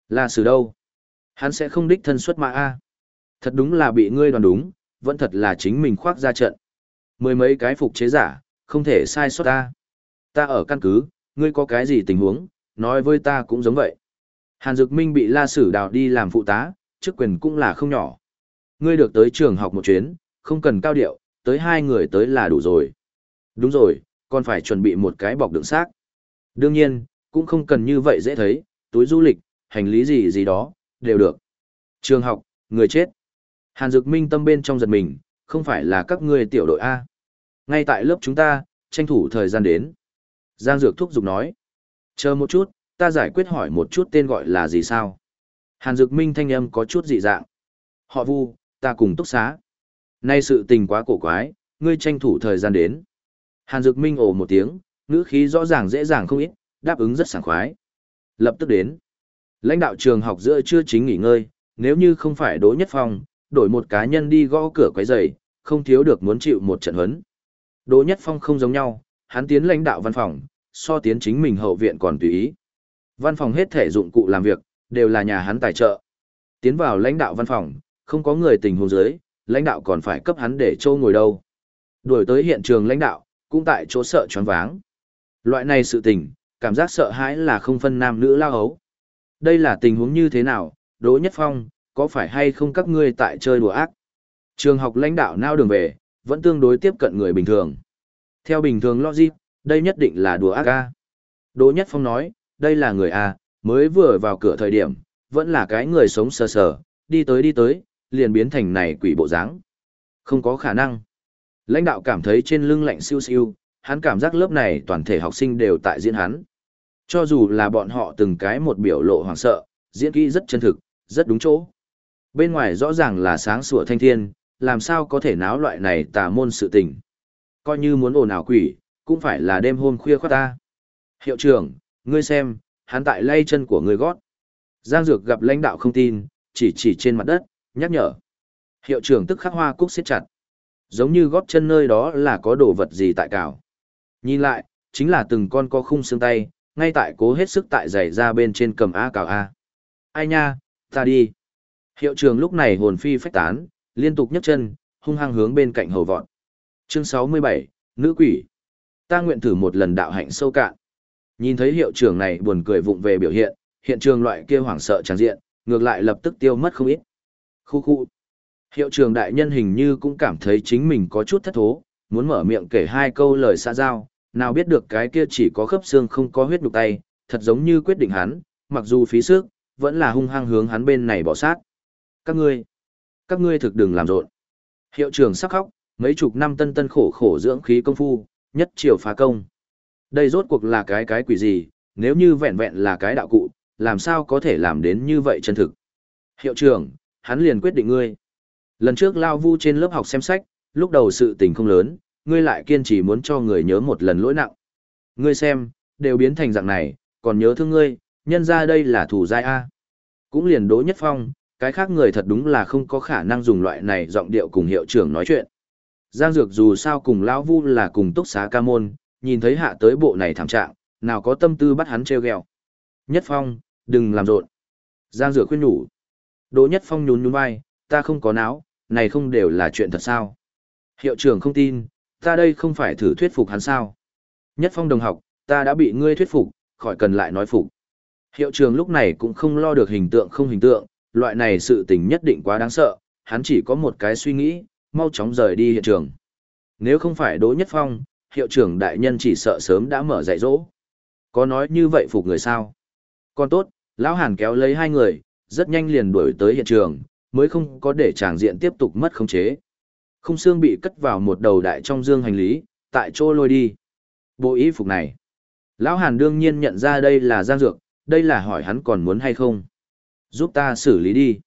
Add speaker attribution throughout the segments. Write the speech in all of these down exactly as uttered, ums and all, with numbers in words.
Speaker 1: Là xử đâu? Hắn sẽ không đích thân xuất mã A. Thật đúng là bị ngươi đoán đúng, vẫn thật là chính mình khoác ra trận. Mười mấy cái phục chế giả, không thể sai sót ta. Ta ở căn cứ, ngươi có cái gì tình huống, nói với ta cũng giống vậy. Hàn Dực Minh bị La Sử Đào đi làm phụ tá, chức quyền cũng là không nhỏ. Ngươi được tới trường học một chuyến, không cần cao điệu, tới hai người tới là đủ rồi. Đúng rồi, còn phải chuẩn bị một cái bọc đựng xác. Đương nhiên, cũng không cần như vậy dễ thấy, túi du lịch, hành lý gì gì đó, đều được. Trường học, người chết. Hàn Dực Minh tâm bên trong giật mình, không phải là các ngươi tiểu đội A. Ngay tại lớp chúng ta, tranh thủ thời gian đến. Giang Dược thúc giục nói. Chờ một chút, ta giải quyết hỏi một chút tên gọi là gì sao. Hàn Dực Minh thanh âm có chút dị dạng. Họ Vu, ta cùng túc xá. Nay sự tình quá cổ quái, ngươi tranh thủ thời gian đến. Hàn Dực Minh ồ một tiếng, ngữ khí rõ ràng dễ dàng không ít, đáp ứng rất sảng khoái. Lập tức đến. Lãnh đạo trường học giữa chưa chính nghỉ ngơi, nếu như không phải Đỗ Nhất Phong, đổi một cá nhân đi gõ cửa quấy rầy, không thiếu được muốn chịu một trận huấn. Đỗ Nhất Phong không giống nhau, hắn tiến lãnh đạo văn phòng, so tiến chính mình hậu viện còn tùy ý. Văn phòng hết thể dụng cụ làm việc, đều là nhà hắn tài trợ. Tiến vào lãnh đạo văn phòng, không có người tình huống dưới, lãnh đạo còn phải cấp hắn để châu ngồi đâu. Đuổi tới hiện trường lãnh đạo, cũng tại chỗ sợ choáng váng. Loại này sự tình, cảm giác sợ hãi là không phân nam nữ lao hấu. Đây là tình huống như thế nào, Đỗ Nhất Phong, có phải hay không các ngươi tại chơi đùa ác? Trường học lãnh đạo nao đường về, vẫn tương đối tiếp cận người bình thường. Theo bình thường logic, đây nhất định là đùa ác A. Đỗ Nhất Phong nói, đây là người A, mới vừa vào cửa thời điểm, vẫn là cái người sống sờ sờ, đi tới đi tới, liền biến thành này quỷ bộ dáng. Không có khả năng. Lãnh đạo cảm thấy trên lưng lạnh siêu siêu, hắn cảm giác lớp này toàn thể học sinh đều tại diễn hắn. Cho dù là bọn họ từng cái một biểu lộ hoảng sợ, diễn kỹ rất chân thực, rất đúng chỗ. Bên ngoài rõ ràng là sáng sủa thanh thiên, làm sao có thể náo loại này tà môn sự tình. Coi như muốn ồn ào quỷ, cũng phải là đêm hôm khuya khoát ta. Hiệu trưởng, ngươi xem, hắn tại lay chân của ngươi gót. Giang Dược gặp lãnh đạo không tin, chỉ chỉ trên mặt đất, nhắc nhở. Hiệu trưởng tức khắc hoa cúc siết chặt. Giống như gót chân nơi đó là có đồ vật gì tại cào. Nhìn lại, chính là từng con có khung xương tay, ngay tại cố hết sức tại giày ra bên trên cầm A cào A. Ai nha, ta đi. Hiệu trưởng lúc này hồn phi phách tán, liên tục nhấc chân, hung hăng hướng bên cạnh hầu vọt. Chương sáu mươi bảy, Nữ quỷ. Ta nguyện thử một lần đạo hạnh sâu cạn. Nhìn thấy hiệu trưởng này buồn cười vụng về biểu hiện, hiện trường loại kia hoảng sợ tràn diện, ngược lại lập tức tiêu mất không ít. Khu khu. Hiệu trưởng đại nhân hình như cũng cảm thấy chính mình có chút thất thố, muốn mở miệng kể hai câu lời xã giao, nào biết được cái kia chỉ có khớp xương không có huyết nhục tay, thật giống như quyết định hắn, mặc dù phí sức, vẫn là hung hăng hướng hắn bên này bỏ sát. Các ngươi, các ngươi thực đừng làm rộn. Hiệu trưởng sắc khóc, mấy chục năm tân tân khổ khổ dưỡng khí công phu, nhất triều phá công. Đây rốt cuộc là cái cái quỷ gì, nếu như vẹn vẹn là cái đạo cụ, làm sao có thể làm đến như vậy chân thực. Hiệu trưởng, hắn liền quyết định ngươi. Lần trước Lao Vu trên lớp học xem sách, lúc đầu sự tình không lớn, ngươi lại kiên trì muốn cho người nhớ một lần lỗi nặng. Ngươi xem, đều biến thành dạng này, còn nhớ thương ngươi, nhân ra đây là thủ giai A. Cũng liền Đỗ Nhất Phong, cái khác người thật đúng là không có khả năng dùng loại này giọng điệu cùng hiệu trưởng nói chuyện. Giang Dược dù sao cùng Lão Vu là cùng túc xá ca môn, nhìn thấy hạ tới bộ này thảm trạng, nào có tâm tư bắt hắn treo ghẹo. Nhất Phong, đừng làm rộn. Giang Dược khuyên nhủ. Đỗ Nhất Phong nhún nhún vai, ta không có não, này không đều là chuyện thật sao. Hiệu trưởng không tin, ta đây không phải thử thuyết phục hắn sao. Nhất Phong đồng học, ta đã bị ngươi thuyết phục, khỏi cần lại nói phục. Hiệu trưởng lúc này cũng không lo được hình tượng không hình tượng, loại này sự tình nhất định quá đáng sợ, hắn chỉ có một cái suy nghĩ, mau chóng rời đi hiện trường. Nếu không phải Đỗ Nhất Phong, hiệu trưởng đại nhân chỉ sợ sớm đã mở dạy dỗ. Có nói như vậy phục người sao? Còn tốt, lão Hàn kéo lấy hai người, rất nhanh liền đuổi tới hiện trường, mới không có để tràng diện tiếp tục mất khống chế. Khung xương bị cất vào một đầu đại trong dương hành lý, tại chỗ lôi đi. Bộ y phục này. Lão Hàn đương nhiên nhận ra đây là Giang Dược, đây là hỏi hắn còn muốn hay không. Giúp ta xử lý đi.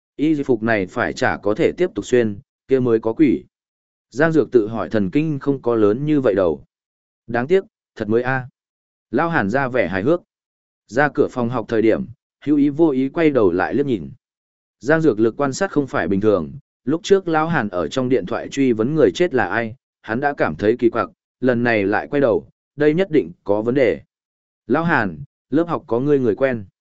Speaker 1: Y phục này phải chả có thể tiếp tục xuyên, kia mới có quỷ. Giang Dược tự hỏi thần kinh không có lớn như vậy đâu. Đáng tiếc, thật mới a. Lão Hàn ra vẻ hài hước. Ra cửa phòng học thời điểm, hữu ý vô ý quay đầu lại liếc nhìn. Giang Dược lực quan sát không phải bình thường, lúc trước Lão Hàn ở trong điện thoại truy vấn người chết là ai, hắn đã cảm thấy kỳ quặc, lần này lại quay đầu, đây nhất định có vấn đề. Lão Hàn, lớp học có ngươi người quen.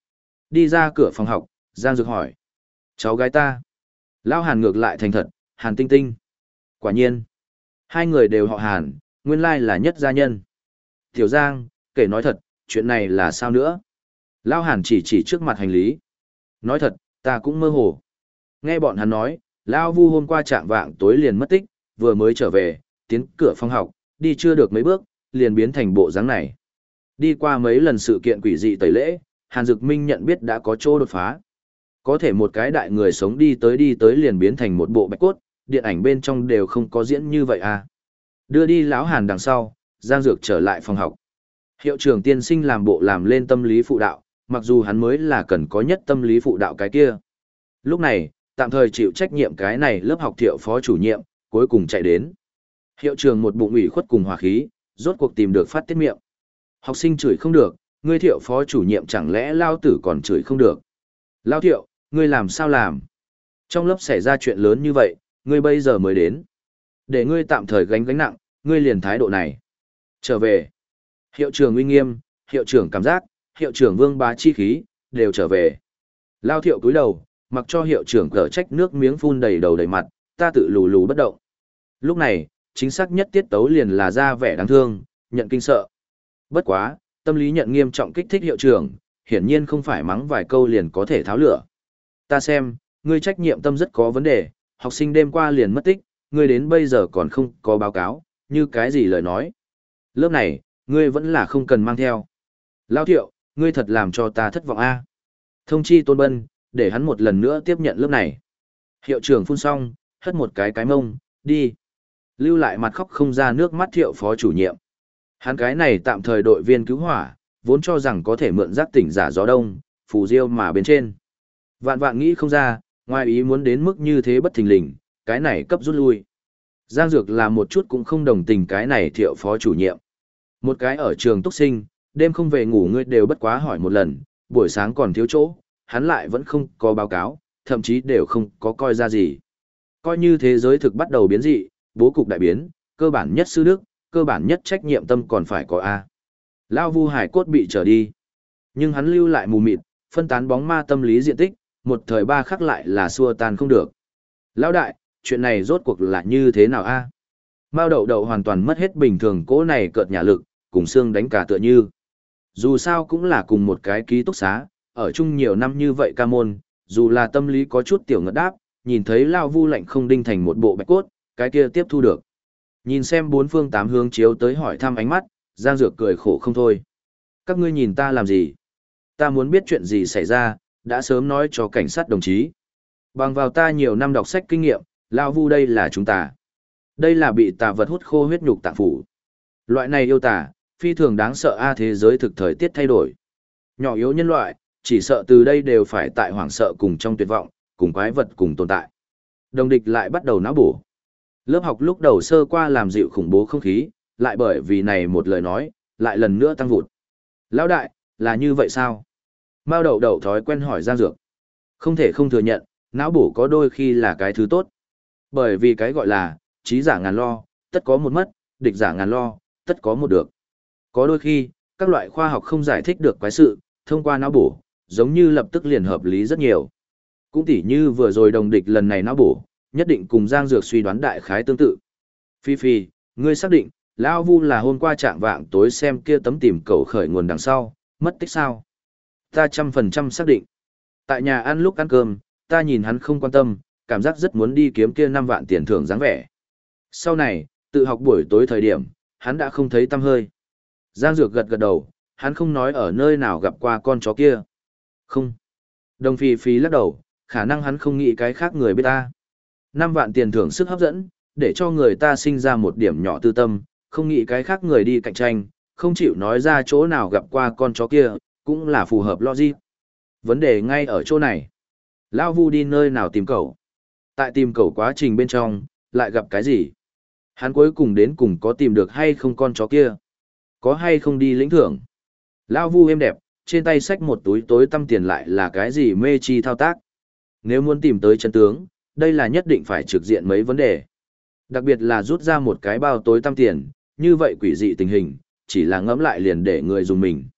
Speaker 1: Đi ra cửa phòng học, Giang Dược hỏi. Cháu gái ta. Lão Hàn ngược lại thành thật, Hàn Tinh Tinh. Quả nhiên. Hai người đều họ Hàn, nguyên lai là nhất gia nhân. Tiểu Giang, kể nói thật, chuyện này là sao nữa? Lão Hàn chỉ chỉ trước mặt hành lý. Nói thật, ta cũng mơ hồ. Nghe bọn hắn nói, Lão Vu hôm qua trạng vạng tối liền mất tích, vừa mới trở về, tiến cửa phòng học, đi chưa được mấy bước, liền biến thành bộ dáng này. Đi qua mấy lần sự kiện quỷ dị tẩy lễ, Hàn Dực Minh nhận biết đã có chỗ đột phá. Có thể một cái đại người sống đi tới đi tới liền biến thành một bộ bạch cốt, điện ảnh bên trong đều không có diễn như vậy à. Đưa đi lão Hàn đằng sau, Giang Dược trở lại phòng học. Hiệu trưởng tiên sinh làm bộ làm lên tâm lý phụ đạo, mặc dù hắn mới là cần có nhất tâm lý phụ đạo cái kia. Lúc này, tạm thời chịu trách nhiệm cái này lớp học Thiệu phó chủ nhiệm, cuối cùng chạy đến. Hiệu trưởng một bụng ủy khuất cùng hòa khí, rốt cuộc tìm được phát tiết miệng. Học sinh chửi không được, ngươi Thiệu phó chủ nhiệm chẳng lẽ lao tử còn chửi không được. Lao Thiệu, ngươi làm sao làm? Trong lớp xảy ra chuyện lớn như vậy, ngươi bây giờ mới đến. Để ngươi tạm thời gánh gánh nặng, ngươi liền thái độ này. Trở về. Hiệu trưởng uy nghiêm, hiệu trưởng cảm giác, hiệu trưởng vương bá chi khí, đều trở về. Lao Thiệu cúi đầu, mặc cho hiệu trưởng cở trách nước miếng phun đầy đầu đầy mặt, ta tự lù lù bất động. Lúc này, chính xác nhất tiết tấu liền là ra vẻ đáng thương, nhận kinh sợ. Bất quá, tâm lý nhận nghiêm trọng kích thích hiệu trưởng, hiển nhiên không phải mắng vài câu liền có thể tháo lửa. Ta xem, ngươi trách nhiệm tâm rất có vấn đề, học sinh đêm qua liền mất tích, ngươi đến bây giờ còn không có báo cáo, như cái gì lời nói. Lớp này, ngươi vẫn là không cần mang theo. Lao Thiệu, ngươi thật làm cho ta thất vọng a. Thông chi Tôn Bân, để hắn một lần nữa tiếp nhận lớp này. Hiệu trưởng phun xong, hất một cái cái mông, đi. Lưu lại mặt khóc không ra nước mắt Thiệu phó chủ nhiệm. Hắn cái này tạm thời đội viên cứu hỏa, vốn cho rằng có thể mượn giác tỉnh giả gió đông, phù diêu mà bên trên. Vạn vạn nghĩ không ra, ngoài ý muốn đến mức như thế bất thình lình, cái này cấp rút lui. Giang Dược là một chút cũng không đồng tình cái này Thiệu phó chủ nhiệm. Một cái ở trường túc sinh, đêm không về ngủ ngươi đều bất quá hỏi một lần, buổi sáng còn thiếu chỗ, hắn lại vẫn không có báo cáo, thậm chí đều không có coi ra gì. Coi như thế giới thực bắt đầu biến dị, bố cục đại biến, cơ bản nhất sư đức, cơ bản nhất trách nhiệm tâm còn phải có A. Lao Vu hải cốt bị trở đi. Nhưng hắn lưu lại mù mịt, phân tán bóng ma tâm lý diện tích, một thời ba khắc lại là xua tan không được. Lão đại, chuyện này rốt cuộc là như thế nào A? Mao đậu đậu hoàn toàn mất hết bình thường cỗ này cợt nhả lực, cùng xương đánh cả tựa như. Dù sao cũng là cùng một cái ký túc xá, ở chung nhiều năm như vậy ca môn, dù là tâm lý có chút tiểu ngất đáp, nhìn thấy Lao Vu lạnh không đinh thành một bộ bạch cốt, cái kia tiếp thu được. Nhìn xem bốn phương tám hướng chiếu tới hỏi thăm ánh mắt, Giang Dược cười khổ không thôi. Các ngươi nhìn ta làm gì? Ta muốn biết chuyện gì xảy ra, đã sớm nói cho cảnh sát đồng chí. Bằng vào ta nhiều năm đọc sách kinh nghiệm, Lao Vu đây là chúng ta. Đây là bị tà vật hút khô huyết nhục tạng phủ. Loại này yêu tà, phi thường đáng sợ a thế giới thực thời tiết thay đổi. Nhỏ yếu nhân loại, chỉ sợ từ đây đều phải tại hoảng sợ cùng trong tuyệt vọng, cùng quái vật cùng tồn tại. Đồng địch lại bắt đầu náo bổ. Lớp học lúc đầu sơ qua làm dịu khủng bố không khí, lại bởi vì này một lời nói, lại lần nữa tăng vụt. Lão đại, là như vậy sao? Mao đậu đậu thói quen hỏi Giang Dược. Không thể không thừa nhận, não bổ có đôi khi là cái thứ tốt. Bởi vì cái gọi là, trí giả ngàn lo, tất có một mất, địch giả ngàn lo, tất có một được. Có đôi khi, các loại khoa học không giải thích được quái sự, thông qua não bổ, giống như lập tức liền hợp lý rất nhiều. Cũng tỉ như vừa rồi đồng địch lần này não bổ, nhất định cùng Giang Dược suy đoán đại khái tương tự. Phi Phi, ngươi xác định, Lão Vu là hôm qua trạng vạng tối xem kia tấm tìm cầu khởi nguồn đằng sau, mất tích sao? Ta trăm phần trăm xác định. Tại nhà ăn lúc ăn cơm, ta nhìn hắn không quan tâm, cảm giác rất muốn đi kiếm kia năm vạn tiền thưởng dáng vẻ. Sau này, tự học buổi tối thời điểm, hắn đã không thấy tăm hơi. Giang Dược gật gật đầu, hắn không nói ở nơi nào gặp qua con chó kia. Không. Đồng Phi Phi lắc đầu, khả năng hắn không nghĩ cái khác người biết ta. Năm vạn tiền thưởng sức hấp dẫn, để cho người ta sinh ra một điểm nhỏ tư tâm, không nghĩ cái khác người đi cạnh tranh, không chịu nói ra chỗ nào gặp qua con chó kia, cũng là phù hợp logic. Vấn đề ngay ở chỗ này. Lão Vu đi nơi nào tìm cậu? Tại tìm cậu quá trình bên trong, lại gặp cái gì? Hắn cuối cùng đến cùng có tìm được hay không con chó kia? Có hay không đi lĩnh thưởng? Lão Vu êm đẹp, trên tay xách một túi tối tăm tiền lại là cái gì mê chi thao tác? Nếu muốn tìm tới chân tướng, đây là nhất định phải trực diện mấy vấn đề. Đặc biệt là rút ra một cái bao tối tăm tiền, như vậy quỷ dị tình hình, chỉ là ngẫm lại liền để người dùng mình.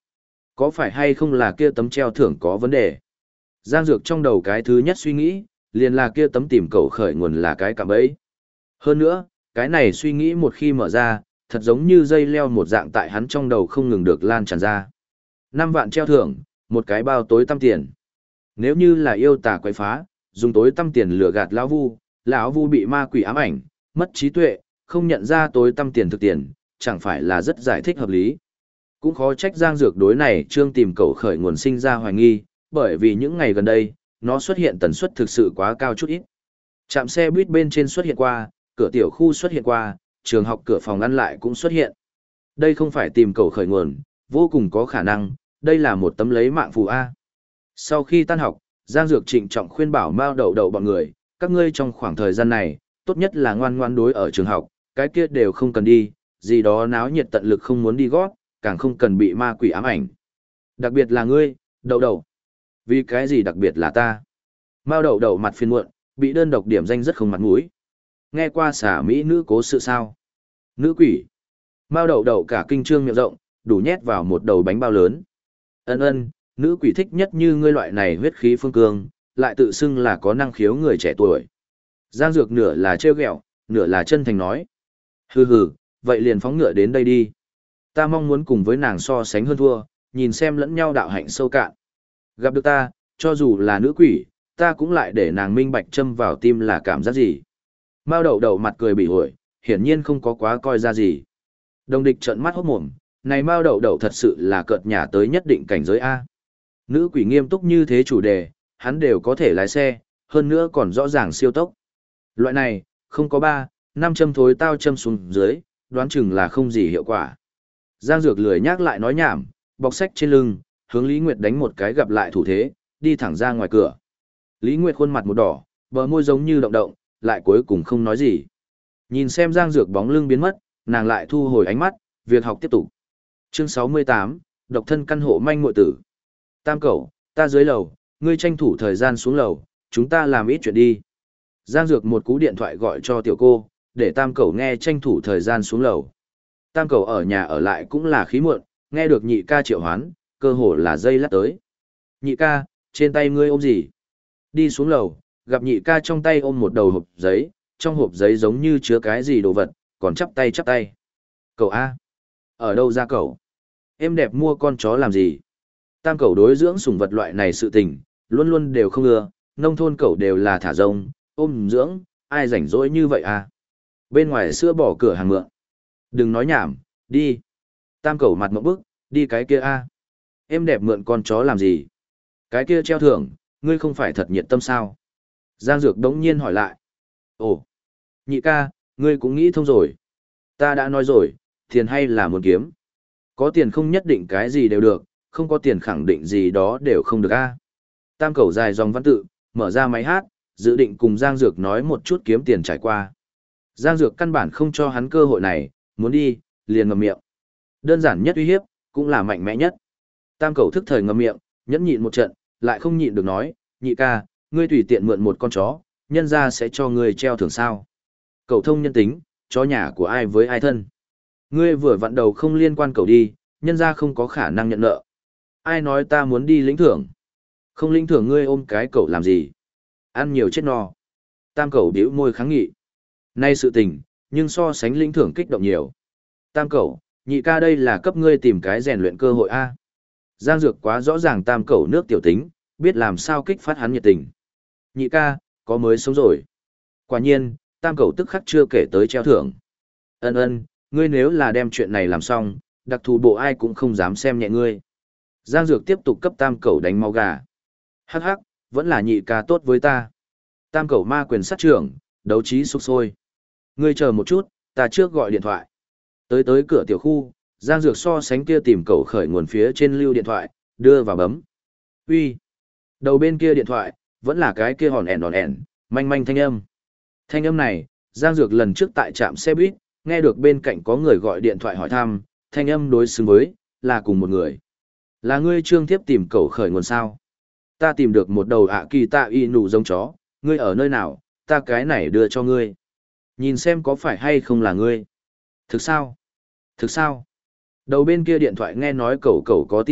Speaker 1: Có phải hay không là kia tấm treo thưởng có vấn đề? Giang Dược trong đầu cái thứ nhất suy nghĩ, liền là kia tấm tìm cầu khởi nguồn là cái cạm bẫy. Hơn nữa, cái này suy nghĩ một khi mở ra, thật giống như dây leo một dạng tại hắn trong đầu không ngừng được lan tràn ra. Năm vạn treo thưởng, một cái bao tối tăm tiền. Nếu như là yêu tà quấy phá, dùng tối tăm tiền lừa gạt lão Vu, lão Vu bị ma quỷ ám ảnh, mất trí tuệ, không nhận ra tối tăm tiền thực tiền, chẳng phải là rất giải thích hợp lý. Cũng khó trách Giang Dược đối này trương tìm cầu khởi nguồn sinh ra hoài nghi, bởi vì những ngày gần đây, nó xuất hiện tần suất thực sự quá cao chút ít. Trạm xe buýt bên trên xuất hiện qua, cửa tiểu khu xuất hiện qua, trường học cửa phòng ăn lại cũng xuất hiện. Đây không phải tìm cầu khởi nguồn, vô cùng có khả năng, đây là một tấm lấy mạng phù A. Sau khi tan học, Giang Dược trịnh trọng khuyên bảo Mao Đậu Đậu bọn người, các ngươi trong khoảng thời gian này, tốt nhất là ngoan ngoan đối ở trường học, cái kia đều không cần đi, gì đó náo nhiệt tận lực không muốn đi gót, càng không cần bị ma quỷ ám ảnh. Đặc biệt là ngươi, Đậu Đậu. Vì cái gì đặc biệt là ta? Mao Đậu Đậu mặt phiền muộn, bị đơn độc điểm danh rất không mặt mũi. Nghe qua xả mỹ nữ cố sự sao? Nữ quỷ. Mao Đậu Đậu cả kinh trương miệng rộng, đủ nhét vào một đầu bánh bao lớn. Ân ân, nữ quỷ thích nhất như ngươi loại này huyết khí phương cương, lại tự xưng là có năng khiếu người trẻ tuổi. Giang Dược nửa là trêu ghẹo, nửa là chân thành nói. Hừ hừ, vậy liền phóng ngựa đến đây đi. Ta mong muốn cùng với nàng so sánh hơn thua, nhìn xem lẫn nhau đạo hạnh sâu cạn. Gặp được ta, cho dù là nữ quỷ, ta cũng lại để nàng minh bạch châm vào tim là cảm giác gì. Mao Đậu Đậu mặt cười bị ổi, hiển nhiên không có quá coi ra gì. Đồng địch trợn mắt hốt mồm, này Mao Đậu Đậu thật sự là cợt nhả tới nhất định cảnh giới A. Nữ quỷ nghiêm túc như thế chủ đề, hắn đều có thể lái xe, hơn nữa còn rõ ràng siêu tốc. Loại này, không có ba, năm châm thối tao châm xuống dưới, đoán chừng là không gì hiệu quả. Giang Dược lười nhắc lại nói nhảm, bọc sách trên lưng, hướng Lý Nguyệt đánh một cái gặp lại thủ thế, đi thẳng ra ngoài cửa. Lý Nguyệt khuôn mặt một đỏ, bờ môi giống như động động, lại cuối cùng không nói gì. Nhìn xem Giang Dược bóng lưng biến mất, nàng lại thu hồi ánh mắt, việc học tiếp tục. Chương sáu mươi tám, độc thân căn hộ manh muội tử. Tam cẩu, ta dưới lầu, ngươi tranh thủ thời gian xuống lầu, chúng ta làm ít chuyện đi. Giang Dược một cú điện thoại gọi cho tiểu cô, để Tam cẩu nghe tranh thủ thời gian xuống lầu. Tam cẩu ở nhà ở lại cũng là khí muộn, nghe được nhị ca triệu hoán, cơ hồ là dây lát tới. Nhị ca, trên tay ngươi ôm gì? Đi xuống lầu, gặp nhị ca trong tay ôm một đầu hộp giấy, trong hộp giấy giống như chứa cái gì đồ vật, còn chắp tay chắp tay. Cậu A. Ở đâu ra cậu? Em đẹp mua con chó làm gì? Tam cẩu đối dưỡng sủng vật loại này sự tình, luôn luôn đều không ưa, nông thôn cẩu đều là thả rông, ôm dưỡng, ai rảnh rỗi như vậy à? Bên ngoài sữa bỏ cửa hàng mượn. Đừng nói nhảm, đi. Tam cẩu mặt mộng bức, đi cái kia a. Em đẹp mượn con chó làm gì? Cái kia treo thưởng, ngươi không phải thật nhiệt tâm sao? Giang Dược đống nhiên hỏi lại. Ồ, nhị ca, ngươi cũng nghĩ thông rồi. Ta đã nói rồi, tiền hay là muốn kiếm. Có tiền không nhất định cái gì đều được, không có tiền khẳng định gì đó đều không được a. Tam cẩu dài dòng văn tự, mở ra máy hát, dự định cùng Giang Dược nói một chút kiếm tiền trải qua. Giang Dược căn bản không cho hắn cơ hội này, muốn đi, liền ngậm miệng. Đơn giản nhất uy hiếp, cũng là mạnh mẽ nhất. Tam cẩu thức thời ngậm miệng, nhẫn nhịn một trận, lại không nhịn được nói, nhị ca, ngươi tùy tiện mượn một con chó, nhân ra sẽ cho ngươi treo thưởng sao. Cẩu thông nhân tính, chó nhà của ai với ai thân. Ngươi vừa vặn đầu không liên quan cẩu đi, nhân ra không có khả năng nhận nợ. Ai nói ta muốn đi lĩnh thưởng? Không lĩnh thưởng ngươi ôm cái cẩu làm gì? Ăn nhiều chết no. Tam cẩu bĩu môi kháng nghị. Nay sự tình, nhưng so sánh lĩnh thưởng kích động nhiều. Tam cẩu, nhị ca đây là cấp ngươi tìm cái rèn luyện cơ hội a. Giang Dược quá rõ ràng tam cẩu nước tiểu tính, biết làm sao kích phát hắn nhiệt tình. Nhị ca, có mới sống rồi. Quả nhiên, tam cẩu tức khắc chưa kể tới treo thưởng. Ân ân, ngươi nếu là đem chuyện này làm xong, đặc thù bộ ai cũng không dám xem nhẹ ngươi. Giang Dược tiếp tục cấp tam cẩu đánh máu gà. Hắc hắc, vẫn là nhị ca tốt với ta. Tam cẩu ma quyền sát trưởng, đấu trí sục sôi. Ngươi chờ một chút, ta trước gọi điện thoại. Tới tới cửa tiểu khu, Giang Dược so sánh kia tìm cẩu khởi nguồn phía trên lưu điện thoại, đưa vào bấm. Uy. Đầu bên kia điện thoại, vẫn là cái kia hòn ẻn hòn ẻn, manh manh thanh âm. Thanh âm này, Giang Dược lần trước tại trạm xe buýt, nghe được bên cạnh có người gọi điện thoại hỏi thăm, thanh âm đối xứng với, là cùng một người. Là ngươi Trương Thiếp tìm cẩu khởi nguồn sao? Ta tìm được một đầu ạ kỳ tạ y nụ giống chó, ngươi ở nơi nào, ta cái này đưa cho ngươi. Nhìn xem có phải hay không là ngươi. Thực sao? Thực sao? Đầu bên kia điện thoại nghe nói cẩu cẩu có tin tức,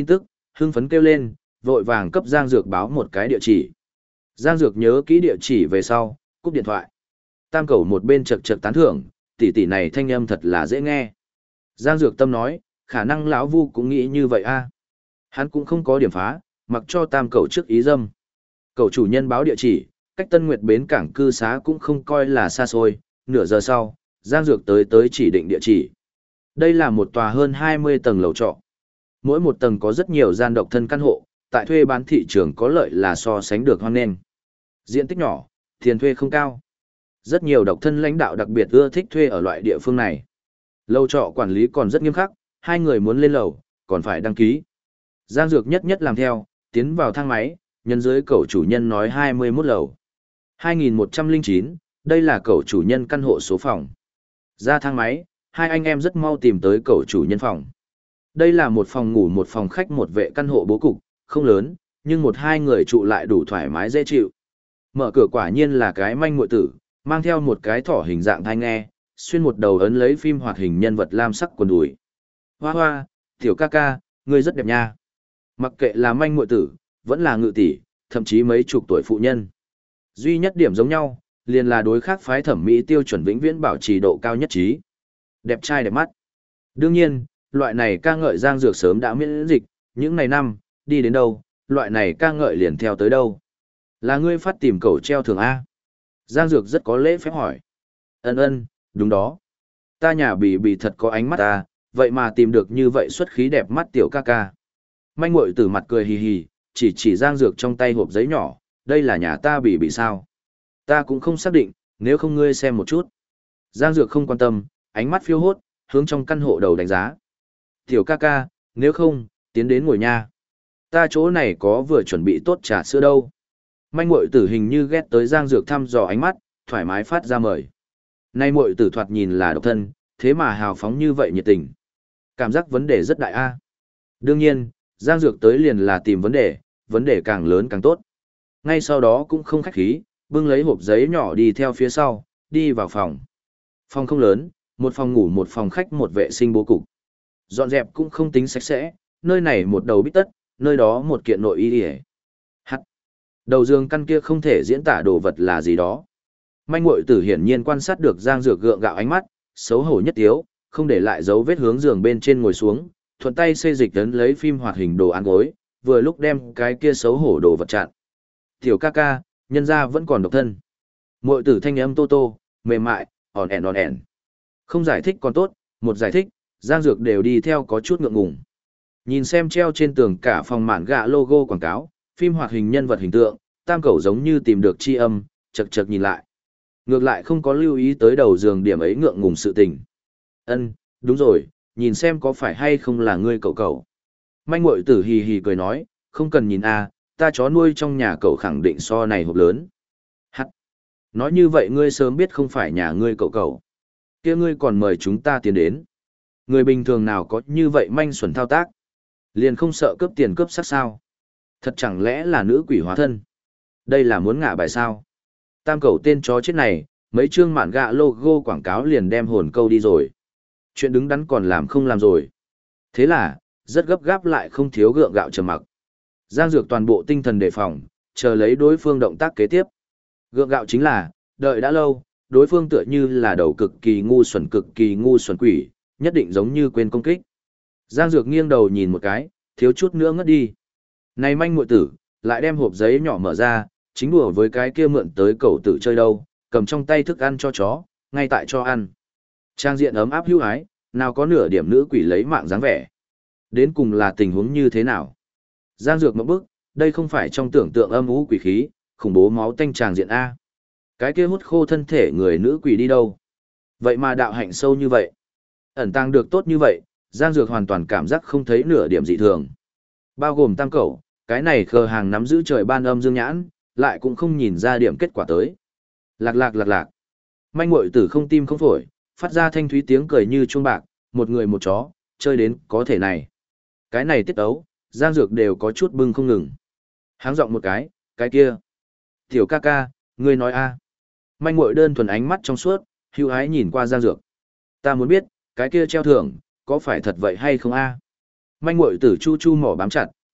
Speaker 1: hưng phấn kêu lên, vội vàng cấp Giang Dược báo một cái địa chỉ. Giang Dược nhớ kỹ địa chỉ về sau, cúp điện thoại. Tam Cẩu một bên chật chật tán thưởng, tỷ tỷ này thanh âm thật là dễ nghe. Giang Dược tâm nói, khả năng lão Vu cũng nghĩ như vậy a. Hắn cũng không có điểm phá, mặc cho Tam Cẩu trước ý dâm. Cẩu chủ nhân báo địa chỉ, cách Tân Nguyệt bến cảng cư xá cũng không coi là xa xôi, nửa giờ sau, Giang Dược tới tới chỉ định địa chỉ. Đây là một tòa hơn hai mươi tầng lầu trọ. Mỗi một tầng có rất nhiều gian độc thân căn hộ, tại thuê bán thị trường có lợi là so sánh được hoan nghênh. Diện tích nhỏ, tiền thuê không cao. Rất nhiều độc thân lãnh đạo đặc biệt ưa thích thuê ở loại địa phương này. Lầu trọ quản lý còn rất nghiêm khắc, hai người muốn lên lầu, còn phải đăng ký. Giang Dược nhất nhất làm theo, tiến vào thang máy, nhân dưới cậu chủ nhân nói hai mươi mốt lầu. hai nghìn một trăm lẻ chín, đây là cậu chủ nhân căn hộ số phòng. Ra thang máy, hai anh em rất mau tìm tới cậu chủ nhân phòng. Đây là một phòng ngủ một phòng khách một vệ căn hộ bố cục, không lớn, nhưng một hai người trụ lại đủ thoải mái dễ chịu. Mở cửa quả nhiên là cái manh muội tử, mang theo một cái thỏ hình dạng thai nghe, xuyên một đầu ấn lấy phim hoạt hình nhân vật lam sắc quần đùi. Hoa hoa, tiểu ca ca, ngươi rất đẹp nha. Mặc kệ là manh muội tử, vẫn là ngự tỷ, thậm chí mấy chục tuổi phụ nhân. Duy nhất điểm giống nhau, liền là đối khác phái thẩm mỹ tiêu chuẩn vĩnh viễn bảo trì độ cao nhất trí. Đẹp trai đẹp mắt. Đương nhiên, loại này ca ngợi Giang Dược sớm đã miễn dịch, những ngày năm, đi đến đâu, loại này ca ngợi liền theo tới đâu. Là ngươi phát tìm cầu treo thường A. Giang Dược rất có lễ phép hỏi. Ân ân, đúng đó. Ta nhà bì bì thật có ánh mắt ta, vậy mà tìm được như vậy xuất khí đẹp mắt tiểu ca ca. Manh muội tử mặt cười hì hì, chỉ chỉ Giang Dược trong tay hộp giấy nhỏ, đây là nhà ta bì bì sao. Ta cũng không xác định, nếu không ngươi xem một chút. Giang Dược không quan tâm, ánh mắt phiêu hốt, hướng trong căn hộ đầu đánh giá. Tiểu ca ca, nếu không, tiến đến ngồi nha. Ta chỗ này có vừa chuẩn bị tốt trà sữa đâu. Manh muội tử hình như ghét tới Giang Dược thăm dò ánh mắt, thoải mái phát ra mời. Nay muội tử thoạt nhìn là độc thân, thế mà hào phóng như vậy nhiệt tình. Cảm giác vấn đề rất đại a. Đương nhiên, Giang Dược tới liền là tìm vấn đề, vấn đề càng lớn càng tốt. Ngay sau đó cũng không khách khí, bưng lấy hộp giấy nhỏ đi theo phía sau, đi vào phòng. Phòng không lớn, một phòng ngủ một phòng khách một vệ sinh bố cục. Dọn dẹp cũng không tính sạch sẽ, nơi này một đầu bít tất, nơi đó một kiện nội y y. Hắt. Đầu giường căn kia không thể diễn tả đồ vật là gì đó. Manh muội tử hiển nhiên quan sát được Giang Dược gượng gạo ánh mắt, xấu hổ nhất tiếu, không để lại dấu vết hướng giường bên trên ngồi xuống, thuận tay xê dịch ấn lấy phim hoạt hình đồ ăn gối, vừa lúc đem cái kia xấu hổ đồ vật chặn. Tiểu ca ca, nhân gia vẫn còn độc thân. Muội tử thanh âm tô tô, mềm mại, ỏn ẻn ỏn ẻn. Không giải thích còn tốt, một giải thích, Giang Dược đều đi theo có chút ngượng ngùng. Nhìn xem treo trên tường cả phòng mạn gạ logo quảng cáo, phim hoạt hình nhân vật hình tượng, Tam Cẩu giống như tìm được tri âm, chật chật nhìn lại. Ngược lại không có lưu ý tới đầu giường điểm ấy ngượng ngùng sự tình. Ân, đúng rồi, nhìn xem có phải hay không là ngươi cậu cậu. Manh muội tử hì hì cười nói, không cần nhìn a, ta chó nuôi trong nhà cậu khẳng định so này hộp lớn. Hắt. Nói như vậy ngươi sớm biết không phải nhà ngươi cậu cậu. Kia ngươi còn mời chúng ta tiến đến. Người bình thường nào có như vậy manh xuẩn thao tác. Liền không sợ cướp tiền cướp sắc sao. Thật chẳng lẽ là nữ quỷ hóa thân. Đây là muốn ngả bài sao. Tam Cẩu tên chó chết này, mấy chương mạn gạ logo quảng cáo liền đem hồn câu đi rồi. Chuyện đứng đắn còn làm không làm rồi. Thế là, rất gấp gáp lại không thiếu gượng gạo trầm mặc. Giang Dược toàn bộ tinh thần đề phòng, chờ lấy đối phương động tác kế tiếp. Gượng gạo chính là, đợi đã lâu, đối phương tựa như là đầu cực kỳ ngu xuẩn cực kỳ ngu xuẩn quỷ, nhất định giống như quên công kích. Giang Dược nghiêng đầu nhìn một cái, thiếu chút nữa ngất đi. Này manh muội tử, lại đem hộp giấy nhỏ mở ra, chính đùa với cái kia mượn tới cậu tử chơi đâu, cầm trong tay thức ăn cho chó, ngay tại cho ăn. Trang diện ấm áp hữu ái, nào có nửa điểm nữ quỷ lấy mạng dáng vẻ. Đến cùng là tình huống như thế nào? Giang Dược một bức, đây không phải trong tưởng tượng âm u quỷ khí, khủng bố máu tanh tràng diện A. Cái kia hút khô thân thể người nữ quỷ đi đâu? Vậy mà đạo hạnh sâu như vậy. Ẩn tàng được tốt như vậy, Giang Dược hoàn toàn cảm giác không thấy nửa điểm dị thường. Bao gồm Tam Cẩu, cái này khờ hàng nắm giữ trời ban âm dương nhãn, lại cũng không nhìn ra điểm kết quả tới. Lạc lạc lạc lạc. Manh muội tử không tim không phổi, phát ra thanh thúy tiếng cười như chuông bạc, một người một chó, chơi đến có thể này. Cái này tiết ấu, Giang Dược đều có chút bưng không ngừng. Háng giọng một cái, cái kia. Tiểu ca ca, ngươi nói a. Manh muội đơn thuần ánh mắt trong suốt, hữu ái nhìn qua Giang Dược. Ta muốn biết, cái kia treo thưởng, có phải thật vậy hay không a? Manh muội tử chu chu mỏ bám chặt,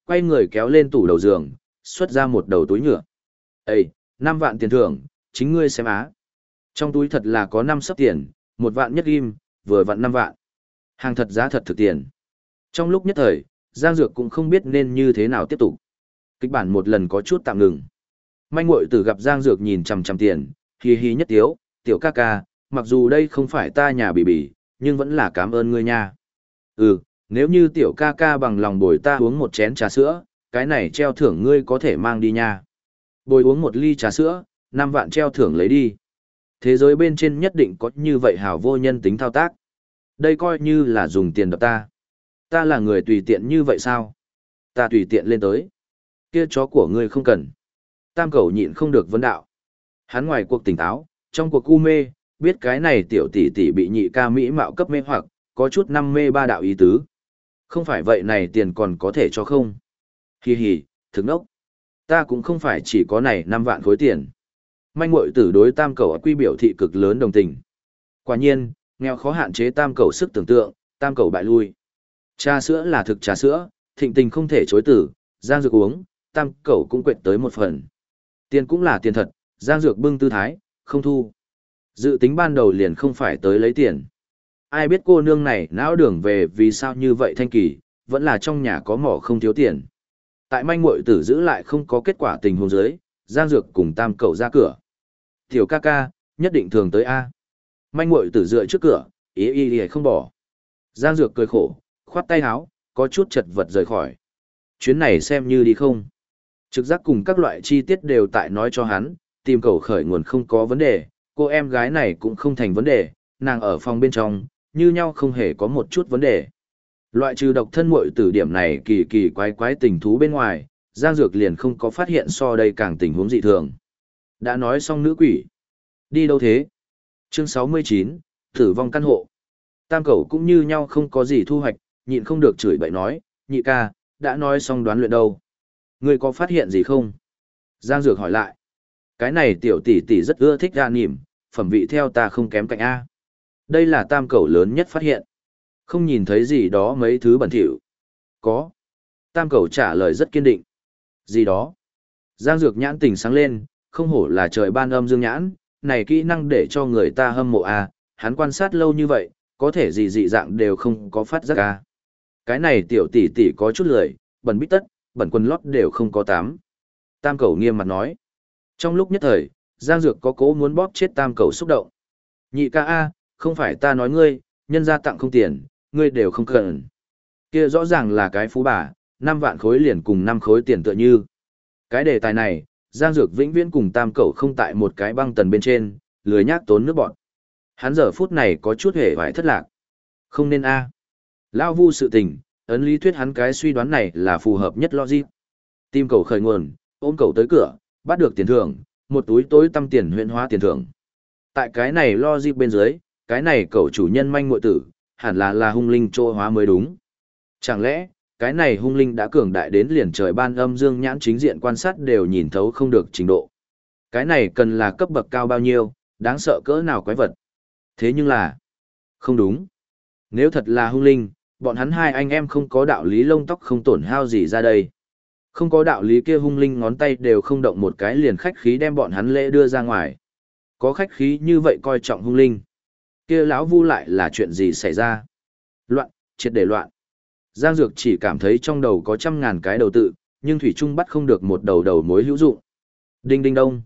Speaker 1: quay người kéo lên tủ đầu giường, xuất ra một đầu túi nhựa. Ê, năm vạn tiền thưởng, chính ngươi xem á. Trong túi thật là có năm sấp tiền, một vạn nhất ghim, vừa vặn năm vạn. Hàng thật giá thật thực tiền. Trong lúc nhất thời, Giang Dược cũng không biết nên như thế nào tiếp tục. Kịch bản một lần có chút tạm ngừng. Manh muội tử gặp Giang Dược nhìn chằm chằm tiền, hì hì nhất tiếu, tiểu ca ca, mặc dù đây không phải ta nhà bỉ bỉ, nhưng vẫn là cảm ơn ngươi nha. Ừ, nếu như tiểu ca ca bằng lòng bồi ta uống một chén trà sữa, cái này treo thưởng ngươi có thể mang đi nha. Bồi uống một ly trà sữa, năm vạn treo thưởng lấy đi. Thế giới bên trên nhất định có như vậy hảo vô nhân tính thao tác. Đây coi như là dùng tiền đập ta. Ta là người tùy tiện như vậy sao? Ta tùy tiện lên tới. Kia chó của ngươi không cần. Tam Cẩu nhịn không được vấn đạo. Hắn ngoài cuộc tỉnh táo, trong cuộc u mê, biết cái này tiểu tỷ tỷ bị nhị ca mỹ mạo cấp mê hoặc, có chút năm mê ba đạo ý tứ. Không phải vậy này tiền còn có thể cho không? Hì hì, thực nốc. Ta cũng không phải chỉ có này năm vạn khối tiền. Manh muội tử đối Tam Cẩu quy biểu thị cực lớn đồng tình. Quả nhiên, nghèo khó hạn chế Tam Cẩu sức tưởng tượng, Tam Cẩu bại lui. Trà sữa là thực trà sữa, thịnh tình không thể chối từ, Giang Dược uống, Tam Cẩu cũng quệt tới một phần. Tiền cũng là tiền thật, Giang Dược bưng tư thái, không thu. Dự tính ban đầu liền không phải tới lấy tiền. Ai biết cô nương này não đường về vì sao như vậy thanh kỳ, vẫn là trong nhà có mỏ không thiếu tiền. Tại manh muội tử giữ lại không có kết quả tình huống dưới, Giang Dược cùng Tam Cẩu ra cửa. Tiểu ca ca, nhất định thường tới A. Manh muội tử dựa trước cửa, ý ý ý không bỏ. Giang Dược cười khổ, khoát tay áo, có chút chật vật rời khỏi. Chuyến này xem như đi không. Trực giác cùng các loại chi tiết đều tại nói cho hắn, tìm Cẩu khởi nguồn không có vấn đề, cô em gái này cũng không thành vấn đề, nàng ở phòng bên trong, như nhau không hề có một chút vấn đề. Loại trừ độc thân muội tử điểm này kỳ kỳ quái quái tình thú bên ngoài, Giang Dược liền không có phát hiện so đây càng tình huống dị thường. Đã nói xong nữ quỷ. Đi đâu thế? Chương sáu mươi chín, tử vong căn hộ. Tam Cẩu cũng như nhau không có gì thu hoạch, nhịn không được chửi bậy nói, nhị ca, đã nói xong đoán luyện đâu. Ngươi có phát hiện gì không? Giang Dược hỏi lại. Cái này tiểu tỷ tỷ rất ưa thích ra nỉm, phẩm vị theo ta không kém cạnh A. Đây là Tam Cẩu lớn nhất phát hiện. Không nhìn thấy gì đó mấy thứ bẩn thỉu. Có. Tam Cẩu trả lời rất kiên định. Gì đó? Giang Dược nhãn tình sáng lên, không hổ là trời ban âm dương nhãn, này kỹ năng để cho người ta hâm mộ A, hắn quan sát lâu như vậy, có thể gì dị dạng đều không có phát giác A. Cái này tiểu tỷ tỷ có chút lười, bẩn bít tất, bẩn quần lót đều không có tám. Tam Cẩu nghiêm mặt nói. Trong lúc nhất thời, Giang Dược có cố muốn bóp chết Tam Cẩu xúc động. Nhị ca A, không phải ta nói ngươi, nhân gia tặng không tiền, ngươi đều không cần. Kia rõ ràng là cái phú bà, năm vạn khối liền cùng năm khối tiền tựa như. Cái đề tài này, Giang Dược vĩnh viễn cùng Tam Cẩu không tại một cái băng tần bên trên, lười nhác tốn nước bọn. Hắn giờ phút này có chút hề hoài thất lạc. Không nên A. Lao vu sự tình, ấn lý thuyết hắn cái suy đoán này là phù hợp nhất logic. Tim Cẩu khởi nguồn, ôm Cẩu tới cửa, bắt được tiền thưởng, một túi tối tăm tiền huyện hóa tiền thưởng. Tại cái này logic bên dưới, cái này Cẩu chủ nhân manh muội tử, hẳn là là hung linh trô hóa mới đúng. Chẳng lẽ, cái này hung linh đã cường đại đến liền trời ban âm dương nhãn chính diện quan sát đều nhìn thấu không được trình độ. Cái này cần là cấp bậc cao bao nhiêu, đáng sợ cỡ nào quái vật. Thế nhưng là, không đúng. Nếu thật là hung linh, bọn hắn hai anh em không có đạo lý lông tóc không tổn hao gì ra đây. Không có đạo lý kia hung linh ngón tay đều không động một cái liền khách khí đem bọn hắn lễ đưa ra ngoài. Có khách khí như vậy coi trọng hung linh. Kia lão vu lại là chuyện gì xảy ra? Loạn, triệt để loạn. Giang Dược chỉ cảm thấy trong đầu có trăm ngàn cái đầu tự, nhưng Thủy Trung bắt không được một đầu đầu mối hữu dụng. Đinh đinh đông.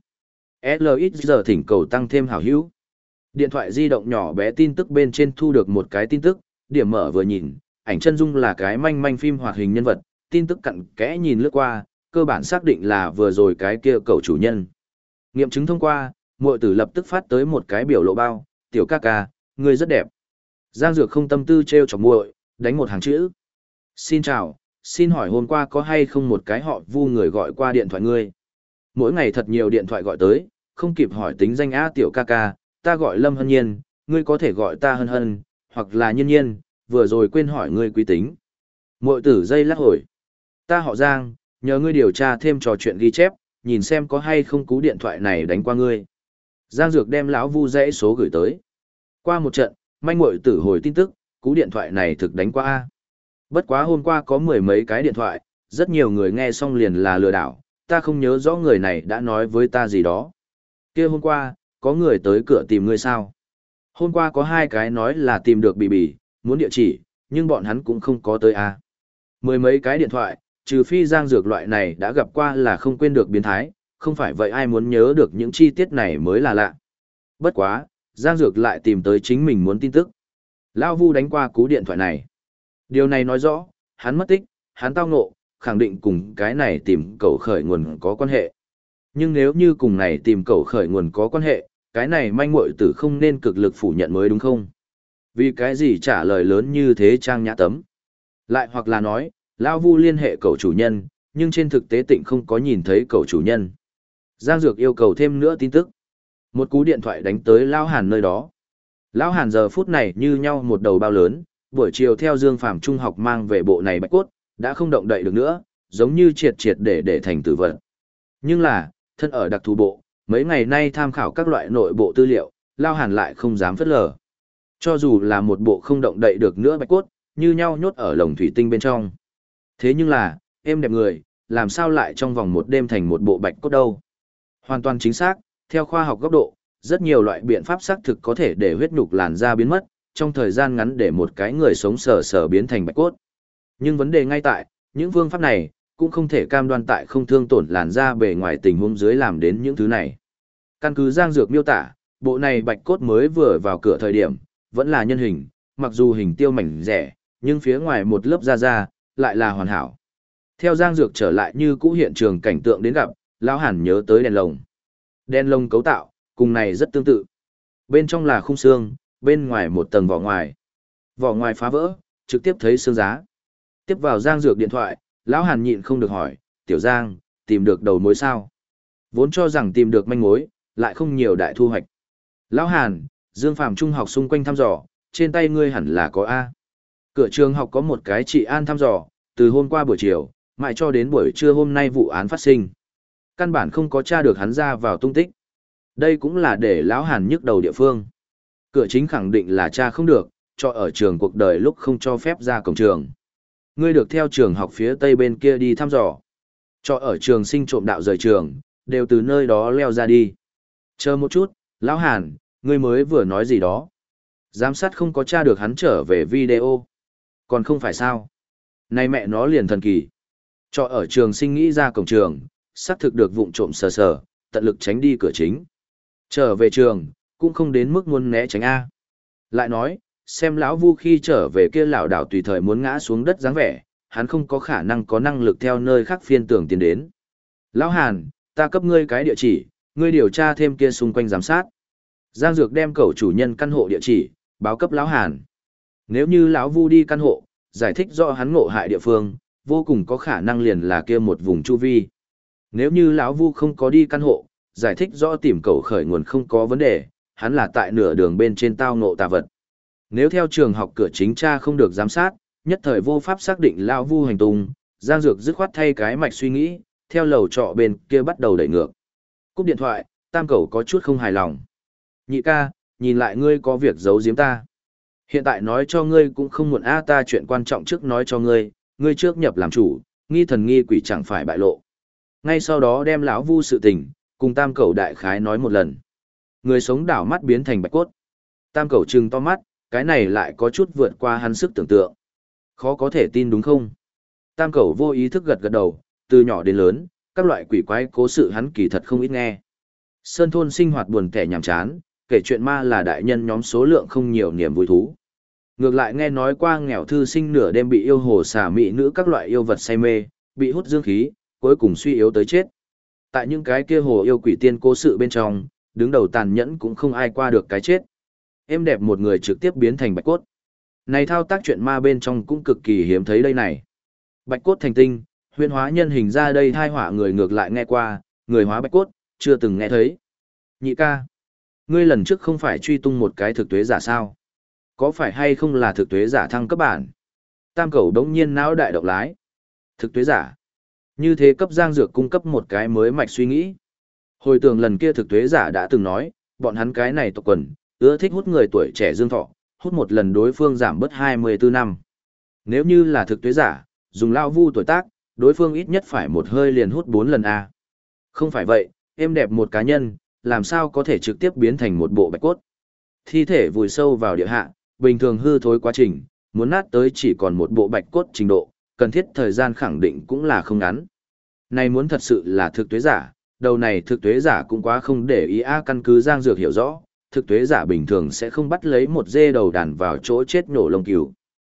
Speaker 1: lờ ít giờ thỉnh cầu tăng thêm hảo hữu. Điện thoại di động nhỏ bé tin tức bên trên thu được một cái tin tức, điểm mở vừa nhìn, ảnh chân dung là cái manh manh phim hoạt hình nhân vật, tin tức cặn kẽ nhìn lướt qua, cơ bản xác định là vừa rồi cái kia cậu chủ nhân. Nghiệm chứng thông qua, muội tử lập tức phát tới một cái biểu lộ bao, tiểu ca ca, ngươi rất đẹp. Giang Dược không tâm tư trêu chọc muội, đánh một hàng chữ. Xin chào, xin hỏi hôm qua có hay không một cái họ Vu người gọi qua điện thoại ngươi? Mỗi ngày thật nhiều điện thoại gọi tới, không kịp hỏi tính danh á tiểu ca ca, ta gọi Lâm Hân Nhiên, ngươi có thể gọi ta Hân Hân, hoặc là Nhiên Nhiên, vừa rồi quên hỏi ngươi quý tính. Muội tử dây lắc hồi. Ta họ Giang, nhờ ngươi điều tra thêm trò chuyện ghi chép, nhìn xem có hay không cú điện thoại này đánh qua ngươi. Giang Dược đem lão Vu dãy số gửi tới. Qua một trận, manh muội tử hồi tin tức, cú điện thoại này thực đánh qua a. Bất quá hôm qua có mười mấy cái điện thoại, rất nhiều người nghe xong liền là lừa đảo, ta không nhớ rõ người này đã nói với ta gì đó. Kia hôm qua, có người tới cửa tìm ngươi sao? Hôm qua có hai cái nói là tìm được Bì Bì, muốn địa chỉ, nhưng bọn hắn cũng không có tới à. Mười mấy cái điện thoại, trừ phi Giang Dược loại này đã gặp qua là không quên được biến thái, không phải vậy ai muốn nhớ được những chi tiết này mới là lạ. Bất quá, Giang Dược lại tìm tới chính mình muốn tin tức. Lão Vu đánh qua cú điện thoại này. Điều này nói rõ, hắn mất tích, hắn tao ngộ, khẳng định cùng cái này tìm cầu khởi nguồn có quan hệ. Nhưng nếu như cùng này tìm cầu khởi nguồn có quan hệ, cái này manh muội tử không nên cực lực phủ nhận mới đúng không? Vì cái gì trả lời lớn như thế trang nhã tấm? Lại hoặc là nói, Lão Vu liên hệ cậu chủ nhân, nhưng trên thực tế tịnh không có nhìn thấy cậu chủ nhân. Giang Dược yêu cầu thêm nữa tin tức. Một cú điện thoại đánh tới Lão Hàn nơi đó. Lão Hàn giờ phút này như nhau một đầu bao lớn, buổi chiều theo Dương Phàm trung học mang về bộ này bạch cốt, đã không động đậy được nữa, giống như triệt triệt để để thành tử vật. Nhưng là, thân ở đặc thù bộ, mấy ngày nay tham khảo các loại nội bộ tư liệu, Lão Hàn lại không dám phớt lờ. Cho dù là một bộ không động đậy được nữa bạch cốt, như nhau nhốt ở lồng thủy tinh bên trong. Thế nhưng là, em đẹp người, làm sao lại trong vòng một đêm thành một bộ bạch cốt đâu? Hoàn toàn chính xác, theo khoa học góc độ, rất nhiều loại biện pháp xác thực có thể để huyết nhục làn da biến mất, trong thời gian ngắn để một cái người sống sờ sờ biến thành bạch cốt. Nhưng vấn đề ngay tại, những phương pháp này, cũng không thể cam đoan tại không thương tổn làn da bề ngoài tình huống dưới làm đến những thứ này. Căn cứ Giang Dược miêu tả, bộ này bạch cốt mới vừa vào cửa thời điểm, vẫn là nhân hình, mặc dù hình tiêu mảnh rẻ, nhưng phía ngoài một lớp da da, lại là hoàn hảo. Theo Giang Dược trở lại như cũ hiện trường cảnh tượng đến gặp, Lão Hàn nhớ tới đèn lồng. Đèn lồng cấu tạo, cùng này rất tương tự. Bên trong là khung xương, bên ngoài một tầng vỏ ngoài. Vỏ ngoài phá vỡ, trực tiếp thấy xương giá. Tiếp vào Giang Dược điện thoại, Lão Hàn nhịn không được hỏi, Tiểu Giang, tìm được đầu mối sao? Vốn cho rằng tìm được manh mối, lại không nhiều đại thu hoạch. Lão Hàn, Dương Phàm trung học xung quanh thăm dò, trên tay ngươi hẳn là có A. Cửa trường học có một cái trị an thăm dò, từ hôm qua buổi chiều, mãi cho đến buổi trưa hôm nay vụ án phát sinh. Căn bản không có tra được hắn ra vào tung tích. Đây cũng là để Lão Hàn nhức đầu địa phương. Cửa chính khẳng định là tra không được, cho ở trường cuộc đời lúc không cho phép ra cổng trường. Ngươi được theo trường học phía tây bên kia đi thăm dò. Cho ở trường sinh trộm đạo rời trường, đều từ nơi đó leo ra đi. Chờ một chút, Lão Hàn, ngươi mới vừa nói gì đó. Giám sát không có tra được hắn trở về video. Còn không phải sao. Này mẹ nó liền thần kỳ. Cho ở trường sinh nghĩ ra cổng trường, xác thực được vụng trộm sờ sờ, tận lực tránh đi cửa chính. Trở về trường, cũng không đến mức muốn né tránh A. Lại nói, xem lão Vu khi trở về kia lão đảo tùy thời muốn ngã xuống đất dáng vẻ, hắn không có khả năng có năng lực theo nơi khác phiên tưởng tiến đến. Lão Hàn, ta cấp ngươi cái địa chỉ, ngươi điều tra thêm kia xung quanh giám sát. Giang Dược đem cậu chủ nhân căn hộ địa chỉ, báo cấp lão Hàn. Nếu như lão Vu đi căn hộ, giải thích rõ hắn ngộ hại địa phương, vô cùng có khả năng liền là kia một vùng chu vi. Nếu như lão Vu không có đi căn hộ, giải thích rõ tìm cậu khởi nguồn không có vấn đề, hắn là tại nửa đường bên trên tao ngộ tà vật. Nếu theo trường học cửa chính tra không được giám sát, nhất thời vô pháp xác định lão Vu hành tung, Giang Dược dứt khoát thay cái mạch suy nghĩ, theo lầu trọ bên kia bắt đầu đẩy ngược. Cúp điện thoại, Tam Cẩu có chút không hài lòng. Nhị ca, nhìn lại ngươi có việc giấu giếm ta. Hiện tại nói cho ngươi cũng không muộn a, ta chuyện quan trọng trước nói cho ngươi, ngươi trước nhập làm chủ, nghi thần nghi quỷ chẳng phải bại lộ. Ngay sau đó đem lão Vu sự tình, cùng Tam Cẩu đại khái nói một lần. Người sống đảo mắt biến thành bạch cốt. Tam Cẩu trừng to mắt, cái này lại có chút vượt qua hắn sức tưởng tượng. Khó có thể tin đúng không? Tam Cẩu vô ý thức gật gật đầu, từ nhỏ đến lớn, các loại quỷ quái cố sự hắn kỳ thật không ít nghe. Sơn thôn sinh hoạt buồn tẻ nhàm chán, kể chuyện ma là đại nhân nhóm số lượng không nhiều niềm vui thú. Ngược lại nghe nói qua nghèo thư sinh nửa đêm bị yêu hồ xà mị nữ các loại yêu vật say mê, bị hút dương khí, cuối cùng suy yếu tới chết. Tại những cái kia hồ yêu quỷ tiên cố sự bên trong, đứng đầu tàn nhẫn cũng không ai qua được cái chết. Êm đẹp một người trực tiếp biến thành bạch cốt. Này thao tác chuyện ma bên trong cũng cực kỳ hiếm thấy đây này. Bạch cốt thành tinh, huyễn hóa nhân hình ra đây thai họa người ngược lại nghe qua, người hóa bạch cốt, chưa từng nghe thấy. Nhị ca, ngươi lần trước không phải truy tung một cái thực tuế giả sao? Có phải hay không là thực tuế giả thăng cấp bản? Tam Cẩu đống nhiên não đại động lái. Thực tuế giả. Như thế cấp Giang Dược cung cấp một cái mới mạch suy nghĩ. Hồi tưởng lần kia thực tuế giả đã từng nói, bọn hắn cái này tộc quần, ưa thích hút người tuổi trẻ dương thọ, hút một lần đối phương giảm bớt hai mươi tư năm. Nếu như là thực tuế giả, dùng lao Vu tuổi tác, Đối phương ít nhất phải một hơi liền hút bốn lần A. Không phải vậy, êm đẹp một cá nhân, làm sao có thể trực tiếp biến thành một bộ bạch cốt. Thi thể vùi sâu vào địa hạ, bình thường hư thối quá trình, muốn nát tới chỉ còn một bộ bạch cốt trình độ, cần thiết thời gian khẳng định cũng là không ngắn. Này muốn thật sự là thực tuế giả, đầu này thực tuế giả cũng quá không để ý A. Căn cứ Giang Dược hiểu rõ, thực tuế giả bình thường sẽ không bắt lấy một dê đầu đàn vào chỗ chết nổ lông cừu.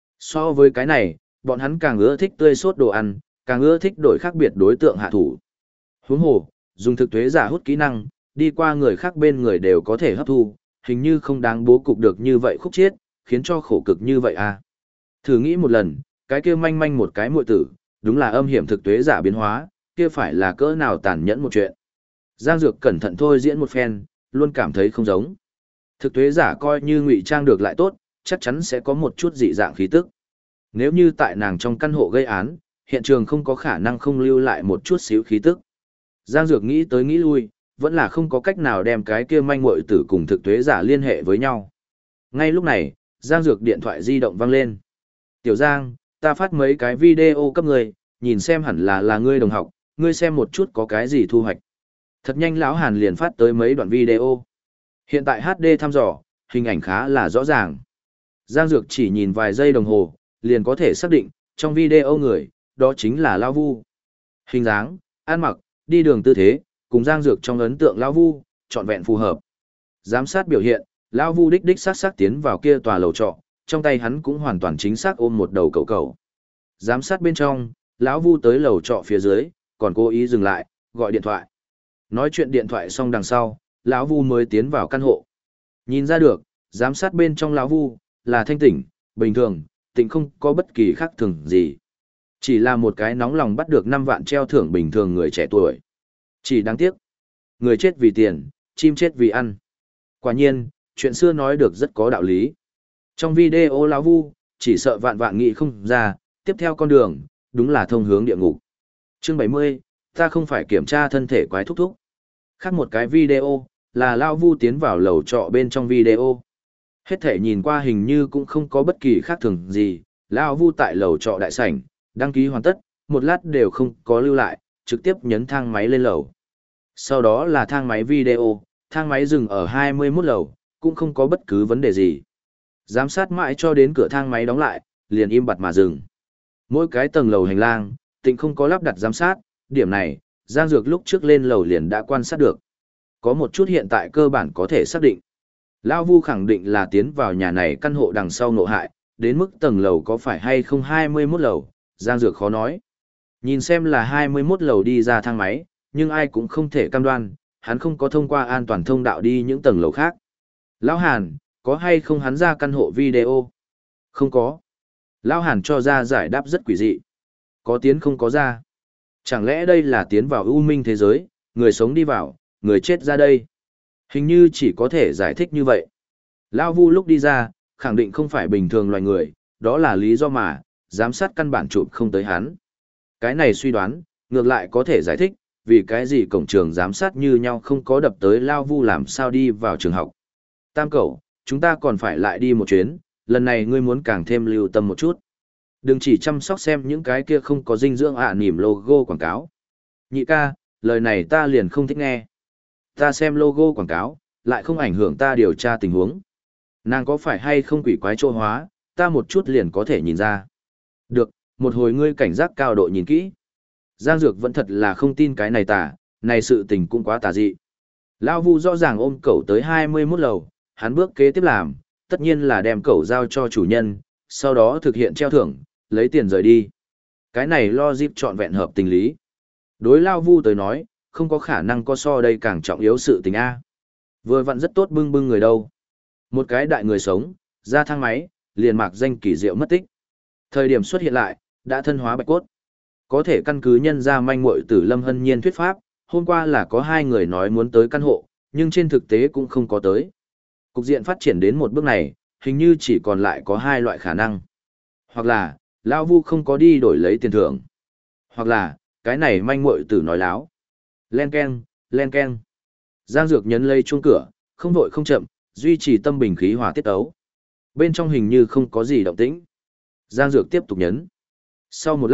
Speaker 1: So với cái này, bọn hắn càng ưa thích tươi sốt đồ ăn, càng ưa thích đổi khác biệt đối tượng hạ thủ. Huống hồ, dùng thực tuế giả hút kỹ năng, đi qua người khác bên người đều có thể hấp thu, hình như không đáng bố cục được như vậy khúc chiết, khiến cho khổ cực như vậy à. Thử nghĩ một lần, cái kia manh manh một cái muội tử, đúng là âm hiểm thực tuế giả biến hóa, kia phải là cỡ nào tàn nhẫn một chuyện. Giang Dược cẩn thận thôi diễn một phen, luôn cảm thấy không giống. Thực tuế giả coi như ngụy trang được lại tốt, chắc chắn sẽ có một chút dị dạng khí tức. Nếu như tại nàng trong căn hộ gây án, hiện trường không có khả năng không lưu lại một chút xíu khí tức. Giang Dược nghĩ tới nghĩ lui, vẫn là không có cách nào đem cái kia manh muội tử cùng thực tuế giả liên hệ với nhau. Ngay lúc này, Giang Dược điện thoại di động vang lên. Tiểu Giang, ta phát mấy cái video cấp ngươi, nhìn xem hẳn là là ngươi đồng học, ngươi xem một chút có cái gì thu hoạch. Thật nhanh lão Hàn liền phát tới mấy đoạn video. Hiện tại hát đê thăm dò, hình ảnh khá là rõ ràng. Giang Dược chỉ nhìn vài giây đồng hồ, liền có thể xác định, trong video người, đó chính là Lao Vu. Hình dáng, ăn mặc, đi đường tư thế, cùng Giang Dược trong ấn tượng Lao Vu, trọn vẹn phù hợp. Giám sát biểu hiện, Lao Vu đích đích sát sát tiến vào kia tòa lầu trọ, trong tay hắn cũng hoàn toàn chính xác ôm một đầu cẩu cẩu. Giám sát bên trong, lão Vu tới lầu trọ phía dưới, còn cố ý dừng lại, gọi điện thoại. Nói chuyện điện thoại xong đằng sau, lão Vu mới tiến vào căn hộ. Nhìn ra được, giám sát bên trong lão Vu là thanh tỉnh, bình thường, tỉnh không có bất kỳ khác thường gì. Chỉ là một cái nóng lòng bắt được năm vạn treo thưởng bình thường người trẻ tuổi. Chỉ đáng tiếc, người chết vì tiền, chim chết vì ăn. Quả nhiên, chuyện xưa nói được rất có đạo lý. Trong video lão Vu chỉ sợ vạn vạn nghị không ra, tiếp theo con đường, đúng là thông hướng địa ngục. Chương bảy mươi, ta không phải kiểm tra thân thể quái thúc thúc. Khác một cái video, là lão Vu tiến vào lầu trọ bên trong video. Hết thể nhìn qua hình như cũng không có bất kỳ khác thường gì, lão Vu tại lầu trọ đại sảnh, đăng ký hoàn tất, một lát đều không có lưu lại, trực tiếp nhấn thang máy lên lầu. Sau đó là thang máy video, thang máy dừng ở hai mươi mốt lầu, cũng không có bất cứ vấn đề gì. Giám sát mãi cho đến cửa thang máy đóng lại, liền im bặt mà dừng. Mỗi cái tầng lầu hành lang, Tịnh không có lắp đặt giám sát, điểm này, Giang Dược lúc trước lên lầu liền đã quan sát được. Có một chút hiện tại cơ bản có thể xác định. Lão Vu khẳng định là tiến vào nhà này căn hộ đằng sau nộ hại, đến mức tầng lầu có phải hay không hai mươi mốt lầu, Giang Dược khó nói. Nhìn xem là hai mươi mốt lầu đi ra thang máy, nhưng ai cũng không thể cam đoan, hắn không có thông qua an toàn thông đạo đi những tầng lầu khác. Lão Hàn, có hay không hắn ra căn hộ video? Không có. Lão Hàn cho ra giải đáp rất quỷ dị. Có tiến không có ra. Chẳng lẽ đây là tiến vào ưu minh thế giới, người sống đi vào, người chết ra đây? Hình như chỉ có thể giải thích như vậy. Lão Vu lúc đi ra, khẳng định không phải bình thường loài người, đó là lý do mà, giám sát căn bản chụp không tới hắn. Cái này suy đoán, ngược lại có thể giải thích, vì cái gì cổng trường giám sát như nhau không có đập tới Lão Vu làm sao đi vào trường học. Tam cậu, chúng ta còn phải lại đi một chuyến, lần này ngươi muốn càng thêm lưu tâm một chút. Đừng chỉ chăm sóc xem những cái kia không có dinh dưỡng ạ à, nỉm logo quảng cáo. Nhị ca, lời này ta liền không thích nghe. Ta xem logo quảng cáo, lại không ảnh hưởng ta điều tra tình huống. Nàng có phải hay không quỷ quái trô hóa, ta một chút liền có thể nhìn ra. Được, một hồi ngươi cảnh giác cao độ nhìn kỹ. Giang Dược vẫn thật là không tin cái này tà, này sự tình cũng quá tà dị. Lão Vu rõ ràng ôm cậu tới hai mươi mốt lầu, hắn bước kế tiếp làm, tất nhiên là đem cậu giao cho chủ nhân, sau đó thực hiện treo thưởng, lấy tiền rời đi. Cái này lo dịp trọn vẹn hợp tình lý. Đối Lão Vu tới nói, không có khả năng có so đây càng trọng yếu sự tình A. Vừa vặn rất tốt bưng bưng người đâu. Một cái đại người sống, ra thang máy, liền mạc danh kỳ diệu mất tích. Thời điểm xuất hiện lại, đã thân hóa bạch cốt. Có thể căn cứ nhân ra manh muội tử Lâm Hân Nhiên thuyết pháp, hôm qua là có hai người nói muốn tới căn hộ, nhưng trên thực tế cũng không có tới. Cục diện phát triển đến một bước này, hình như chỉ còn lại có hai loại khả năng. Hoặc là, Lão Vu không có đi đổi lấy tiền thưởng. Hoặc là, cái này manh muội tử nói láo. Len keng, len keng. Giang Dược nhấn lấy chuông cửa, không vội không chậm, duy trì tâm bình khí hòa tiết ấu. Bên trong hình như không có gì động tĩnh. Giang Dược tiếp tục nhấn. Sau một lát,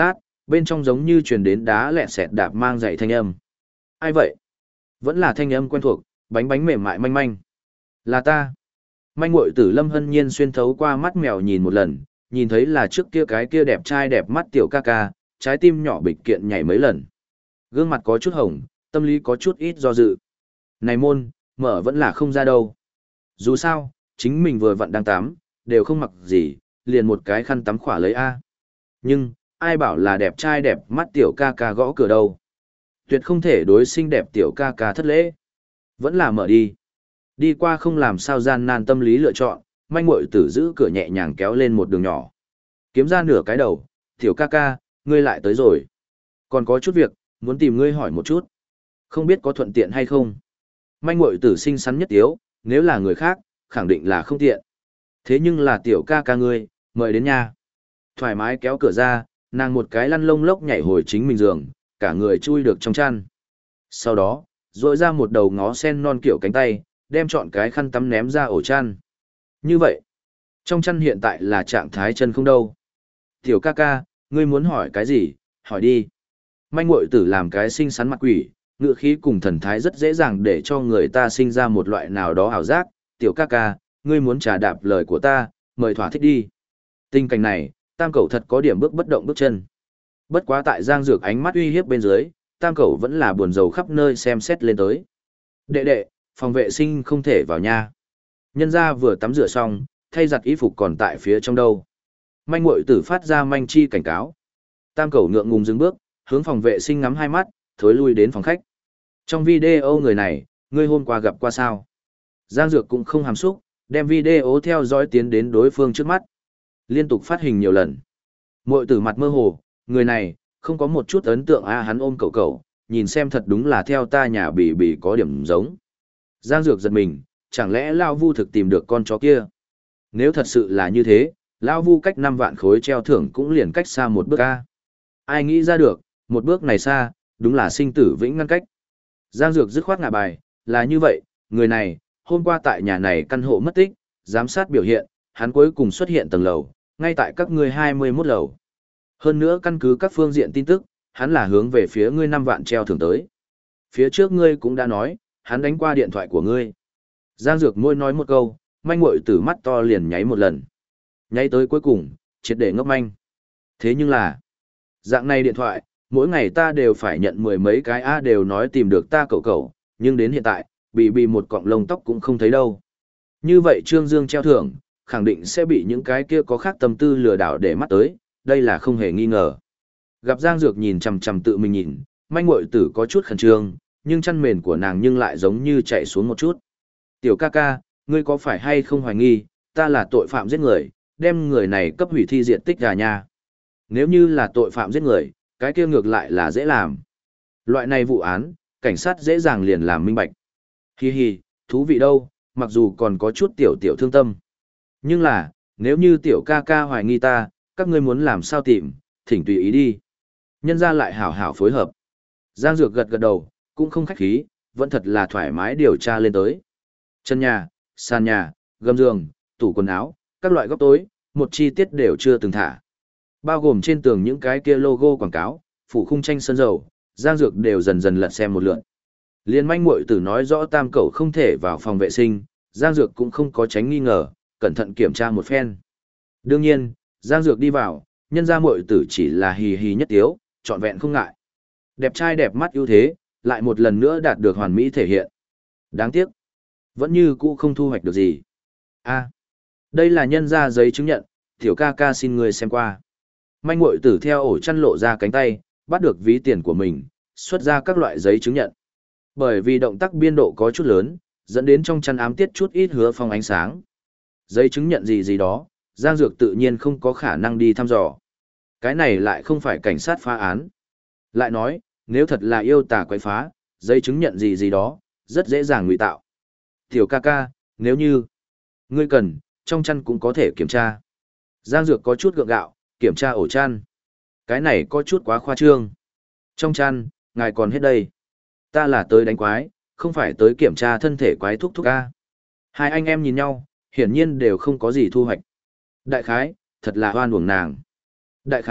Speaker 1: Bên trong giống như truyền đến đá lẹ sẹt đạp mang dậy thanh âm. Ai vậy? Vẫn là thanh âm quen thuộc, bánh bánh mềm mại manh manh. Là ta. Manh muội tử Lâm Hân Nhiên xuyên thấu qua mắt mèo nhìn một lần, nhìn thấy là trước kia cái kia đẹp trai đẹp mắt tiểu ca ca, trái tim nhỏ bịch kiện nhảy mấy lần. Gương mặt có chút hồng, tâm lý có chút ít do dự. Này môn, mở vẫn là không ra đâu. Dù sao, chính mình vừa vặn đang tắm, đều không mặc gì, liền một cái khăn tắm khỏa lấy A. Nhưng, ai bảo là đẹp trai đẹp mắt tiểu ca ca gõ cửa đâu. Tuyệt không thể đối xinh đẹp tiểu ca ca thất lễ. Vẫn là mở đi. Đi qua không làm sao gian nan tâm lý lựa chọn, manh muội tử giữ cửa nhẹ nhàng kéo lên một đường nhỏ. Kiếm ra nửa cái đầu, tiểu ca ca, ngươi lại tới rồi. Còn có chút việc, muốn tìm ngươi hỏi một chút. Không biết có thuận tiện hay không. Manh muội tử xinh xắn nhất tiếu, nếu là người khác, khẳng định là không tiện. Thế nhưng là tiểu ca ca ngươi, mời đến nhà. Thoải mái kéo cửa ra, nàng một cái lăn lông lốc nhảy hồi chính mình giường, cả người chui được trong chăn. Sau đó, rỗi ra một đầu ngó sen non kiểu cánh tay, đem chọn cái khăn tắm ném ra ổ chăn. Như vậy, trong chăn hiện tại là trạng thái chân không đâu. Tiểu ca ca, ngươi muốn hỏi cái gì, hỏi đi. Manh muội tử làm cái xinh xắn mặt quỷ, ngựa khí cùng thần thái rất dễ dàng để cho người ta sinh ra một loại nào đó ảo giác. Tiểu ca ca, ngươi muốn trả đạp lời của ta, mời thỏa thích đi. Tình cảnh này, tam cẩu thật có điểm bước bất động bước chân. Bất quá tại Giang Dược ánh mắt uy hiếp bên dưới, tam cẩu vẫn là buồn rầu khắp nơi xem xét lên tới. Đệ đệ, phòng vệ sinh không thể vào nha. Nhân gia vừa tắm rửa xong, thay giặt y phục còn tại phía trong đâu. Manh muội tử phát ra manh chi cảnh cáo. Tam cẩu ngượng ngùng dừng bước, hướng phòng vệ sinh ngắm hai mắt, thối lui đến phòng khách. Trong video người này, ngươi hôm qua gặp qua sao? Giang Dược cũng không hàm xúc, đem video theo dõi tiến đến đối phương trước mắt. Liên tục phát hình nhiều lần. Muội tử mặt mơ hồ, người này, không có một chút ấn tượng a hắn ôm cậu cậu, nhìn xem thật đúng là theo ta nhà bỉ bỉ có điểm giống. Giang Dược giật mình, chẳng lẽ Lao Vu thực tìm được con chó kia? Nếu thật sự là như thế, Lao Vu cách năm vạn khối treo thưởng cũng liền cách xa một bước a. Ai nghĩ ra được, một bước này xa, đúng là sinh tử vĩnh ngăn cách. Giang Dược dứt khoát ngả bài, là như vậy, người này, hôm qua tại nhà này căn hộ mất tích, giám sát biểu hiện, hắn cuối cùng xuất hiện tầng lầu, ngay tại các ngươi hai mươi mốt lầu. Hơn nữa căn cứ các phương diện tin tức, hắn là hướng về phía ngươi năm vạn treo thưởng tới. Phía trước ngươi cũng đã nói, hắn đánh qua điện thoại của ngươi. Giang Dược môi nói một câu, manh muội tử mắt to liền nháy một lần. Nháy tới cuối cùng, triệt để ngốc manh. Thế nhưng là, dạng này điện thoại, mỗi ngày ta đều phải nhận mười mấy cái A đều nói tìm được ta cậu cậu, nhưng đến hiện tại, bị bị một cọng lông tóc cũng không thấy đâu. Như vậy Trương Dương treo thưởng, khẳng định sẽ bị những cái kia có khác tâm tư lừa đảo để mắt tới, đây là không hề nghi ngờ. Gặp Giang Dược nhìn chằm chằm tự mình nhìn, manh muội tử có chút khẩn trương, nhưng chăn mền của nàng nhưng lại giống như chạy xuống một chút. Tiểu ca ca, ngươi có phải hay không hoài nghi, ta là tội phạm giết người, đem người này cấp hủy thi diện tích gà nha. Nếu như là tội phạm giết người, cái kia ngược lại là dễ làm. Loại này vụ án, cảnh sát dễ dàng liền làm minh bạch. Hi hi, thú vị đâu, mặc dù còn có chút tiểu tiểu thương tâm. Nhưng là, nếu như tiểu ca ca hoài nghi ta, các ngươi muốn làm sao tìm, thỉnh tùy ý đi. Nhân ra lại hảo hảo phối hợp. Giang Dược gật gật đầu, cũng không khách khí, vẫn thật là thoải mái điều tra lên tới. Chân nhà, sàn nhà, gầm giường, tủ quần áo, các loại góc tối, một chi tiết đều chưa từng thả. Bao gồm trên tường những cái kia logo quảng cáo, phủ khung tranh sơn dầu, Giang Dược đều dần dần lật xem một lượt. Liên manh muội tử nói rõ tam cẩu không thể vào phòng vệ sinh, Giang Dược cũng không có tránh nghi ngờ, cẩn thận kiểm tra một phen. Đương nhiên, Giang Dược đi vào, nhân ra muội tử chỉ là hì hì nhất tiếu, trọn vẹn không ngại. Đẹp trai đẹp mắt ưu thế, lại một lần nữa đạt được hoàn mỹ thể hiện. Đáng tiếc, vẫn như cũ không thu hoạch được gì. A, đây là nhân ra giấy chứng nhận, tiểu ca ca xin người xem qua. Manh muội tử theo ổ chăn lộ ra cánh tay, bắt được ví tiền của mình, xuất ra các loại giấy chứng nhận. Bởi vì động tác biên độ có chút lớn, dẫn đến trong chăn ám tiết chút ít hứa phong ánh sáng. Giấy chứng nhận gì gì đó, Giang Dược tự nhiên không có khả năng đi thăm dò. Cái này lại không phải cảnh sát phá án. Lại nói, nếu thật là yêu tà quấy phá, giấy chứng nhận gì gì đó, rất dễ dàng ngụy tạo. Tiểu ca ca, nếu như ngươi cần, trong chăn cũng có thể kiểm tra. Giang Dược có chút gượng gạo, kiểm tra ổ chăn. Cái này có chút quá khoa trương. Trong chăn, ngài còn hết đây. Ta là tới đánh quái, không phải tới kiểm tra thân thể quái thúc thúc ca. Hai anh em nhìn nhau, hiển nhiên đều không có gì thu hoạch. Đại khái, thật là hoan uổng nàng. Đại khái,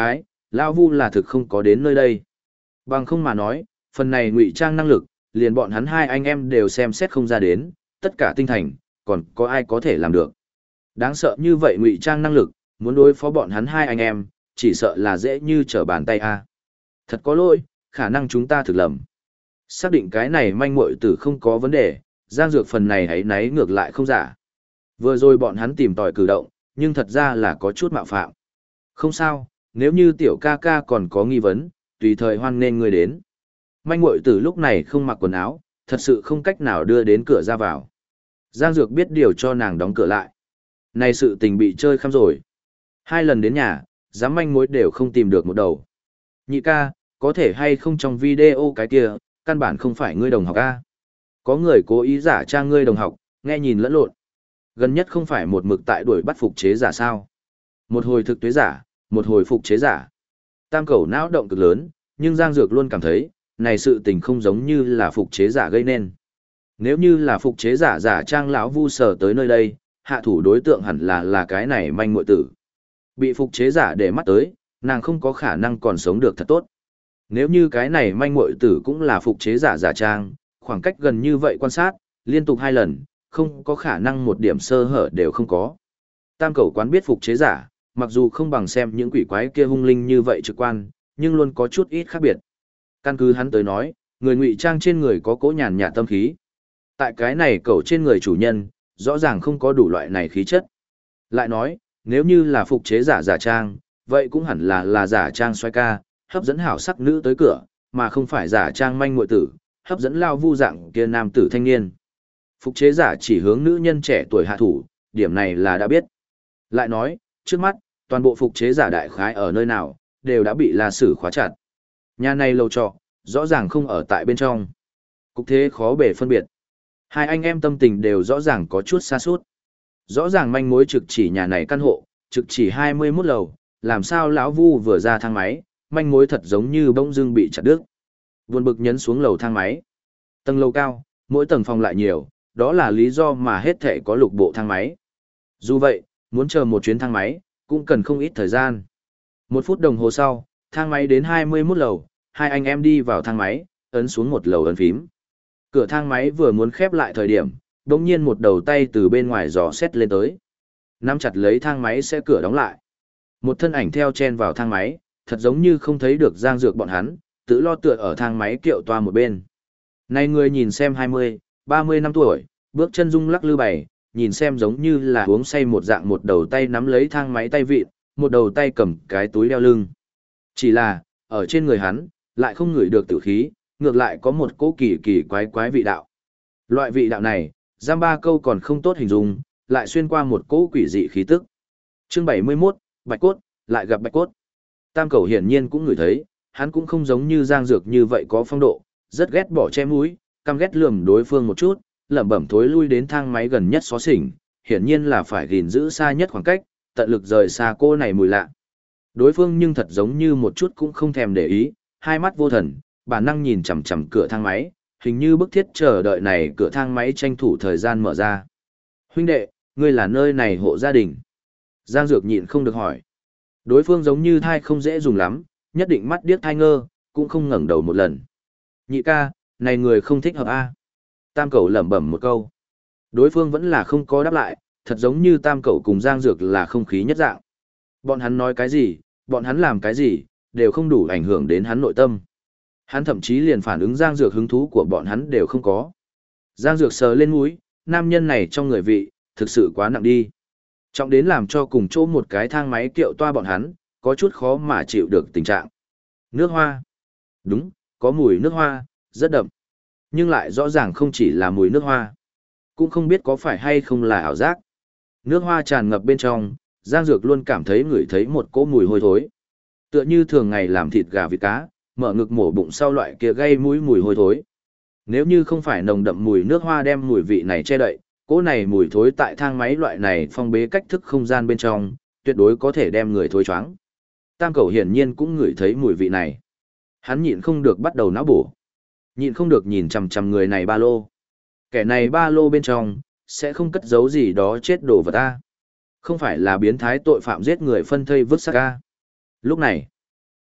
Speaker 1: lão Vu là thực không có đến nơi đây. Bằng không mà nói, phần này ngụy trang năng lực, liền bọn hắn hai anh em đều xem xét không ra đến, tất cả tinh thành, còn có ai có thể làm được. Đáng sợ như vậy ngụy trang năng lực, muốn đối phó bọn hắn hai anh em, chỉ sợ là dễ như trở bàn tay a. Thật có lỗi, khả năng chúng ta thực lầm. Xác định cái này manh muội tử không có vấn đề, Giang Dược phần này hãy náy ngược lại không giả. Vừa rồi bọn hắn tìm tòi cử động, nhưng thật ra là có chút mạo phạm. Không sao, nếu như tiểu ca ca còn có nghi vấn, tùy thời hoan nên người đến. Manh muội tử lúc này không mặc quần áo, thật sự không cách nào đưa đến cửa ra vào. Giang Dược biết điều cho nàng đóng cửa lại. Này sự tình bị chơi khăm rồi. Hai lần đến nhà, dám manh mối đều không tìm được một đầu. Nhị ca, có thể hay không trong video cái kia, căn bản không phải ngươi đồng học a. Có người cố ý giả trang ngươi đồng học, nghe nhìn lẫn lộn. Gần nhất không phải một mực tại đuổi bắt phục chế giả sao. Một hồi thực tuế giả, một hồi phục chế giả. Tam Cẩu não động cực lớn, nhưng Giang Dược luôn cảm thấy, này sự tình không giống như là phục chế giả gây nên. Nếu như là phục chế giả giả trang lão Vu sở tới nơi đây, hạ thủ đối tượng hẳn là là cái này manh muội tử. Bị phục chế giả để mắt tới, nàng không có khả năng còn sống được thật tốt. Nếu như cái này manh muội tử cũng là phục chế giả giả trang, khoảng cách gần như vậy quan sát, liên tục hai lần, không có khả năng một điểm sơ hở đều không có. Tam Cẩu quán biết phục chế giả, mặc dù không bằng xem những quỷ quái kia hung linh như vậy trực quan, nhưng luôn có chút ít khác biệt. Căn cứ hắn tới nói, người ngụy trang trên người có cỗ nhàn nhạt tâm khí. Tại cái này cẩu trên người chủ nhân, rõ ràng không có đủ loại này khí chất. Lại nói, nếu như là phục chế giả giả trang, vậy cũng hẳn là là giả trang xoay ca, hấp dẫn hảo sắc nữ tới cửa, mà không phải giả trang manh muội tử, hấp dẫn lao vu dạng kia nam tử thanh niên. Phục chế giả chỉ hướng nữ nhân trẻ tuổi hạ thủ, điểm này là đã biết. Lại nói, trước mắt, toàn bộ phục chế giả đại khái ở nơi nào, đều đã bị La Sử khóa chặt. Nhà này lầu trọ, rõ ràng không ở tại bên trong. Cục thế khó bề phân biệt. Hai anh em tâm tình đều rõ ràng có chút xa suốt. Rõ ràng manh mối trực chỉ nhà này căn hộ, trực chỉ hai mươi mốt lầu, làm sao lão Vu vừa ra thang máy, manh mối thật giống như bỗng dưng bị chặt đứt. Buồn bực nhấn xuống lầu thang máy. Tầng lầu cao, mỗi tầng phòng lại nhiều, đó là lý do mà hết thể có lục bộ thang máy. Dù vậy, muốn chờ một chuyến thang máy, cũng cần không ít thời gian. Một phút đồng hồ sau, thang máy đến hai mươi mốt lầu, hai anh em đi vào thang máy, ấn xuống một lầu ấn phím. Cửa thang máy vừa muốn khép lại thời điểm, đột nhiên một đầu tay từ bên ngoài dò xét lên tới. Nắm chặt lấy thang máy sẽ cửa đóng lại. Một thân ảnh theo chen vào thang máy, thật giống như không thấy được Giang Dược bọn hắn, tự lo tựa ở thang máy kiệu toa một bên. Này người nhìn xem hai mươi, ba mươi năm tuổi, bước chân rung lắc lư bày, nhìn xem giống như là uống say một dạng, một đầu tay nắm lấy thang máy tay vịn, một đầu tay cầm cái túi đeo lưng. Chỉ là, ở trên người hắn, lại không ngửi được tử khí, ngược lại có một cỗ kỳ kỳ quái quái vị đạo. Loại vị đạo này, giam ba câu còn không tốt hình dung, lại xuyên qua một cỗ quỷ dị khí tức. Chương bảy mươi mốt, Bạch Cốt, lại gặp Bạch Cốt. Tam Cẩu hiển nhiên cũng ngửi thấy, hắn cũng không giống như Giang Dược như vậy có phong độ, rất ghét bỏ che mũi, căm ghét lườm đối phương một chút, lẩm bẩm thối lui đến thang máy gần nhất xó xỉnh, hiển nhiên là phải gìn giữ xa nhất khoảng cách, tận lực rời xa cô này mùi lạ. Đối phương nhưng thật giống như một chút cũng không thèm để ý, hai mắt vô thần, bản năng nhìn chằm chằm cửa thang máy, hình như bức thiết chờ đợi này cửa thang máy tranh thủ thời gian mở ra. Huynh đệ, ngươi là nơi này hộ gia đình. Giang Dược nhịn không được hỏi. Đối phương giống như thai không dễ dùng lắm, nhất định mắt điếc thai ngơ, cũng không ngẩng đầu một lần. Nhị ca, này người không thích hợp a. Tam Cẩu lẩm bẩm một câu. Đối phương vẫn là không có đáp lại, thật giống như Tam Cẩu cùng Giang Dược là không khí nhất dạng. Bọn hắn nói cái gì, bọn hắn làm cái gì, đều không đủ ảnh hưởng đến hắn nội tâm. Hắn thậm chí liền phản ứng Giang Dược hứng thú của bọn hắn đều không có. Giang Dược sờ lên mũi, nam nhân này trong người vị, thực sự quá nặng đi. Trọng đến làm cho cùng chỗ một cái thang máy kiệu toa bọn hắn, có chút khó mà chịu được tình trạng. Nước hoa. Đúng, có mùi nước hoa, rất đậm. Nhưng lại rõ ràng không chỉ là mùi nước hoa. Cũng không biết có phải hay không là ảo giác. Nước hoa tràn ngập bên trong, Giang Dược luôn cảm thấy ngửi thấy một cỗ mùi hôi thối. Tựa như thường ngày làm thịt gà vịt cá, mở ngực mổ bụng sau loại kia gây mũi mùi hôi thối. Nếu như không phải nồng đậm mùi nước hoa đem mùi vị này che đậy, cỗ này mùi thối tại thang máy loại này phong bế cách thức không gian bên trong, tuyệt đối có thể đem người thối choáng. Tam Cẩu hiển nhiên cũng ngửi thấy mùi vị này. Hắn nhịn không được bắt đầu não bổ. Nhịn không được nhìn chằm chằm người này ba lô. Kẻ này ba lô bên trong, sẽ không cất giấu gì đó chết đồ vật ta. Không phải là biến thái tội phạm giết người phân thây vứt xác ca. Lúc này,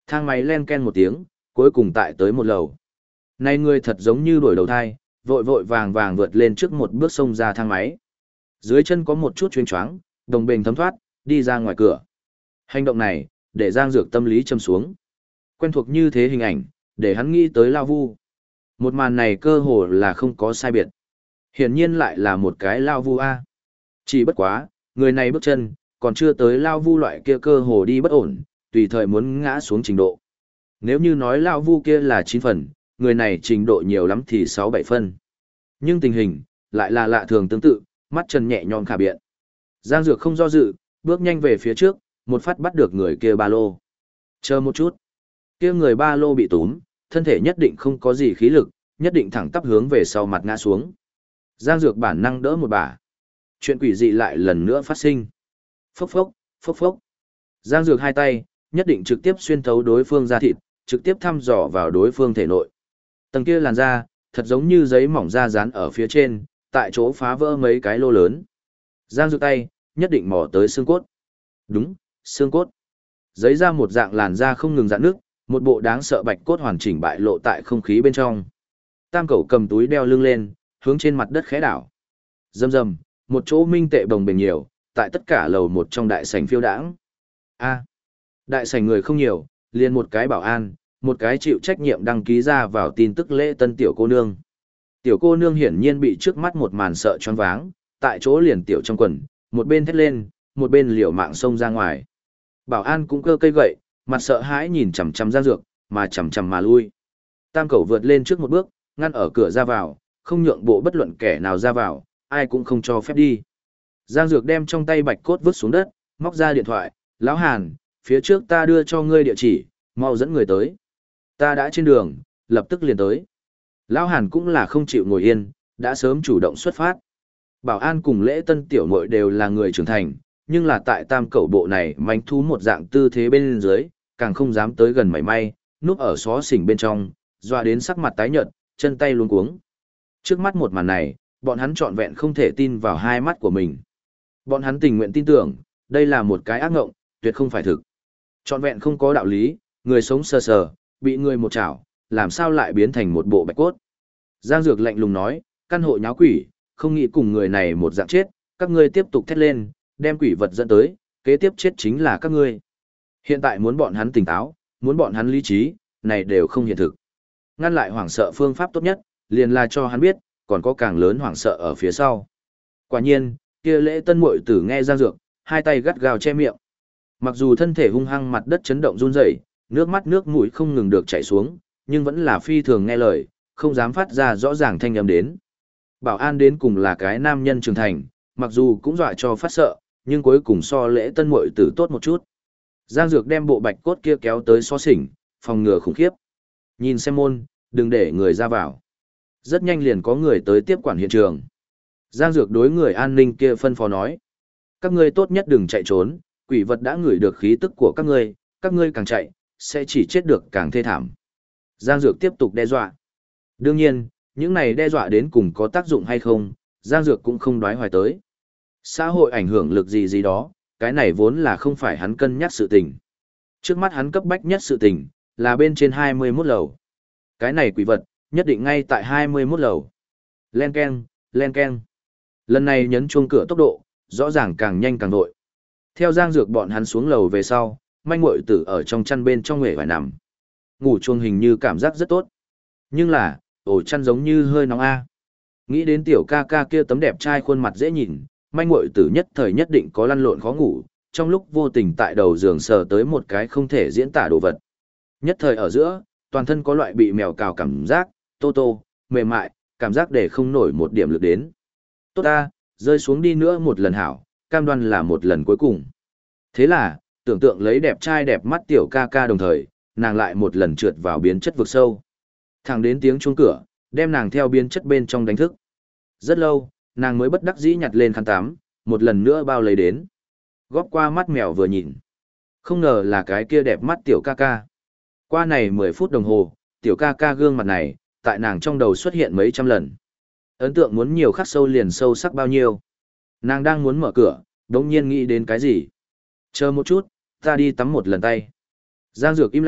Speaker 1: Thang máy len ken một tiếng, cuối cùng tại tới một lầu. Này người thật giống như đuổi đầu thai, vội vội vàng vàng vượt lên trước một bước xông ra thang máy. Dưới chân có một chút chuyến choáng, đồng bền thấm thoát, đi ra ngoài cửa. Hành động này, để Giang Dược tâm lý châm xuống. Quen thuộc như thế hình ảnh, để hắn nghĩ tới Lao Vu. Một màn này cơ hồ là không có sai biệt. Hiển nhiên lại là một cái Lao Vu A. Chỉ bất quá, người này bước chân, còn chưa tới Lao Vu loại kia cơ hồ đi bất ổn, tùy thời muốn ngã xuống trình độ. Nếu như nói Lao Vu kia là chín phần, người này trình độ nhiều lắm thì sáu bảy phân. Nhưng tình hình, lại là lạ thường tương tự, mắt chân nhẹ nhõm khả biện. Giang Dược không do dự, bước nhanh về phía trước, một phát bắt được người kia ba lô. Chờ một chút. Kia người ba lô bị túm, thân thể nhất định không có gì khí lực, nhất định thẳng tắp hướng về sau mặt ngã xuống. Giang Dược bản năng đỡ một bà. Chuyện quỷ dị lại lần nữa phát sinh. Phốc phốc, phốc phốc. Giang Dược hai tay, nhất định trực tiếp xuyên thấu đối phương da thịt, trực tiếp thăm dò vào đối phương thể nội. Tầng kia làn da, thật giống như giấy mỏng da dán ở phía trên, tại chỗ phá vỡ mấy cái lô lớn. Giang Dược tay, nhất định mò tới xương cốt. Đúng, xương cốt. Giấy ra một dạng làn da không ngừng rạn nước, một bộ đáng sợ bạch cốt hoàn chỉnh bại lộ tại không khí bên trong. Tam Cẩu cầm túi đeo lưng lên, hướng trên mặt đất khẽ đảo. Rầm rầm, một chỗ minh tệ bồng bềnh nhiều, tại tất cả lầu một trong đại sảnh phiêu đãng. A, đại sảnh người không nhiều, liền một cái bảo an, một cái chịu trách nhiệm đăng ký ra vào tin tức lễ tân tiểu cô nương. Tiểu cô nương hiển nhiên bị trước mắt một màn sợ choáng váng, tại chỗ liền tiểu trong quần, một bên thét lên, một bên liều mạng xông ra ngoài. Bảo an cũng cơ cây gậy, mặt sợ hãi nhìn chằm chằm Giang Dược, mà chằm chằm mà lui. Tam Cẩu vượt lên trước một bước, ngăn ở cửa ra vào, không nhượng bộ bất luận kẻ nào ra vào, ai cũng không cho phép đi. Giang Dược đem trong tay bạch cốt vứt xuống đất, móc ra điện thoại, "Lão Hàn, phía trước ta đưa cho ngươi địa chỉ, mau dẫn người tới. Ta đã trên đường, lập tức liền tới." Lão Hàn cũng là không chịu ngồi yên, đã sớm chủ động xuất phát. Bảo an cùng lễ tân tiểu muội đều là người trưởng thành, nhưng là tại Tam Cẩu bộ này manh thú một dạng tư thế bên dưới, càng không dám tới gần mảy may, núp ở xó xỉnh bên trong, doa đến sắc mặt tái nhợt, chân tay luống cuống. Trước mắt một màn này, bọn hắn trọn vẹn không thể tin vào hai mắt của mình. Bọn hắn tình nguyện tin tưởng, đây là một cái ác ngộng, tuyệt không phải thực. Trọn vẹn không có đạo lý, người sống sờ sờ, bị người một chảo, làm sao lại biến thành một bộ bạch cốt. Giang Dược lạnh lùng nói, căn hộ nháo quỷ, không nghĩ cùng người này một dạng chết, các ngươi tiếp tục thét lên, đem quỷ vật dẫn tới, kế tiếp chết chính là các ngươi. Hiện tại muốn bọn hắn tỉnh táo, muốn bọn hắn lý trí, này đều không hiện thực. Ngăn lại hoảng sợ phương pháp tốt nhất, liền là cho hắn biết, còn có càng lớn hoảng sợ ở phía sau. Quả nhiên, kia lễ tân muội tử nghe Giang Dược, hai tay gắt gao che miệng. Mặc dù thân thể hung hăng mặt đất chấn động run rẩy, nước mắt nước mũi không ngừng được chảy xuống, nhưng vẫn là phi thường nghe lời, không dám phát ra rõ ràng thanh âm đến. Bảo an đến cùng là cái nam nhân trưởng thành, mặc dù cũng dọa cho phát sợ, nhưng cuối cùng so lễ tân muội tử tốt một chút. Giang Dược đem bộ bạch cốt kia kéo tới xó xỉnh, phòng ngừa khủng khiếp. Nhìn xem môn, đừng để người ra vào. Rất nhanh liền có người tới tiếp quản hiện trường. Giang Dược đối người an ninh kia phân phó nói. Các ngươi tốt nhất đừng chạy trốn, quỷ vật đã ngửi được khí tức của các ngươi, các ngươi càng chạy, sẽ chỉ chết được càng thê thảm. Giang Dược tiếp tục đe dọa. Đương nhiên, những này đe dọa đến cùng có tác dụng hay không, Giang Dược cũng không đoái hoài tới. Xã hội ảnh hưởng lực gì gì đó, cái này vốn là không phải hắn cân nhắc sự tình. Trước mắt hắn cấp bách nhất sự tình, là bên trên hai mươi mốt lầu. Cái này quỷ vật, nhất định ngay tại hai mươi mốt lầu. Len keng, len keng. Lần này nhấn chuông cửa tốc độ, rõ ràng càng nhanh càng vội. Theo Giang Dược bọn hắn xuống lầu về sau, manh muội tử ở trong chăn bên trong nghề phải nằm. Ngủ chuông hình như cảm giác rất tốt. Nhưng là, ổ chăn giống như hơi nóng a. Nghĩ đến tiểu ca ca kia tấm đẹp trai khuôn mặt dễ nhìn, manh muội tử nhất thời nhất định có lăn lộn khó ngủ, trong lúc vô tình tại đầu giường sờ tới một cái không thể diễn tả đồ vật. Nhất thời ở giữa, toàn thân có loại bị mèo cào cảm giác, tô tô, mềm mại, cảm giác để không nổi một điểm lực đến. Tốt ta, rơi xuống đi nữa một lần hảo, cam đoan là một lần cuối cùng. Thế là, tưởng tượng lấy đẹp trai đẹp mắt tiểu ca ca đồng thời, nàng lại một lần trượt vào biến chất vực sâu. Thẳng đến tiếng chuông cửa, đem nàng theo biến chất bên trong đánh thức. Rất lâu, nàng mới bất đắc dĩ nhặt lên khăn tắm, một lần nữa bao lấy đến. Góp qua mắt mèo vừa nhìn. Không ngờ là cái kia đẹp mắt tiểu ca ca. Qua này mười phút đồng hồ, tiểu ca ca gương mặt này, tại nàng trong đầu xuất hiện mấy trăm lần. Ấn tượng muốn nhiều khắc sâu liền sâu sắc bao nhiêu. Nàng đang muốn mở cửa, đống nhiên nghĩ đến cái gì. Chờ một chút, ta đi tắm một lần tay. Giang Dược im lặng,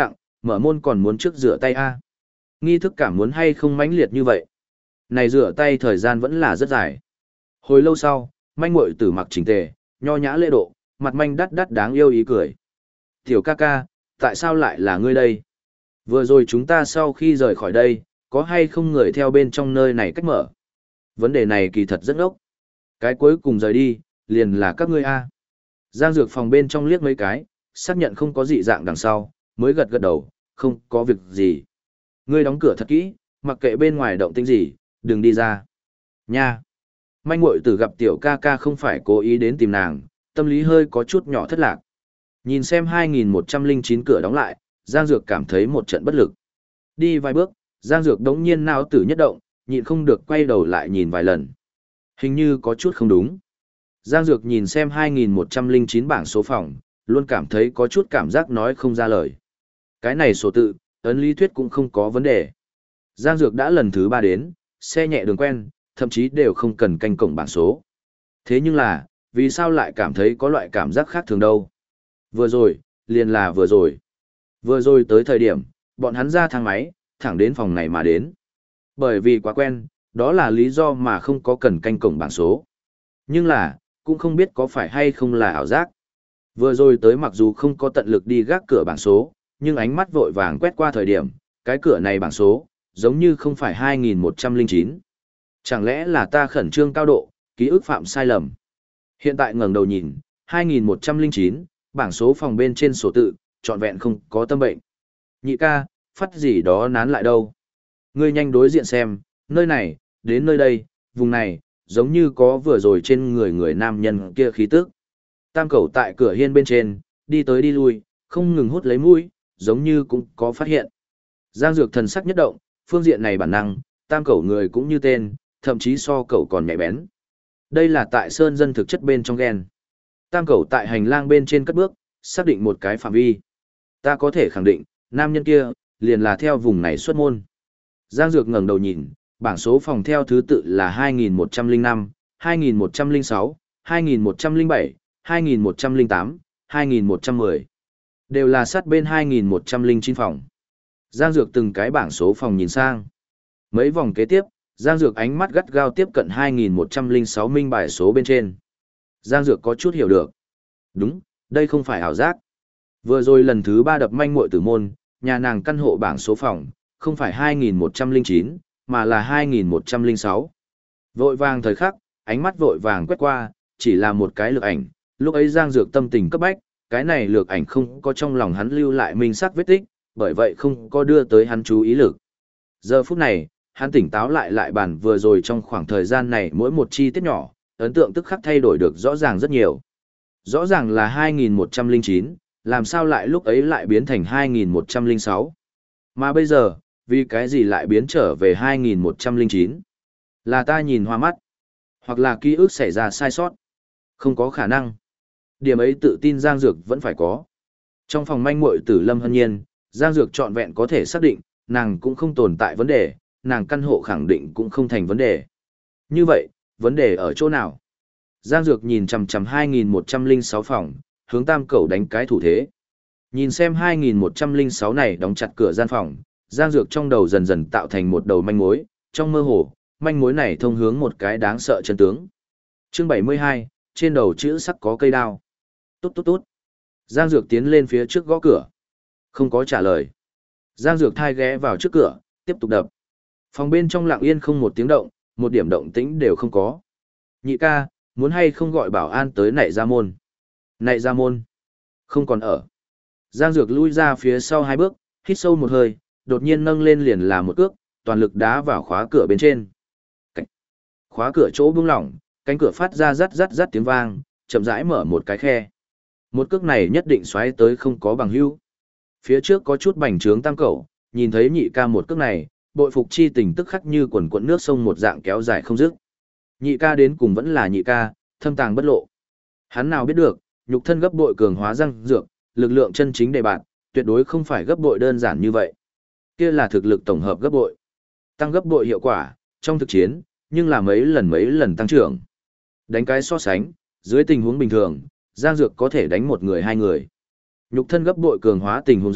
Speaker 1: Mở môn còn muốn trước rửa tay a. Nghi thức cảm muốn hay không mãnh liệt như vậy. Này rửa tay thời gian vẫn là rất dài. Hồi lâu sau, manh muội tử mặc chỉnh tề, nho nhã lễ độ, mặt manh đắt đắt đáng yêu ý cười. Tiểu ca ca, tại sao lại là ngươi đây? Vừa rồi chúng ta sau khi rời khỏi đây, có hay không người theo bên trong nơi này cách mở? Vấn đề này kỳ thật rất ngốc. Cái cuối cùng rời đi, liền là các ngươi a. Giang Dược phòng bên trong liếc mấy cái, xác nhận không có dị dạng đằng sau, mới gật gật đầu, không có việc gì. Ngươi đóng cửa thật kỹ, mặc kệ bên ngoài động tĩnh gì, đừng đi ra. Nha. Manh muội tử gặp tiểu ca ca không phải cố ý đến tìm nàng, tâm lý hơi có chút nhỏ thất lạc. Nhìn xem hai nghìn một trăm lẻ chín cửa đóng lại, Giang Dược cảm thấy một trận bất lực. Đi vài bước, Giang Dược đống nhiên não tử nhất động, nhịn không được quay đầu lại nhìn vài lần. Hình như có chút không đúng. Giang Dược nhìn xem hai nghìn một trăm lẻ chín bảng số phòng, luôn cảm thấy có chút cảm giác nói không ra lời. Cái này số tự, ấn lý thuyết cũng không có vấn đề. Giang Dược đã lần thứ ba đến, xe nhẹ đường quen, thậm chí đều không cần canh cổng bảng số. Thế nhưng là, vì sao lại cảm thấy có loại cảm giác khác thường đâu? Vừa rồi, liền là vừa rồi. Vừa rồi tới thời điểm, bọn hắn ra thang máy, thẳng đến phòng này mà đến. Bởi vì quá quen, đó là lý do mà không có cần canh cổng bảng số. Nhưng là, cũng không biết có phải hay không là ảo giác. Vừa rồi tới mặc dù không có tận lực đi gác cửa bảng số, nhưng ánh mắt vội vàng quét qua thời điểm, cái cửa này bảng số, giống như không phải hai nghìn một trăm lẻ chín. Chẳng lẽ là ta khẩn trương cao độ, ký ức phạm sai lầm. Hiện tại ngẩng đầu nhìn, hai nghìn một trăm lẻ chín, bảng số phòng bên trên sổ tự, trọn vẹn không có tâm bệnh. Nhị ca, phát gì đó nán lại đâu. Ngươi nhanh đối diện xem, nơi này, đến nơi đây, vùng này, giống như có vừa rồi trên người người nam nhân kia khí tức. Tam cẩu tại cửa hiên bên trên, đi tới đi lui, không ngừng hút lấy mũi, giống như cũng có phát hiện. Giang Dược thần sắc nhất động, phương diện này bản năng, tam cẩu người cũng như tên, thậm chí so cẩu còn nhạy bén. Đây là tại sơn dân thực chất bên trong gen. Tam cẩu tại hành lang bên trên cất bước, xác định một cái phạm vi. Ta có thể khẳng định, nam nhân kia, liền là theo vùng này xuất môn. Giang Dược ngẩng đầu nhìn, bảng số phòng theo thứ tự là hai nghìn một trăm lẻ năm, hai nghìn một trăm lẻ sáu, hai nghìn một trăm lẻ bảy, hai nghìn một trăm lẻ tám, hai nghìn một trăm mười. Đều là sát bên hai nghìn một trăm lẻ chín phòng. Giang Dược từng cái bảng số phòng nhìn sang. Mấy vòng kế tiếp, Giang Dược ánh mắt gắt gao tiếp cận hai nghìn một trăm lẻ sáu minh bài số bên trên. Giang Dược có chút hiểu được. Đúng, đây không phải ảo giác. Vừa rồi lần thứ ba đập manh muội tử môn, nhà nàng căn hộ bảng số phòng, không phải hai nghìn một trăm lẻ chín, mà là hai nghìn một trăm lẻ sáu. Vội vàng thời khắc, ánh mắt vội vàng quét qua, chỉ là một cái lược ảnh, lúc ấy Giang Dược tâm tình cấp bách, cái này lược ảnh không có trong lòng hắn lưu lại minh sắc vết tích, bởi vậy không có đưa tới hắn chú ý lực. Giờ phút này, hắn tỉnh táo lại lại bàn vừa rồi trong khoảng thời gian này mỗi một chi tiết nhỏ, ấn tượng tức khắc thay đổi được rõ ràng rất nhiều. Rõ ràng là hai nghìn một trăm lẻ chín, làm sao lại lúc ấy lại biến thành hai nghìn một trăm lẻ sáu? Mà bây giờ, vì cái gì lại biến trở về hai nghìn một trăm lẻ chín? Là ta nhìn hoa mắt, hoặc là ký ức xảy ra sai sót? Không có khả năng. Điểm ấy tự tin Giang Dược vẫn phải có. Trong phòng manh muội tử Lâm Hân Nhiên, Giang Dược trọn vẹn có thể xác định, nàng cũng không tồn tại vấn đề, nàng căn hộ khẳng định cũng không thành vấn đề. Như vậy, vấn đề ở chỗ nào? Giang Dược nhìn chằm chằm hai nghìn một trăm lẻ sáu phòng, hướng tam cẩu đánh cái thủ thế. Nhìn xem hai nghìn một trăm lẻ sáu này đóng chặt cửa gian phòng, Giang Dược trong đầu dần dần tạo thành một đầu manh mối, trong mơ hồ, manh mối này thông hướng một cái đáng sợ chân tướng. Chương bảy mươi hai, trên đầu chữ sắc có cây đao. Tốt tốt tốt. Giang Dược tiến lên phía trước gõ cửa. Không có trả lời. Giang Dược thai ghé vào trước cửa, tiếp tục đập. Phòng bên trong lặng yên không một tiếng động, một điểm động tĩnh đều không có. Nhị ca, muốn hay không gọi bảo an tới nảy ra môn. Nảy ra môn. Không còn ở. Giang Dược lui ra phía sau hai bước, hít sâu một hơi, đột nhiên nâng lên liền là một cước, toàn lực đá vào khóa cửa bên trên. Cảnh. Khóa cửa chỗ buông lỏng, cánh cửa phát ra rắt rắt rắt tiếng vang, chậm rãi mở một cái khe. Một cước này nhất định xoáy tới không có bằng hữu. Phía trước có chút bành trướng tam cẩu, nhìn thấy nhị ca một cước này, bội phục chi tình tức khắc như quần quần nước sông một dạng kéo dài không dứt. Nhị ca đến cùng vẫn là nhị ca, thâm tàng bất lộ. Hắn nào biết được, nhục thân gấp bội cường hóa Giang Dược, lực lượng chân chính đề bạt, tuyệt đối không phải gấp bội đơn giản như vậy. Kia là thực lực tổng hợp gấp bội. Tăng gấp bội hiệu quả, trong thực chiến, nhưng là mấy lần mấy lần tăng trưởng. Đánh cái so sánh, dưới tình huống bình thường, Giang Dược có thể đánh một người hai người. Nhục thân gấp bội cường hóa tình huống dưới,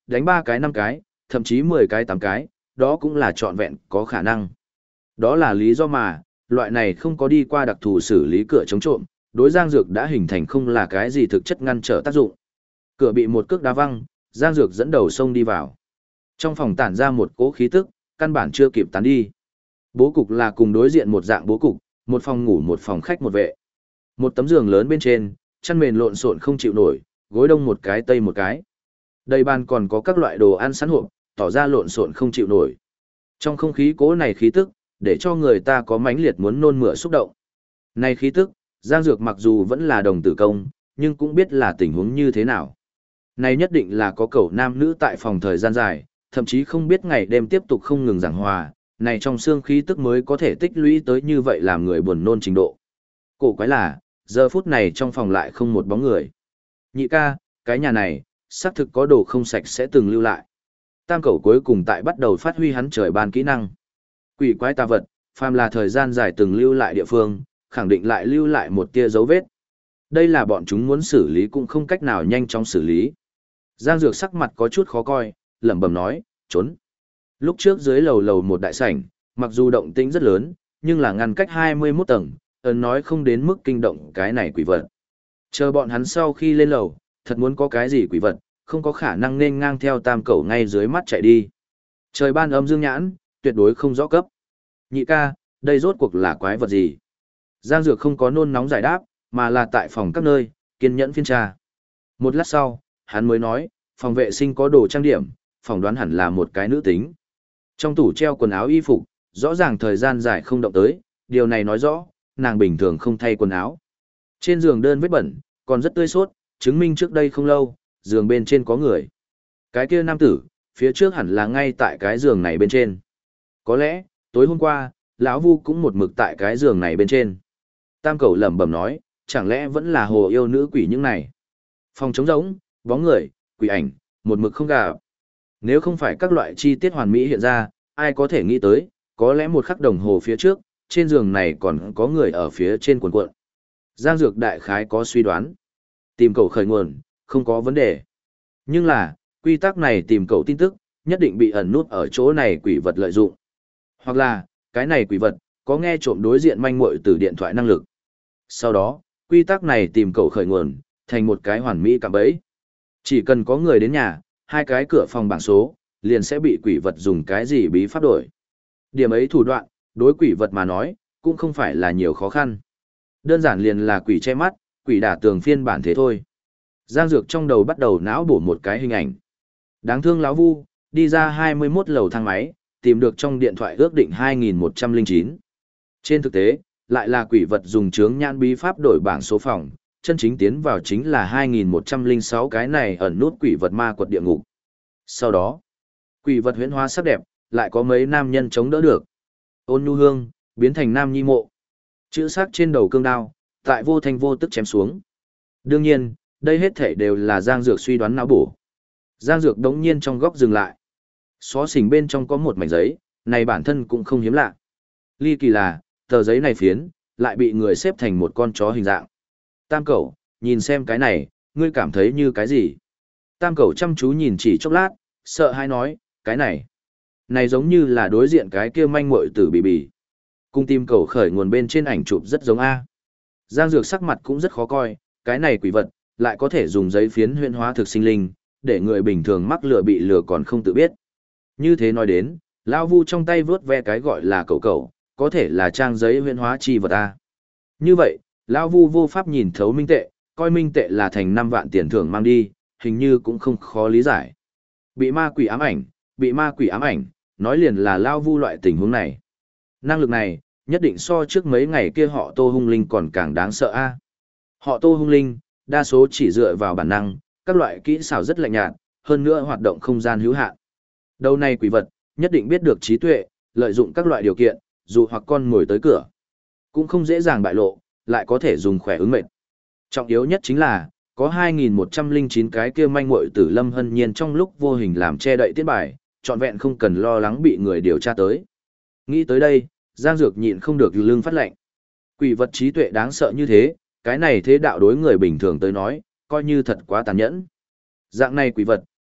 Speaker 1: đánh ba cái năm cái, thậm chí mười cái tám cái, đó cũng là trọn vẹn có khả năng. Đó là lý do mà, loại này không có đi qua đặc thù xử lý cửa chống trộm, đối Giang Dược đã hình thành không là cái gì thực chất ngăn trở tác dụng. Cửa bị một cước đá văng, Giang Dược dẫn đầu xông đi vào. Trong phòng tản ra một cỗ khí tức, căn bản chưa kịp tán đi. Bố cục là cùng đối diện một dạng bố cục, một phòng ngủ một phòng khách một vệ. Một tấm giường lớn bên trên, chăn mền lộn xộn không chịu nổi, gối đông một cái tây một cái. Đầy bàn còn có các loại đồ ăn sẵn hộp, tỏ ra lộn xộn không chịu nổi. Trong không khí cố này khí tức, để cho người ta có mãnh liệt muốn nôn mửa xúc động. Này khí tức, Giang Dược mặc dù vẫn là đồng tử công, nhưng cũng biết là tình huống như thế nào. Này nhất định là có cẩu nam nữ tại phòng thời gian dài, thậm chí không biết ngày đêm tiếp tục không ngừng giảng hòa, này trong xương khí tức mới có thể tích lũy tới như vậy làm người buồn nôn trình độ. Cổ quái là, giờ phút này trong phòng lại không một bóng người. Nhị ca, cái nhà này, xác thực có đồ không sạch sẽ từng lưu lại. Tam cẩu cuối cùng tại bắt đầu phát huy hắn trời ban kỹ năng. Quỷ quái tà vật, phàm là thời gian dài từng lưu lại địa phương, khẳng định lại lưu lại một tia dấu vết. Đây là bọn chúng muốn xử lý cũng không cách nào nhanh chóng xử lý. Giang Dược sắc mặt có chút khó coi, lẩm bẩm nói, trốn. Lúc trước dưới lầu lầu một đại sảnh, mặc dù động tĩnh rất lớn, nhưng là ngăn cách hai mươi mốt tầng, ấn nói không đến mức kinh động cái này quỷ vật. Chờ bọn hắn sau khi lên lầu, thật muốn có cái gì quỷ vật, không có khả năng nên ngang theo tam cẩu ngay dưới mắt chạy đi. Trời ban âm dương nhãn, tuyệt đối không rõ cấp. Nhị ca, đây rốt cuộc là quái vật gì? Giang Dược không có nôn nóng giải đáp, mà là tại phòng các nơi, kiên nhẫn phiên tra. Một lát sau, hắn mới nói, phòng vệ sinh có đồ trang điểm, phỏng đoán hẳn là một cái nữ tính. Trong tủ treo quần áo y phục, rõ ràng thời gian dài không động tới, điều này nói rõ, nàng bình thường không thay quần áo. Trên giường đơn vết bẩn, còn rất tươi sốt, chứng minh trước đây không lâu, giường bên trên có người. Cái kia nam tử, phía trước hẳn là ngay tại cái giường này bên trên. Có lẽ, tối hôm qua, lão Vu cũng một mực tại cái giường này bên trên. Tam Cẩu lẩm bẩm nói, chẳng lẽ vẫn là hồ yêu nữ quỷ những này. Phòng trống rỗng, bóng người, quỷ ảnh, một mực không gặp. Nếu không phải các loại chi tiết hoàn mỹ hiện ra, ai có thể nghĩ tới, có lẽ một khắc đồng hồ phía trước, trên giường này còn có người ở phía trên cuộn cuộn. Giang Dược đại khái có suy đoán. Tìm cậu khởi nguồn, không có vấn đề. Nhưng là, quy tắc này tìm cậu tin tức, nhất định bị ẩn nút ở chỗ này quỷ vật lợi dụng. Hoặc là, cái này quỷ vật, có nghe trộm đối diện manh muội từ điện thoại năng lực. Sau đó, quy tắc này tìm cậu khởi nguồn, thành một cái hoàn mỹ cạm bẫy. Chỉ cần có người đến nhà, hai cái cửa phòng bảng số, liền sẽ bị quỷ vật dùng cái gì bí pháp đổi. Điểm ấy thủ đoạn, đối quỷ vật mà nói, cũng không phải là nhiều khó khăn. Đơn giản liền là quỷ che mắt, quỷ đả tường phiên bản thế thôi. Giang Dược trong đầu bắt đầu não bổ một cái hình ảnh. Đáng thương lão Vu, đi ra hai mươi mốt lầu thang máy, tìm được trong điện thoại ước định hai nghìn một trăm lẻ chín. Trên thực tế, lại là quỷ vật dùng chướng nhãn bí pháp đổi bảng số phòng, chân chính tiến vào chính là hai nghìn một trăm lẻ sáu cái này ẩn nút quỷ vật ma quật địa ngục. Sau đó, quỷ vật huyễn hóa sắc đẹp, lại có mấy nam nhân chống đỡ được. Ôn Nhu Hương, biến thành nam nhi mộ. Chữ sắc trên đầu cương đao, tại vô thanh vô tức chém xuống. Đương nhiên, đây hết thể đều là Giang Dược suy đoán não bổ. Giang Dược đống nhiên trong góc dừng lại. Xó xỉnh bên trong có một mảnh giấy, này bản thân cũng không hiếm lạ. Ly kỳ là, tờ giấy này phiến, lại bị người xếp thành một con chó hình dạng. Tam Cẩu, nhìn xem cái này, ngươi cảm thấy như cái gì? Tam Cẩu chăm chú nhìn chỉ chốc lát, sợ hãi nói, cái này. Này giống như là đối diện cái kia manh muội tử bì bì. Cung tim Cẩu khởi nguồn bên trên ảnh chụp rất giống A. Giang Dược sắc mặt cũng rất khó coi, cái này quỷ vật, lại có thể dùng giấy phiến huyễn hóa thực sinh linh, để người bình thường mắc lừa bị lừa còn không tự biết. Như thế nói đến, lão Vu trong tay vướt ve cái gọi là cẩu cẩu, có thể là trang giấy huyễn hóa chi vật A. Như vậy, lão Vu vô pháp nhìn thấu minh tệ, coi minh tệ là thành năm vạn tiền thưởng mang đi, hình như cũng không khó lý giải. Bị ma quỷ ám ảnh, bị ma quỷ ám ảnh, nói liền là lão Vu loại tình huống này. Năng lực này, nhất định so trước mấy ngày kia họ Tô Hung Linh còn càng đáng sợ a. Họ Tô Hung Linh, đa số chỉ dựa vào bản năng, các loại kỹ xảo rất lạnh nhạt, hơn nữa hoạt động không gian hữu hạn. Đầu này quỷ vật, nhất định biết được trí tuệ, lợi dụng các loại điều kiện, dù hoặc con ngồi tới cửa. Cũng không dễ dàng bại lộ, lại có thể dùng khỏe ứng mệt. Trọng yếu nhất chính là, có hai nghìn một trăm lẻ chín cái kia manh muội tử Lâm Hân Nhiên trong lúc vô hình làm che đậy tiết bài, trọn vẹn không cần lo lắng bị người điều tra tới. Nghĩ tới đây, Giang Dược nhịn không được lưng phát lạnh. Quỷ vật trí tuệ đáng sợ như thế, cái này thế đạo đối người bình thường tới nói, coi như thật quá tàn nhẫn. Dạng này quỷ vật,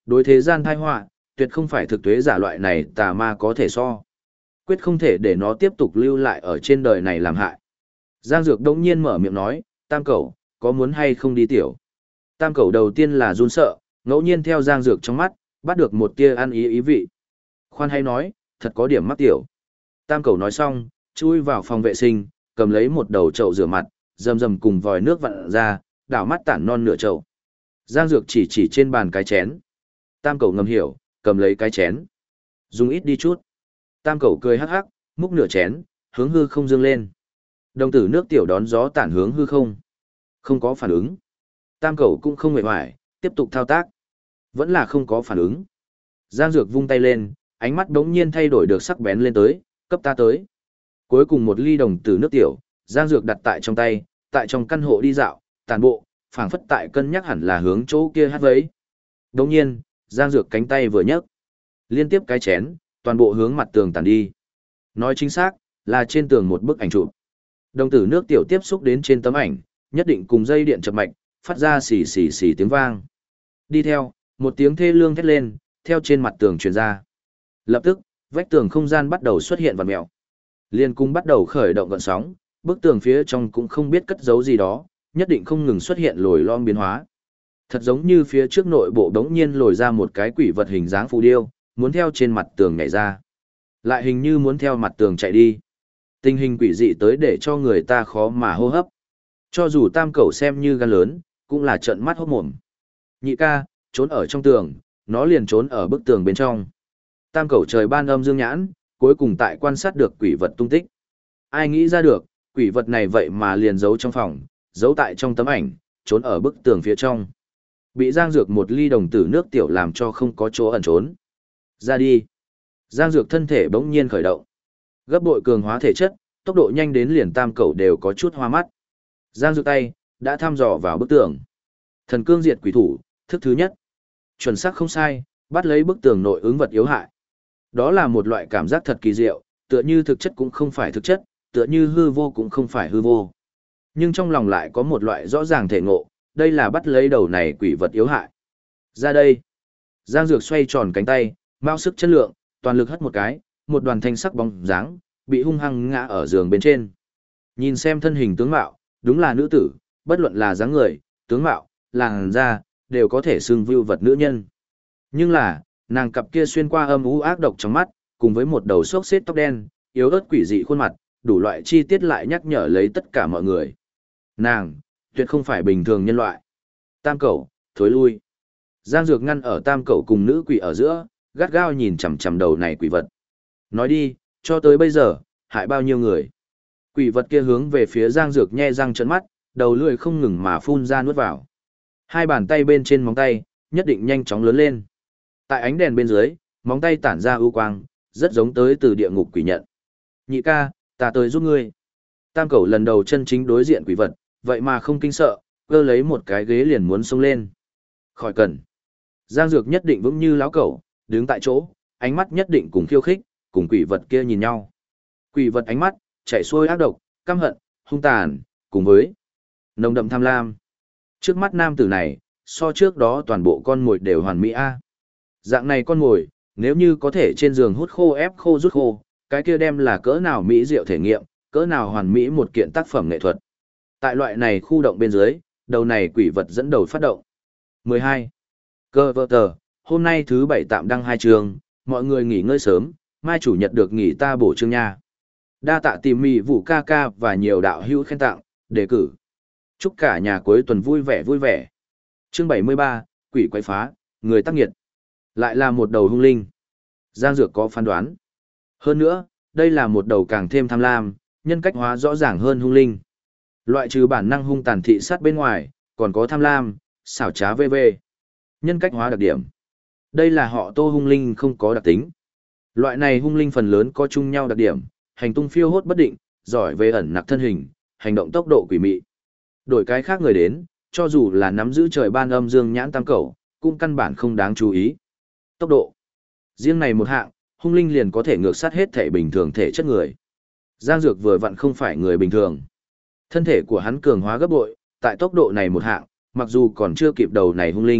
Speaker 1: Đối thế gian tai họa, tuyệt không phải thực tuế giả loại này tà ma có thể so. Quyết không thể để nó tiếp tục lưu lại ở trên đời này làm hại. Giang Dược đông nhiên mở miệng nói, Tam Cẩu, có muốn hay không đi tiểu? Tam Cẩu đầu tiên là run sợ, ngẫu nhiên theo Giang Dược trong mắt, bắt được một tia ăn ý ý vị. Khoan hay nói, thật có điểm mắc tiểu. Tam Cẩu nói xong, chui vào phòng vệ sinh, cầm lấy một đầu chậu rửa mặt, rầm rầm cùng vòi nước vặn ra, đảo mắt tản non nửa chậu. Giang Dược chỉ chỉ trên bàn cái chén. Tam Cẩu ngầm hiểu, cầm lấy cái chén. Dùng ít đi chút. Tam Cẩu cười hắc hắc, múc nửa chén, hướng hư không dương lên. Đồng tử nước tiểu đón gió tản hướng hư không. Không có phản ứng. Tam Cẩu cũng không mệt mỏi, tiếp tục thao tác. Vẫn là không có phản ứng. Giang Dược vung tay lên, ánh mắt đống nhiên thay đổi được sắc bén lên tới, cấp ta tới. Cuối cùng một ly đồng tử nước tiểu, Giang Dược đặt tại trong tay, tại trong căn hộ đi dạo, tàn bộ, phảng phất tại cân nhắc hẳn là hướng chỗ kia hát vấy. Đống nhiên, Giang Dược cánh tay vừa nhấc, liên tiếp cái chén, toàn bộ hướng mặt tường tàn đi. Nói chính xác, là trên tường một bức ảnh chụp. Đồng tử nước tiểu tiếp xúc đến trên tấm ảnh, nhất định cùng dây điện chập mạch, phát ra xì xì xì tiếng vang. Đi theo, một tiếng thê lương thét lên, theo trên mặt tường truyền ra. Lập tức, vách tường không gian bắt đầu xuất hiện vặn mèo. Liên cung bắt đầu khởi động gợn sóng, bức tường phía trong cũng không biết cất giấu gì đó, nhất định không ngừng xuất hiện lồi lõm biến hóa. Thật giống như phía trước nội bộ đống nhiên lồi ra một cái quỷ vật hình dáng phù điêu, muốn theo trên mặt tường nhảy ra. Lại hình như muốn theo mặt tường chạy đi. Tình hình quỷ dị tới để cho người ta khó mà hô hấp. Cho dù Tam Cẩu xem như gan lớn, cũng là trợn mắt hốt mồm. Nhị ca, trốn ở trong tường, nó liền trốn ở bức tường bên trong. Tam Cẩu trời ban âm dương nhãn, cuối cùng tại quan sát được quỷ vật tung tích. Ai nghĩ ra được, quỷ vật này vậy mà liền giấu trong phòng, giấu tại trong tấm ảnh, trốn ở bức tường phía trong. Bị Giang Dược một ly đồng tử nước tiểu làm cho không có chỗ ẩn trốn. Ra đi. Giang Dược thân thể bỗng nhiên khởi động. Gấp bội cường hóa thể chất, tốc độ nhanh đến liền Tam Cẩu đều có chút hoa mắt. Giang Dược tay đã thăm dò vào bức tường. Thần cương diệt quỷ thủ, thức thứ nhất. Chuẩn xác không sai, bắt lấy bức tường nội ứng vật yếu hại. Đó là một loại cảm giác thật kỳ diệu, tựa như thực chất cũng không phải thực chất, tựa như hư vô cũng không phải hư vô. Nhưng trong lòng lại có một loại rõ ràng thể ngộ, đây là bắt lấy đầu này quỷ vật yếu hại. Ra đây. Giang Dược xoay tròn cánh tay, mao sức chất lượng, toàn lực hất một cái, một đoàn thanh sắc bóng dáng, bị hung hăng ngã ở giường bên trên. Nhìn xem thân hình tướng mạo, đúng là nữ tử, bất luận là dáng người, tướng mạo, làn da, đều có thể xưng vưu vật nữ nhân. Nhưng là, nàng cặp kia xuyên qua âm u ác độc trong mắt, cùng với một đầu xốc xếp tóc đen, yếu ớt quỷ dị khuôn mặt, đủ loại chi tiết lại nhắc nhở lấy tất cả mọi người. Nàng, tuyệt không phải bình thường nhân loại. Tam Cẩu, thối lui. Giang Dược ngăn ở Tam Cẩu cùng nữ quỷ ở giữa, gắt gao nhìn chằm chằm đầu này quỷ vật. Nói đi, cho tới bây giờ, hại bao nhiêu người. Quỷ vật kia hướng về phía Giang Dược nhe răng trợn mắt, đầu lưỡi không ngừng mà phun ra nuốt vào. Hai bàn tay bên trên móng tay, nhất định nhanh chóng lớn lên. Tại ánh đèn bên dưới, móng tay tản ra ưu quang, rất giống tới từ địa ngục quỷ nhận. Nhị ca, ta tới giúp ngươi. Tam Cẩu lần đầu chân chính đối diện quỷ vật, vậy mà không kinh sợ, cơ lấy một cái ghế liền muốn xông lên. Khỏi cần. Giang Dược nhất định vững như lão cẩu, đứng tại chỗ, ánh mắt nhất định cùng khiêu khích, cùng quỷ vật kia nhìn nhau. Quỷ vật ánh mắt, chảy xuôi ác độc, căm hận, hung tàn, cùng với nồng đậm tham lam. Trước mắt nam tử này, so trước đó toàn bộ con mồi đều hoàn mỹ a. Dạng này con mồi, nếu như có thể trên giường hút khô ép khô rút khô, cái kia đem là cỡ nào mỹ diệu thể nghiệm, cỡ nào hoàn mỹ một kiện tác phẩm nghệ thuật. Tại loại này khu động bên dưới, đầu này quỷ vật dẫn đầu phát động. mười hai. Cơ vơ tờ, hôm nay thứ bảy tạm đăng hai trường, mọi người nghỉ ngơi sớm, mai chủ nhật được nghỉ ta bổ chương nha. Đa tạ tìm mì vụ ca ca và nhiều đạo hữu khen tặng, đề cử. Chúc cả nhà cuối tuần vui vẻ vui vẻ. Chương bảy mươi ba, quỷ quái phá, người tác nghiệt. Lại là một đầu hung linh. Giang Dược có phán đoán. Hơn nữa, đây là một đầu càng thêm tham lam, nhân cách hóa rõ ràng hơn hung linh. Loại trừ bản năng hung tàn thị sát bên ngoài, còn có tham lam, xảo trá vê vê. Nhân cách hóa đặc điểm. Đây là họ Tô hung linh không có đặc tính. Loại này hung linh phần lớn có chung nhau đặc điểm, hành tung phiêu hốt bất định, giỏi về ẩn nặc thân hình, hành động tốc độ quỷ mị. Đổi cái khác người đến, cho dù là nắm giữ trời ban âm dương nhãn Tam Cẩu, cũng căn bản không đáng chú ý. Tốc độ. Riêng này một hạng, hung linh liền có thể ngược sát hết thể bình thường thể chất người. Giang Dược vừa vặn không phải người bình thường. Thân thể của hắn cường hóa gấp bội, tại tốc độ này một hạng, mặc dù còn chưa kịp đầu này hung linh,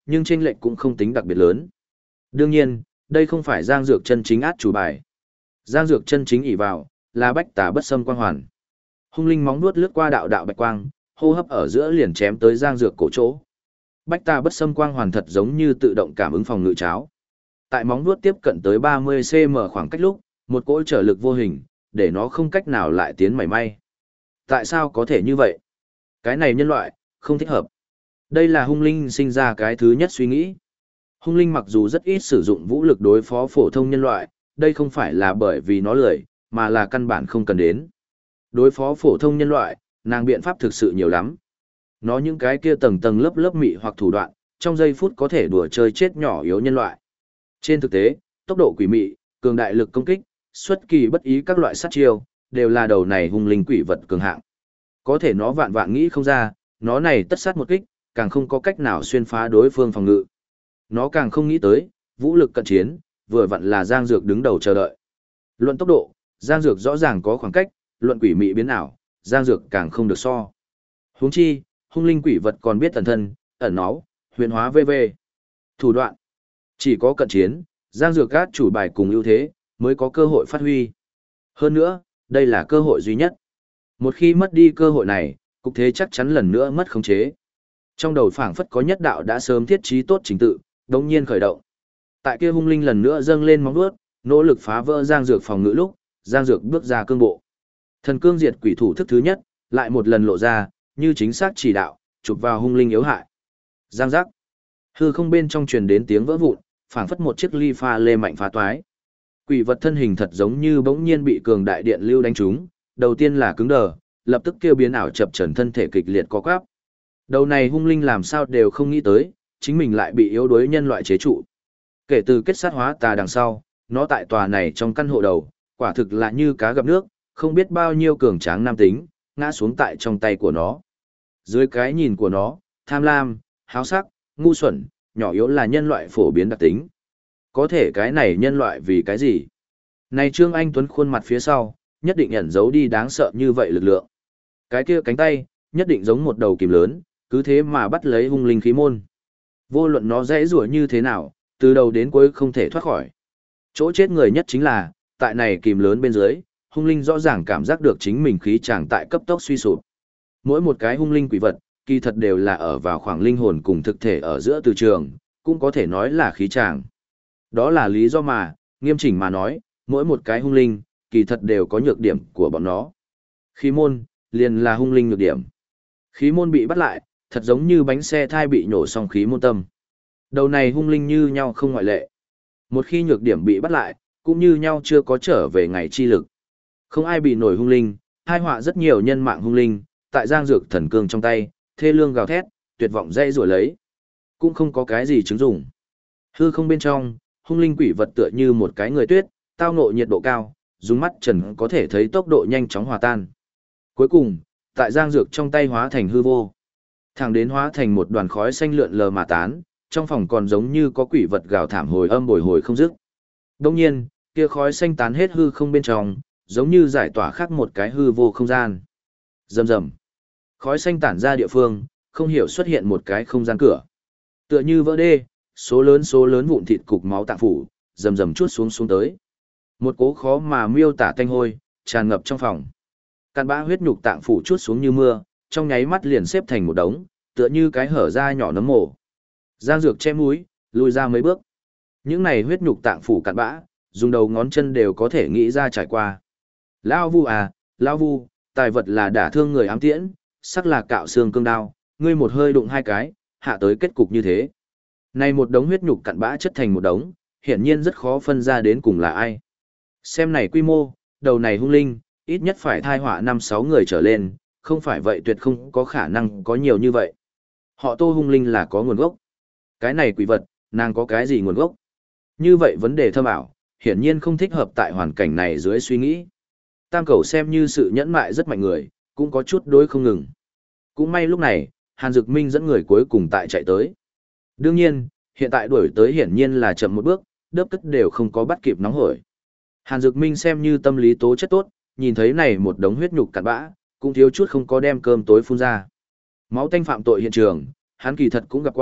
Speaker 1: nhưng chênh lệch cũng không tính đặc biệt lớn. Đương nhiên, đây không phải Giang Dược chân chính át chủ bài. Giang Dược chân chính ỷ vào là bách tà bất xâm quang hoàn. Hung linh móng vuốt lướt qua đạo đạo bạch quang, hô hấp ở giữa liền chém tới Giang Dược cổ chỗ. Bách tà bất xâm quang hoàn thật giống như tự động cảm ứng phòng ngự cháo. Tại móng vuốt tiếp cận tới ba mươi xăng-ti-mét khoảng cách lúc, một cỗ trở lực vô hình, để nó không cách nào lại tiến mảy may. Tại sao có thể như vậy? Cái này nhân loại, không thích hợp. Đây là hung linh sinh ra cái thứ nhất suy nghĩ. Hung linh mặc dù rất ít sử dụng vũ lực đối phó phổ thông nhân loại, đây không phải là bởi vì nó lười, mà là căn bản không cần đến. Đối phó phổ thông nhân loại, nàng biện pháp thực sự nhiều lắm. Nó những cái kia tầng tầng lớp lớp mị hoặc thủ đoạn, trong giây phút có thể đùa chơi chết nhỏ yếu nhân loại. Trên thực tế, tốc độ quỷ mị, cường đại lực công kích, xuất kỳ bất ý các loại sát chiêu, đều là đầu này hung linh quỷ vật cường hạng. Có thể nó vạn vạn nghĩ không ra, nó này tất sát một kích, càng không có cách nào xuyên phá đối phương phòng ngự. Nó càng không nghĩ tới, vũ lực cận chiến, vừa vặn là Giang Dược đứng đầu chờ đợi. Luận tốc độ, Giang Dược rõ ràng có khoảng cách, luận quỷ mị biến ảo, Giang Dược càng không được so. Huống chi, hung linh quỷ vật còn biết ẩn thân, ẩn náu, huyền hóa vân vân. Thủ đoạn, chỉ có cận chiến, Giang Dược gác chủ bài cùng ưu thế, mới có cơ hội phát huy. Hơn nữa, đây là cơ hội duy nhất. Một khi mất đi cơ hội này, cục thế chắc chắn lần nữa mất khống chế. Trong đầu phảng phất có nhất đạo đã sớm thiết trí tốt trình tự, đống nhiên khởi động. Tại kia hung linh lần nữa dâng lên móng vuốt, nỗ lực phá vỡ Giang Dược phòng ngự lúc, Giang Dược bước ra cương bộ. Thần cương diệt quỷ thủ thức thứ nhất, lại một lần lộ ra, như chính xác chỉ đạo, chụp vào hung linh yếu hại. Giang giác. Hư không bên trong truyền đến tiếng vỡ vụn, phảng phất một chiếc ly pha lê mạnh phá toái. Quỷ vật thân hình thật giống như bỗng nhiên bị cường đại điện lưu đánh trúng, đầu tiên là cứng đờ, lập tức kêu biến ảo chập chờn thân thể kịch liệt co quắp. Đầu này hung linh làm sao đều không nghĩ tới, chính mình lại bị yếu đuối nhân loại chế trụ. Kể từ kết sát hóa tà đằng sau, nó tại tòa này trong căn hộ đầu, quả thực là như cá gặp nước, không biết bao nhiêu cường tráng nam tính, ngã xuống tại trong tay của nó. Dưới cái nhìn của nó, tham lam, háo sắc, ngu xuẩn, nhỏ yếu là nhân loại phổ biến đặc tính. Có thể cái này nhân loại vì cái gì? Này Trương Anh Tuấn khuôn mặt phía sau, nhất định ẩn giấu đi đáng sợ như vậy lực lượng. Cái kia cánh tay, nhất định giống một đầu kìm lớn, cứ thế mà bắt lấy hung linh khí môn. Vô luận nó dễ rủa như thế nào, từ đầu đến cuối không thể thoát khỏi. Chỗ chết người nhất chính là, tại này kìm lớn bên dưới, hung linh rõ ràng cảm giác được chính mình khí tràng tại cấp tốc suy sụp. Mỗi một cái hung linh quỷ vật, kỳ thật đều là ở vào khoảng linh hồn cùng thực thể ở giữa từ trường, cũng có thể nói là khí tràng. Đó là lý do mà, nghiêm chỉnh mà nói, mỗi một cái hung linh, kỳ thật đều có nhược điểm của bọn nó. Khí môn, liền là hung linh nhược điểm. Khí môn bị bắt lại, thật giống như bánh xe thai bị nổ xong khí môn tâm. Đầu này hung linh như nhau không ngoại lệ. Một khi nhược điểm bị bắt lại, cũng như nhau chưa có trở về ngày chi lực. Không ai bị nổi hung linh, hai họa rất nhiều nhân mạng hung linh, tại Giang Dược thần cương trong tay, thê lương gào thét, tuyệt vọng dây rủa lấy. Cũng không có cái gì chứng dụng. Hư không bên trong, hung linh quỷ vật tựa như một cái người tuyết, tao ngộ nhiệt độ cao, dùng mắt trần có thể thấy tốc độ nhanh chóng hòa tan. Cuối cùng, tại Giang Dược trong tay hóa thành hư vô. Thẳng đến hóa thành một đoàn khói xanh lượn lờ mà tán, trong phòng còn giống như có quỷ vật gào thảm hồi âm bồi hồi không dứt. Đồng nhiên, kia khói xanh tán hết hư không bên trong, giống như giải tỏa khác một cái hư vô không gian. Rầm rầm. Khói xanh tản ra địa phương, không hiểu xuất hiện một cái không gian cửa. Tựa như vỡ đê, số lớn số lớn vụn thịt cục máu tạng phủ, rầm rầm chuốt xuống xuống tới. Một cố khó mà miêu tả tanh hôi, tràn ngập trong phòng. Cặn bã huyết nhục tạng phủ chuốt xuống như mưa, trong nháy mắt liền xếp thành một đống, tựa như cái hở ra nhỏ nấm mồ. Giang Dược che mũi, lùi ra mấy bước. Những này huyết nhục tạng phủ cặn bã, dùng đầu ngón chân đều có thể nghĩ ra trải qua. Lão Vu à, lão Vu, tài vật là đả thương người ám tiễn, sắc là cạo xương cương đao, ngươi một hơi đụng hai cái, hạ tới kết cục như thế. Này một đống huyết nhục cặn bã chất thành một đống, hiển nhiên rất khó phân ra đến cùng là ai. Xem này quy mô, đầu này hung linh, ít nhất phải thai họa năm sáu người trở lên, không phải vậy tuyệt không có khả năng có nhiều như vậy. Họ Tô hung linh là có nguồn gốc. Cái này quỷ vật, nàng có cái gì nguồn gốc? Như vậy vấn đề thâm ảo, hiển nhiên không thích hợp tại hoàn cảnh này dưới suy nghĩ. Tam Cẩu xem như sự nhẫn mại rất mạnh người, cũng có chút đối không ngừng. Cũng may lúc này, Hàn Dực Minh dẫn người cuối cùng tại chạy tới. Đương nhiên, hiện tại đuổi tới hiển nhiên là chậm một bước, đớp cất đều không có bắt kịp nóng hổi. Hàn Dực Minh xem như tâm lý tố chất tốt, nhìn thấy này một đống huyết nhục cặn bã, cũng thiếu chút không có đem cơm tối phun ra. Máu tanh phạm tội hiện trường, hắn kỳ thật cũng gặp qua,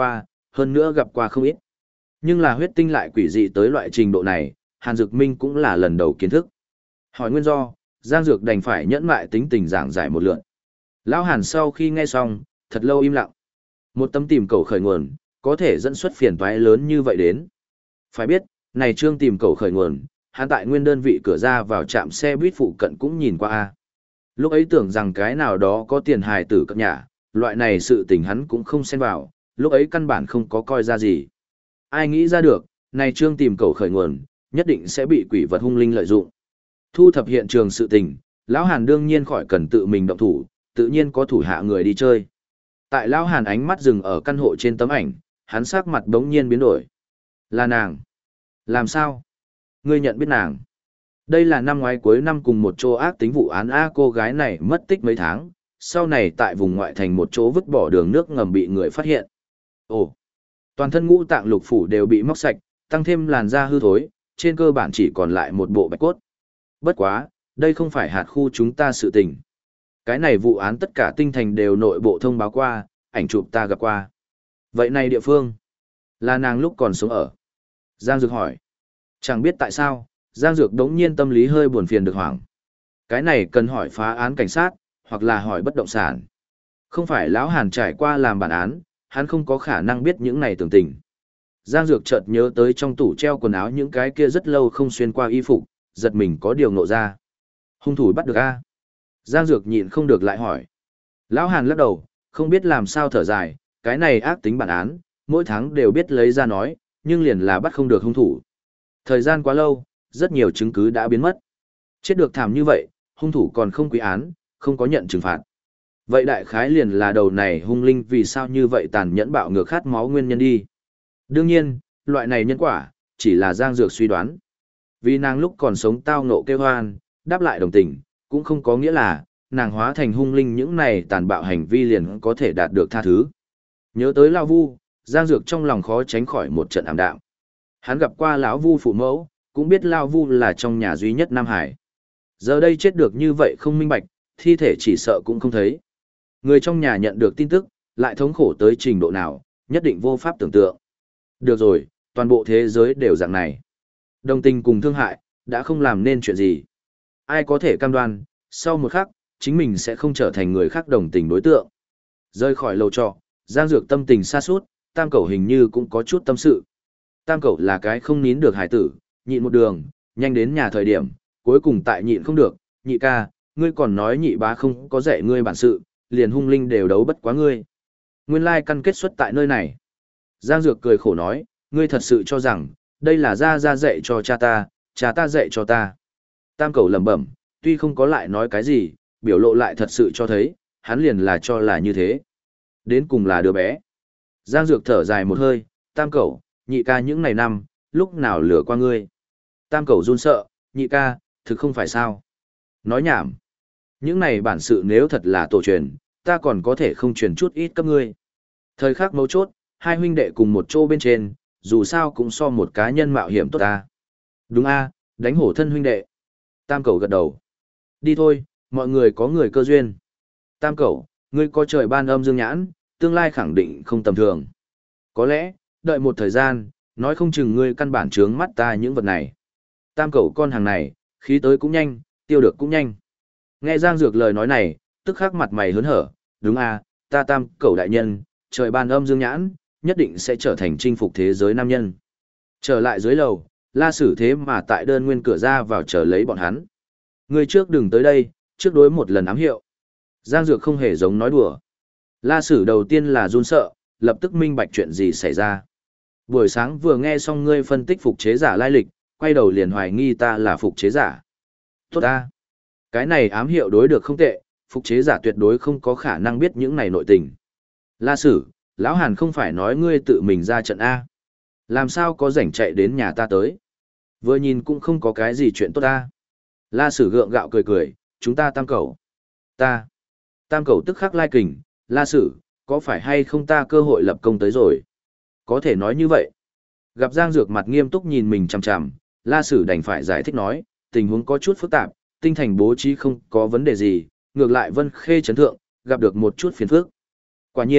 Speaker 1: hơn nữa gặp qua không ít. Nhưng là huyết tinh lại quỷ dị tới loại trình độ này, Hàn Dực Minh cũng là lần đầu kiến thức. Hỏi nguyên do, Giang Dược đành phải nhẫn mại tính tình giảng giải một lượt. Lão Hàn sau khi nghe xong, thật lâu im lặng. Một tấm tìm cầu khởi nguồn, có thể dẫn xuất phiền toái lớn như vậy đến. Phải biết, này trương tìm cầu khởi nguồn, hắn tại nguyên đơn vị cửa ra vào trạm xe buýt phụ cận cũng nhìn qua a. Lúc ấy tưởng rằng cái nào đó có tiền hài tử cập nhà, loại này sự tình hắn cũng không xen vào, lúc ấy căn bản không có coi ra gì. Ai nghĩ ra được, này trương tìm cầu khởi nguồn, nhất định sẽ bị quỷ vật hung linh lợi dụng. Thu thập hiện trường sự tình, Lão Hàn đương nhiên khỏi cần tự mình động thủ, tự nhiên có thủ hạ người đi chơi. Tại Lão Hàn ánh mắt dừng ở căn hộ trên tấm ảnh, hắn sắc mặt đống nhiên biến đổi. Là nàng. Làm sao? Ngươi nhận biết nàng. Đây là năm ngoái cuối năm cùng một chỗ ác tính vụ án A, cô gái này mất tích mấy tháng, sau này tại vùng ngoại thành một chỗ vứt bỏ đường nước ngầm bị người phát hiện. Ồ, toàn thân ngũ tạng lục phủ đều bị móc sạch, tăng thêm làn da hư thối, trên cơ bản chỉ còn lại một bộ bạch cốt. Bất quá, đây không phải hạt khu chúng ta sự tình. Cái này vụ án tất cả tinh thành đều nội bộ thông báo qua, ảnh chụp ta gặp qua. Vậy này địa phương, là nàng lúc còn sống ở. Giang Dược hỏi. Chẳng biết tại sao, Giang Dược đống nhiên tâm lý hơi buồn phiền được hoảng. Cái này cần hỏi phá án cảnh sát, hoặc là hỏi bất động sản. Không phải lão Hàn trải qua làm bản án, hắn không có khả năng biết những này tưởng tình. Giang Dược chợt nhớ tới trong tủ treo quần áo những cái kia rất lâu không xuyên qua y phục, giật mình có điều ngộ ra. Hung thủ bắt được a? Giang Dược nhịn không được lại hỏi. Lão Hàn lắc đầu, không biết làm sao thở dài, cái này ác tính bản án, mỗi tháng đều biết lấy ra nói, nhưng liền là bắt không được hung thủ. Thời gian quá lâu, rất nhiều chứng cứ đã biến mất. Chết được thảm như vậy, hung thủ còn không quy án, không có nhận trừng phạt. Vậy đại khái liền là đầu này hung linh vì sao như vậy tàn nhẫn bạo ngược khát máu nguyên nhân đi. Đương nhiên, loại này nhân quả, chỉ là Giang Dược suy đoán. Vì nàng lúc còn sống tao ngộ kêu hoan, đáp lại đồng tình, cũng không có nghĩa là, nàng hóa thành hung linh những này tàn bạo hành vi liền có thể đạt được tha thứ. Nhớ tới Lao Vu, Giang Dược trong lòng khó tránh khỏi một trận ảm đạm. Hắn gặp qua lão Vu phụ mẫu, cũng biết Lao Vu là trong nhà duy nhất Nam Hải. Giờ đây chết được như vậy không minh bạch, thi thể chỉ sợ cũng không thấy. Người trong nhà nhận được tin tức, lại thống khổ tới trình độ nào, nhất định vô pháp tưởng tượng. Được rồi, toàn bộ thế giới đều dạng này. Đồng tình cùng thương hại, đã không làm nên chuyện gì. Ai có thể cam đoan, sau một khắc, chính mình sẽ không trở thành người khác đồng tình đối tượng. Rơi khỏi lầu trọ, Giang Dược tâm tình xa sút, Tam Cẩu hình như cũng có chút tâm sự. Tam Cẩu là cái không nín được hải tử, nhịn một đường, nhanh đến nhà thời điểm, cuối cùng tại nhịn không được, nhị ca, ngươi còn nói nhị bá không có dạy ngươi bản sự, liền hung linh đều đấu bất quá ngươi. Nguyên lai căn kết xuất tại nơi này. Giang Dược cười khổ nói, ngươi thật sự cho rằng, đây là gia gia dạy cho cha ta, cha ta dạy cho ta. Tam Cẩu lẩm bẩm, tuy không có lại nói cái gì, biểu lộ lại thật sự cho thấy, hắn liền là cho là như thế. Đến cùng là đứa bé. Giang Dược thở dài một hơi, Tam Cẩu, nhị ca những ngày năm, lúc nào lừa qua ngươi. Tam Cẩu run sợ, nhị ca, thực không phải sao. Nói nhảm. Những này bản sự nếu thật là tổ truyền, ta còn có thể không truyền chút ít cấp ngươi. Thời khắc mấu chốt, hai huynh đệ cùng một chỗ bên trên, dù sao cũng so một cá nhân mạo hiểm tốt ta. Đúng a, đánh hổ thân huynh đệ. Tam Cẩu gật đầu. Đi thôi, mọi người có người cơ duyên. Tam Cẩu, ngươi có trời ban âm dương nhãn, tương lai khẳng định không tầm thường. Có lẽ, đợi một thời gian, nói không chừng ngươi căn bản trướng mắt ta những vật này. Tam Cẩu con hàng này, khí tới cũng nhanh, tiêu được cũng nhanh. Nghe Giang Dược lời nói này, tức khắc mặt mày hớn hở, đúng a, ta Tam Cẩu đại nhân, trời ban âm dương nhãn, nhất định sẽ trở thành chinh phục thế giới nam nhân. Trở lại dưới lầu, La Sử thế mà tại đơn nguyên cửa ra vào chờ lấy bọn hắn. Ngươi trước đừng tới đây, trước đối một lần ám hiệu. Giang Dược không hề giống nói đùa. La Sử đầu tiên là run sợ, lập tức minh bạch chuyện gì xảy ra. Buổi sáng vừa nghe xong ngươi phân tích phục chế giả lai lịch, quay đầu liền hoài nghi ta là phục chế giả. Tốt ta. Cái này ám hiệu đối được không tệ, phục chế giả tuyệt đối không có khả năng biết những này nội tình. La Sử, lão Hàn không phải nói ngươi tự mình ra trận A. Làm sao có rảnh chạy đến nhà ta tới. Vừa nhìn cũng không có cái gì chuyện tốt ta. La Sử gượng gạo cười cười, chúng ta Tam Cẩu. Ta. Tam Cẩu tức khắc lai kình, La Sử, có phải hay không ta cơ hội lập công tới rồi? Có thể nói như vậy. Gặp Giang Dược mặt nghiêm túc nhìn mình chằm chằm, La Sử đành phải giải thích nói, tình huống có chút phức tạp, tinh thành bố trí không có vấn đề gì, ngược lại Vân Khê chấn thượng, gặp được một chút phiền phức. Quả nhiên,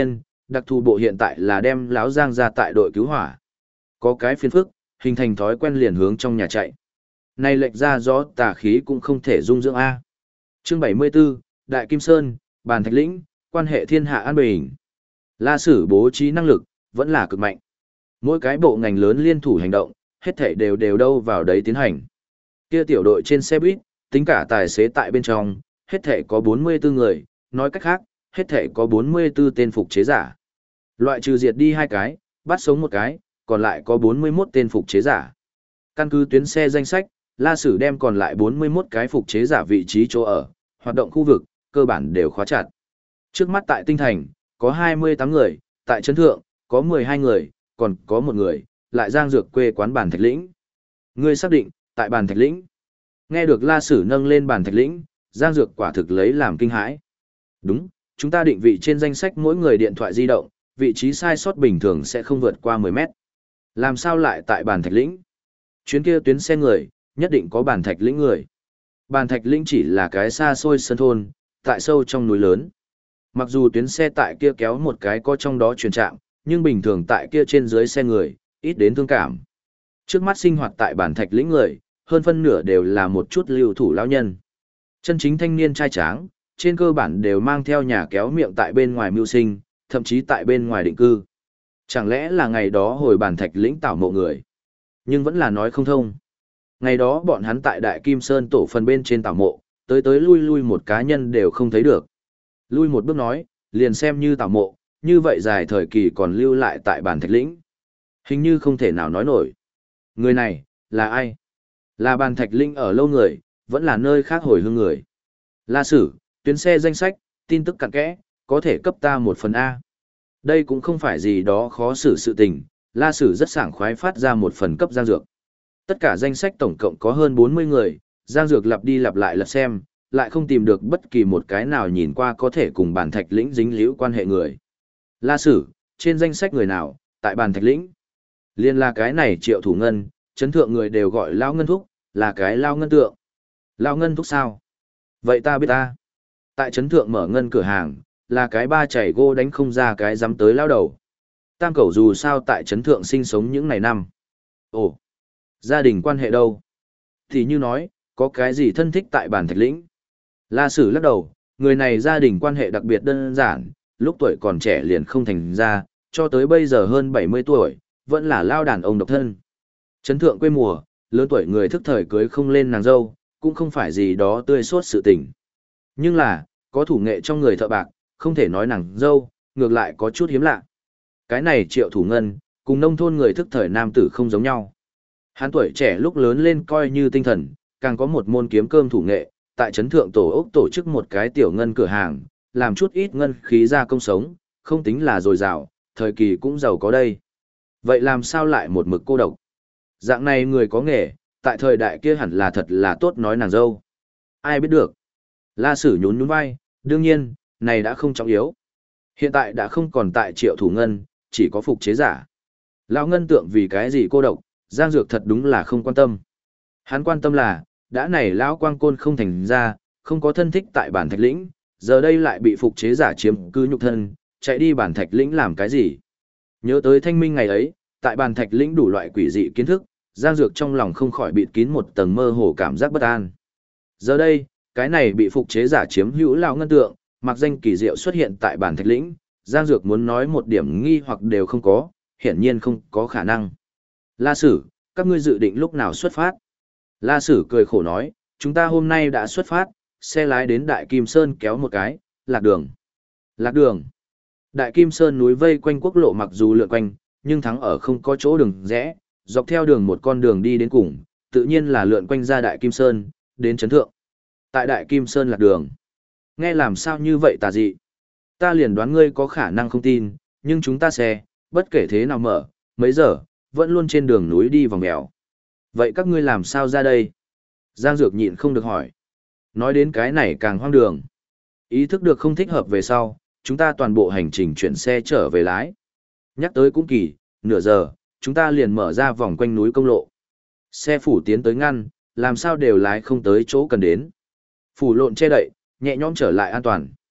Speaker 1: Đặc thù bộ hiện tại là đem lão Giang ra tại đội cứu hỏa. Có cái phiền phức, hình thành thói quen liền hướng trong nhà chạy. Này lệch ra gió tà khí cũng không thể dung dưỡng A. Chương bảy mươi 74, Đại Kim Sơn, Bàn Thạch Lĩnh, quan hệ thiên hạ an bình. La Sử bố trí năng lực, vẫn là cực mạnh. Mỗi cái bộ ngành lớn liên thủ hành động, hết thảy đều đều đâu vào đấy tiến hành. Kia tiểu đội trên xe buýt, tính cả tài xế tại bên trong, hết thảy có bốn mươi tư người, nói cách khác, hết thảy có bốn mươi tư tên phục chế giả. Loại trừ diệt đi hai cái, bắt sống một cái, còn lại có bốn mươi mốt tên phục chế giả. Căn cứ tuyến xe danh sách, La Sử đem còn lại bốn mươi mốt cái phục chế giả vị trí chỗ ở, hoạt động khu vực, cơ bản đều khóa chặt. Trước mắt tại Tinh Thành, có hai mươi tám người, tại Trấn Thượng, có mười hai người, còn có một người, lại Giang Dược quê quán Bàn Thạch Lĩnh. Ngươi xác định, tại Bàn Thạch Lĩnh. Nghe được La Sử nâng lên Bàn Thạch Lĩnh, Giang Dược quả thực lấy làm kinh hãi. Đúng, chúng ta định vị trên danh sách mỗi người điện thoại di động, vị trí sai sót bình thường sẽ không vượt qua mười mét. Làm sao lại tại Bàn Thạch Lĩnh? Chuyến kia tuyến xe người, nhất định có Bàn Thạch Lĩnh người. Bàn Thạch Lĩnh chỉ là cái xa xôi sân thôn, tại sâu trong núi lớn. Mặc dù tuyến xe tại kia kéo một cái có trong đó truyền trạm, nhưng bình thường tại kia trên dưới xe người, ít đến thương cảm. Trước mắt sinh hoạt tại Bàn Thạch Lĩnh người, hơn phân nửa đều là một chút lưu thủ lão nhân. Chân chính thanh niên trai tráng, trên cơ bản đều mang theo nhà kéo miệng tại bên ngoài mưu sinh, thậm chí tại bên ngoài định cư. Chẳng lẽ là ngày đó hồi Bàn Thạch Lĩnh tảo mộ người? Nhưng vẫn là nói không thông. Ngày đó bọn hắn tại Đại Kim Sơn tổ phần bên trên tảo mộ, tới tới lui lui một cá nhân đều không thấy được. Lui một bước nói, liền xem như tảo mộ, như vậy dài thời kỳ còn lưu lại tại Bàn Thạch Lĩnh. Hình như không thể nào nói nổi. Người này, là ai? Là Bàn Thạch Lĩnh ở lâu người, vẫn là nơi khác hồi hương người. La Sử, tuyến xe danh sách, tin tức cặn kẽ, có thể cấp ta một phần A. Đây cũng không phải gì đó khó xử sự tình, La Sử rất sảng khoái phát ra một phần cấp Giang Dược. Tất cả danh sách tổng cộng có hơn bốn mươi người, Giang Dược lặp đi lặp lại lật xem, lại không tìm được bất kỳ một cái nào nhìn qua có thể cùng Bàn Thạch Lĩnh dính líu quan hệ người. La Sử, trên danh sách người nào, tại Bàn Thạch Lĩnh? Liên là cái này Triệu Thủ Ngân, chấn thượng người đều gọi Lao Ngân Thúc, là cái Lao Ngân Tượng. Lao Ngân Thúc sao? Vậy ta biết ta. Tại chấn thượng mở ngân cửa hàng, là cái ba chảy gô đánh không ra cái dám tới lao đầu. Tam cẩu dù sao tại chấn thượng sinh sống những ngày năm. Ồ, gia đình quan hệ đâu? Thì như nói, có cái gì thân thích tại Bàn Thạch Lĩnh? La Sử lắc đầu, người này gia đình quan hệ đặc biệt đơn giản, lúc tuổi còn trẻ liền không thành ra, cho tới bây giờ hơn bảy mươi tuổi, vẫn là lao đàn ông độc thân. Chấn thượng quê mùa, lớn tuổi người thức thời cưới không lên nàng dâu, cũng không phải gì đó tươi sốt sự tình. Nhưng là, có thủ nghệ trong người thợ bạc, không thể nói nàng dâu, ngược lại có chút hiếm lạ. Cái này Triệu Thủ Ngân, cùng nông thôn người thức thời nam tử không giống nhau. Hắn tuổi trẻ lúc lớn lên coi như tinh thần, càng có một môn kiếm cơm thủ nghệ, tại trấn thượng tổ ốc tổ chức một cái tiểu ngân cửa hàng, làm chút ít ngân khí ra công sống, không tính là dồi dào, thời kỳ cũng giàu có đây. Vậy làm sao lại một mực cô độc? Dạng này người có nghề, tại thời đại kia hẳn là thật là tốt nói nàng dâu. Ai biết được? La Sử nhún nhún vai, đương nhiên, này đã không trọng yếu. Hiện tại đã không còn tại Triệu Thủ Ngân, chỉ có phục chế giả. Lão Ngân Tượng vì cái gì cô độc, Giang Dược thật đúng là không quan tâm. Hắn quan tâm là, đã này lão quang côn không thành ra, không có thân thích tại Bàn Thạch Lĩnh, giờ đây lại bị phục chế giả chiếm cư nhục thân, chạy đi Bàn Thạch Lĩnh làm cái gì? Nhớ tới thanh minh ngày ấy, tại Bàn Thạch Lĩnh đủ loại quỷ dị kiến thức, Giang Dược trong lòng không khỏi bịt kín một tầng mơ hồ cảm giác bất an. Giờ đây, cái này bị phục chế giả chiếm hữu lão Ngân Tượng, mặc danh kỳ diệu xuất hiện tại Bàn Thạch Lĩnh, Giang Dược muốn nói một điểm nghi hoặc đều không có, hiển nhiên không có khả năng. La Sử, các ngươi dự định lúc nào xuất phát? La Sử cười khổ nói, chúng ta hôm nay đã xuất phát, xe lái đến Đại Kim Sơn kéo một cái, lạc đường. Lạc đường. Đại Kim Sơn núi vây quanh quốc lộ mặc dù lượn quanh, nhưng thắng ở không có chỗ đường rẽ, dọc theo đường một con đường đi đến cùng, tự nhiên là lượn quanh ra Đại Kim Sơn, đến Trấn Thượng. Tại Đại Kim Sơn lạc đường. Nghe làm sao như vậy tà dị? Ta liền đoán ngươi có khả năng không tin, nhưng chúng ta xe, bất kể thế nào mở, mấy giờ, vẫn luôn trên đường núi đi vòng mèo. Vậy các ngươi làm sao ra đây? Giang Dược nhịn không được hỏi. Nói đến cái này càng hoang đường. Ý thức được không thích hợp về sau, chúng ta toàn bộ hành trình chuyển xe trở về lái. Nhắc tới cũng kỳ, nửa giờ, chúng ta liền mở ra vòng quanh núi công lộ. Xe phủ tiến tới ngăn, làm sao đều lái không tới chỗ cần đến. Phủ lộn che đậy, nhẹ nhõm trở lại an toàn.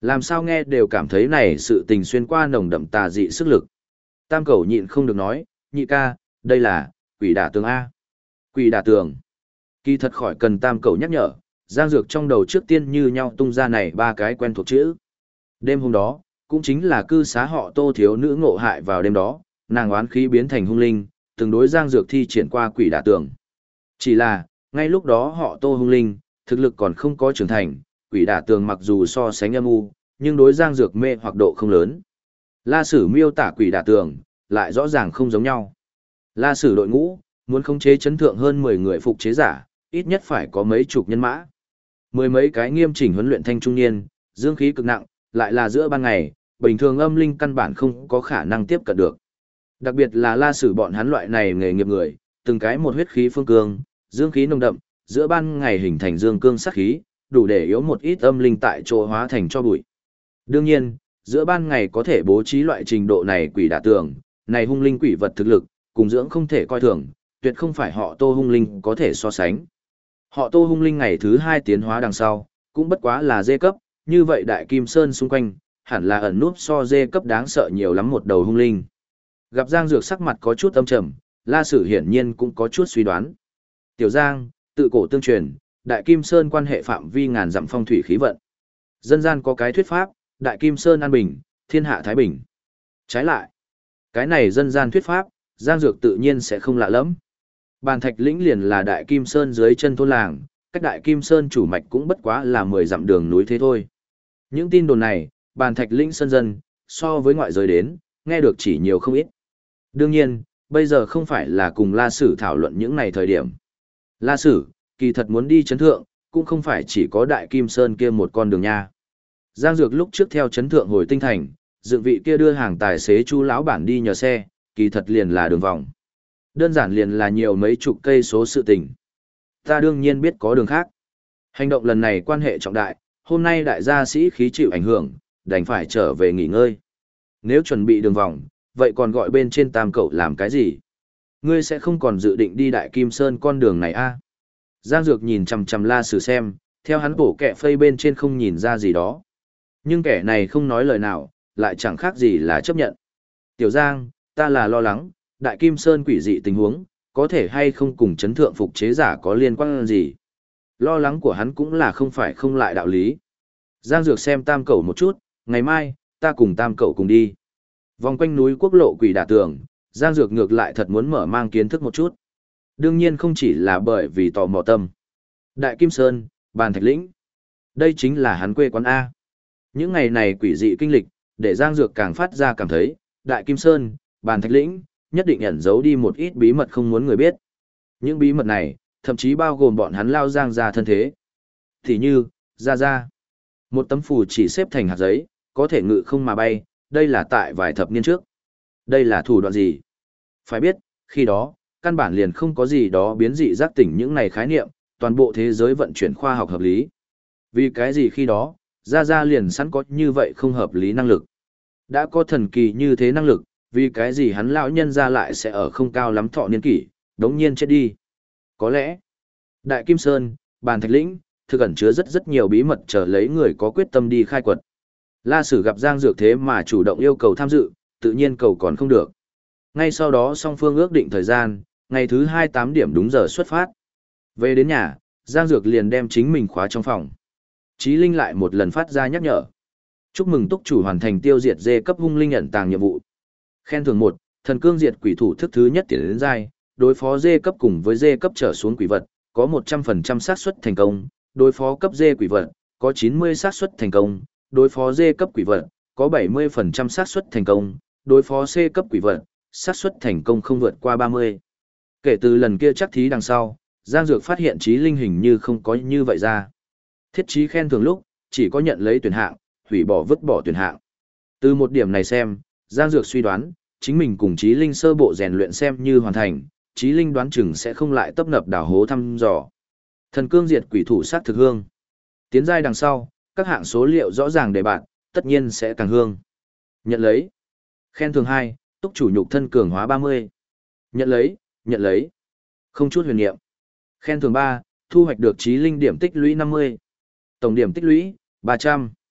Speaker 1: Làm sao nghe đều cảm thấy này sự tình xuyên qua nồng đậm tà dị sức lực. Tam Cẩu nhịn không được nói, nhị ca, đây là, quỷ đả tường A. Quỷ đả tường. Kỳ thật khỏi cần Tam Cẩu nhắc nhở, Giang Dược trong đầu trước tiên như nhau tung ra này ba cái quen thuộc chữ. Đêm hôm đó, cũng chính là cư xá họ Tô thiếu nữ ngộ hại vào đêm đó, nàng oán khí biến thành hung linh, từng đối Giang Dược thi triển qua quỷ đả tường. Chỉ là, ngay lúc đó họ Tô hung linh, thực lực còn không có trưởng thành, quỷ đả tường mặc dù so sánh âm u, nhưng đối Giang Dược mê hoặc độ không lớn. La Sử miêu tả quỷ đả tường, lại rõ ràng không giống nhau. La Sử đội ngũ, muốn khống chế chấn thượng hơn mười người phục chế giả, ít nhất phải có mấy chục nhân mã. Mười mấy cái nghiêm chỉnh huấn luyện thanh trung niên, dương khí cực nặng, lại là giữa ban ngày, bình thường âm linh căn bản không có khả năng tiếp cận được. Đặc biệt là La Sử bọn hắn loại này nghề nghiệp người, từng cái một huyết khí phương cương, dương khí nồng đậm, giữa ban ngày hình thành dương cương sát khí, đủ để yếu một ít âm linh tại chỗ hóa thành cho bụi. Đương nhiên, giữa ban ngày có thể bố trí loại trình độ này quỷ đả tường, này hung linh quỷ vật thực lực, cùng dưỡng không thể coi thường, tuyệt không phải họ Tô hung linh có thể so sánh. Họ Tô hung linh ngày thứ hai tiến hóa đằng sau, cũng bất quá là dê cấp, như vậy Đại Kim Sơn xung quanh, hẳn là ẩn núp so dê cấp đáng sợ nhiều lắm một đầu hung linh. Gặp Giang Dược sắc mặt có chút âm trầm, La Sử hiển nhiên cũng có chút suy đoán. Tiểu Giang, tự cổ tương truyền, Đại Kim Sơn quan hệ phạm vi ngàn dặm phong thủy khí vận. Dân gian có cái thuyết pháp, Đại Kim Sơn an bình, thiên hạ thái bình. Trái lại, cái này dân gian thuyết pháp, Giang Dược tự nhiên sẽ không lạ lắm. Bàn Thạch Lĩnh liền là Đại Kim Sơn dưới chân thôn làng, cách Đại Kim Sơn chủ mạch cũng bất quá là mười dặm đường núi thế thôi. Những tin đồn này, Bàn Thạch Lĩnh sơn dân, so với ngoại giới đến, nghe được chỉ nhiều không ít. Đương nhiên, bây giờ không phải là cùng La Sử thảo luận những này thời điểm. La Sử, kỳ thật muốn đi chấn thượng, cũng không phải chỉ có Đại Kim Sơn kia một con đường nha. Giang Dược lúc trước theo chấn thượng hồi tinh thành, dựng vị kia đưa hàng tài xế Chu lão bản đi nhờ xe, kỳ thật liền là đường vòng. Đơn giản liền là nhiều mấy chục cây số sự tình. Ta đương nhiên biết có đường khác. Hành động lần này quan hệ trọng đại, hôm nay đại gia sĩ khí chịu ảnh hưởng, đành phải trở về nghỉ ngơi. Nếu chuẩn bị đường vòng, vậy còn gọi bên trên Tam Cẩu làm cái gì? Ngươi sẽ không còn dự định đi Đại Kim Sơn con đường này a? À? Giang Dược nhìn chằm chằm La Sử xem, theo hắn bổ kẹ phây bên trên không nhìn ra gì đó. Nhưng kẻ này không nói lời nào, lại chẳng khác gì là chấp nhận. Tiểu Giang, ta là lo lắng, Đại Kim Sơn quỷ dị tình huống, có thể hay không cùng chấn thượng phục chế giả có liên quan gì. Lo lắng của hắn cũng là không phải không lại đạo lý. Giang Dược xem Tam Cẩu một chút, ngày mai, ta cùng Tam Cẩu cùng đi. Vòng quanh núi quốc lộ quỷ đả tường, Giang Dược ngược lại thật muốn mở mang kiến thức một chút. Đương nhiên không chỉ là bởi vì tò mò tâm. Đại Kim Sơn, Bàn Thạch Lĩnh. Đây chính là hắn quê quán A. Những ngày này quỷ dị kinh lịch, để Giang Dược càng phát ra cảm thấy, Đại Kim Sơn, Bàn Thạch Lĩnh, nhất định ẩn giấu đi một ít bí mật không muốn người biết. Những bí mật này, thậm chí bao gồm bọn hắn lao Giang ra thân thế. Thì như, ra ra. Một tấm phù chỉ xếp thành hạt giấy, có thể ngự không mà bay, đây là tại vài thập niên trước. Đây là thủ đoạn gì? Phải biết, khi đó, căn bản liền không có gì đó biến dị giác tỉnh những này khái niệm, toàn bộ thế giới vận chuyển khoa học hợp lý. Vì cái gì khi đó, ra ra liền sẵn có như vậy không hợp lý năng lực. Đã có thần kỳ như thế năng lực, vì cái gì hắn lão nhân ra lại sẽ ở không cao lắm thọ niên kỷ, đống nhiên chết đi. Có lẽ, Đại Kim Sơn, Bàn Thạch Lĩnh, thực ẩn chứa rất rất nhiều bí mật chờ lấy người có quyết tâm đi khai quật. La Sử gặp Giang Dược thế mà chủ động yêu cầu tham dự, tự nhiên cầu còn không được. Ngay sau đó song phương ước định thời gian, ngày thứ hai tám điểm đúng giờ xuất phát. Về đến nhà, Giang Dược liền đem chính mình khóa trong phòng. Chí Linh lại một lần phát ra nhắc nhở. Chúc mừng túc chủ hoàn thành tiêu diệt dê cấp hung linh ẩn tàng nhiệm vụ. Khen thưởng một, thần cương diệt quỷ thủ thức thứ nhất tiến đến giai, đối phó dê cấp cùng với dê cấp trở xuống quỷ vật, có một trăm phần trăm xác suất thành công, đối phó cấp dê quỷ vật, có chín mươi xác suất thành công, đối phó dê cấp quỷ vật, có bảy mươi phần trăm xác suất thành công, đối phó C cấp quỷ vật, xác suất thành công không vượt qua ba mươi. Kể từ lần kia chắc thí đằng sau, Giang Dược phát hiện Chí Linh hình như không có như vậy ra. Thiết trí khen thưởng lúc, chỉ có nhận lấy tuyển hạng, hủy bỏ vứt bỏ tuyển hạng. Từ một điểm này xem, Giang Dược suy đoán, chính mình cùng Chí Linh sơ bộ rèn luyện xem như hoàn thành, Chí Linh đoán chừng sẽ không lại tấp nập đào hố thăm dò. Thần cương diệt quỷ thủ sát thực hương. Tiến giai đằng sau, các hạng số liệu rõ ràng đề bạn, tất nhiên sẽ càng hương. Nhận lấy. Khen thưởng hai, túc chủ nhục thân cường hóa ba mươi. Nhận lấy, nhận lấy. Không chút huyền niệm. Khen thưởng ba, thu hoạch được Chí Linh điểm tích lũy năm mươi. Tổng điểm tích lũy, ba trăm.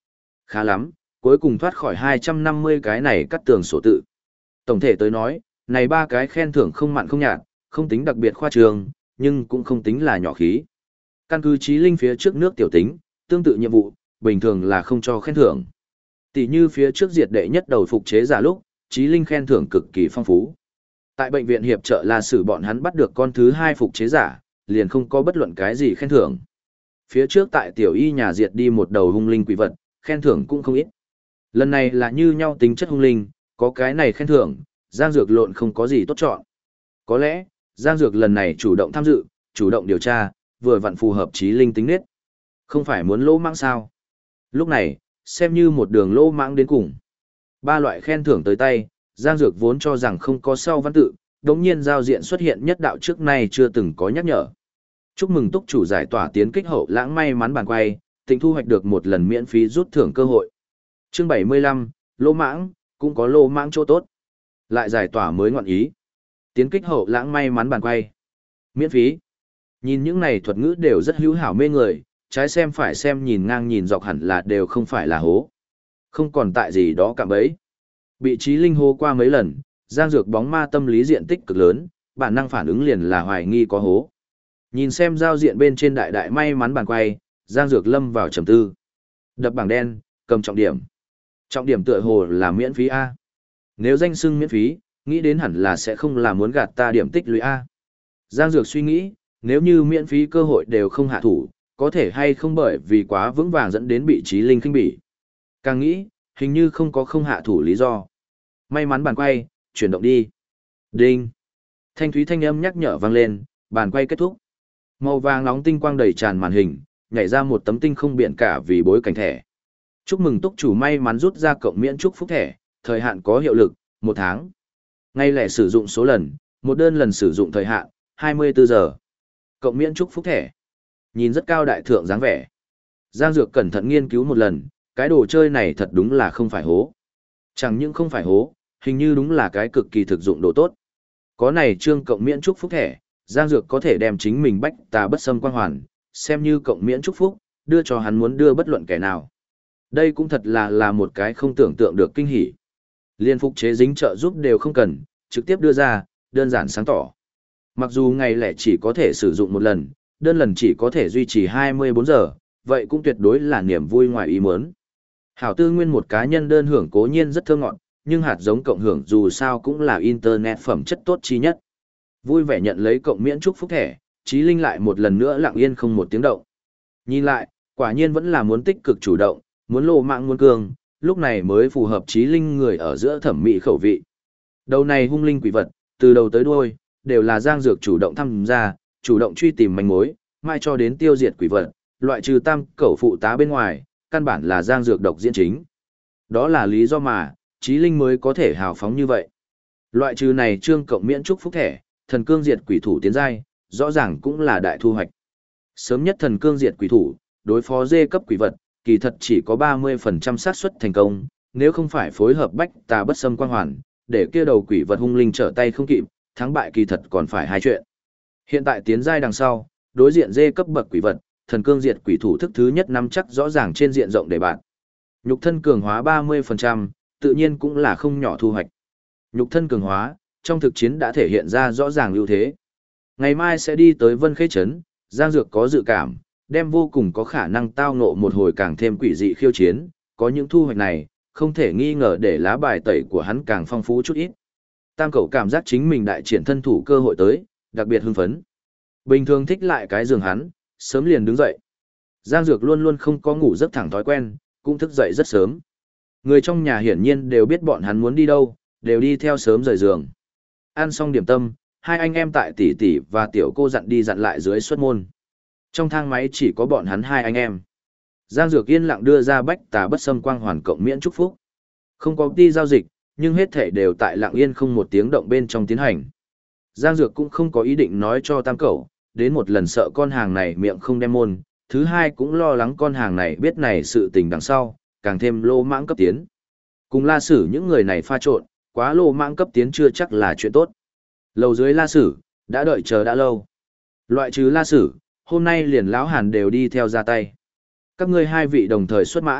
Speaker 1: Khá lắm, cuối cùng thoát khỏi hai trăm năm mươi cái này cắt tường sổ tự. Tổng thể tới nói, này ba cái khen thưởng không mặn không nhạt, không tính đặc biệt khoa trương, nhưng cũng không tính là nhỏ khí. Căn cứ Chí Linh phía trước nước tiểu tính, tương tự nhiệm vụ, bình thường là không cho khen thưởng. Tỷ như phía trước diệt đệ nhất đầu phục chế giả lúc, Chí Linh khen thưởng cực kỳ phong phú. Tại bệnh viện hiệp trợ là xử bọn hắn bắt được con thứ hai phục chế giả, liền không có bất luận cái gì khen thưởng. Phía trước tại tiểu y nhà diệt đi một đầu hung linh quỷ vật, khen thưởng cũng không ít. Lần này là như nhau tính chất hung linh, có cái này khen thưởng, Giang Dược lộn không có gì tốt chọn. Có lẽ, Giang Dược lần này chủ động tham dự, chủ động điều tra, vừa vặn phù hợp Chí Linh tính nết. Không phải muốn lỗ mãng sao? Lúc này, xem như một đường lỗ mãng đến cùng. Ba loại khen thưởng tới tay, Giang Dược vốn cho rằng không có sau văn tự, đống nhiên giao diện xuất hiện nhất đạo trước nay chưa từng có nhắc nhở. Chúc mừng túc chủ giải tỏa tiến kích hậu lãng may mắn bàn quay, tỉnh thu hoạch được một lần miễn phí rút thưởng cơ hội. Chương bảy mươi lăm, lỗ mãng, cũng có lỗ mãng chỗ tốt. Lại giải tỏa mới ngọn ý. Tiến kích hậu lãng may mắn bàn quay. Miễn phí. Nhìn những này thuật ngữ đều rất hữu hảo mê người, trái xem phải xem nhìn ngang nhìn dọc hẳn là đều không phải là hố. Không còn tại gì đó cạm bẫy. Bị Chí Linh hô qua mấy lần, Giang Dược bóng ma tâm lý diện tích cực lớn, bản năng phản ứng liền là hoài nghi có hố. Nhìn xem giao diện bên trên đại đại may mắn bàn quay, Giang Dược lâm vào trầm tư. Đập bảng đen, cầm trọng điểm. Trọng điểm tựa hồ là miễn phí A. Nếu danh xưng miễn phí, nghĩ đến hẳn là sẽ không là muốn gạt ta điểm tích lũy A. Giang Dược suy nghĩ, nếu như miễn phí cơ hội đều không hạ thủ, có thể hay không bởi vì quá vững vàng dẫn đến bị Chí Linh khinh bỉ. Càng nghĩ, hình như không có không hạ thủ lý do. May mắn bàn quay, chuyển động đi. Đinh. Thanh thúy thanh âm nhắc nhở vang lên, bàn quay kết thúc. Màu vàng nóng tinh quang đầy tràn màn hình, nhảy ra một tấm tinh không biển cả vì bối cảnh thẻ. Chúc mừng túc chủ may mắn rút ra cộng miễn chúc phúc thẻ, thời hạn có hiệu lực, một tháng. Ngay lẻ sử dụng số lần, một đơn lần sử dụng thời hạn, hai mươi bốn giờ. Cộng miễn chúc phúc thẻ. Nhìn rất cao đại thượng dáng vẻ. Giang Dược cẩn thận nghiên cứu một lần, cái đồ chơi này thật đúng là không phải hố. Chẳng những không phải hố, hình như đúng là cái cực kỳ thực dụng đồ tốt. Có này trương cộng miễn chúc phúc thẻ, Giang Dược có thể đem chính mình bách tà bất xâm quang hoàn, xem như cộng miễn chúc phúc, đưa cho hắn muốn đưa bất luận kẻ nào. Đây cũng thật là là một cái không tưởng tượng được kinh hỉ. Liên phục chế dính trợ giúp đều không cần, trực tiếp đưa ra, đơn giản sáng tỏ. Mặc dù ngày lẻ chỉ có thể sử dụng một lần, đơn lần chỉ có thể duy trì hai mươi bốn giờ, vậy cũng tuyệt đối là niềm vui ngoài ý muốn. Hảo tư nguyên một cá nhân đơn hưởng cố nhiên rất thơ ngọt, nhưng hạt giống cộng hưởng dù sao cũng là internet phẩm chất tốt chi nhất. Vui vẻ nhận lấy cộng miễn chúc phúc thẻ, Chí Linh lại một lần nữa lặng yên không một tiếng động. Nhìn lại, quả nhiên vẫn là muốn tích cực chủ động, muốn lộ mạng muốn cường, lúc này mới phù hợp Chí Linh người ở giữa thẩm mỹ khẩu vị. Đầu này hung linh quỷ vật, từ đầu tới đuôi, đều là Giang Dược chủ động tham gia, chủ động truy tìm manh mối, mai cho đến tiêu diệt quỷ vật, loại trừ tam cẩu phụ tá bên ngoài, căn bản là Giang Dược độc diễn chính. Đó là lý do mà, Chí Linh mới có thể hào phóng như vậy. Loại trừ này trương cộng miễn chúc phúc thẻ, thần cương diệt quỷ thủ tiến giai, rõ ràng cũng là đại thu hoạch. Sớm nhất thần cương diệt quỷ thủ, đối phó dê cấp quỷ vật, kỳ thật chỉ có ba mươi phần trăm xác suất thành công, nếu không phải phối hợp bách tà bất xâm quang hoàn, để kia đầu quỷ vật hung linh trở tay không kịp, thắng bại kỳ thật còn phải hai chuyện. Hiện tại tiến giai đằng sau, đối diện dê cấp bậc quỷ vật, thần cương diệt quỷ thủ thức thứ nhất nắm chắc rõ ràng trên diện rộng để bạn. Nhục thân cường hóa ba mươi phần trăm, tự nhiên cũng là không nhỏ thu hoạch. Nhục thân cường hóa, trong thực chiến đã thể hiện ra rõ ràng ưu thế. Ngày mai sẽ đi tới Vân Khê Trấn, Giang Dược có dự cảm, đem vô cùng có khả năng tao ngộ một hồi càng thêm quỷ dị khiêu chiến, có những thu hoạch này, không thể nghi ngờ để lá bài tẩy của hắn càng phong phú chút ít. Tam cẩu cảm giác chính mình đại triển thân thủ cơ hội tới, đặc biệt hưng phấn. Bình thường thích lại cái giường hắn, sớm liền đứng dậy. Giang Dược luôn luôn không có ngủ giấc thẳng thói quen, cũng thức dậy rất sớm. Người trong nhà hiển nhiên đều biết bọn hắn muốn đi đâu, đều đi theo sớm rời giường. Ăn xong điểm tâm, hai anh em tại tỷ tỷ và tiểu cô dặn đi dặn lại dưới xuất môn. Trong thang máy chỉ có bọn hắn hai anh em. Giang Dược yên lặng đưa ra bách tà bất xâm quang hoàn cộng miễn chúc phúc. Không có đi giao dịch, nhưng hết thể đều tại lặng yên không một tiếng động bên trong tiến hành. Giang Dược cũng không có ý định nói cho tam cẩu, đến một lần sợ con hàng này miệng không đem môn, thứ hai cũng lo lắng con hàng này biết này sự tình đằng sau, càng thêm lô mãng cấp tiến. Cùng La Sử những người này pha trộn, quá lô mãng cấp tiến chưa chắc là chuyện tốt. Lầu dưới La Sử, đã đợi chờ đã lâu. Loại trừ La Sử, hôm nay liền lão Hàn đều đi theo ra tay. Các ngươi hai vị đồng thời xuất mã,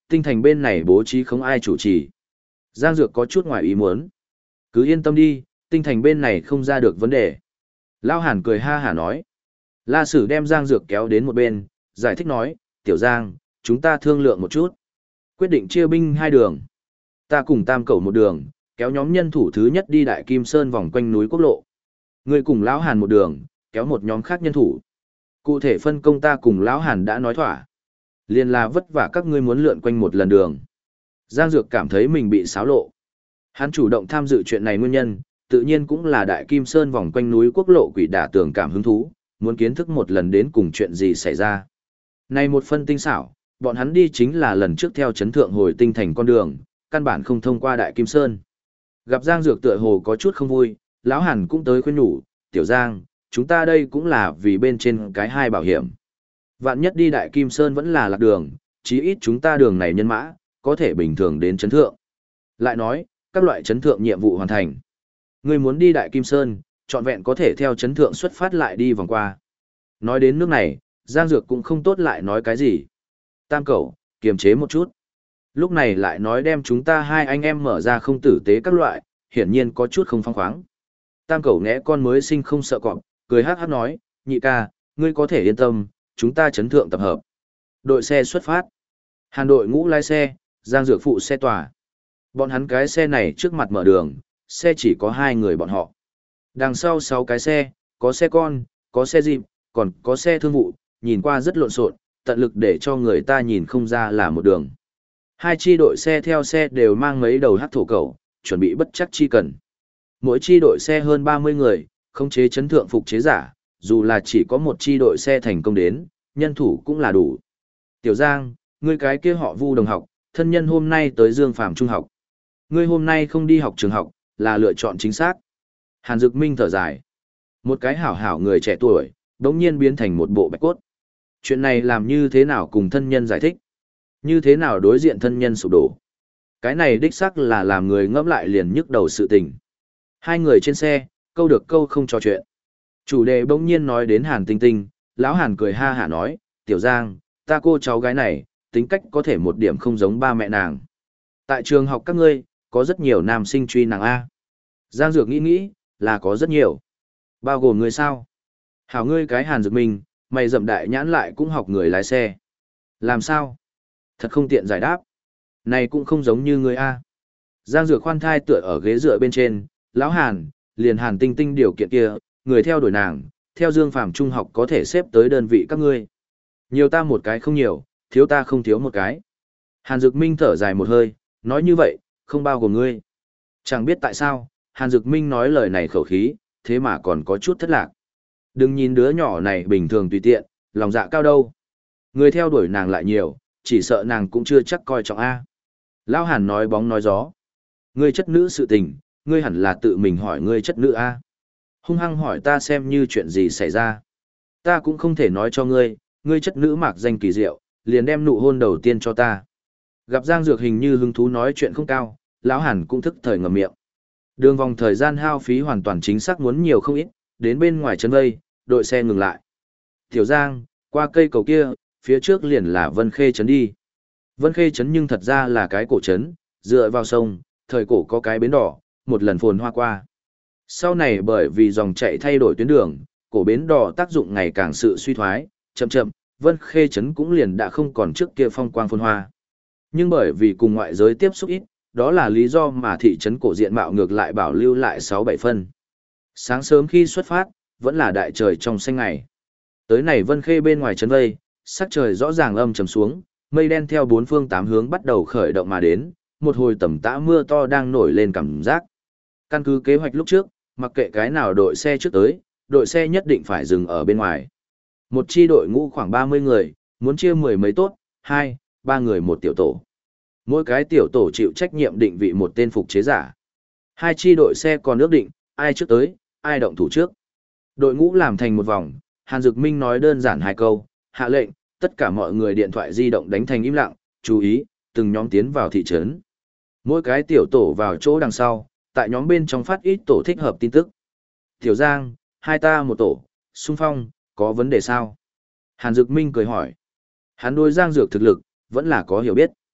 Speaker 1: tinh thành bên này bố trí không ai chủ trì. Giang Dược có chút ngoài ý muốn. Cứ yên tâm đi, tinh thành bên này không ra được vấn đề. Lão Hàn cười ha hả nói. La Sử đem Giang Dược kéo đến một bên, giải thích nói, Tiểu Giang, chúng ta thương lượng một chút. Quyết định chia binh hai đường. Ta cùng Tam Cẩu một đường, kéo nhóm nhân thủ thứ nhất đi Đại Kim Sơn vòng quanh núi Quốc Lộ. Ngươi cùng Lão Hàn một đường, kéo một nhóm khác nhân thủ. Cụ thể phân công ta cùng Lão Hàn đã nói thỏa. Liên là vất vả các ngươi muốn lượn quanh một lần đường. Giang Dược cảm thấy mình bị xáo lộ. Hắn chủ động tham dự chuyện này nguyên nhân, tự nhiên cũng là Đại Kim Sơn vòng quanh núi Quốc Lộ quỷ đả tường cảm hứng thú, muốn kiến thức một lần đến cùng chuyện gì xảy ra. Này một phân tinh xảo, bọn hắn đi chính là lần trước theo chấn thượng hồi tinh thành con đường, căn bản không thông qua Đại Kim Sơn. Gặp Giang Dược tựa hồ có chút không vui, Lão Hàn cũng tới khuyên nhủ, Tiểu Giang, chúng ta đây cũng là vì bên trên cái hai bảo hiểm. Vạn nhất đi Đại Kim Sơn vẫn là lạc đường, chí ít chúng ta đường này nhân mã, có thể bình thường đến chấn thượng. Lại nói, các loại chấn thượng nhiệm vụ hoàn thành. Người muốn đi Đại Kim Sơn, trọn vẹn có thể theo chấn thượng xuất phát lại đi vòng qua. Nói đến nước này, Giang Dược cũng không tốt lại nói cái gì. Tam Cẩu, kiềm chế một chút. Lúc này lại nói đem chúng ta hai anh em mở ra không tử tế các loại, hiển nhiên có chút không phong khoáng. Tam Cẩu nghe con mới sinh không sợ cọp, cười hát hát nói, nhị ca, ngươi có thể yên tâm, chúng ta chấn thượng tập hợp. Đội xe xuất phát. Hàn đội ngũ lái xe, Giang Dược phụ xe tòa. Bọn hắn cái xe này trước mặt mở đường, xe chỉ có hai người bọn họ. Đằng sau sáu cái xe, có xe con, có xe Jeep, còn có xe thương vụ, nhìn qua rất lộn xộn, tận lực để cho người ta nhìn không ra là một đường. Hai chi đội xe theo xe đều mang mấy đầu hắc thổ cẩu, chuẩn bị bất chắc chi cần. Mỗi chi đội xe hơn ba mươi người, khống chế chấn thượng phục chế giả, dù là chỉ có một chi đội xe thành công đến, nhân thủ cũng là đủ. Tiểu Giang, ngươi cái kia họ Vu đồng học, thân nhân hôm nay tới Dương Phàm Trung học. Ngươi hôm nay không đi học trường học, là lựa chọn chính xác. Hàn Dực Minh thở dài. Một cái hảo hảo người trẻ tuổi, đống nhiên biến thành một bộ bạch cốt. Chuyện này làm như thế nào cùng thân nhân giải thích? Như thế nào đối diện thân nhân sụp đổ? Cái này đích xác là làm người ngẫm lại liền nhức đầu sự tình. Hai người trên xe, câu được câu không trò chuyện. Chủ đề bỗng nhiên nói đến Hàn Tinh Tinh, lão Hàn cười ha hả nói, Tiểu Giang, ta cô cháu gái này, tính cách có thể một điểm không giống ba mẹ nàng. Tại trường học các ngươi, có rất nhiều nam sinh truy nàng A. Giang Dược nghĩ nghĩ, là có rất nhiều. Bao gồm người sao? Hảo ngươi cái Hàn Dược Minh, mày dậm đại nhãn lại cũng học người lái xe. Làm sao? Thật không tiện giải đáp. Này cũng không giống như người A. Giang Dược khoan thai tựa ở ghế dựa bên trên, lão Hàn, liền Hàn Tinh Tinh điều kiện kia, người theo đuổi nàng, theo Dương Phàm Trung học có thể xếp tới đơn vị các ngươi. Nhiều ta một cái không nhiều, thiếu ta không thiếu một cái. Hàn Dực Minh thở dài một hơi, nói như vậy, không bao gồm ngươi. Chẳng biết tại sao, Hàn Dực Minh nói lời này khẩu khí, thế mà còn có chút thất lạc. Đừng nhìn đứa nhỏ này bình thường tùy tiện, lòng dạ cao đâu. Người theo đuổi nàng lại nhiều, chỉ sợ nàng cũng chưa chắc coi trọng A. Lão Hàn nói bóng nói gió. Ngươi chất nữ sự tình, ngươi hẳn là tự mình hỏi ngươi chất nữ A. Hung hăng hỏi ta xem như chuyện gì xảy ra. Ta cũng không thể nói cho ngươi, ngươi chất nữ mạc danh kỳ diệu, liền đem nụ hôn đầu tiên cho ta. Gặp Giang Dược hình như hứng thú nói chuyện không cao, lão Hàn cũng thức thời ngậm miệng. Đường vòng thời gian hao phí hoàn toàn chính xác muốn nhiều không ít, đến bên ngoài chân vây, đội xe ngừng lại. Tiểu Giang, qua cây cầu kia, phía trước liền là Vân Khê trấn đi. Vân Khê trấn nhưng thật ra là cái cổ trấn, dựa vào sông, thời cổ có cái bến đỏ, một lần phồn hoa qua. Sau này bởi vì dòng chảy thay đổi tuyến đường, cổ bến đỏ tác dụng ngày càng sự suy thoái, chậm chậm, Vân Khê trấn cũng liền đã không còn trước kia phong quang phồn hoa. Nhưng bởi vì cùng ngoại giới tiếp xúc ít, đó là lý do mà thị trấn cổ diện mạo ngược lại bảo lưu lại sáu bảy phân. Sáng sớm khi xuất phát, vẫn là đại trời trong xanh ngày. Tới này Vân Khê bên ngoài trấn vây, sắc trời rõ ràng âm trầm xuống, mây đen theo bốn phương tám hướng bắt đầu khởi động mà đến, một hồi tầm tã mưa to đang nổi lên cảm giác. Căn cứ kế hoạch lúc trước, mặc kệ cái nào đội xe trước tới, đội xe nhất định phải dừng ở bên ngoài. Một chi đội ngũ khoảng ba mươi người, muốn chia mười mấy tốt, hai, ba người một tiểu tổ. Mỗi cái tiểu tổ chịu trách nhiệm định vị một tên phục chế giả. Hai chi đội xe còn ước định, ai trước tới, ai động thủ trước. Đội ngũ làm thành một vòng, Hàn Dực Minh nói đơn giản hai câu, hạ lệnh, tất cả mọi người điện thoại di động đánh thành im lặng, chú ý, từng nhóm tiến vào thị trấn. Mỗi cái tiểu tổ vào chỗ đằng sau, tại nhóm bên trong phát ít tổ thích hợp tin tức. Tiểu Giang, hai ta một tổ, xung phong, có vấn đề sao? Hàn Dực Minh cười hỏi. Hắn đối Giang Dược thực lực, vẫn là có hiểu biết.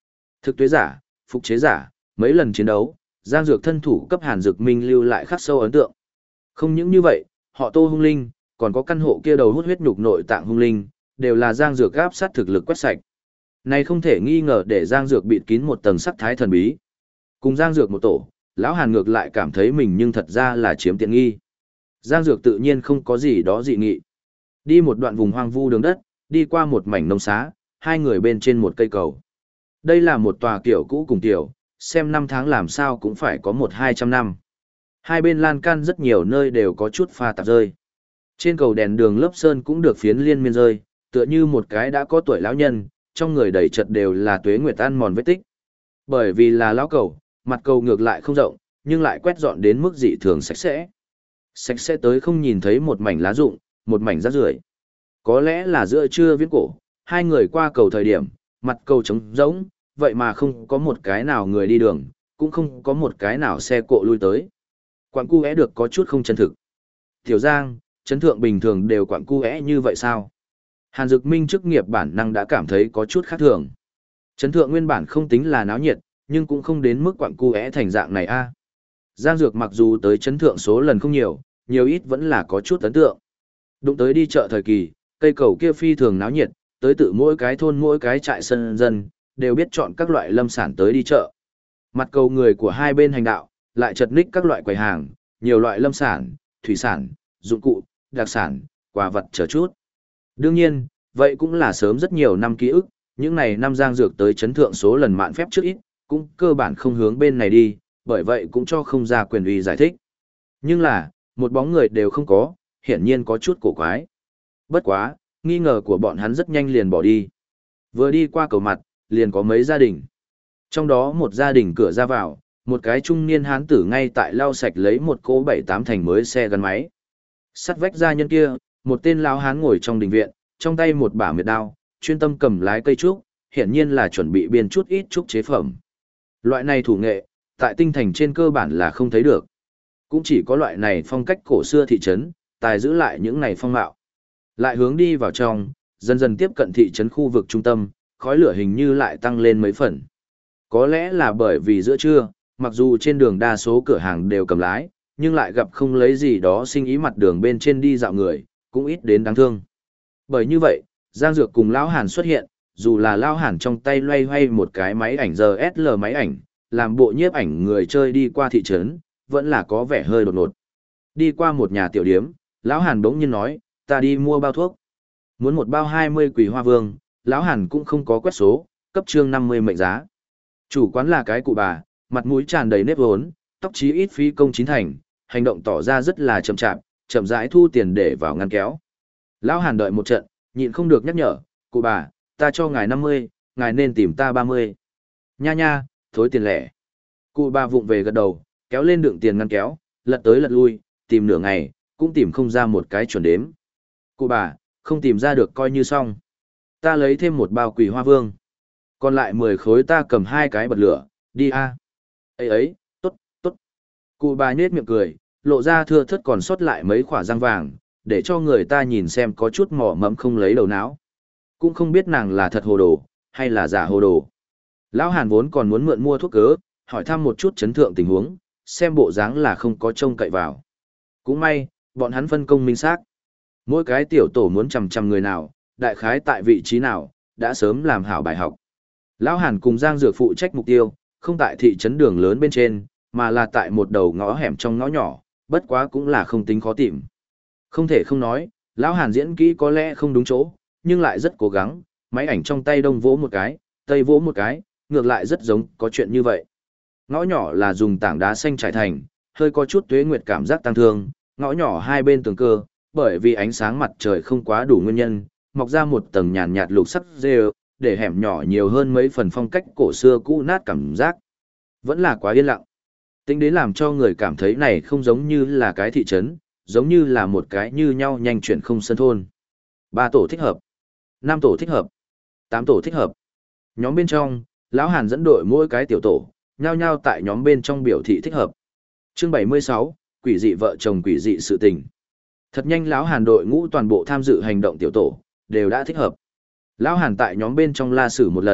Speaker 1: Thực tuế giả, phục chế giả, mấy lần chiến đấu, Giang Dược thân thủ cấp Hàn Dực Minh lưu lại khắc sâu ấn tượng. Không những như vậy, họ Tô hung linh, còn có căn hộ kia đầu hút huyết nhục nội tạng hung linh, đều là Giang Dược áp sát thực lực quét sạch. Này không thể nghi ngờ để Giang Dược bịt kín một tầng sắc thái thần bí. Cùng Giang Dược một tổ, lão Hàn ngược lại cảm thấy mình nhưng thật ra là chiếm tiện nghi. Giang Dược tự nhiên không có gì đó dị nghị. Đi một đoạn vùng hoang vu đường đất, đi qua một mảnh nông xá, hai người bên trên một cây cầu. Đây là một tòa kiểu cũ cùng tiểu, xem năm tháng làm sao cũng phải có một hai trăm năm. Hai bên lan can rất nhiều nơi đều có chút pha tạp rơi. Trên cầu đèn đường lớp sơn cũng được phiến liên miên rơi, tựa như một cái đã có tuổi lão nhân, trong người đầy chật đều là tuế nguyệt ăn mòn vết tích. Bởi vì là lão cầu, mặt cầu ngược lại không rộng, nhưng lại quét dọn đến mức dị thường sạch sẽ. Sạch sẽ tới không nhìn thấy một mảnh lá rụng, một mảnh rác rưởi. Có lẽ là giữa trưa viễn cổ, hai người qua cầu thời điểm, mặt cầu trống rỗng, vậy mà không có một cái nào người đi đường, cũng không có một cái nào xe cộ lui tới. Quảng cu é được có chút không chân thực. Tiểu Giang, chấn thượng bình thường đều quảng cu é như vậy sao? Hàn Dực Minh chức nghiệp bản năng đã cảm thấy có chút khác thường. Chấn thượng nguyên bản không tính là náo nhiệt, nhưng cũng không đến mức quặng cu é thành dạng này a. Giang Dược mặc dù tới chấn thượng số lần không nhiều, nhiều ít vẫn là có chút ấn tượng. Đụng tới đi chợ thời kỳ, cây cầu kia phi thường náo nhiệt, tới tự mỗi cái thôn mỗi cái trại sân dân, đều biết chọn các loại lâm sản tới đi chợ. Mặt cầu người của hai bên hành đạo, lại chật ních các loại quầy hàng, nhiều loại lâm sản, thủy sản, dụng cụ, đặc sản, quà vật chờ chút. Đương nhiên, vậy cũng là sớm rất nhiều năm ký ức, những này năm Giang Dược tới chấn thượng số lần mạn phép trước ít, cũng cơ bản không hướng bên này đi, bởi vậy cũng cho không ra quyền uy giải thích. Nhưng là, một bóng người đều không có, hiển nhiên có chút cổ quái. Bất quá, nghi ngờ của bọn hắn rất nhanh liền bỏ đi. Vừa đi qua cầu mặt, liền có mấy gia đình. Trong đó một gia đình cửa ra vào, một cái trung niên hán tử ngay tại lau sạch lấy một cỗ bảy tám thành mới xe gắn máy. Sắt vách gia nhân kia, một tên lão hán ngồi trong đình viện, trong tay một bả miệt đao, chuyên tâm cầm lái cây trúc, hiển nhiên là chuẩn bị biên chút ít trúc chế phẩm. Loại này thủ nghệ, tại tinh thành trên cơ bản là không thấy được. Cũng chỉ có loại này phong cách cổ xưa thị trấn, tài giữ lại những này phong mạo. Lại hướng đi vào trong, dần dần tiếp cận thị trấn khu vực trung tâm, khói lửa hình như lại tăng lên mấy phần. Có lẽ là bởi vì giữa trưa, mặc dù trên đường đa số cửa hàng đều cầm lái, nhưng lại gặp không lấy gì đó sinh ý mặt đường bên trên đi dạo người, cũng ít đến đáng thương. Bởi như vậy, Giang Dược cùng Lão Hàn xuất hiện, dù là Lão Hàn trong tay loay hoay một cái máy ảnh đê ét lờ máy ảnh, làm bộ nhiếp ảnh người chơi đi qua thị trấn, vẫn là có vẻ hơi đột ngột. Đi qua một nhà tiểu điếm, Lão Hàn bỗng nhiên nói, ta đi mua bao thuốc. Muốn một bao hai mươi quỳ hoa vương, Lão Hàn cũng không có quét số, cấp trương năm mươi mệnh giá. Chủ quán là cái cụ bà, mặt mũi tràn đầy nếp vốn, tóc chí ít phí công chín thành, hành động tỏ ra rất là chậm chạp, chậm rãi thu tiền để vào ngăn kéo. Lão Hàn đợi một trận, nhịn không được nhắc nhở, cụ bà, ta cho ngài năm mươi, ngài nên tìm ta ba mươi. Nha nha, thối tiền lẻ. Cụ bà vụng về gật đầu, kéo lên đựng tiền ngăn kéo, lật tới lật lui, tìm nửa ngày, cũng tìm không ra một cái chuẩn đếm. Cụ bà, không tìm ra được coi như xong. Ta lấy thêm một bao quỳ hoa vương. Còn lại mười khối ta cầm hai cái bật lửa, đi a. Ấy ấy, tốt, tốt. Cụ bà nhếch miệng cười, lộ ra thưa thớt còn sót lại mấy khỏa răng vàng, để cho người ta nhìn xem có chút mỏ mẫm không lấy đầu não. Cũng không biết nàng là thật hồ đồ, hay là giả hồ đồ. Lão Hàn vốn còn muốn mượn mua thuốc cớ, hỏi thăm một chút chấn thượng tình huống, xem bộ dáng là không có trông cậy vào. Cũng may, bọn hắn phân công minh xác. Mỗi cái tiểu tổ muốn chằm chằm người nào, đại khái tại vị trí nào, đã sớm làm hảo bài học. Lão Hàn cùng Giang Dược phụ trách mục tiêu, không tại thị trấn đường lớn bên trên, mà là tại một đầu ngõ hẻm trong ngõ nhỏ, bất quá cũng là không tính khó tìm. Không thể không nói, Lão Hàn diễn kỹ có lẽ không đúng chỗ, nhưng lại rất cố gắng, máy ảnh trong tay đông vỗ một cái, tây vỗ một cái, ngược lại rất giống có chuyện như vậy. Ngõ nhỏ là dùng tảng đá xanh trải thành, hơi có chút tuế nguyệt cảm giác tăng thương, ngõ nhỏ hai bên tường cơ, bởi vì ánh sáng mặt trời không quá đủ nguyên nhân, mọc ra một tầng nhàn nhạt lục sắc rêu, để hẻm nhỏ nhiều hơn mấy phần phong cách cổ xưa cũ nát cảm giác. Vẫn là quá yên lặng. Tính đến làm cho người cảm thấy này không giống như là cái thị trấn, giống như là một cái như nhau nhanh chuyển không sân thôn. Ba tổ thích hợp. Năm tổ thích hợp. Tám tổ thích hợp. Nhóm bên trong, Lão Hàn dẫn đội mỗi cái tiểu tổ, nhao nhao tại nhóm bên trong biểu thị thích hợp. Chương bảy mươi sáu, quỷ dị vợ chồng quỷ dị sự tình. Thật nhanh Lão Hàn đội ngũ toàn bộ tham dự hành động tiểu tổ, đều đã thích hợp. Lão Hàn tại nhóm bên trong la sử một lần,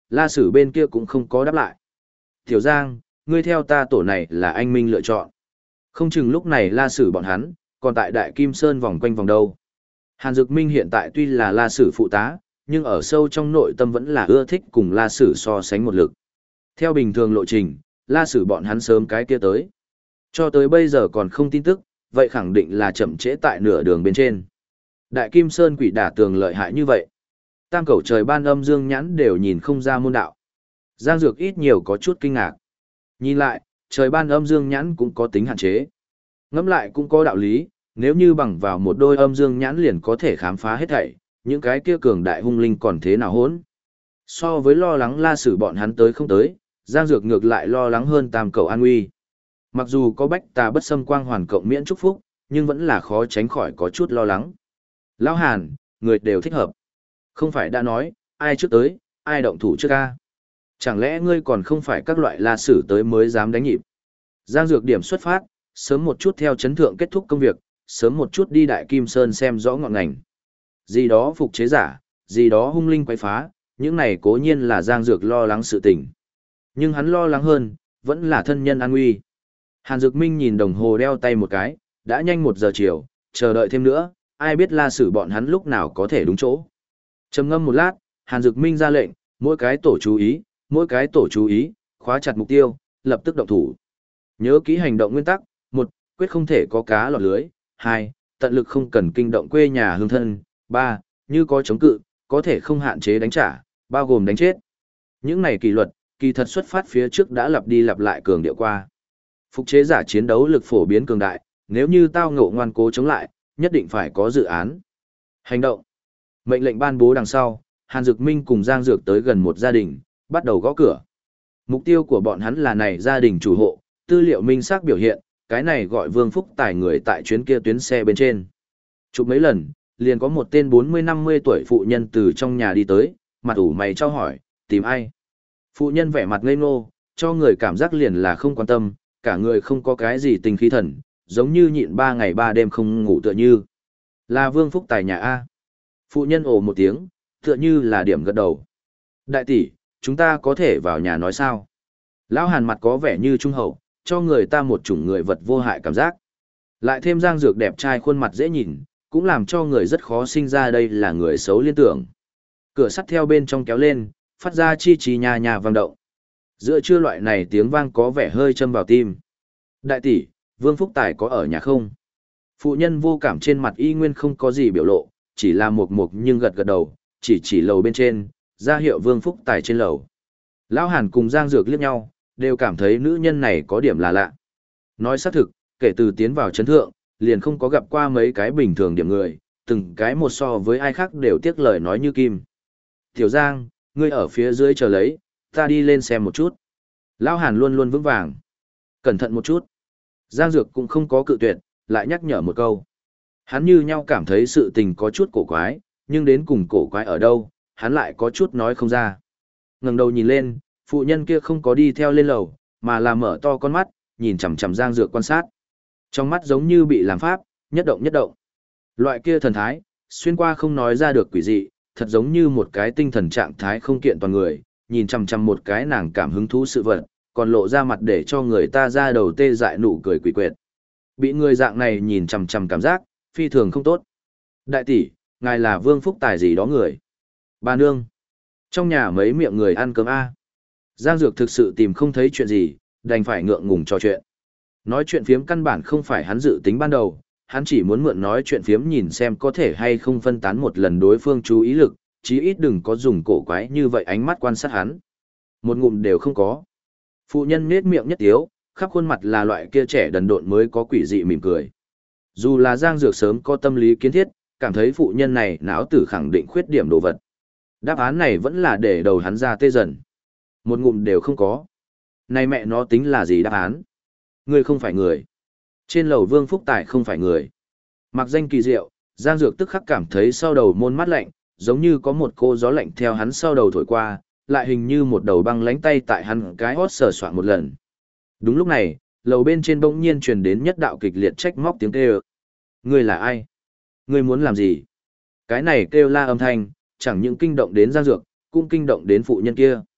Speaker 1: La Sử bên kia cũng không có đáp lại. Tiểu Giang, ngươi theo ta tổ này là anh Minh lựa chọn. Không chừng lúc này La Sử bọn hắn, còn tại Đại Kim Sơn vòng quanh vòng đâu. Hàn Dực Minh hiện tại tuy là La Sử phụ tá, nhưng ở sâu trong nội tâm vẫn là ưa thích cùng La Sử so sánh một lực. Theo bình thường lộ trình, La Sử bọn hắn sớm cái kia tới. Cho tới bây giờ còn không tin tức, vậy khẳng định là chậm trễ tại nửa đường bên trên. Đại Kim Sơn quỷ đả tường lợi hại như vậy. Tam cẩu trời ban âm dương nhãn đều nhìn không ra môn đạo. Giang Dược ít nhiều có chút kinh ngạc. Nhìn lại, trời ban âm dương nhãn cũng có tính hạn chế. Ngẫm lại cũng có đạo lý, nếu như bằng vào một đôi âm dương nhãn liền có thể khám phá hết thảy, những cái kia cường đại hung linh còn thế nào hỗn. So với lo lắng La Sử bọn hắn tới không tới, Giang Dược ngược lại lo lắng hơn tam cẩu an nguy. Mặc dù có bách tà bất xâm quang hoàn cộng miễn chúc phúc, nhưng vẫn là khó tránh khỏi có chút lo lắng. Lão Hàn, người đều thích hợp. Không phải đã nói, ai trước tới, ai động thủ trước ca. Chẳng lẽ ngươi còn không phải các loại La Sử tới mới dám đánh nhịp. Giang Dược điểm xuất phát, sớm một chút theo chấn thượng kết thúc công việc, sớm một chút đi Đại Kim Sơn xem rõ ngọn ngành. Gì đó phục chế giả, gì đó hung linh quấy phá, những này cố nhiên là Giang Dược lo lắng sự tình. Nhưng hắn lo lắng hơn, vẫn là thân nhân an nguy. Hàn Dực Minh nhìn đồng hồ đeo tay một cái, đã nhanh một giờ chiều, chờ đợi thêm nữa, ai biết La Sử bọn hắn lúc nào có thể đúng chỗ. Trầm ngâm một lát, Hàn Dực Minh ra lệnh, mỗi cái tổ chú ý, mỗi cái tổ chú ý, khóa chặt mục tiêu, lập tức động thủ. Nhớ kỹ hành động nguyên tắc, một, quyết không thể có cá lọt lưới, hai, tận lực không cần kinh động quê nhà hương thân, ba, như có chống cự, có thể không hạn chế đánh trả, bao gồm đánh chết. Những này kỷ luật, kỳ thật xuất phát phía trước đã lặp đi lặp lại cường điệu qua. Phục chế giả chiến đấu lực phổ biến cường đại, nếu như tao ngộ ngoan cố chống lại, nhất định phải có dự án. Hành động. Mệnh lệnh ban bố đằng sau, Hàn Dực Minh cùng Giang Dược tới gần một gia đình, bắt đầu gõ cửa. Mục tiêu của bọn hắn là này gia đình chủ hộ, tư liệu minh xác biểu hiện, cái này gọi Vương Phúc Tài người tại chuyến kia tuyến xe bên trên. Chụp mấy lần, liền có một tên bốn mươi năm mươi tuổi phụ nhân từ trong nhà đi tới, mặt ủ mày cho hỏi, tìm ai? Phụ nhân vẻ mặt ngây ngô, cho người cảm giác liền là không quan tâm, cả người không có cái gì tình khí thần, giống như nhịn ba ngày ba đêm không ngủ tựa như. Là Vương Phúc Tài nhà A. Phụ nhân ồ một tiếng, tựa như là điểm gật đầu. Đại tỷ, chúng ta có thể vào nhà nói sao? Lão Hàn mặt có vẻ như trung hậu, cho người ta một chủng người vật vô hại cảm giác. Lại thêm Giang Dược đẹp trai khuôn mặt dễ nhìn, cũng làm cho người rất khó sinh ra đây là người xấu liên tưởng. Cửa sắt theo bên trong kéo lên, phát ra chi chi nhà nhà vang động. Giữa trưa loại này tiếng vang có vẻ hơi châm vào tim. Đại tỷ, Vương Phúc Tài có ở nhà không? Phụ nhân vô cảm trên mặt y nguyên không có gì biểu lộ, chỉ là mộc mộc nhưng gật gật đầu, chỉ chỉ lầu bên trên, ra hiệu Vương Phúc Tài trên lầu. Lão Hàn cùng Giang Dược liếc nhau, đều cảm thấy nữ nhân này có điểm là lạ. Nói xác thực, kể từ tiến vào chấn thượng, liền không có gặp qua mấy cái bình thường điểm người, từng cái một so với ai khác đều tiếc lời nói như kim. Tiểu Giang, ngươi ở phía dưới chờ lấy, ta đi lên xem một chút. Lão Hàn luôn luôn vững vàng. Cẩn thận một chút. Giang Dược cũng không có cự tuyệt, lại nhắc nhở một câu. Hắn như nhau cảm thấy sự tình có chút cổ quái, nhưng đến cùng cổ quái ở đâu, hắn lại có chút nói không ra. Ngẩng đầu nhìn lên, phụ nhân kia không có đi theo lên lầu, mà là mở to con mắt, nhìn chằm chằm Giang Dược quan sát. Trong mắt giống như bị làm pháp, nhất động nhất động. Loại kia thần thái, xuyên qua không nói ra được quỷ dị, thật giống như một cái tinh thần trạng thái không kiện toàn người, nhìn chằm chằm một cái nàng cảm hứng thú sự vật, còn lộ ra mặt để cho người ta ra đầu tê dại nụ cười quỷ quyệt. Bị người dạng này nhìn chằm chằm cảm giác, phi thường không tốt. Đại tỷ, ngài là Vương Phúc Tài gì đó người. Bà nương, trong nhà mấy miệng người ăn cơm a. Giang Dược thực sự tìm không thấy chuyện gì, đành phải ngượng ngùng trò chuyện. Nói chuyện phiếm căn bản không phải hắn dự tính ban đầu, hắn chỉ muốn mượn nói chuyện phiếm nhìn xem có thể hay không phân tán một lần đối phương chú ý lực, chí ít đừng có dùng cổ quái như vậy ánh mắt quan sát hắn. Một ngụm đều không có. Phụ nhân nhếch miệng nhất tiếu, khắp khuôn mặt là loại kia trẻ đần độn mới có quỷ dị mỉm cười. Dù là Giang Dược sớm có tâm lý kiến thiết, cảm thấy phụ nhân này não tử khẳng định khuyết điểm đồ vật. Đáp án này vẫn là để đầu hắn ra tê dần. Một ngụm đều không có. Này mẹ nó tính là gì đáp án? Người không phải người. Trên lầu Vương Phúc Tài không phải người. Mặc danh kỳ diệu, Giang Dược tức khắc cảm thấy sau đầu môn mắt lạnh, giống như có một cô gió lạnh theo hắn sau đầu thổi qua, lại hình như một đầu băng lánh tay tại hắn cái hót sờ soạn một lần. Đúng lúc này, lầu bên trên bỗng nhiên truyền đến nhất đạo kịch liệt trách móc tiếng kêu. Ngươi là ai? Ngươi muốn làm gì? Cái này kêu la âm thanh, chẳng những kinh động đến Giang Dược, cũng kinh động đến phụ nhân kia.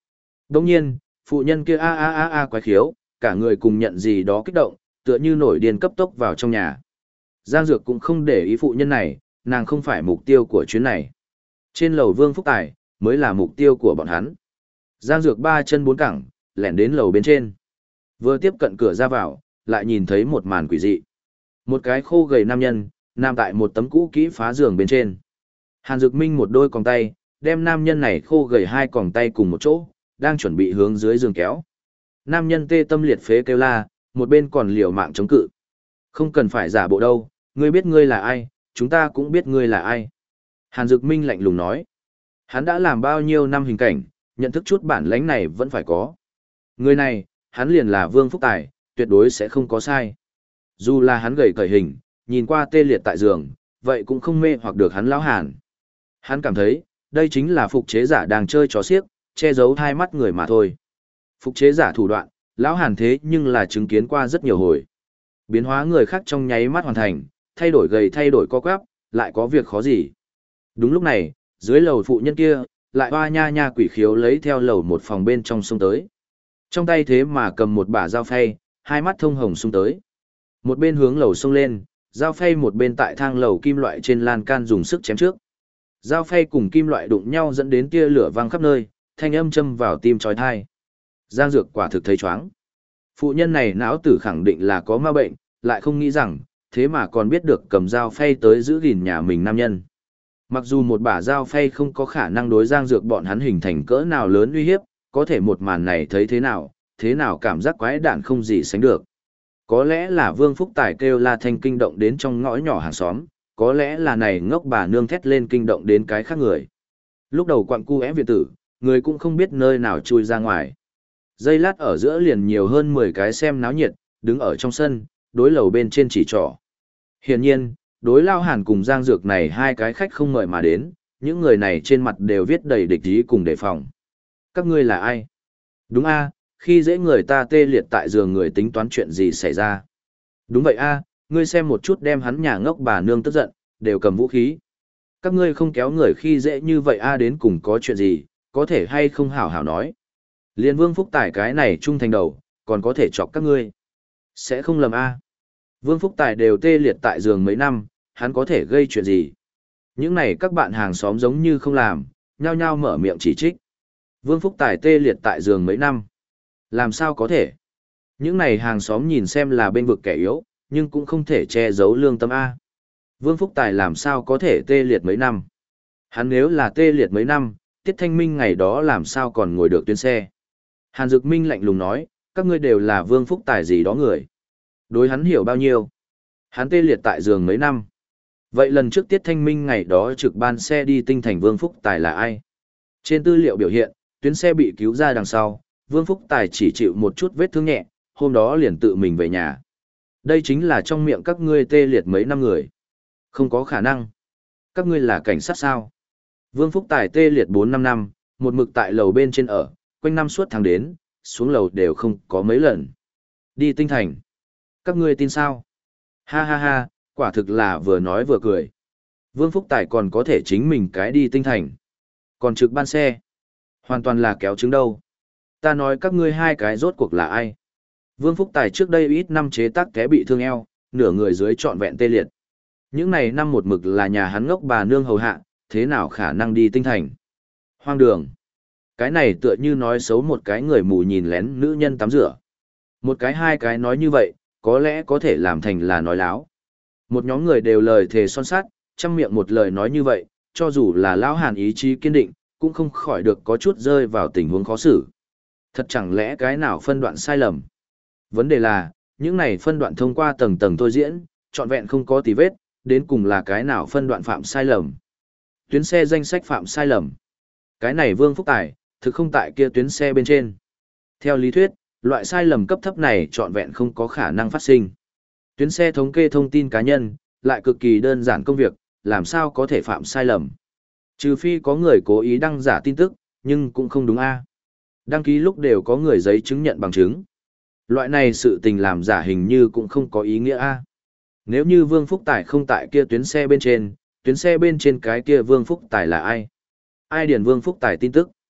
Speaker 1: Đồng nhiên, phụ nhân kia a a a a quái khiếu, cả người cùng nhận gì đó kích động, tựa như nổi điên cấp tốc vào trong nhà. Giang Dược cũng không để ý phụ nhân này, nàng không phải mục tiêu của chuyến này. Trên lầu Vương Phúc Tài, mới là mục tiêu của bọn hắn. Giang Dược ba chân bốn cẳng, lẻn đến lầu bên trên. Vừa tiếp cận cửa ra vào, lại nhìn thấy một màn quỷ dị. Một cái khô gầy nam nhân, nằm tại một tấm cũ kỹ phá giường bên trên. Hàn Dực Minh một đôi còng tay, đem nam nhân này khô gầy hai còng tay cùng một chỗ, đang chuẩn bị hướng dưới giường kéo. Nam nhân tê tâm liệt phế kêu la, một bên còn liều mạng chống cự. Không cần phải giả bộ đâu, ngươi biết ngươi là ai, chúng ta cũng biết ngươi là ai. Hàn Dực Minh lạnh lùng nói. Hắn đã làm bao nhiêu năm hình cảnh, nhận thức chút bản lãnh này vẫn phải có. Người này, hắn liền là Vương Phúc Tài, tuyệt đối sẽ không có sai. Dù là hắn gầy cởi hình, nhìn qua tê liệt tại giường, vậy cũng không mê hoặc được hắn lão Hàn. Hắn cảm thấy, đây chính là phục chế giả đang chơi trò xiếc, che giấu hai mắt người mà thôi. Phục chế giả thủ đoạn, lão Hàn thế nhưng là chứng kiến qua rất nhiều hồi. Biến hóa người khác trong nháy mắt hoàn thành, thay đổi gầy thay đổi co quắp, lại có việc khó gì. Đúng lúc này, dưới lầu phụ nhân kia, lại hoa nha nha quỷ khiếu lấy theo lầu một phòng bên trong sông tới. Trong tay thế mà cầm một bả dao phay, hai mắt thông hồng sung tới. Một bên hướng lầu sông lên, dao phay một bên tại thang lầu kim loại trên lan can dùng sức chém trước. Dao phay cùng kim loại đụng nhau dẫn đến tia lửa vang khắp nơi, thanh âm châm vào tim chói tai. Giang Dược quả thực thấy chóng. Phụ nhân này não tử khẳng định là có ma bệnh, lại không nghĩ rằng, thế mà còn biết được cầm dao phay tới giữ gìn nhà mình nam nhân. Mặc dù một bả dao phay không có khả năng đối Giang Dược bọn hắn hình thành cỡ nào lớn uy hiếp, có thể một màn này thấy thế nào, thế nào cảm giác quái đản không gì sánh được. Có lẽ là Vương Phúc Tài kêu la thanh kinh động đến trong ngõ nhỏ hàng xóm, có lẽ là này ngốc bà nương thét lên kinh động đến cái khác người. Lúc đầu quặng cu é viện tử, người cũng không biết nơi nào chui ra ngoài. Giây lát ở giữa liền nhiều hơn mười cái xem náo nhiệt, đứng ở trong sân, đối lầu bên trên chỉ trỏ. Hiển nhiên, đối Lao Hàn cùng Giang Dược này hai cái khách không mời mà đến, những người này trên mặt đều viết đầy địch ý cùng đề phòng. Các ngươi là ai? Đúng a, khi dễ người ta tê liệt tại giường người tính toán chuyện gì xảy ra. Đúng vậy a, ngươi xem một chút đem hắn nhà ngốc bà nương tức giận, đều cầm vũ khí. Các ngươi không kéo người khi dễ như vậy a đến cùng có chuyện gì, có thể hay không hảo hảo nói. Liên Vương Phúc Tài cái này trung thành đầu, còn có thể chọc các ngươi. Sẽ không lầm a. Vương Phúc Tài đều tê liệt tại giường mấy năm, hắn có thể gây chuyện gì. Những này các bạn hàng xóm giống như không làm, nhao nhao mở miệng chỉ trích. Vương Phúc Tài tê liệt tại giường mấy năm. Làm sao có thể? Những này hàng xóm nhìn xem là bên vực kẻ yếu, nhưng cũng không thể che giấu lương tâm A. Vương Phúc Tài làm sao có thể tê liệt mấy năm? Hắn nếu là tê liệt mấy năm, Tiết Thanh Minh ngày đó làm sao còn ngồi được tuyến xe? Hàn Dực Minh lạnh lùng nói, các ngươi đều là Vương Phúc Tài gì đó người. Đối hắn hiểu bao nhiêu? Hắn tê liệt tại giường mấy năm. Vậy lần trước Tiết Thanh Minh ngày đó trực ban xe đi Tinh Thành Vương Phúc Tài là ai? Trên tư liệu biểu hiện, tuyến xe bị cứu ra đằng sau, Vương Phúc Tài chỉ chịu một chút vết thương nhẹ, hôm đó liền tự mình về nhà. Đây chính là trong miệng các ngươi tê liệt mấy năm người. Không có khả năng. Các ngươi là cảnh sát sao? Vương Phúc Tài tê liệt bốn năm năm, một mực tại lầu bên trên ở, quanh năm suốt tháng đến, xuống lầu đều không có mấy lần. Đi Tinh Thành. Các ngươi tin sao? Ha ha ha, quả thực là vừa nói vừa cười. Vương Phúc Tài còn có thể chính mình cái đi Tinh Thành. Còn trực ban xe. Hoàn toàn là kéo trứng đâu. Ta nói các ngươi hai cái rốt cuộc là ai? Vương Phúc Tài trước đây ít năm chế tác té bị thương eo, nửa người dưới trọn vẹn tê liệt. Những này năm một mực là nhà hắn ngốc bà nương hầu hạ, thế nào khả năng đi Tinh Thành? Hoang đường. Cái này tựa như nói xấu một cái người mù nhìn lén nữ nhân tắm rửa. Một cái hai cái nói như vậy, có lẽ có thể làm thành là nói láo. Một nhóm người đều lời thề son sắt, trăm miệng một lời nói như vậy, cho dù là lão Hàn ý chí kiên định, cũng không khỏi được có chút rơi vào tình huống khó xử. Thật chẳng lẽ cái nào phân đoạn sai lầm? Vấn đề là, những này phân đoạn thông qua tầng tầng tôi diễn, trọn vẹn không có tì vết, đến cùng là cái nào phân đoạn phạm sai lầm? Tuyến xe danh sách phạm sai lầm. Cái này Vương Phúc Tài, thực không tại kia tuyến xe bên trên. Theo lý thuyết, loại sai lầm cấp thấp này trọn vẹn không có khả năng phát sinh. Tuyến xe thống kê thông tin cá nhân, lại cực kỳ đơn giản công việc, làm sao có thể phạm sai lầm. Trừ phi có người cố ý đăng giả tin tức, nhưng cũng không đúng a. Đăng ký lúc đều có người giấy chứng nhận bằng chứng. Loại này sự tình làm giả hình như cũng không có ý nghĩa a. Nếu như Vương Phúc Tài không tại kia tuyến xe bên trên, tuyến xe bên trên cái kia Vương Phúc Tài là ai? Ai điền Vương Phúc Tài tin tức?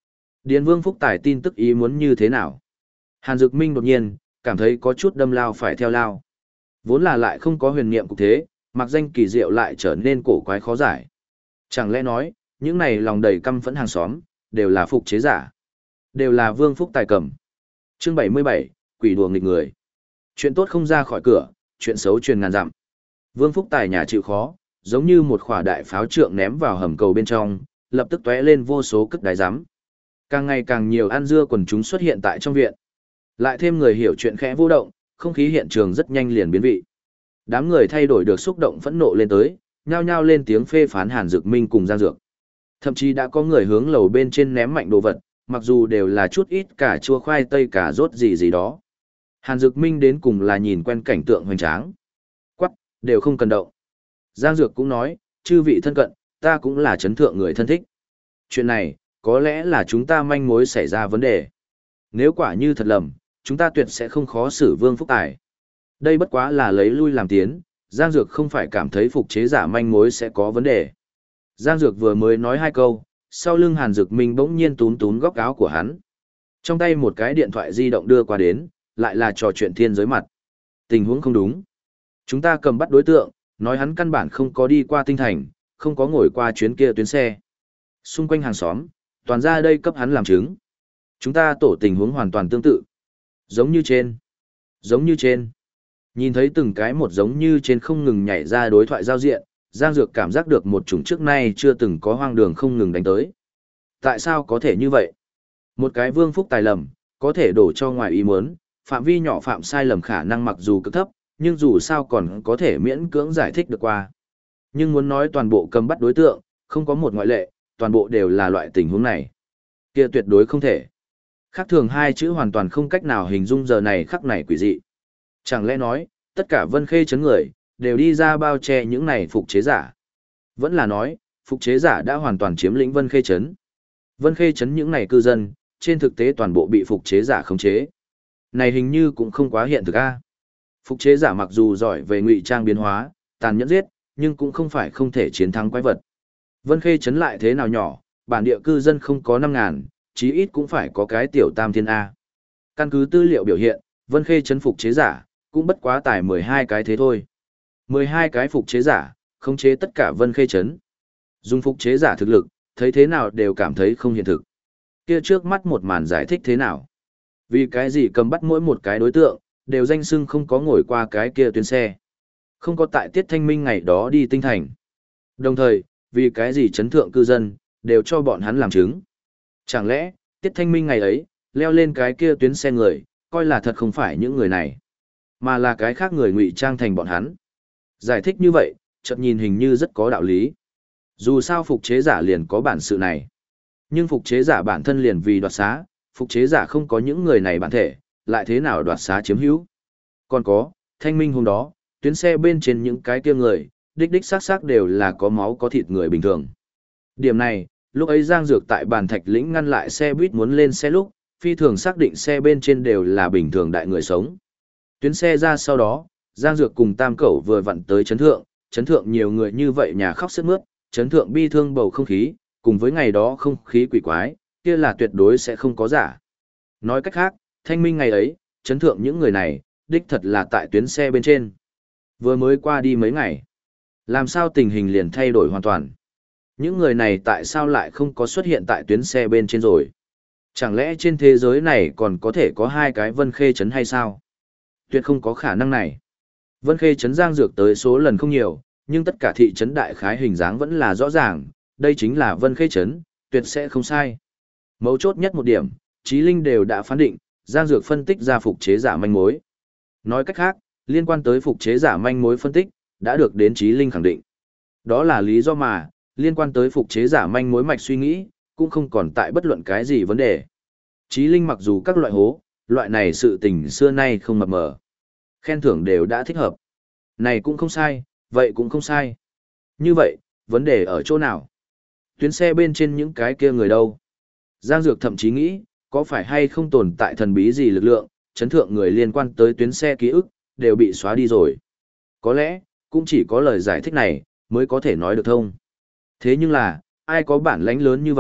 Speaker 1: Điền Vương Phúc Tài tin tức ý muốn như thế nào? Hàn Dực Minh đột nhiên, cảm thấy có chút đâm lao phải theo lao. Vốn là lại không có huyền niệm cục thế, mặc danh kỳ diệu lại trở nên cổ quái khó giải. Chẳng lẽ nói, những này lòng đầy căm phẫn hàng xóm, đều là phục chế giả. Đều là Vương Phúc Tài cầm. Chương bảy mươi bảy, quỷ đùa nghịch người. Chuyện tốt không ra khỏi cửa, chuyện xấu truyền ngàn dặm. Vương Phúc Tài nhà chịu khó, giống như một quả đại pháo trượng ném vào hầm cầu bên trong, lập tức tóe lên vô số cất đáy rắm. Càng ngày càng nhiều ăn dưa quần chúng xuất hiện tại trong viện. Lại thêm người hiểu chuyện khẽ vô động, không khí hiện trường rất nhanh liền biến vị. Đám người thay đổi được xúc động phẫn nộ lên tới, nhao nhao lên tiếng phê phán Hàn Dực Minh cùng Giang Dược. Thậm chí đã có người hướng lầu bên trên ném mạnh đồ vật, mặc dù đều là chút ít cà chua khoai tây cà rốt gì gì đó. Hàn Dực Minh đến cùng là nhìn quen cảnh tượng hoành tráng. Quắc, đều không cần động. Giang Dược cũng nói, chư vị thân cận, ta cũng là chấn thượng người thân thích. Chuyện này, có lẽ là chúng ta manh mối xảy ra vấn đề. Nếu quả như thật lầm, chúng ta tuyệt sẽ không khó xử Vương Phúc Tài. Đây bất quá là lấy lui làm tiến, Giang Dược không phải cảm thấy phục chế giả manh mối sẽ có vấn đề. Giang Dược vừa mới nói hai câu, sau lưng Hàn Dực Minh bỗng nhiên tún tún góc áo của hắn. Trong tay một cái điện thoại di động đưa qua đến, lại là trò chuyện thiên giới mặt. Tình huống không đúng. Chúng ta cầm bắt đối tượng, nói hắn căn bản không có đi qua tinh thành, không có ngồi qua chuyến kia tuyến xe. Xung quanh hàng xóm, toàn ra đây cấp hắn làm chứng. Chúng ta tổ tình huống hoàn toàn tương tự. Giống như trên. Giống như trên. Nhìn thấy từng cái một giống như trên không ngừng nhảy ra đối thoại giao diện, Giang Dược cảm giác được một chủng trước nay chưa từng có hoang đường không ngừng đánh tới. Tại sao có thể như vậy? Một cái Vương Phúc Tài lầm, có thể đổ cho ngoài ý muốn, phạm vi nhỏ phạm sai lầm khả năng mặc dù cực thấp, nhưng dù sao còn có thể miễn cưỡng giải thích được qua. Nhưng muốn nói toàn bộ cầm bắt đối tượng, không có một ngoại lệ, toàn bộ đều là loại tình huống này. Kia tuyệt đối không thể. Khác thường hai chữ hoàn toàn không cách nào hình dung giờ này khắc này quỷ dị. Chẳng lẽ nói, tất cả Vân Khê chấn người, đều đi ra bao che những này phục chế giả. Vẫn là nói, phục chế giả đã hoàn toàn chiếm lĩnh Vân Khê chấn. Vân Khê chấn những này cư dân, trên thực tế toàn bộ bị phục chế giả khống chế. Này hình như cũng không quá hiện thực a. Phục chế giả mặc dù giỏi về ngụy trang biến hóa, tàn nhẫn giết, nhưng cũng không phải không thể chiến thắng quái vật. Vân Khê chấn lại thế nào nhỏ, bản địa cư dân không có năm ngàn, chí ít cũng phải có cái tiểu tam thiên A. Căn cứ tư liệu biểu hiện, Vân Khê chấn phục chế giả, cũng bất quá tải mười hai cái thế thôi. mười hai cái phục chế giả, khống chế tất cả Vân Khê chấn. Dùng phục chế giả thực lực, thấy thế nào đều cảm thấy không hiện thực. Kia trước mắt một màn giải thích thế nào? Vì cái gì cầm bắt mỗi một cái đối tượng, đều danh xưng không có ngồi qua cái kia tuyến xe. Không có tại tiết thanh minh ngày đó đi tinh thành. Đồng thời, vì cái gì chấn thượng cư dân, đều cho bọn hắn làm chứng. Chẳng lẽ, tiết thanh minh ngày ấy, leo lên cái kia tuyến xe người, coi là thật không phải những người này, mà là cái khác người ngụy trang thành bọn hắn. Giải thích như vậy, chợt nhìn hình như rất có đạo lý. Dù sao phục chế giả liền có bản sự này. Nhưng phục chế giả bản thân liền vì đoạt xá, phục chế giả không có những người này bản thể, lại thế nào đoạt xá chiếm hữu. Còn có, thanh minh hôm đó, tuyến xe bên trên những cái kia người, đích đích xác xác đều là có máu có thịt người bình thường. Điểm này, lúc ấy Giang Dược tại bàn thạch lĩnh ngăn lại xe buýt muốn lên xe lúc, phi thường xác định xe bên trên đều là bình thường đại người sống. Tuyến xe ra sau đó, Giang Dược cùng Tam Cẩu vừa vặn tới chấn thượng, chấn thượng nhiều người như vậy nhà khóc sướt mướt, chấn thượng bi thương bầu không khí, cùng với ngày đó không khí quỷ quái, kia là tuyệt đối sẽ không có giả. Nói cách khác, thanh minh ngày ấy, chấn thượng những người này, đích thật là tại tuyến xe bên trên. Vừa mới qua đi mấy ngày, làm sao tình hình liền thay đổi hoàn toàn? Những người này tại sao lại không có xuất hiện tại tuyến xe bên trên rồi? Chẳng lẽ trên thế giới này còn có thể có hai cái Vân Khê trấn hay sao? Tuyệt không có khả năng này. Vân Khê trấn Giang Dược tới số lần không nhiều, nhưng tất cả thị trấn đại khái hình dáng vẫn là rõ ràng, đây chính là Vân Khê trấn, tuyệt sẽ không sai. Mấu chốt nhất một điểm, Chí Linh đều đã phán định, Giang Dược phân tích ra phục chế giả manh mối. Nói cách khác, liên quan tới phục chế giả manh mối phân tích, đã được đến Chí Linh khẳng định. Đó là lý do mà, liên quan tới phục chế giả manh mối mạch suy nghĩ, cũng không còn tại bất luận cái gì vấn đề. Chí Linh mặc dù các loại hố, loại này sự tình xưa nay không mập mờ. Khen thưởng đều đã thích hợp. Này cũng không sai, vậy cũng không sai. Như vậy, vấn đề ở chỗ nào? Tuyến xe bên trên những cái kia người đâu? Giang Dược thậm chí nghĩ, có phải hay không tồn tại thần bí gì lực lượng, chấn thượng người liên quan tới tuyến xe ký ức, đều bị xóa đi rồi. Có lẽ, cũng chỉ có lời giải thích này, mới có thể nói được thông. Thế nhưng là, ai có bản lãnh lớn như vậy,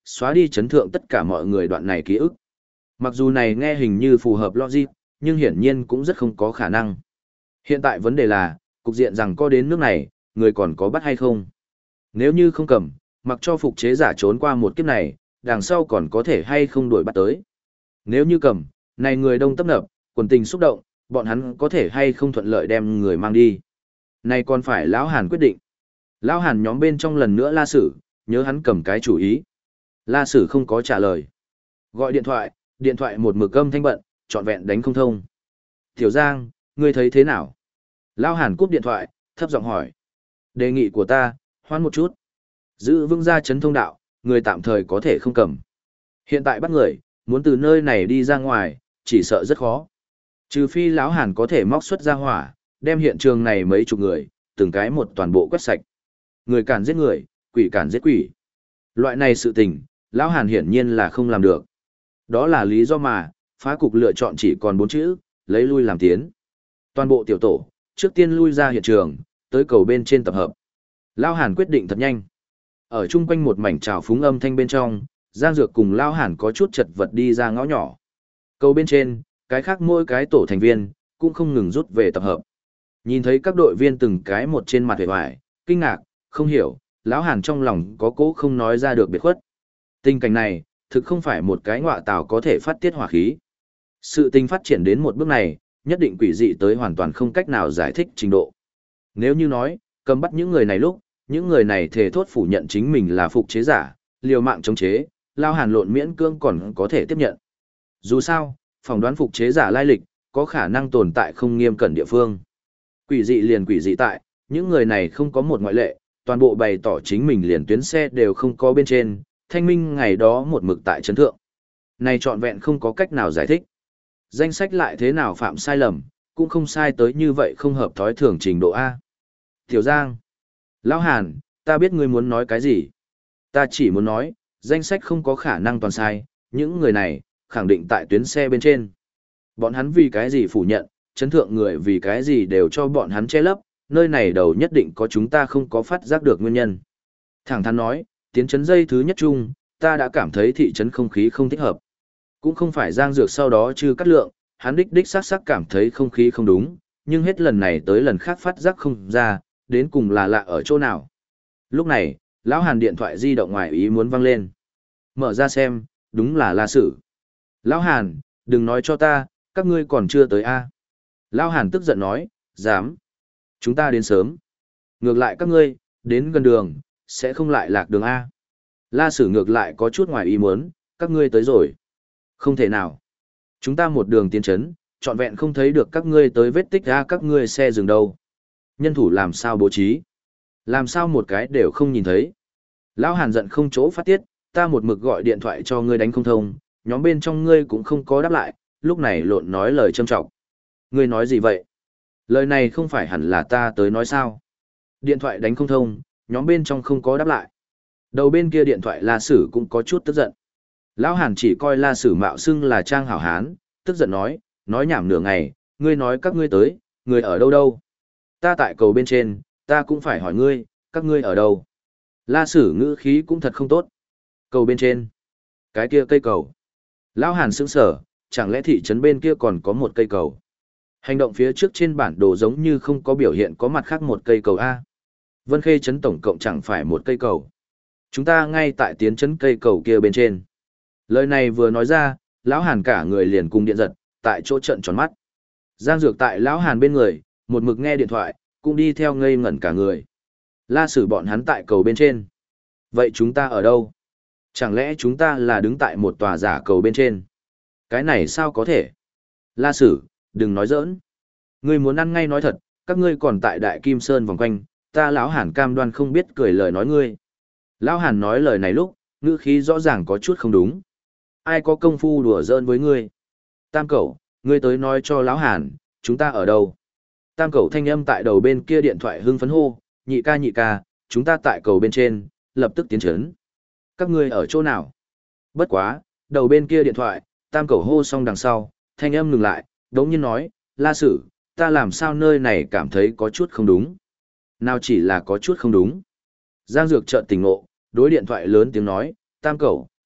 Speaker 1: xóa đi chấn thượng tất cả mọi người đoạn này ký ức. Mặc dù này nghe hình như phù hợp logic, nhưng hiển nhiên cũng rất không có khả năng. Hiện tại vấn đề là, cục diện rằng có đến nước này, người còn có bắt hay không? Nếu như không cầm, mặc cho phục chế giả trốn qua một kiếp này, đằng sau còn có thể hay không đuổi bắt tới. Nếu như cầm, này người đông tấp nập, quần tình xúc động, bọn hắn có thể hay không thuận lợi đem người mang đi. Này còn phải lão Hàn quyết định. Lão Hàn nhóm bên trong lần nữa La Sử, nhớ hắn cầm cái chủ ý. La Sử không có trả lời. Gọi điện thoại, điện thoại một mực âm thanh bận, trọn vẹn đánh không thông. Tiểu Giang, ngươi thấy thế nào? Lão Hàn cúp điện thoại, thấp giọng hỏi. Đề nghị của ta, hoãn một chút. Giữ vững ra chấn thông đạo, người tạm thời có thể không cầm. Hiện tại bắt người, muốn từ nơi này đi ra ngoài, chỉ sợ rất khó. Trừ phi lão Hàn có thể móc xuất ra hỏa, đem hiện trường này mấy chục người, từng cái một toàn bộ quét sạch. Người cản giết người, quỷ cản giết quỷ. Loại này sự tình, lão Hàn hiển nhiên là không làm được. Đó là lý do mà, phá cục lựa chọn chỉ còn bốn chữ, lấy lui làm tiến. Toàn bộ tiểu tổ, trước tiên lui ra hiện trường, tới cầu bên trên tập hợp. Lão Hàn quyết định thật nhanh. Ở chung quanh một mảnh trào phúng âm thanh bên trong, Giang Dược cùng Lão Hàn có chút chật vật đi ra ngõ nhỏ. Cầu bên trên, cái khác mỗi cái tổ thành viên, cũng không ngừng rút về tập hợp. Nhìn thấy các đội viên từng cái một trên mặt vẻ vải, kinh ngạc, không hiểu, Lão Hàn trong lòng có cố không nói ra được biệt khuất. Tình cảnh này, thực không phải một cái ngọa tào có thể phát tiết hỏa khí. Sự tình phát triển đến một bước này, nhất định quỷ dị tới hoàn toàn không cách nào giải thích trình độ. Nếu như nói, cầm bắt những người này lúc, những người này thề thốt phủ nhận chính mình là phục chế giả, liều mạng chống chế, Lão Hàn lộn miễn cưỡng còn có thể tiếp nhận. Dù sao, phỏng đoán phục chế giả lai lịch, có khả năng tồn tại không nghiêm cẩn địa phương. Quỷ dị liền quỷ dị tại, những người này không có một ngoại lệ, toàn bộ bày tỏ chính mình liền tuyến xe đều không có bên trên, thanh minh ngày đó một mực tại chấn thượng. Này trọn vẹn không có cách nào giải thích. Danh sách lại thế nào phạm sai lầm, cũng không sai tới như vậy không hợp thói thường trình độ A. Tiểu Giang. Lão Hàn, ta biết ngươi muốn nói cái gì. Ta chỉ muốn nói, danh sách không có khả năng toàn sai, những người này, khẳng định tại tuyến xe bên trên. Bọn hắn vì cái gì phủ nhận, chấn thượng người vì cái gì đều cho bọn hắn che lấp, nơi này đầu nhất định có chúng ta không có phát giác được nguyên nhân. Thẳng thắn nói, tiến chấn dây thứ nhất chung, ta đã cảm thấy thị trấn không khí không thích hợp. Cũng không phải Giang Dược sau đó chưa cắt lượng, hắn đích đích xác xác cảm thấy không khí không đúng, nhưng hết lần này tới lần khác phát giác không ra, đến cùng là lạ ở chỗ nào. Lúc này, Lão Hàn điện thoại di động ngoài ý muốn văng lên. Mở ra xem, đúng là La Sử. Lão Hàn, đừng nói cho ta, các ngươi còn chưa tới a. Lão Hàn tức giận nói, dám. Chúng ta đến sớm. Ngược lại các ngươi, đến gần đường, sẽ không lại lạc đường A. La Sử ngược lại có chút ngoài ý muốn, các ngươi tới rồi. Không thể nào. Chúng ta một đường tiến chấn, trọn vẹn không thấy được các ngươi tới vết tích ra các ngươi xe dừng đâu. Nhân thủ làm sao bố trí? Làm sao một cái đều không nhìn thấy? Lão Hàn giận không chỗ phát tiết, ta một mực gọi điện thoại cho ngươi đánh không thông, nhóm bên trong ngươi cũng không có đáp lại, lúc này lộn nói lời châm trọng. Ngươi nói gì vậy? Lời này không phải hẳn là ta tới nói sao? Điện thoại đánh không thông, nhóm bên trong không có đáp lại. Đầu bên kia điện thoại La Sử cũng có chút tức giận. Lão Hàn chỉ coi La Sử mạo xưng là trang hảo hán, tức giận nói, nói nhảm nửa ngày, ngươi nói các ngươi tới, người ở đâu đâu? Ta tại cầu bên trên, ta cũng phải hỏi ngươi, các ngươi ở đâu? La Sử ngữ khí cũng thật không tốt. Cầu bên trên. Cái kia cây cầu. Lão Hàn sững sờ, chẳng lẽ thị trấn bên kia còn có một cây cầu? Hành động phía trước trên bản đồ giống như không có biểu hiện có mặt khác một cây cầu A. Vân Khê trấn tổng cộng chẳng phải một cây cầu. Chúng ta ngay tại tiến trấn cây cầu kia bên trên. Lời này vừa nói ra, Lão Hàn cả người liền cùng điện giật, tại chỗ trận tròn mắt. Giang Dược tại Lão Hàn bên người, một mực nghe điện thoại, cũng đi theo ngây ngẩn cả người. La Sử bọn hắn tại cầu bên trên. Vậy chúng ta ở đâu? Chẳng lẽ chúng ta là đứng tại một tòa giả cầu bên trên? Cái này sao có thể? La Sử, đừng nói giỡn. Ngươi muốn ăn ngay nói thật, các ngươi còn tại Đại Kim Sơn vòng quanh, ta Lão Hàn cam đoan không biết cười lời nói ngươi. Lão Hàn nói lời này lúc, ngữ khí rõ ràng có chút không đúng. Ai có công phu đùa giỡn với ngươi? Tam Cẩu, ngươi tới nói cho Lão Hàn, chúng ta ở đâu? Tam Cẩu thanh âm tại đầu bên kia điện thoại hưng phấn hô, nhị ca nhị ca, chúng ta tại cầu bên trên, lập tức tiến trấn. Các ngươi ở chỗ nào? Bất quá, đầu bên kia điện thoại, Tam Cẩu hô xong đằng sau, thanh âm ngừng lại, đống nhiên nói, La Sử, ta làm sao nơi này cảm thấy có chút không đúng. Nào chỉ là có chút không đúng. Giang Dược chợt tỉnh ngộ, đối điện thoại lớn tiếng nói, Tam Cẩu,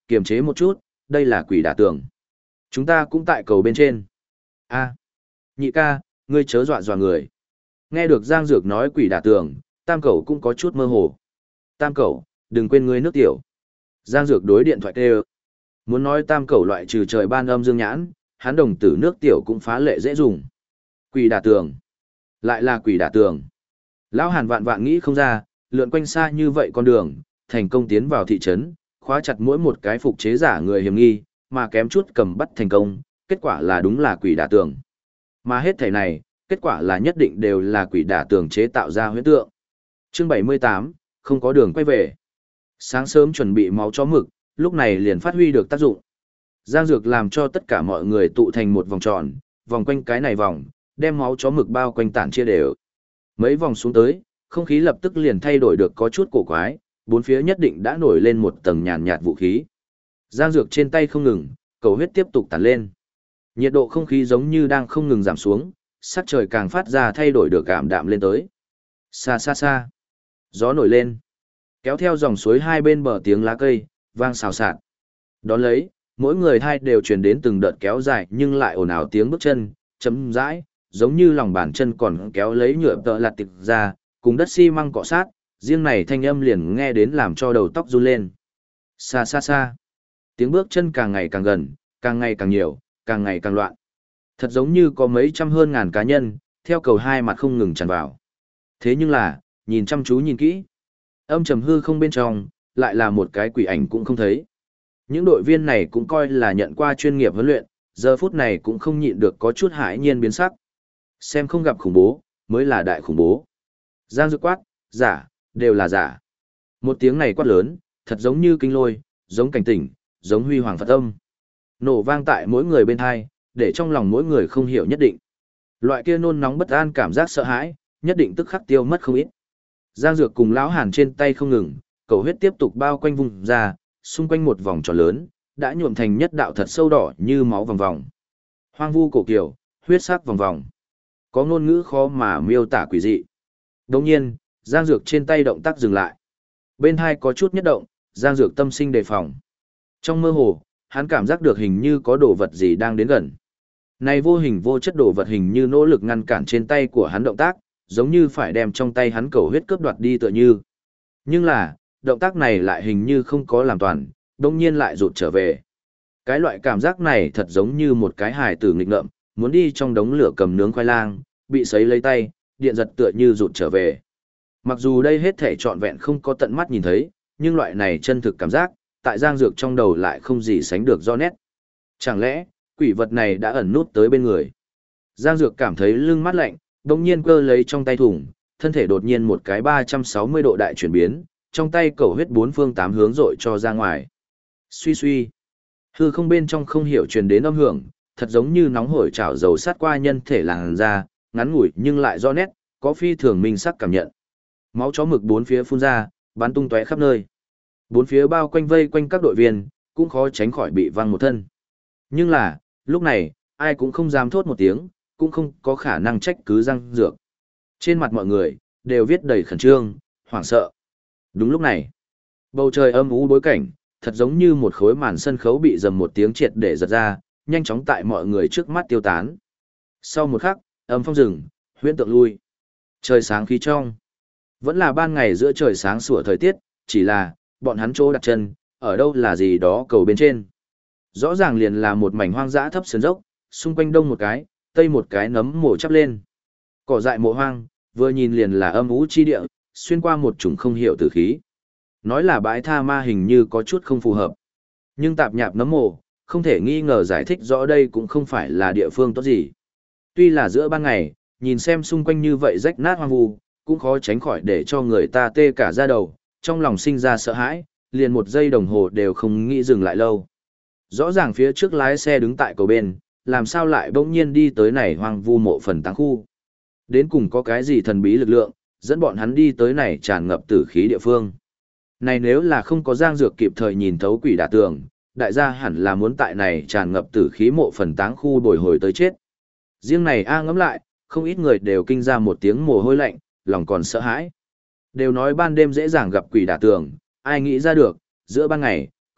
Speaker 1: kiềm chế một chút, đây là quỷ đả tường. Chúng ta cũng tại cầu bên trên. A, nhị ca, ngươi chớ dọa dọa người. Nghe được Giang Dược nói quỷ đả tường, Tam Cẩu cũng có chút mơ hồ. Tam Cẩu, đừng quên ngươi nước tiểu. Giang Dược đối điện thoại kêu. Muốn nói Tam Cẩu loại trừ trời ban âm dương nhãn, hắn đồng tử nước tiểu cũng phá lệ dễ dùng. Quỷ đả tường. Lại là quỷ đả tường. Lão Hàn vạn vạn nghĩ không ra, lượn quanh xa như vậy con đường, thành công tiến vào thị trấn, khóa chặt mỗi một cái phục chế giả người hiểm nghi, mà kém chút cầm bắt thành công, kết quả là đúng là quỷ đả tường. Mà hết thảy này, kết quả là nhất định đều là quỷ đả tường chế tạo ra huyễn tượng. Chương bảy mươi tám, không có đường quay về. Sáng sớm chuẩn bị máu chó mực, lúc này liền phát huy được tác dụng. Giang Dược làm cho tất cả mọi người tụ thành một vòng tròn, vòng quanh cái này vòng, đem máu chó mực bao quanh tản chia đều. Mấy vòng xuống tới, không khí lập tức liền thay đổi được có chút cổ quái, bốn phía nhất định đã nổi lên một tầng nhàn nhạt vũ khí. Giang Dược trên tay không ngừng, cầu huyết tiếp tục tản lên. Nhiệt độ không khí giống như đang không ngừng giảm xuống, sắc trời càng phát ra thay đổi được cảm đạm lên tới. Xa xa xa, gió nổi lên, kéo theo dòng suối hai bên bờ tiếng lá cây, vang xào xạc. Đón lấy, mỗi người hai đều truyền đến từng đợt kéo dài nhưng lại ồn ào tiếng bước chân, chấm rãi, giống như lòng bàn chân còn kéo lấy nhựa tợ lặt tịch ra, cùng đất xi măng cọ sát, riêng này thanh âm liền nghe đến làm cho đầu tóc run lên. Xa xa xa, tiếng bước chân càng ngày càng gần, càng ngày càng nhiều, càng ngày càng loạn. Thật giống như có mấy trăm hơn ngàn cá nhân, theo cầu hai mặt không ngừng tràn vào. Thế nhưng là, nhìn chăm chú nhìn kỹ, âm trầm hư không bên trong, lại là một cái quỷ ảnh cũng không thấy. Những đội viên này cũng coi là nhận qua chuyên nghiệp huấn luyện, giờ phút này cũng không nhịn được có chút hãi nhiên biến sắc. Xem không gặp khủng bố, mới là đại khủng bố. Giang Dược quát, giả, đều là giả. Một tiếng này quát lớn, thật giống như kinh lôi, giống cảnh tỉnh, giống huy hoàng Phật âm. Nổ vang tại mỗi người bên hai, để trong lòng mỗi người không hiểu nhất định. Loại kia nôn nóng bất an cảm giác sợ hãi, nhất định tức khắc tiêu mất không ít. Giang Dược cùng lão Hàn trên tay không ngừng, cầu huyết tiếp tục bao quanh vùng ra, xung quanh một vòng tròn lớn, đã nhuộm thành nhất đạo thật sâu đỏ như máu vòng vòng. Hoang vu cổ kiều, huyết sắc vòng vòng. Có ngôn ngữ khó mà miêu tả quỷ dị. Đồng nhiên, Giang Dược trên tay động tác dừng lại. Bên hai có chút nhất động, Giang Dược tâm sinh đề phòng. Trong mơ hồ, hắn cảm giác được hình như có đồ vật gì đang đến gần. Này vô hình vô chất đồ vật hình như nỗ lực ngăn cản trên tay của hắn động tác, giống như phải đem trong tay hắn cầu huyết cướp đoạt đi tựa như. Nhưng là, động tác này lại hình như không có làm toàn, đồng nhiên lại rụt trở về. Cái loại cảm giác này thật giống như một cái hài tử nghịch ngợm, muốn đi trong đống lửa cầm nướng khoai lang, bị sấy lấy tay, điện giật tựa như rụt trở về. Mặc dù đây hết thể trọn vẹn không có tận mắt nhìn thấy, nhưng loại này chân thực cảm giác, tại Giang Dược trong đầu lại không gì sánh được do nét. Chẳng lẽ, quỷ vật này đã ẩn nút tới bên người? Giang Dược cảm thấy lưng mát lạnh, đồng nhiên cơ lấy trong tay thủng, thân thể đột nhiên một cái ba trăm sáu mươi độ đại chuyển biến, trong tay cầu huyết bốn phương tám hướng rội cho ra ngoài. Suy suy, hư không bên trong không hiểu truyền đến âm hưởng, thật giống như nóng hổi chảo dầu sát qua nhân thể làn da, ngắn ngủi nhưng lại do nét, có phi thường minh sắc cảm nhận. Máu chó mực bốn phía phun ra, bắn tung tóe khắp nơi. Bốn phía bao quanh vây quanh các đội viên, cũng khó tránh khỏi bị văng một thân. Nhưng là, lúc này, ai cũng không dám thốt một tiếng, cũng không có khả năng trách cứ Giang Dược. Trên mặt mọi người, đều viết đầy khẩn trương, hoảng sợ. Đúng lúc này, bầu trời âm u bối cảnh, thật giống như một khối màn sân khấu bị dầm một tiếng triệt để giật ra, nhanh chóng tại mọi người trước mắt tiêu tán. Sau một khắc, âm phong rừng, huyễn tượng lui. Trời sáng khí trong. Vẫn là ban ngày giữa trời sáng sủa thời tiết, chỉ là, bọn hắn chỗ đặt chân, ở đâu là gì đó cầu bên trên. Rõ ràng liền là một mảnh hoang dã thấp sườn dốc, xung quanh đông một cái, tây một cái nấm mổ chắp lên. Cỏ dại mộ hoang, vừa nhìn liền là âm ú chi địa, xuyên qua một chủng không hiểu tử khí. Nói là bãi tha ma hình như có chút không phù hợp. Nhưng tạp nhạp nấm mộ, không thể nghi ngờ giải thích rõ đây cũng không phải là địa phương tốt gì. Tuy là giữa ban ngày, nhìn xem xung quanh như vậy rách nát hoang vu, cũng khó tránh khỏi để cho người ta tê cả da đầu, trong lòng sinh ra sợ hãi, liền một giây đồng hồ đều không nghĩ dừng lại lâu. Rõ ràng phía trước lái xe đứng tại cầu bên, làm sao lại bỗng nhiên đi tới này hoang vu mộ phần táng khu. Đến cùng có cái gì thần bí lực lượng, dẫn bọn hắn đi tới này tràn ngập tử khí địa phương. Này nếu là không có Giang Dược kịp thời nhìn thấu quỷ đả tường, đại gia hẳn là muốn tại này tràn ngập tử khí mộ phần táng khu bồi hồi tới chết. Riêng này a ngẫm lại, không ít người đều kinh ra một tiếng mồ hôi lạnh, lòng còn sợ hãi. Đều nói ban đêm dễ dàng gặp quỷ đả tường, ai nghĩ ra được, giữa ban ngày,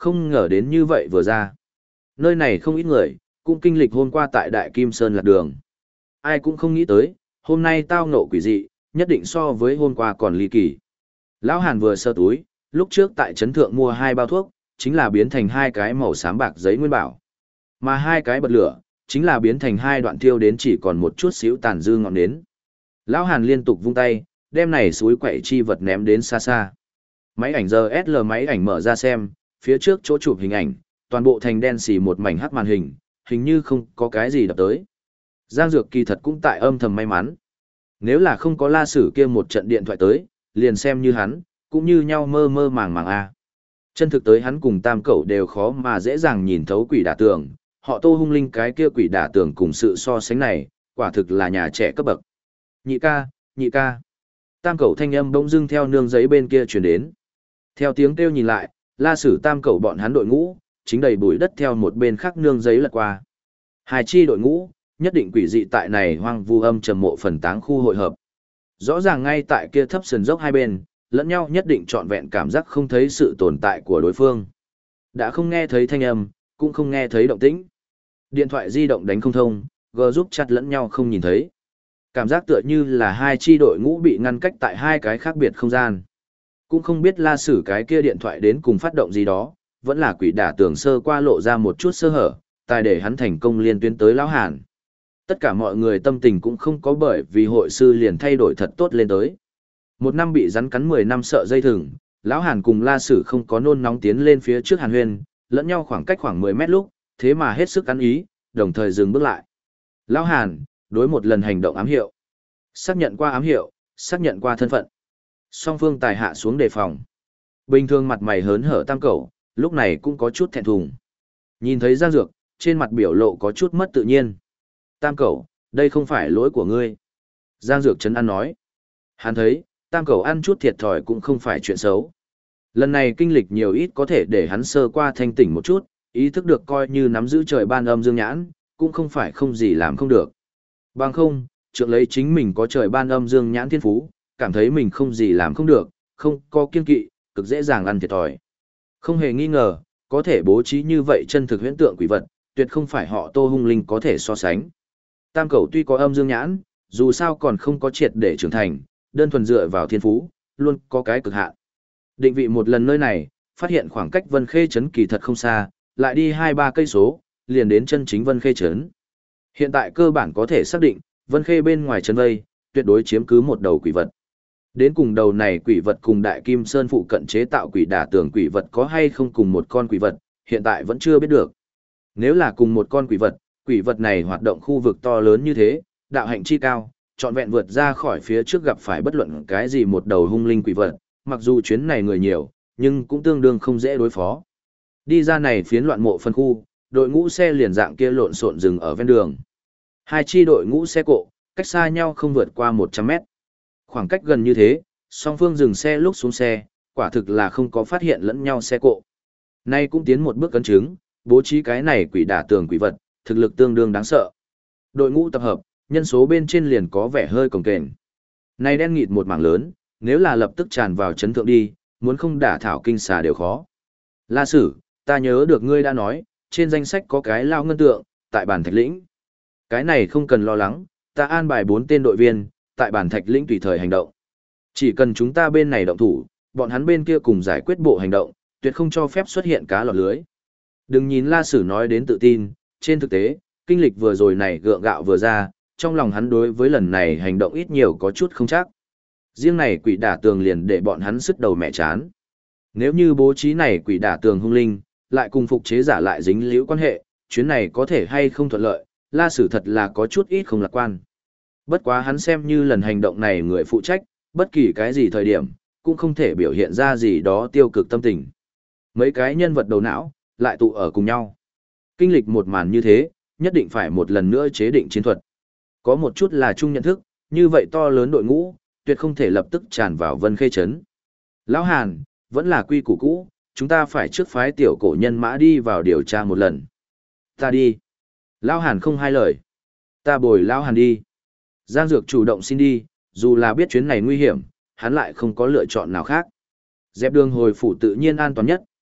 Speaker 1: không ngờ đến như vậy vừa ra. Nơi này không ít người, cũng kinh lịch hôm qua tại Đại Kim Sơn lạc đường. Ai cũng không nghĩ tới, hôm nay tao ngộ quỷ dị, nhất định so với hôm qua còn ly kỳ. Lão Hàn vừa sơ túi, lúc trước tại trấn thượng mua hai bao thuốc, chính là biến thành hai cái màu xám bạc giấy nguyên bảo. Mà hai cái bật lửa, chính là biến thành hai đoạn thiêu đến chỉ còn một chút xíu tàn dư ngọn nến. Lão Hàn liên tục vung tay, đem này suối quậy chi vật ném đến xa xa. Máy ảnh đê ét lờ máy ảnh mở ra xem, phía trước chỗ chụp hình ảnh, toàn bộ thành đen xì một mảnh hắc màn hình, hình như không có cái gì đập tới. Giang Dược kỳ thật cũng tại âm thầm may mắn. Nếu là không có La Sử kia một trận điện thoại tới, liền xem như hắn, cũng như nhau mơ mơ màng màng a. Chân thực tới hắn cùng Tam Cẩu đều khó mà dễ dàng nhìn thấu quỷ đả tường, họ Tô Hung Linh cái kia quỷ đả tường cùng sự so sánh này, quả thực là nhà trẻ cấp bậc. Nhị ca, nhị ca. Tam Cẩu thanh âm bỗng dưng theo nương giấy bên kia truyền đến. Theo tiếng kêu nhìn lại, La Sử Tam Cẩu bọn hắn đội ngũ, chính đầy bụi đất theo một bên khác nương giấy lật qua. Hai chi đội ngũ, nhất định quỷ dị tại này hoang vu âm trầm mộ phần táng khu hội hợp. Rõ ràng ngay tại kia thấp sườn dốc hai bên, lẫn nhau nhất định trọn vẹn cảm giác không thấy sự tồn tại của đối phương. Đã không nghe thấy thanh âm, cũng không nghe thấy động tĩnh. Điện thoại di động đánh không thông, gờ giúp chặt lẫn nhau không nhìn thấy. Cảm giác tựa như là hai chi đội ngũ bị ngăn cách tại hai cái khác biệt không gian. Cũng không biết La Sử cái kia điện thoại đến cùng phát động gì đó, vẫn là quỷ đả tường sơ qua lộ ra một chút sơ hở, tài để hắn thành công liên tuyến tới Lão Hàn. Tất cả mọi người tâm tình cũng không có bởi vì hội sư liền thay đổi thật tốt lên tới. Một năm bị rắn cắn mười năm sợ dây thừng, Lão Hàn cùng La Sử không có nôn nóng tiến lên phía trước Hàn Huyên, lẫn nhau khoảng cách khoảng mười mét lúc, thế mà hết sức ăn ý, đồng thời dừng bước lại. Lão Hàn, đối một lần hành động ám hiệu. Xác nhận qua ám hiệu, xác nhận qua thân phận. Song phương tài hạ xuống đề phòng. Bình thường mặt mày hớn hở Tam Cẩu, lúc này cũng có chút thẹn thùng. Nhìn thấy Giang Dược, trên mặt biểu lộ có chút mất tự nhiên. Tam Cẩu, đây không phải lỗi của ngươi. Giang Dược trấn an nói. Hắn thấy, Tam Cẩu ăn chút thiệt thòi cũng không phải chuyện xấu. Lần này kinh lịch nhiều ít có thể để hắn sơ qua thanh tỉnh một chút, ý thức được coi như nắm giữ trời ban âm dương nhãn, cũng không phải không gì làm không được. Bằng không, trượng lấy chính mình có trời ban âm dương nhãn thiên phú, cảm thấy mình không gì làm không được, không có kiên kỵ, cực dễ dàng ăn thiệt thòi. Không hề nghi ngờ, có thể bố trí như vậy chân thực huyễn tượng quỷ vật, tuyệt không phải họ Tô Hung Linh có thể so sánh. Tam Cẩu tuy có âm dương nhãn, dù sao còn không có triệt để trưởng thành, đơn thuần dựa vào thiên phú, luôn có cái cực hạn. Định vị một lần nơi này, phát hiện khoảng cách Vân Khê trấn kỳ thật không xa, lại đi hai ba cây số, liền đến chân chính Vân Khê trấn. Hiện tại cơ bản có thể xác định, Vân Khê bên ngoài trấn vây, tuyệt đối chiếm cứ một đầu quỷ vật. Đến cùng đầu này quỷ vật cùng Đại Kim Sơn phụ cận chế tạo quỷ đả tường quỷ vật có hay không cùng một con quỷ vật, hiện tại vẫn chưa biết được. Nếu là cùng một con quỷ vật, quỷ vật này hoạt động khu vực to lớn như thế, đạo hạnh chi cao, trọn vẹn vượt ra khỏi phía trước gặp phải bất luận cái gì một đầu hung linh quỷ vật, mặc dù chuyến này người nhiều, nhưng cũng tương đương không dễ đối phó. Đi ra này phiến loạn mộ phân khu, đội ngũ xe liền dạng kia lộn xộn dừng ở ven đường. Hai chi đội ngũ xe cộ, cách xa nhau không vượt qua một trăm mét. Khoảng cách gần như thế, song phương dừng xe lúc xuống xe, quả thực là không có phát hiện lẫn nhau xe cộ. Nay cũng tiến một bước cấn chứng, bố trí cái này quỷ đả tường quỷ vật, thực lực tương đương đáng sợ. Đội ngũ tập hợp, nhân số bên trên liền có vẻ hơi cồng kềnh. Nay đen nghịt một mảng lớn, nếu là lập tức tràn vào chấn thượng đi, muốn không đả thảo kinh xà đều khó. La Sử, ta nhớ được ngươi đã nói, trên danh sách có cái lao ngân tượng, tại bản thạch lĩnh. Cái này không cần lo lắng, ta an bài bốn tên đội viên, tại bản thạch lĩnh tùy thời hành động. Chỉ cần chúng ta bên này động thủ, bọn hắn bên kia cùng giải quyết bộ hành động, tuyệt không cho phép xuất hiện cá lọt lưới. Đừng nhìn La Sử nói đến tự tin, trên thực tế, kinh lịch vừa rồi này gượng gạo vừa ra, trong lòng hắn đối với lần này hành động ít nhiều có chút không chắc. Riêng này quỷ đả tường liền để bọn hắn sứt đầu mẹ chán. Nếu như bố trí này quỷ đả tường hung linh, lại cùng phục chế giả lại dính liễu quan hệ, chuyến này có thể hay không thuận lợi, La Sử thật là có chút ít không lạc quan. Bất quá hắn xem như lần hành động này người phụ trách, bất kỳ cái gì thời điểm, cũng không thể biểu hiện ra gì đó tiêu cực tâm tình. Mấy cái nhân vật đầu não, lại tụ ở cùng nhau. Kinh lịch một màn như thế, nhất định phải một lần nữa chế định chiến thuật. Có một chút là chung nhận thức, như vậy to lớn đội ngũ, tuyệt không thể lập tức tràn vào Vân Khê trấn. Lão Hàn, vẫn là quy củ cũ, chúng ta phải trước phái tiểu cổ nhân mã đi vào điều tra một lần. Ta đi. Lão Hàn không hai lời. Ta bồi Lão Hàn đi. Giang Dược chủ động xin đi, dù là biết chuyến này nguy hiểm, hắn lại không có lựa chọn nào khác. Dẹp đường hồi phủ tự nhiên an toàn nhất,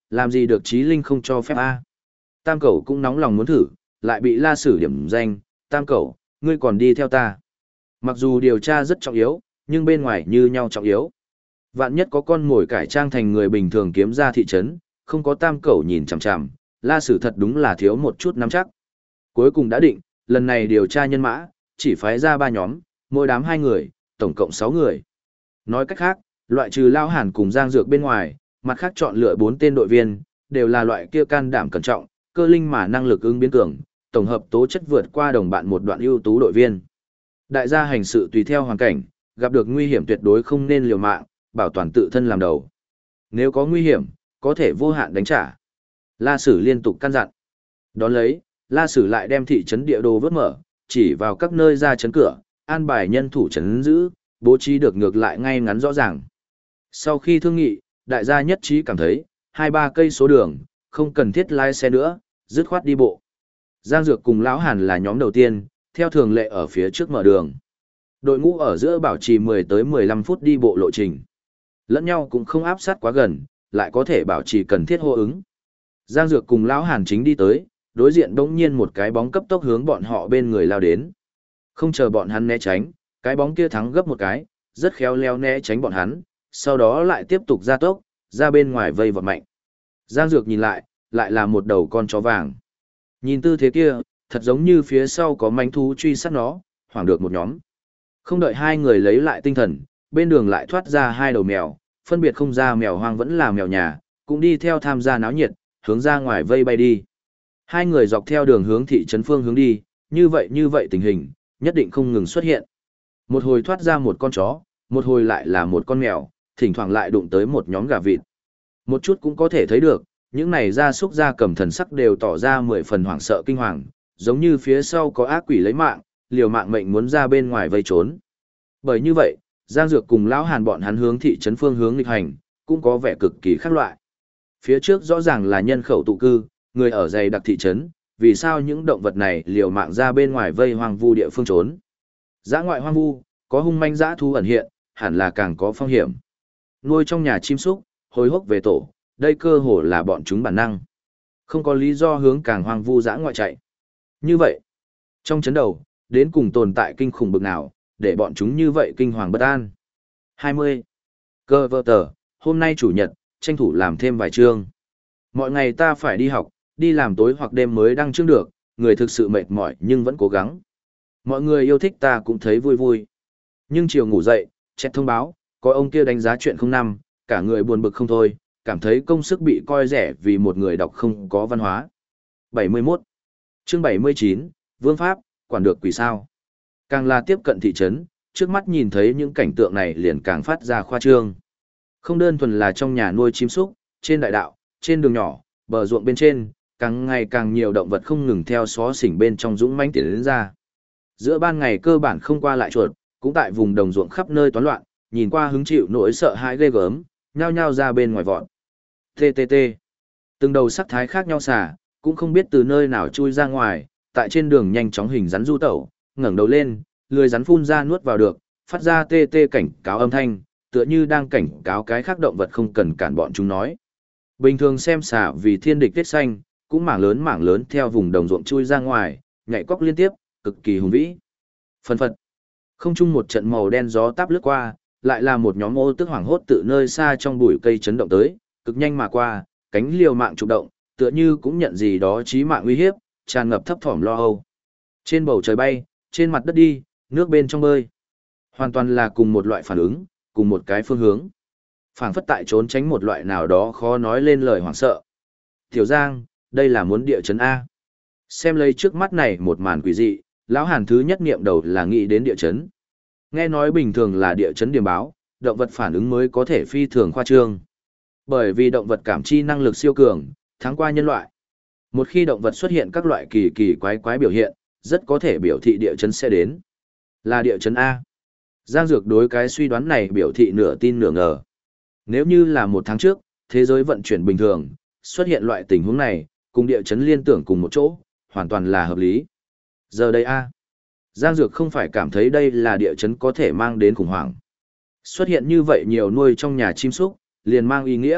Speaker 1: làm gì được trí linh không cho phép a. Tam Cẩu cũng nóng lòng muốn thử, lại bị La Sử điểm danh, Tam Cẩu, ngươi còn đi theo ta. Mặc dù điều tra rất trọng yếu, nhưng bên ngoài như nhau trọng yếu. Vạn nhất có con mồi cải trang thành người bình thường kiếm ra thị trấn, không có Tam Cẩu nhìn chằm chằm, La Sử thật đúng là thiếu một chút nắm chắc. Cuối cùng đã định, lần này điều tra nhân mã, chỉ phái ra ba nhóm, mỗi đám hai người, tổng cộng sáu người. Nói cách khác, loại trừ Lao Hàn cùng Giang Dược bên ngoài, mặt khác chọn lựa bốn tên đội viên, đều là loại kia can đảm cẩn trọng, cơ linh mà năng lực ứng biến cường, tổng hợp tố chất vượt qua đồng bạn một đoạn ưu tú đội viên. Đại gia hành sự tùy theo hoàn cảnh, gặp được nguy hiểm tuyệt đối không nên liều mạng, bảo toàn tự thân làm đầu. Nếu có nguy hiểm, có thể vô hạn đánh trả. La Sử liên tục căn dặn. Đón lấy, La Sử lại đem thị trấn địa đồ vớt mở, chỉ vào các nơi ra trấn cửa, an bài nhân thủ trấn giữ, bố trí được ngược lại ngay ngắn rõ ràng. Sau khi thương nghị, đại gia nhất trí cảm thấy, hai ba cây số đường, không cần thiết lái xe nữa, dứt khoát đi bộ. Giang Dược cùng Lão Hàn là nhóm đầu tiên, theo thường lệ ở phía trước mở đường. Đội ngũ ở giữa bảo trì mười tới mười lăm phút đi bộ lộ trình. Lẫn nhau cũng không áp sát quá gần, lại có thể bảo trì cần thiết hô ứng. Giang Dược cùng Lão Hàn chính đi tới, đối diện bỗng nhiên một cái bóng cấp tốc hướng bọn họ bên người lao đến. Không chờ bọn hắn né tránh, cái bóng kia thắng gấp một cái, rất khéo léo né tránh bọn hắn, sau đó lại tiếp tục gia tốc, ra bên ngoài vây vọt mạnh. Giang Dược nhìn lại, lại là một đầu con chó vàng. Nhìn tư thế kia, thật giống như phía sau có manh thú truy sát nó, hoảng được một nhóm. Không đợi hai người lấy lại tinh thần, bên đường lại thoát ra hai đầu mèo, phân biệt không ra mèo hoang vẫn là mèo nhà, cũng đi theo tham gia náo nhiệt, hướng ra ngoài vây bay đi. Hai người dọc theo đường hướng thị trấn phương hướng đi, như vậy như vậy tình hình, nhất định không ngừng xuất hiện. Một hồi thoát ra một con chó, một hồi lại là một con mèo, thỉnh thoảng lại đụng tới một nhóm gà vịt. Một chút cũng có thể thấy được, những này gia súc gia cầm thần sắc đều tỏ ra mười phần hoảng sợ kinh hoàng, giống như phía sau có ác quỷ lấy mạng, liều mạng mệnh muốn ra bên ngoài vây trốn. Bởi như vậy, Giang Dược cùng Lão Hàn bọn hắn hướng thị trấn phương hướng nghịch hành, cũng có vẻ cực kỳ khác loại. Phía trước rõ ràng là nhân khẩu tụ cư, người ở dày đặc thị trấn, vì sao những động vật này liều mạng ra bên ngoài vây hoang vu địa phương trốn? Dã ngoại hoang vu, có hung manh dã thú ẩn hiện, hẳn là càng có phong hiểm. Nuôi trong nhà chim súc, hồi hốc về tổ, đây cơ hồ là bọn chúng bản năng. Không có lý do hướng càng hoang vu dã ngoại chạy. Như vậy, trong chấn đầu, đến cùng tồn tại kinh khủng bực nào, để bọn chúng như vậy kinh hoàng bất an. hai mươi. Cơ vợ tờ, hôm nay chủ nhật, tranh thủ làm thêm vài chương. Mọi ngày ta phải đi học, đi làm tối hoặc đêm mới đăng chương được, người thực sự mệt mỏi nhưng vẫn cố gắng. Mọi người yêu thích ta cũng thấy vui vui. Nhưng chiều ngủ dậy, chết thông báo, có ông kia đánh giá chuyện không năm, cả người buồn bực không thôi, cảm thấy công sức bị coi rẻ vì một người đọc không có văn hóa. bảy mươi mốt. Chương bảy mươi chín, Vương Pháp, quản được quỷ sao. Càng là tiếp cận thị trấn, trước mắt nhìn thấy những cảnh tượng này liền càng phát ra khoa trương. Không đơn thuần là trong nhà nuôi chim súc, trên đại đạo, trên đường nhỏ, bờ ruộng bên trên, càng ngày càng nhiều động vật không ngừng theo xó xỉnh bên trong dũng mãnh tiến đến ra. Giữa ban ngày cơ bản không qua lại chuột, cũng tại vùng đồng ruộng khắp nơi toán loạn, nhìn qua hứng chịu nỗi sợ hãi ghê gớm, nhao nhao ra bên ngoài vọt. tê tê tê. Từng đầu sắc thái khác nhau xả, cũng không biết từ nơi nào chui ra ngoài, tại trên đường nhanh chóng hình rắn du tẩu, ngẩng đầu lên, lười rắn phun ra nuốt vào được, phát ra tê tê cảnh cáo âm thanh, tựa như đang cảnh cáo cái khác động vật không cần cản bọn chúng nói. Bình thường xem xả vì thiên địch tiết xanh, cũng mảng lớn mảng lớn theo vùng đồng ruộng chui ra ngoài, nhảy cóc liên tiếp, cực kỳ hùng vĩ. Phân phật. Không chung một trận màu đen gió táp lướt qua, lại là một nhóm ô tức hoảng hốt từ nơi xa trong bụi cây chấn động tới, cực nhanh mà qua, cánh liều mạng trục động, tựa như cũng nhận gì đó chí mạng uy hiếp, tràn ngập thấp thỏm lo âu. Trên bầu trời bay, trên mặt đất đi, nước bên trong bơi. Hoàn toàn là cùng một loại phản ứng, cùng một cái phương hướng. Phảng phất tại trốn tránh một loại nào đó khó nói lên lời hoảng sợ. Tiểu Giang, đây là muốn địa chấn A. Xem lấy trước mắt này một màn quỷ dị, lão Hàn thứ nhất niệm đầu là nghĩ đến địa chấn. Nghe nói bình thường là địa chấn điểm báo, động vật phản ứng mới có thể phi thường khoa trương. Bởi vì động vật cảm chi năng lực siêu cường, thắng qua nhân loại. Một khi động vật xuất hiện các loại kỳ kỳ quái quái biểu hiện, rất có thể biểu thị địa chấn sẽ đến. Là địa chấn A. Giang Dược đối cái suy đoán này biểu thị nửa tin nửa ngờ. Nếu như là một tháng trước, thế giới vận chuyển bình thường, xuất hiện loại tình huống này, cùng địa chấn liên tưởng cùng một chỗ, hoàn toàn là hợp lý. Giờ đây A. Giang Dược không phải cảm thấy đây là địa chấn có thể mang đến khủng hoảng. Xuất hiện như vậy nhiều nuôi trong nhà chim súc, liền mang ý nghĩa,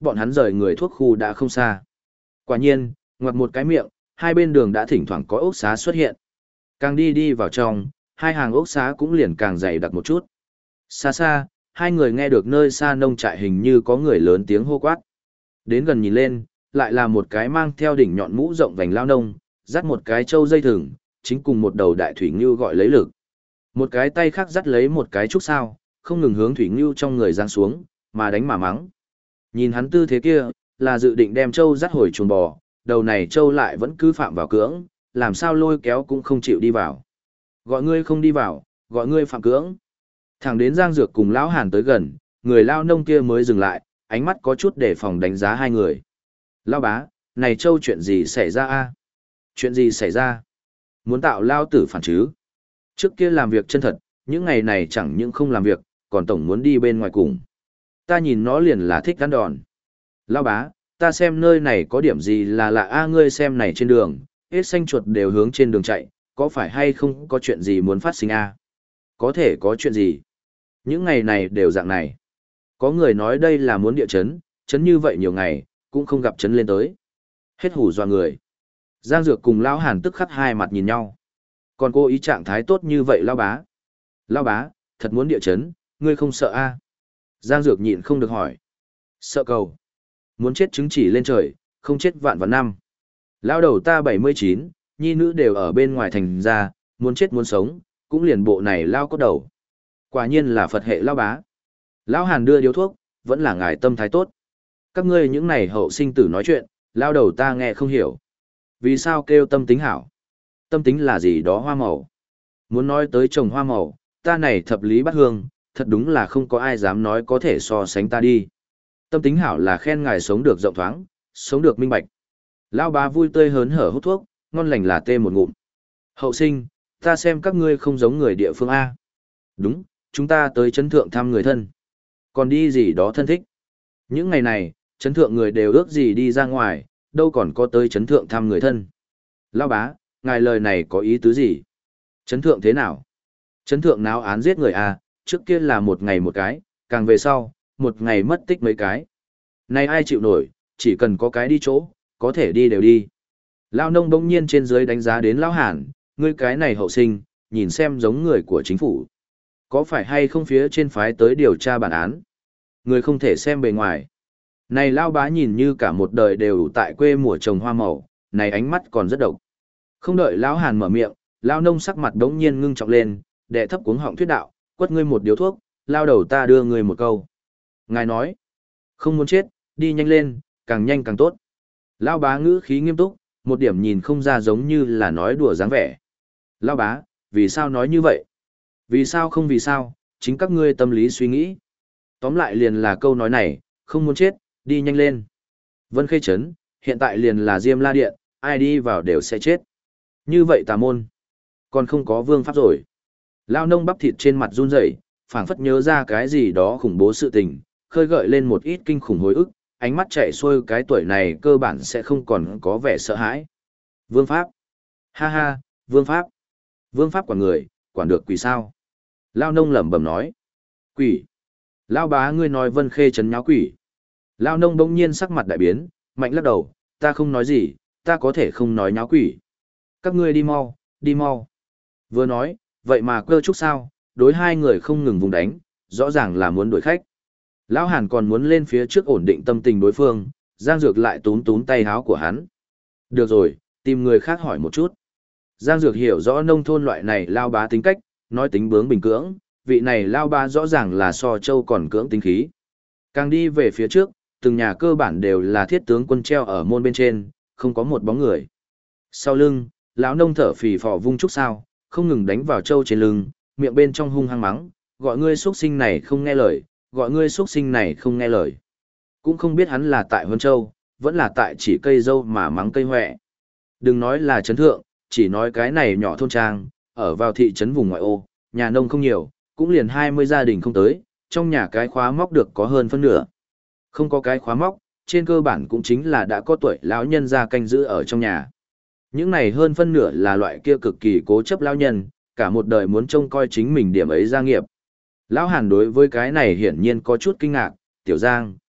Speaker 1: bọn hắn rời người thuốc khu đã không xa. Quả nhiên, ngoặt một cái miệng, hai bên đường đã thỉnh thoảng có ốc xá xuất hiện. Càng đi đi vào trong, hai hàng ốc xá cũng liền càng dày đặc một chút. Xa xa, hai người nghe được nơi xa nông trại hình như có người lớn tiếng hô quát. Đến gần nhìn lên, lại là một cái mang theo đỉnh nhọn mũ rộng vành lao nông, dắt một cái trâu dây thừng, chính cùng một đầu đại thủy ngưu gọi lấy lực. Một cái tay khác dắt lấy một cái trúc sao, không ngừng hướng thủy ngưu trong người giáng xuống, mà đánh mà mắng. Nhìn hắn tư thế kia, là dự định đem trâu dắt hồi chuồng bò, đầu này trâu lại vẫn cứ phạm vào cưỡng, làm sao lôi kéo cũng không chịu đi vào. Gọi ngươi không đi vào, gọi ngươi phạm cưỡng. Thẳng đến Giang Dược cùng lão Hàn tới gần, người lao nông kia mới dừng lại, ánh mắt có chút đề phòng đánh giá hai người. Lao bá, này trâu chuyện gì xảy ra a? Chuyện gì xảy ra? Muốn tạo lao tử phản chứ? Trước kia làm việc chân thật, những ngày này chẳng những không làm việc, còn tổng muốn đi bên ngoài cùng. Ta nhìn nó liền là thích gắn đòn. Lao bá, ta xem nơi này có điểm gì là lạ a, ngươi xem này trên đường, hết xanh chuột đều hướng trên đường chạy, có phải hay không có chuyện gì muốn phát sinh a? Có thể có chuyện gì? Những ngày này đều dạng này. Có người nói đây là muốn địa chấn, chấn như vậy nhiều ngày, cũng không gặp chấn lên tới. Hết hủ dọa người. Giang Dược cùng lão Hàn tức khắc hai mặt nhìn nhau. Còn cô ý trạng thái tốt như vậy lão bá. Lão bá, thật muốn địa chấn, ngươi không sợ a? Giang Dược nhịn không được hỏi. Sợ cầu. Muốn chết chứng chỉ lên trời, không chết vạn vạn năm. Lão đầu ta bảy mươi chín, nhi nữ đều ở bên ngoài thành ra, muốn chết muốn sống, cũng liền bộ này lao cốt đầu. Quả nhiên là Phật hệ lão bá. Lão Hàn đưa điếu thuốc, vẫn là ngài tâm thái tốt. Các ngươi những này hậu sinh tử nói chuyện, lao đầu ta nghe không hiểu. Vì sao kêu tâm tính hảo? Tâm tính là gì đó hoa màu. Muốn nói tới trồng hoa màu, ta này thập lý bát hương, thật đúng là không có ai dám nói có thể so sánh ta đi. Tâm tính hảo là khen ngài sống được rộng thoáng, sống được minh bạch. Lão bá vui tươi hớn hở hút thuốc, ngon lành là tê một ngụm. Hậu sinh, ta xem các ngươi không giống người địa phương A. Đúng, chúng ta tới chấn thượng thăm người thân. Còn đi gì đó thân thích. Những ngày này, chấn thượng người đều ước gì đi ra ngoài, đâu còn có tới chấn thượng thăm người thân. Lão bá, ngài lời này có ý tứ gì? Chấn thượng thế nào? Chấn thượng náo án giết người à, trước kia là một ngày một cái, càng về sau, một ngày mất tích mấy cái. Nay ai chịu nổi, chỉ cần có cái đi chỗ, có thể đi đều đi. Lão nông bỗng nhiên trên dưới đánh giá đến Lão Hàn, ngươi cái này hậu sinh, nhìn xem giống người của chính phủ. Có phải hay không phía trên phái tới điều tra bản án? Người không thể xem bề ngoài. Này Lão bá nhìn như cả một đời đều tại quê mùa trồng hoa màu, này ánh mắt còn rất độc. Không đợi Lão Hàn mở miệng, Lão nông sắc mặt đống nhiên ngưng trọng lên, đệ thấp cuống họng thuyết đạo, quất ngươi một điếu thuốc, lao đầu ta đưa ngươi một câu. Ngài nói, không muốn chết, đi nhanh lên, càng nhanh càng tốt. Lão bá ngữ khí nghiêm túc, một điểm nhìn không ra giống như là nói đùa dáng vẻ. Lão bá, vì sao nói như vậy? Vì sao không vì sao, chính các ngươi tâm lý suy nghĩ. Tóm lại liền là câu nói này, không muốn chết, đi nhanh lên. Vân Khê Trấn, hiện tại liền là Diêm La Điện, ai đi vào đều sẽ chết. Như vậy tà môn, còn không có vương pháp rồi. Lao nông bắp thịt trên mặt run rẩy, phảng phất nhớ ra cái gì đó khủng bố sự tình, khơi gợi lên một ít kinh khủng hồi ức, ánh mắt chạy xuôi cái tuổi này cơ bản sẽ không còn có vẻ sợ hãi. Vương pháp. Ha ha, vương pháp. Vương pháp quản người, quản được quỷ sao? Lao nông lẩm bẩm nói. Quỷ. Lao bá ngươi nói Vân Khê Trấn nháo quỷ. Lao nông bỗng nhiên sắc mặt đại biến, mạnh lắc đầu, ta không nói gì, ta có thể không nói nháo quỷ. Các ngươi đi mau, đi mau. Vừa nói, vậy mà cơ trúc sao, đối hai người không ngừng vùng đánh, rõ ràng là muốn đuổi khách. Lão Hàn còn muốn lên phía trước ổn định tâm tình đối phương, Giang Dược lại túm túm tay háo của hắn. Được rồi, tìm người khác hỏi một chút. Giang Dược hiểu rõ nông thôn loại này lao bá tính cách, nói tính bướng bình cưỡng, vị này lao bá rõ ràng là so châu còn cưỡng tính khí. Càng đi về phía trước, từng nhà cơ bản đều là thiết tướng quân treo ở môn bên trên, không có một bóng người. Sau lưng, lão nông thở phì phò vung trúc sao, không ngừng đánh vào châu trên lưng, miệng bên trong hung hăng mắng, gọi ngươi xuất sinh này không nghe lời, gọi ngươi xuất sinh này không nghe lời. Cũng không biết hắn là tại Huân Châu, vẫn là tại chỉ cây dâu mà mắng cây hoẹ. Đừng nói là trấn thượng, chỉ nói cái này nhỏ thôn trang, ở vào thị trấn vùng ngoại ô, nhà nông không nhiều, cũng liền hai mươi gia đình không tới, trong nhà cái khóa móc được có hơn phân nửa. Không có cái khóa móc, trên cơ bản cũng chính là đã có tuổi lão nhân ra canh giữ ở trong nhà. Những này hơn phân nửa là loại kia cực kỳ cố chấp lão nhân, cả một đời muốn trông coi chính mình điểm ấy gia nghiệp. Lão Hàn đối với cái này hiển nhiên có chút kinh ngạc, tiểu Giang,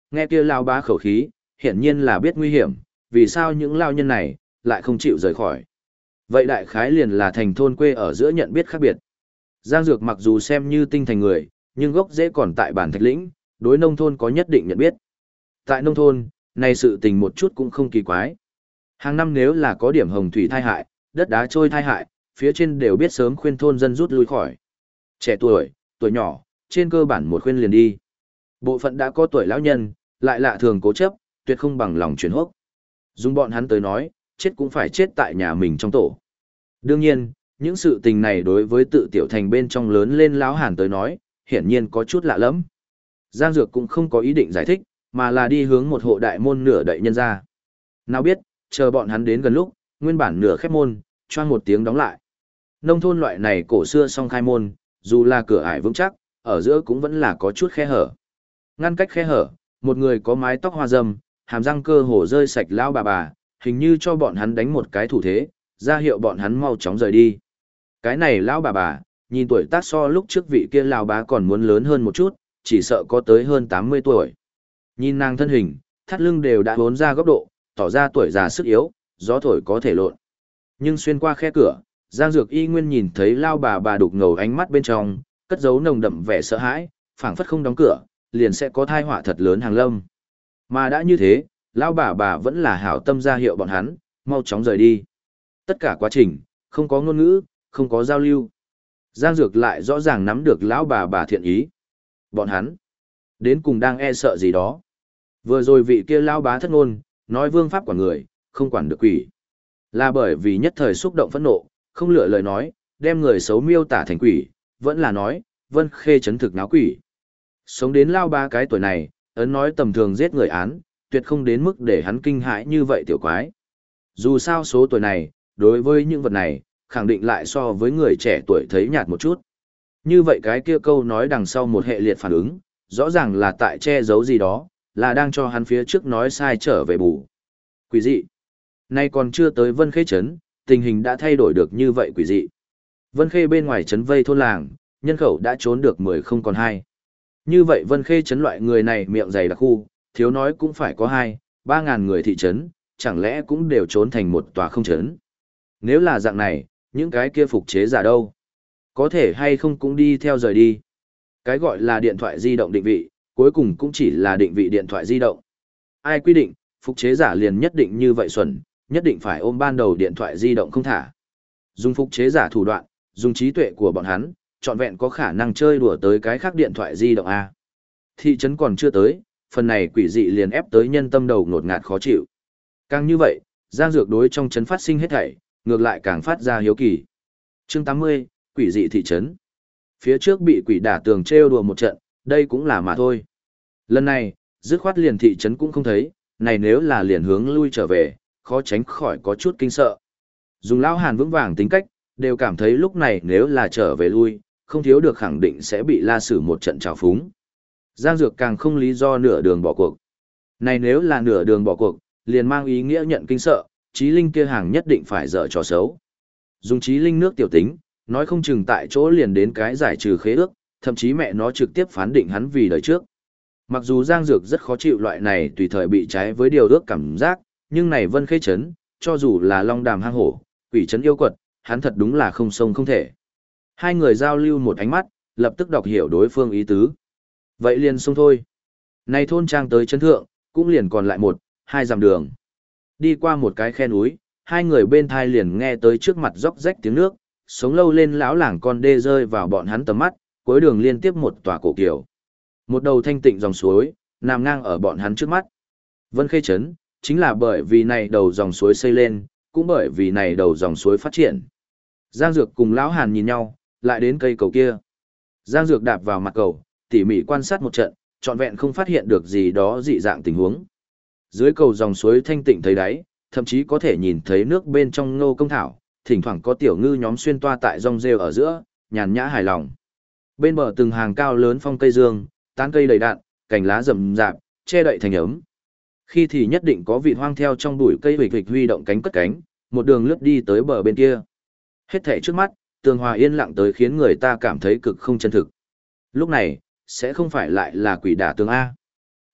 Speaker 1: Nghe kia lao bá khẩu khí, hiển nhiên là biết nguy hiểm, vì sao những lao nhân này lại không chịu rời khỏi. Vậy đại khái liền là thành thôn quê ở giữa nhận biết khác biệt. Giang Dược mặc dù xem như tinh thành người, nhưng gốc rễ còn tại bản thạch lĩnh, đối nông thôn có nhất định nhận biết. Tại nông thôn, này sự tình một chút cũng không kỳ quái. Hàng năm nếu là có điểm hồng thủy thai hại, đất đá trôi thai hại, phía trên đều biết sớm khuyên thôn dân rút lui khỏi. Trẻ tuổi, tuổi nhỏ, trên cơ bản một khuyên liền đi. Bộ phận đã có tuổi lão nhân, lại lạ thường cố chấp, tuyệt không bằng lòng chuyển hốc. Dùng bọn hắn tới nói, chết cũng phải chết tại nhà mình trong tổ. Đương nhiên, những sự tình này đối với tự tiểu thành bên trong lớn lên lão hàn tới nói, hiển nhiên có chút lạ lắm. Giang Dược cũng không có ý định giải thích, mà là đi hướng một hộ đại môn nửa đậy nhân ra. Nào biết, chờ bọn hắn đến gần lúc, nguyên bản nửa khép môn, choang một tiếng đóng lại. Nông thôn loại này cổ xưa song khai môn, dù là cửa ải vững chắc, ở giữa cũng vẫn là có chút khe hở. Ngăn cách khe hở, một người có mái tóc hoa râm, hàm răng cơ hồ rơi sạch lão bà bà, hình như cho bọn hắn đánh một cái thủ thế, ra hiệu bọn hắn mau chóng rời đi. Cái này lão bà bà, nhìn tuổi tác so lúc trước vị kia lão bá còn muốn lớn hơn một chút, chỉ sợ có tới hơn tám mươi tuổi. Nhìn nàng thân hình, thắt lưng đều đã vốn ra góc độ, tỏ ra tuổi già sức yếu, gió thổi có thể lộn. Nhưng xuyên qua khe cửa, Giang Dược y nguyên nhìn thấy lão bà bà đục ngầu ánh mắt bên trong, cất giấu nồng đậm vẻ sợ hãi, phảng phất không đóng cửa, liền sẽ có tai họa thật lớn hàng lâm. Mà đã như thế, lão bà bà vẫn là hảo tâm ra hiệu bọn hắn, mau chóng rời đi. Tất cả quá trình, không có ngôn ngữ, không có giao lưu. Giang Dược lại rõ ràng nắm được lão bà bà thiện ý. Bọn hắn, đến cùng đang e sợ gì đó. Vừa rồi vị kia lão bá thất ngôn, nói vương pháp quản người, không quản được quỷ. Là bởi vì nhất thời xúc động phẫn nộ, không lựa lời nói, đem người xấu miêu tả thành quỷ, vẫn là nói, Vân Khê chấn thực náo quỷ. Sống đến lao ba cái tuổi này, ấn nói tầm thường giết người án, tuyệt không đến mức để hắn kinh hãi như vậy tiểu quái. Dù sao số tuổi này, đối với những vật này, khẳng định lại so với người trẻ tuổi thấy nhạt một chút. Như vậy cái kia câu nói đằng sau một hệ liệt phản ứng, rõ ràng là tại che giấu gì đó, là đang cho hắn phía trước nói sai trở về bù. Quỷ dị. Nay còn chưa tới Vân Khê trấn, tình hình đã thay đổi được như vậy quỷ dị. Vân Khê bên ngoài trấn vây thôn làng, nhân khẩu đã trốn được mười không còn hai. Như vậy Vân Khê trấn loại người này miệng dày đặc khu, thiếu nói cũng phải có hai, ba ngàn người thị trấn, chẳng lẽ cũng đều trốn thành một tòa không trấn. Nếu là dạng này, những cái kia phục chế giả đâu? Có thể hay không cũng đi theo rời đi. Cái gọi là điện thoại di động định vị, cuối cùng cũng chỉ là định vị điện thoại di động. Ai quy định, phục chế giả liền nhất định như vậy xuẩn, nhất định phải ôm ban đầu điện thoại di động không thả. Dùng phục chế giả thủ đoạn, dùng trí tuệ của bọn hắn, trọn vẹn có khả năng chơi đùa tới cái khác điện thoại di động A. Thị trấn còn chưa tới, phần này quỷ dị liền ép tới nhân tâm đầu ngột ngạt khó chịu. Càng như vậy, Giang Dược đối trong trấn phát sinh hết thảy, ngược lại càng phát ra hiếu kỳ. Chương tám mươi, quỷ dị thị trấn. Phía trước bị quỷ đả tường trêu đùa một trận, đây cũng là mà thôi. Lần này, dứt khoát liền thị trấn cũng không thấy, này nếu là liền hướng lui trở về, khó tránh khỏi có chút kinh sợ. Dùng lão Hàn vững vàng tính cách, đều cảm thấy lúc này nếu là trở về lui, không thiếu được khẳng định sẽ bị la xử một trận trào phúng. Giang Dược càng không lý do nửa đường bỏ cuộc. Này nếu là nửa đường bỏ cuộc, liền mang ý nghĩa nhận kinh sợ, Chí Linh kia hàng nhất định phải dở trò xấu. Dùng Chí Linh nước tiểu tính, nói không chừng tại chỗ liền đến cái giải trừ khế ước, thậm chí mẹ nó trực tiếp phán định hắn vì đời trước. Mặc dù Giang Dược rất khó chịu loại này tùy thời bị trái với điều ước cảm giác, nhưng này Vân Khê trấn, cho dù là Long Đàm hang hổ, quỷ trấn yêu quật, hắn thật đúng là không sông không thể. Hai người giao lưu một ánh mắt, lập tức đọc hiểu đối phương ý tứ. Vậy liền xông thôi. Này thôn trang tới chân thượng, cũng liền còn lại một, hai dặm đường. Đi qua một cái khe núi, hai người bên thai liền nghe tới trước mặt róc rách tiếng nước, sống lâu lên lão làng con đê rơi vào bọn hắn tầm mắt, cuối đường liên tiếp một tòa cổ kiều. Một đầu thanh tịnh dòng suối, nằm ngang ở bọn hắn trước mắt. Vân Khê trấn, chính là bởi vì này đầu dòng suối xây lên, cũng bởi vì này đầu dòng suối phát triển. Giang Dược cùng lão Hàn nhìn nhau, lại đến cây cầu kia. Giang Dược đạp vào mặt cầu, tỉ mỉ quan sát một trận, trọn vẹn không phát hiện được gì đó dị dạng tình huống. Dưới cầu dòng suối thanh tịnh thấy đáy, thậm chí có thể nhìn thấy nước bên trong ngô công thảo, thỉnh thoảng có tiểu ngư nhóm xuyên toa tại rong rêu ở giữa, nhàn nhã hài lòng. Bên bờ từng hàng cao lớn phong cây dương, tán cây đầy đạn, cành lá rậm rạp, che đậy thành ấm. Khi thì nhất định có vị hoang theo trong bụi cây huỵch huỵch huy động cánh cất cánh, một đường lướt đi tới bờ bên kia. Hết thảy trước mắt, tường hòa yên lặng tới khiến người ta cảm thấy cực không chân thực. Lúc này, sẽ không phải lại là quỷ đả tường A.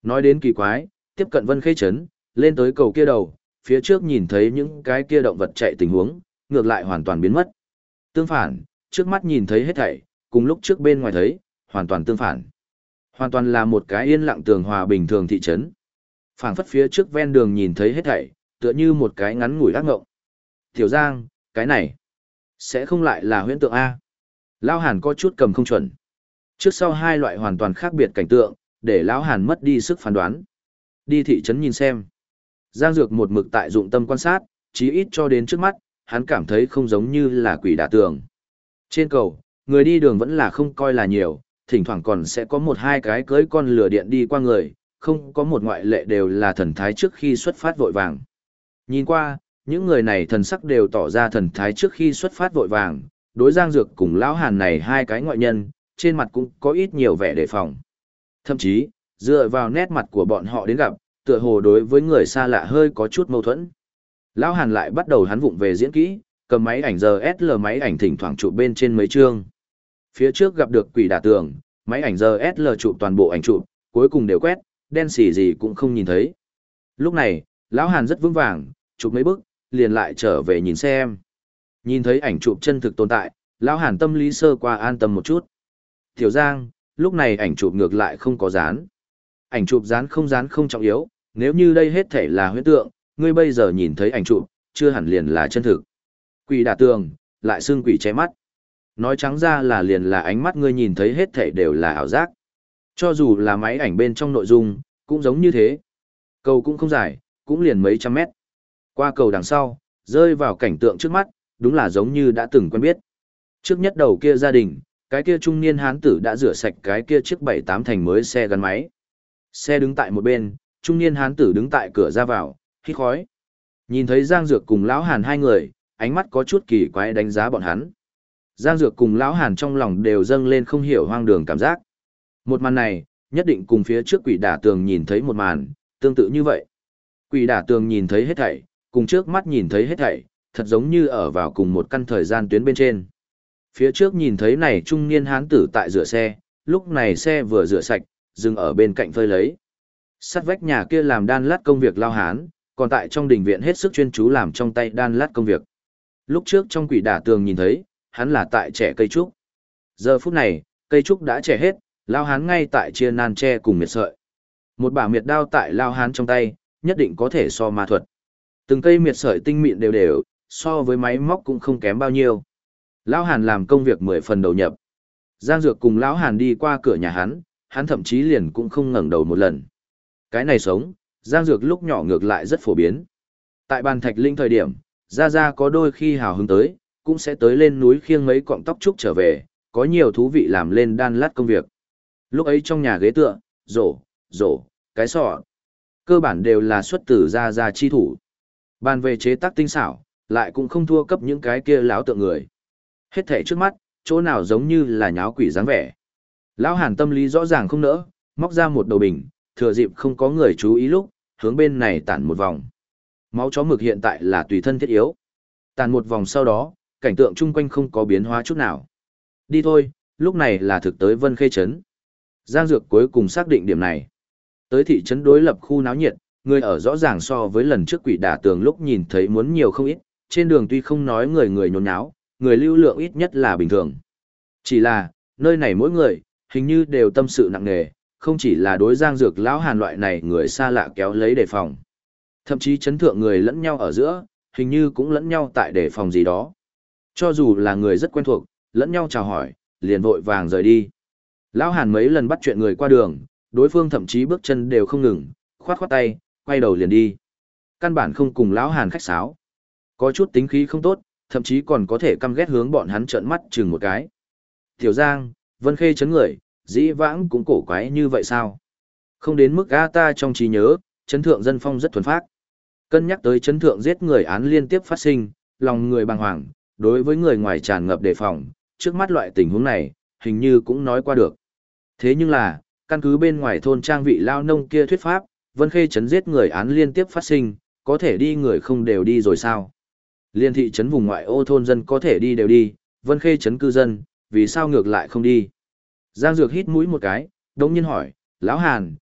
Speaker 1: Nói đến kỳ quái, tiếp cận Vân Khê Trấn, lên tới cầu kia đầu, phía trước nhìn thấy những cái kia động vật chạy tình huống, ngược lại hoàn toàn biến mất. Tương phản, trước mắt nhìn thấy hết thảy, cùng lúc trước bên ngoài thấy, hoàn toàn tương phản. Hoàn toàn là một cái yên lặng tường hòa bình thường thị trấn. Phảng phất phía trước ven đường nhìn thấy hết thảy, tựa như một cái ngắn ngủi ác ngộng. Tiểu Giang, cái này, sẽ không lại là huyễn tượng A. Lão Hàn có chút cầm không chuẩn. Trước sau hai loại hoàn toàn khác biệt cảnh tượng, để Lão Hàn mất đi sức phán đoán. Đi thị trấn nhìn xem. Giang Dược một mực tại dụng tâm quan sát, chí ít cho đến trước mắt, hắn cảm thấy không giống như là quỷ đả tường. Trên cầu, người đi đường vẫn là không coi là nhiều, thỉnh thoảng còn sẽ có một hai cái cưới con lửa điện đi qua người, không có một ngoại lệ đều là thần thái trước khi xuất phát vội vàng. Nhìn qua, những người này thần sắc đều tỏ ra thần thái trước khi xuất phát vội vàng, đối Giang Dược cùng Lão Hàn này hai cái ngoại nhân, trên mặt cũng có ít nhiều vẻ đề phòng. Thậm chí, dựa vào nét mặt của bọn họ đến gặp, tựa hồ đối với người xa lạ hơi có chút mâu thuẫn. Lão Hàn lại bắt đầu hắn vụng về diễn kỹ, cầm máy ảnh giờ ét lờ máy ảnh thỉnh thoảng chụp bên trên mấy chương. Phía trước gặp được quỷ đả tường, máy ảnh giờ ét lờ chụp toàn bộ ảnh chụp, cuối cùng đều quét, đen xỉ gì cũng không nhìn thấy. Lúc này, Lão Hàn rất vững vàng, chụp mấy bức, liền lại trở về nhìn xem. Nhìn thấy ảnh chụp chân thực tồn tại, Lão Hàn tâm lý sơ qua an tâm một chút. Tiểu Giang, lúc này ảnh chụp ngược lại không có dán. Ảnh chụp dán không dán không trọng yếu, nếu như đây hết thể là huyễn tượng, ngươi bây giờ nhìn thấy ảnh chụp, chưa hẳn liền là chân thực. Quỷ đả tường, lại xương quỷ che mắt. Nói trắng ra là liền là ánh mắt ngươi nhìn thấy hết thể đều là ảo giác. Cho dù là máy ảnh bên trong nội dung, cũng giống như thế. Cầu cũng không dài, cũng liền mấy trăm mét. Qua cầu đằng sau, rơi vào cảnh tượng trước mắt, đúng là giống như đã từng quen biết. Trước nhất đầu kia gia đình, cái kia trung niên hán tử đã rửa sạch cái kia chiếc bảy tám thành mới xe gắn máy. Xe đứng tại một bên, trung niên hán tử đứng tại cửa ra vào, hít khói. Nhìn thấy Giang Dược cùng Lão Hàn hai người, ánh mắt có chút kỳ quái đánh giá bọn hắn. Giang Dược cùng Lão Hàn trong lòng đều dâng lên không hiểu hoang đường cảm giác. Một màn này, nhất định cùng phía trước quỷ đả tường nhìn thấy một màn, tương tự như vậy. Quỷ đả tường nhìn thấy hết thảy, cùng trước mắt nhìn thấy hết thảy, thật giống như ở vào cùng một căn thời gian tuyến bên trên. Phía trước nhìn thấy này trung niên hán tử tại rửa xe, lúc này xe vừa rửa sạch, dừng ở bên cạnh phơi lấy. Sát vách nhà kia làm đan lát công việc lao hán, còn tại trong đình viện hết sức chuyên chú làm trong tay đan lát công việc. Lúc trước trong quỷ đả tường nhìn thấy, hắn là tại trẻ cây trúc. Giờ phút này, cây trúc đã trẻ hết, lao hán ngay tại chia nan tre cùng miệt sợi. Một bả miệt đao tại lao hán trong tay, nhất định có thể so ma thuật. Từng cây miệt sợi tinh mịn đều đều, so với máy móc cũng không kém bao nhiêu. Lão Hàn làm công việc mười phần đầu nhập. Giang Dược cùng Lão Hàn đi qua cửa nhà hắn, hắn thậm chí liền cũng không ngẩng đầu một lần. Cái này sống, Giang Dược lúc nhỏ ngược lại rất phổ biến. Tại bàn thạch linh thời điểm, Gia Gia có đôi khi hào hứng tới, cũng sẽ tới lên núi khiêng mấy cọng tóc trúc trở về, có nhiều thú vị làm lên đan lát công việc. Lúc ấy trong nhà ghế tựa, rổ, rổ, cái sọ, cơ bản đều là xuất từ Gia Gia chi thủ. Bàn về chế tác tinh xảo, lại cũng không thua cấp những cái kia láo tượng người. Hết thảy trước mắt, chỗ nào giống như là nháo quỷ dáng vẻ. Lão Hàn tâm lý rõ ràng không nỡ, móc ra một đầu bình, thừa dịp không có người chú ý lúc, hướng bên này tản một vòng. Máu chó mực hiện tại là tùy thân thiết yếu. Tản một vòng sau đó, cảnh tượng chung quanh không có biến hóa chút nào. Đi thôi, lúc này là thực tới Vân Khê Trấn. Giang Dược cuối cùng xác định điểm này. Tới thị trấn đối lập khu náo nhiệt, người ở rõ ràng so với lần trước quỷ đả tường lúc nhìn thấy muốn nhiều không ít, trên đường tuy không nói người người nhốn nháo, người lưu lượng ít nhất là bình thường. Chỉ là, nơi này mỗi người, hình như đều tâm sự nặng nề, không chỉ là đối Giang Dược lão Hàn loại này người xa lạ kéo lấy đề phòng. Thậm chí chấn thượng người lẫn nhau ở giữa, hình như cũng lẫn nhau tại đề phòng gì đó. Cho dù là người rất quen thuộc, lẫn nhau chào hỏi, liền vội vàng rời đi. Lão Hàn mấy lần bắt chuyện người qua đường, đối phương thậm chí bước chân đều không ngừng, khoát khoát tay, quay đầu liền đi. Căn bản không cùng lão Hàn khách sáo. Có chút tính khí không tốt, thậm chí còn có thể căm ghét hướng bọn hắn trợn mắt chừng một cái. Tiểu Giang, Vân Khê chấn người, dĩ vãng cũng cổ quái như vậy sao? Không đến mức a ta trong trí nhớ, chấn thượng dân phong rất thuần phác. Cân nhắc tới chấn thượng giết người án liên tiếp phát sinh, lòng người bàng hoàng, đối với người ngoài tràn ngập đề phòng, trước mắt loại tình huống này, hình như cũng nói qua được. Thế nhưng là, căn cứ bên ngoài thôn trang vị lao nông kia thuyết pháp, Vân Khê chấn giết người án liên tiếp phát sinh, có thể đi người không đều đi rồi sao? Liên thị trấn vùng ngoại ô thôn dân có thể đi đều đi, Vân Khê trấn cư dân, vì sao ngược lại không đi? Giang Dược hít mũi một cái, đống nhiên hỏi, Lão Hàn,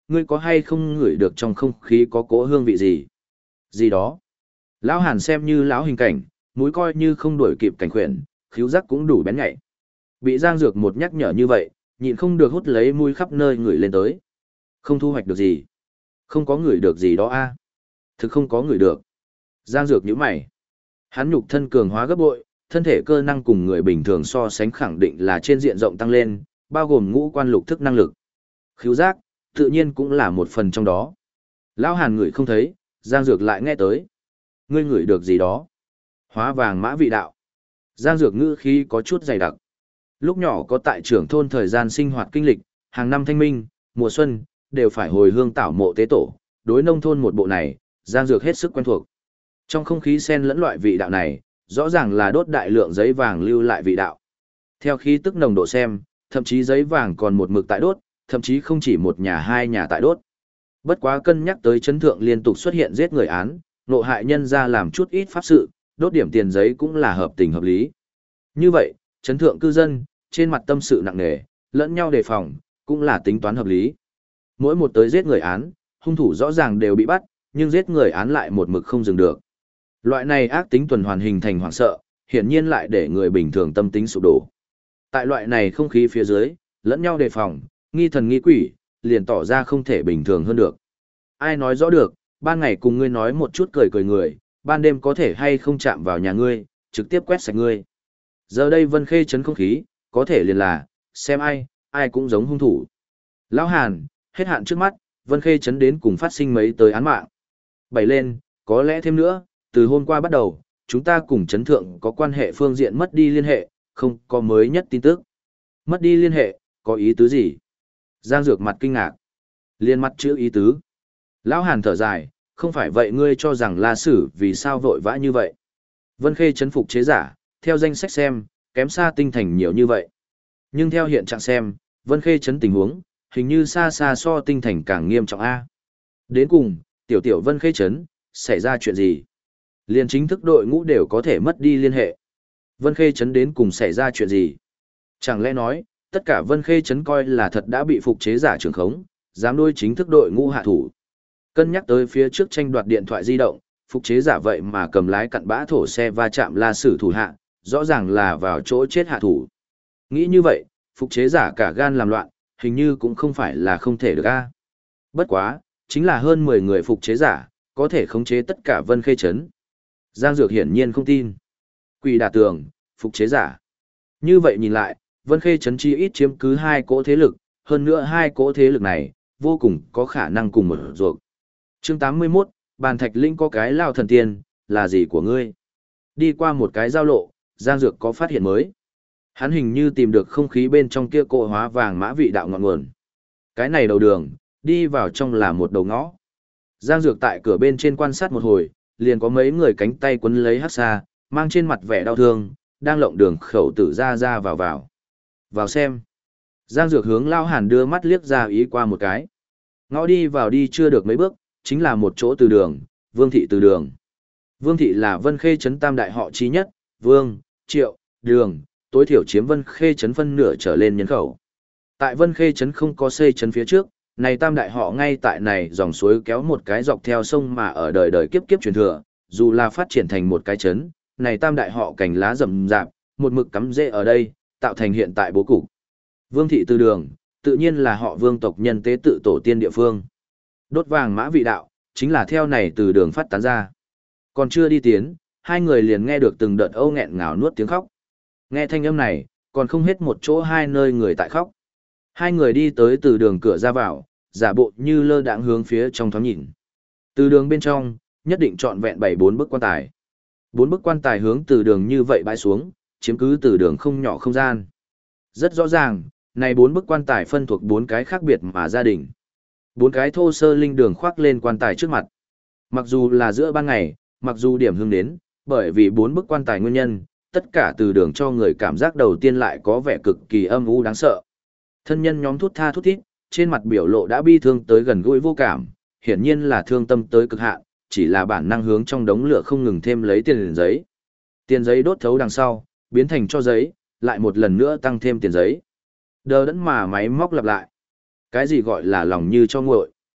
Speaker 1: ngươi có hay không ngửi được trong không khí có cỗ hương vị gì? Gì đó? Lão Hàn xem như lão hình cảnh, mũi coi như không đuổi kịp cảnh khuyển, khíu giác cũng đủ bén nhạy. Bị Giang Dược một nhắc nhở như vậy, nhịn không được hút lấy mũi khắp nơi ngửi lên tới. Không thu hoạch được gì. Không có ngửi được gì đó a. Thực không có ngửi được. Giang Dược nhíu mày. Hắn nhục thân cường hóa gấp bội, thân thể cơ năng cùng người bình thường so sánh khẳng định là trên diện rộng tăng lên, bao gồm ngũ quan lục thức năng lực. Khíu giác, tự nhiên cũng là một phần trong đó. Lão Hàn ngửi không thấy, Giang Dược lại nghe tới. Ngươi ngửi được gì đó? Hóa vàng mã vị đạo. Giang Dược ngữ khí có chút dày đặc. Lúc nhỏ có tại trưởng thôn thời gian sinh hoạt kinh lịch, hàng năm thanh minh, mùa xuân, đều phải hồi hương tảo mộ tế tổ. Đối nông thôn một bộ này, Giang Dược hết sức quen thuộc. Trong không khí xen lẫn loại vị đạo này, rõ ràng là đốt đại lượng giấy vàng lưu lại vị đạo. Theo khí tức nồng độ xem, thậm chí giấy vàng còn một mực tại đốt, thậm chí không chỉ một nhà hai nhà tại đốt. Bất quá cân nhắc tới chấn thượng liên tục xuất hiện giết người án, nộ hại nhân ra làm chút ít pháp sự, đốt điểm tiền giấy cũng là hợp tình hợp lý. Như vậy, chấn thượng cư dân, trên mặt tâm sự nặng nề, lẫn nhau đề phòng, cũng là tính toán hợp lý. Mỗi một tới giết người án, hung thủ rõ ràng đều bị bắt, nhưng giết người án lại một mực không dừng được. Loại này ác tính tuần hoàn hình thành hoảng sợ, hiển nhiên lại để người bình thường tâm tính sụp đổ. Tại loại này không khí phía dưới, lẫn nhau đề phòng, nghi thần nghi quỷ, liền tỏ ra không thể bình thường hơn được. Ai nói rõ được, ban ngày cùng ngươi nói một chút cười cười người, ban đêm có thể hay không chạm vào nhà ngươi, trực tiếp quét sạch ngươi. Giờ đây Vân Khê chấn không khí, có thể liền là, xem ai, ai cũng giống hung thủ. Lão Hàn, hết hạn trước mắt, Vân Khê chấn đến cùng phát sinh mấy tới án mạng. Bảy lên, có lẽ thêm nữa, từ hôm qua bắt đầu, chúng ta cùng chấn thượng có quan hệ phương diện mất đi liên hệ, không có mới nhất tin tức. Mất đi liên hệ, có ý tứ gì? Giang Dược mặt kinh ngạc. Liên mắt chữ ý tứ. Lão Hàn thở dài, không phải vậy ngươi cho rằng La Sử vì sao vội vã như vậy? Vân Khê chấn phục chế giả, theo danh sách xem, kém xa tinh thành nhiều như vậy. Nhưng theo hiện trạng xem, Vân Khê chấn tình huống, hình như xa xa so tinh thành càng nghiêm trọng A. Đến cùng, tiểu tiểu Vân Khê chấn, xảy ra chuyện gì? Liên chính thức đội ngũ đều có thể mất đi liên hệ. Vân Khê chấn đến cùng xảy ra chuyện gì? Chẳng lẽ nói, tất cả Vân Khê chấn coi là thật đã bị phục chế giả trưởng khống, dám đôi chính thức đội ngũ hạ thủ. Cân nhắc tới phía trước tranh đoạt điện thoại di động, phục chế giả vậy mà cầm lái cặn bã thổ xe va chạm La Sử thủ hạ, rõ ràng là vào chỗ chết hạ thủ. Nghĩ như vậy, phục chế giả cả gan làm loạn, hình như cũng không phải là không thể được a. Bất quá, chính là hơn mười người phục chế giả, có thể khống chế tất cả Vân Khê chấn. Giang Dược hiển nhiên không tin. Quỷ đả tường, phục chế giả. Như vậy nhìn lại, Vân Khê chấn chi ít chiếm cứ hai cỗ thế lực, hơn nữa hai cỗ thế lực này, vô cùng có khả năng cùng một ruột. Chương tám mươi mốt, bàn thạch linh có cái lao thần tiên, là gì của ngươi? Đi qua một cái giao lộ, Giang Dược có phát hiện mới. Hắn hình như tìm được không khí bên trong kia cỗ hóa vàng mã vị đạo ngọn nguồn. Cái này đầu đường, đi vào trong là một đầu ngõ. Giang Dược tại cửa bên trên quan sát một hồi, liền có mấy người cánh tay quấn lấy hắc xa, mang trên mặt vẻ đau thương, đang lộng đường khẩu tử ra ra vào vào. Vào xem. Giang Dược hướng Lao Hàn đưa mắt liếc ra ý qua một cái. Ngõ đi vào đi chưa được mấy bước, chính là một chỗ từ đường, Vương thị từ đường. Vương thị là Vân Khê trấn tam đại họ chí nhất, Vương, Triệu, Đường, tối thiểu chiếm Vân Khê trấn phân nửa trở lên nhân khẩu. Tại Vân Khê trấn không có xây trấn phía trước, này tam đại họ ngay tại này dòng suối kéo một cái dọc theo sông mà ở đời đời kiếp kiếp truyền thừa, dù là phát triển thành một cái trấn, này tam đại họ cành lá rậm rạp, một mực cắm rễ ở đây, tạo thành hiện tại bố cục. Vương thị từ đường, tự nhiên là họ Vương tộc nhân tế tự tổ tiên địa phương. Đốt vàng mã vị đạo, chính là theo này từ đường phát tán ra. Còn chưa đi tiến, hai người liền nghe được từng đợt âu nghẹn ngào nuốt tiếng khóc. Nghe thanh âm này, còn không hết một chỗ hai nơi người tại khóc. Hai người đi tới từ đường cửa ra vào, giả bộ như lơ đãng hướng phía trong thoáng nhìn. Từ đường bên trong, nhất định trọn vẹn bảy bốn bức quan tài. Bốn bức quan tài hướng từ đường như vậy bãi xuống, chiếm cứ từ đường không nhỏ không gian. Rất rõ ràng, này bốn bức quan tài phân thuộc bốn cái khác biệt mà gia đình. Bốn cái thô sơ linh đường khoác lên quan tài trước mặt. Mặc dù là giữa ban ngày, mặc dù điểm hương đến, bởi vì bốn bức quan tài nguyên nhân, tất cả từ đường cho người cảm giác đầu tiên lại có vẻ cực kỳ âm u đáng sợ. Thân nhân nhóm thút tha thút thít, trên mặt biểu lộ đã bi thương tới gần gũi vô cảm, hiển nhiên là thương tâm tới cực hạn, chỉ là bản năng hướng trong đống lửa không ngừng thêm lấy tiền giấy. Tiền giấy đốt thấu đằng sau, biến thành cho giấy, lại một lần nữa tăng thêm tiền giấy. Đờ đẫn mà máy móc lặp lại. Cái gì gọi là lòng như cho nguội?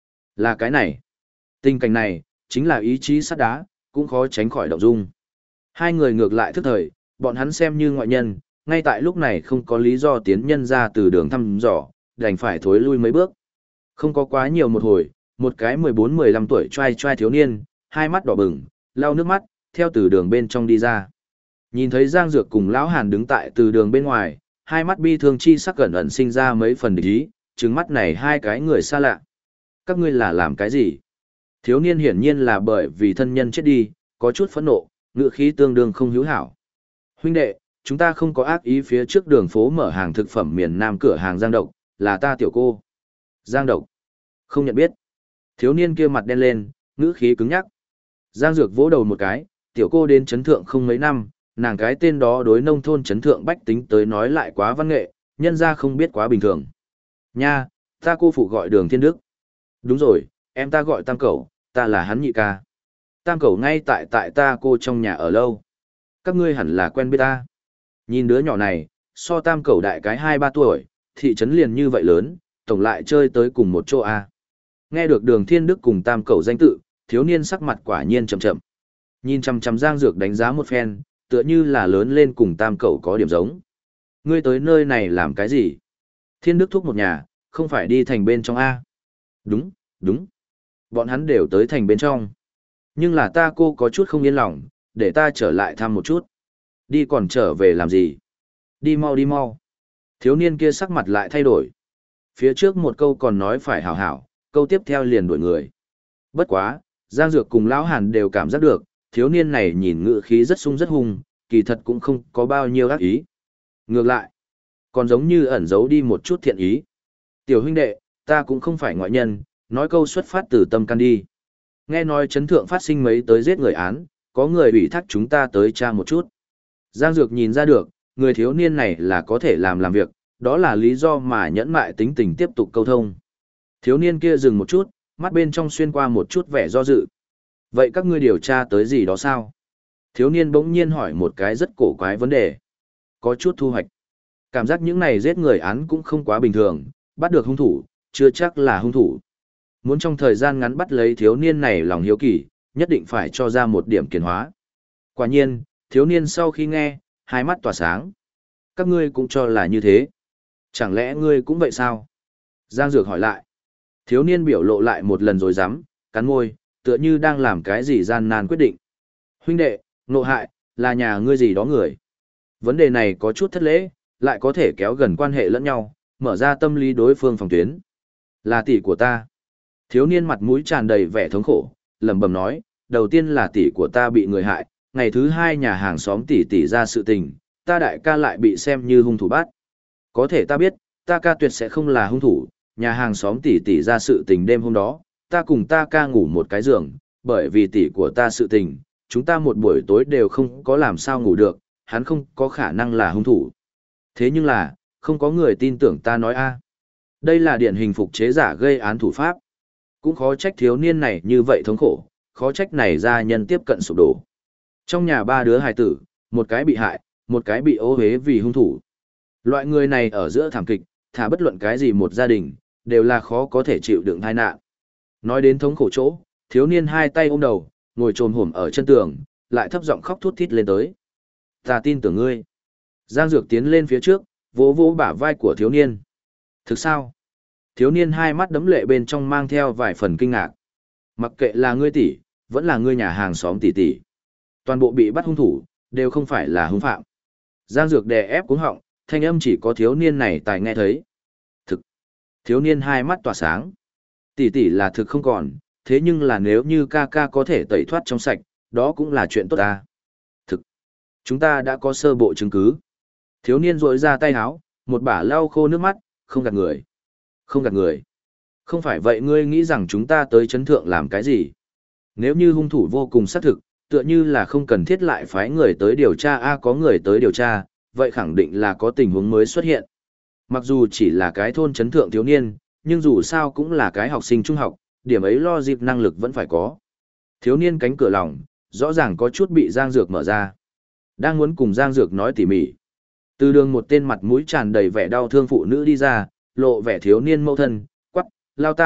Speaker 1: Là cái này. Tình cảnh này, chính là ý chí sắt đá, cũng khó tránh khỏi động dung. Hai người ngược lại thức thời, bọn hắn xem như ngoại nhân, ngay tại lúc này không có lý do tiến nhân ra từ đường thăm dò, đành phải thối lui mấy bước. Không có quá nhiều một hồi, một cái mười bốn mười lăm tuổi trai trai thiếu niên, hai mắt đỏ bừng, lau nước mắt, theo từ đường bên trong đi ra. Nhìn thấy Giang Dược cùng Lão Hàn đứng tại từ đường bên ngoài, hai mắt bi thương chi sắc cẩn ẩn sinh ra mấy phần địch ý, trừng mắt này hai cái người xa lạ. Các ngươi là làm cái gì? Thiếu niên hiển nhiên là bởi vì thân nhân chết đi, có chút phẫn nộ, ngựa khí tương đương không hữu hảo. Huynh đệ, chúng ta không có ác ý, phía trước đường phố mở hàng thực phẩm miền Nam cửa hàng Giang Độc, là ta tiểu cô. Giang Độc. Không nhận biết. Thiếu niên kia mặt đen lên, ngữ khí cứng nhắc. Giang Dược vỗ đầu một cái, tiểu cô đến chấn thượng không mấy năm, nàng cái tên đó đối nông thôn chấn thượng bách tính tới nói lại quá văn nghệ, nhân ra không biết quá bình thường. Nha, ta cô phụ gọi Đường Thiên Đức. Đúng rồi, em ta gọi Tam Cẩu, ta là hắn nhị ca. Tam Cẩu ngay tại tại ta cô trong nhà ở lâu. Các ngươi hẳn là quen biết ta. Nhìn đứa nhỏ này, so Tam Cẩu đại cái hai ba tuổi, thị trấn liền như vậy lớn, tổng lại chơi tới cùng một chỗ a. Nghe được Đường Thiên Đức cùng Tam Cẩu danh tự, thiếu niên sắc mặt quả nhiên chậm chậm. Nhìn chằm chằm Giang Dược đánh giá một phen, tựa như là lớn lên cùng Tam Cẩu có điểm giống. Ngươi tới nơi này làm cái gì? Thiên Đức thúc một nhà, không phải đi thành bên trong a? Đúng, đúng. Bọn hắn đều tới thành bên trong. Nhưng là ta cô có chút không yên lòng, để ta trở lại thăm một chút. Đi còn trở về làm gì? Đi mau đi mau. Thiếu niên kia sắc mặt lại thay đổi. Phía trước một câu còn nói phải hảo hảo, câu tiếp theo liền đuổi người. Bất quá, Giang Dược cùng Lão Hàn đều cảm giác được, thiếu niên này nhìn ngựa khí rất sung rất hung, kỳ thật cũng không có bao nhiêu ác ý. Ngược lại, còn giống như ẩn giấu đi một chút thiện ý. Tiểu huynh đệ, ta cũng không phải ngoại nhân, nói câu xuất phát từ tâm can đi. Nghe nói chấn thượng phát sinh mấy tới giết người án, có người ủy thác chúng ta tới tra một chút. Giang Dược nhìn ra được, người thiếu niên này là có thể làm làm việc, đó là lý do mà nhẫn mại tính tình tiếp tục câu thông. Thiếu niên kia dừng một chút, mắt bên trong xuyên qua một chút vẻ do dự. Vậy các ngươi điều tra tới gì đó sao? Thiếu niên bỗng nhiên hỏi một cái rất cổ quái vấn đề. Có chút thu hoạch. Cảm giác những này giết người án cũng không quá bình thường, bắt được hung thủ, chưa chắc là hung thủ. Muốn trong thời gian ngắn bắt lấy thiếu niên này lòng hiếu kỳ, nhất định phải cho ra một điểm kiền hóa. Quả nhiên, thiếu niên sau khi nghe, hai mắt tỏa sáng. Các ngươi cũng cho là như thế. Chẳng lẽ ngươi cũng vậy sao? Giang Dược hỏi lại. Thiếu niên biểu lộ lại một lần rồi dám, cắn môi, tựa như đang làm cái gì gian nan quyết định. Huynh đệ, nộ hại, là nhà ngươi gì đó người. Vấn đề này có chút thất lễ, lại có thể kéo gần quan hệ lẫn nhau, mở ra tâm lý đối phương phòng tuyến. Là tỷ của ta. Thiếu niên mặt mũi tràn đầy vẻ thống khổ, lẩm bẩm nói, đầu tiên là tỷ của ta bị người hại, ngày thứ hai nhà hàng xóm tỷ tỷ ra sự tình, ta đại ca lại bị xem như hung thủ bắt. Có thể ta biết, ta ca tuyệt sẽ không là hung thủ, nhà hàng xóm tỷ tỷ ra sự tình đêm hôm đó, ta cùng ta ca ngủ một cái giường, bởi vì tỷ của ta sự tình, chúng ta một buổi tối đều không có làm sao ngủ được, hắn không có khả năng là hung thủ. Thế nhưng là, không có người tin tưởng ta nói a. Đây là điển hình phục chế giả gây án thủ pháp. Cũng khó trách thiếu niên này như vậy thống khổ, khó trách này gia nhân tiếp cận sụp đổ. Trong nhà ba đứa hài tử, một cái bị hại, một cái bị ô hế vì hung thủ. Loại người này ở giữa thảm kịch, thả bất luận cái gì một gia đình, đều là khó có thể chịu đựng tai nạn. Nói đến thống khổ chỗ, thiếu niên hai tay ôm đầu, ngồi trồm hổm ở chân tường, lại thấp giọng khóc thút thít lên tới. Ta tin tưởng ngươi. Giang Dược tiến lên phía trước, vỗ vỗ bả vai của thiếu niên. Thực sao? Thiếu niên hai mắt đấm lệ bên trong mang theo vài phần kinh ngạc. Mặc kệ là ngươi tỷ, vẫn là ngươi nhà hàng xóm tỷ tỷ. Toàn bộ bị bắt hung thủ, đều không phải là hung phạm. Giang Dược đè ép cuống họng, thanh âm chỉ có thiếu niên này tài nghe thấy. Thực. Thiếu niên hai mắt tỏa sáng. Tỷ tỷ là thực không còn, thế nhưng là nếu như ca ca có thể tẩy thoát trong sạch, đó cũng là chuyện tốt ta. Thực. Chúng ta đã có sơ bộ chứng cứ. Thiếu niên rỗi ra tay háo, một bả lau khô nước mắt, không gạt người. Không gạt người. Không phải vậy ngươi nghĩ rằng chúng ta tới chấn thượng làm cái gì? Nếu như hung thủ vô cùng xác thực, tựa như là không cần thiết lại phái người tới điều tra a có người tới điều tra, vậy khẳng định là có tình huống mới xuất hiện. Mặc dù chỉ là cái thôn chấn thượng thiếu niên, nhưng dù sao cũng là cái học sinh trung học, điểm ấy lo dịp năng lực vẫn phải có. Thiếu niên cánh cửa lòng, rõ ràng có chút bị Giang Dược mở ra. Đang muốn cùng Giang Dược nói tỉ mỉ. Từ đường một tên mặt mũi tràn đầy vẻ đau thương phụ nữ đi ra, lộ vẻ thiếu niên mâu thân, quắc, lao tam,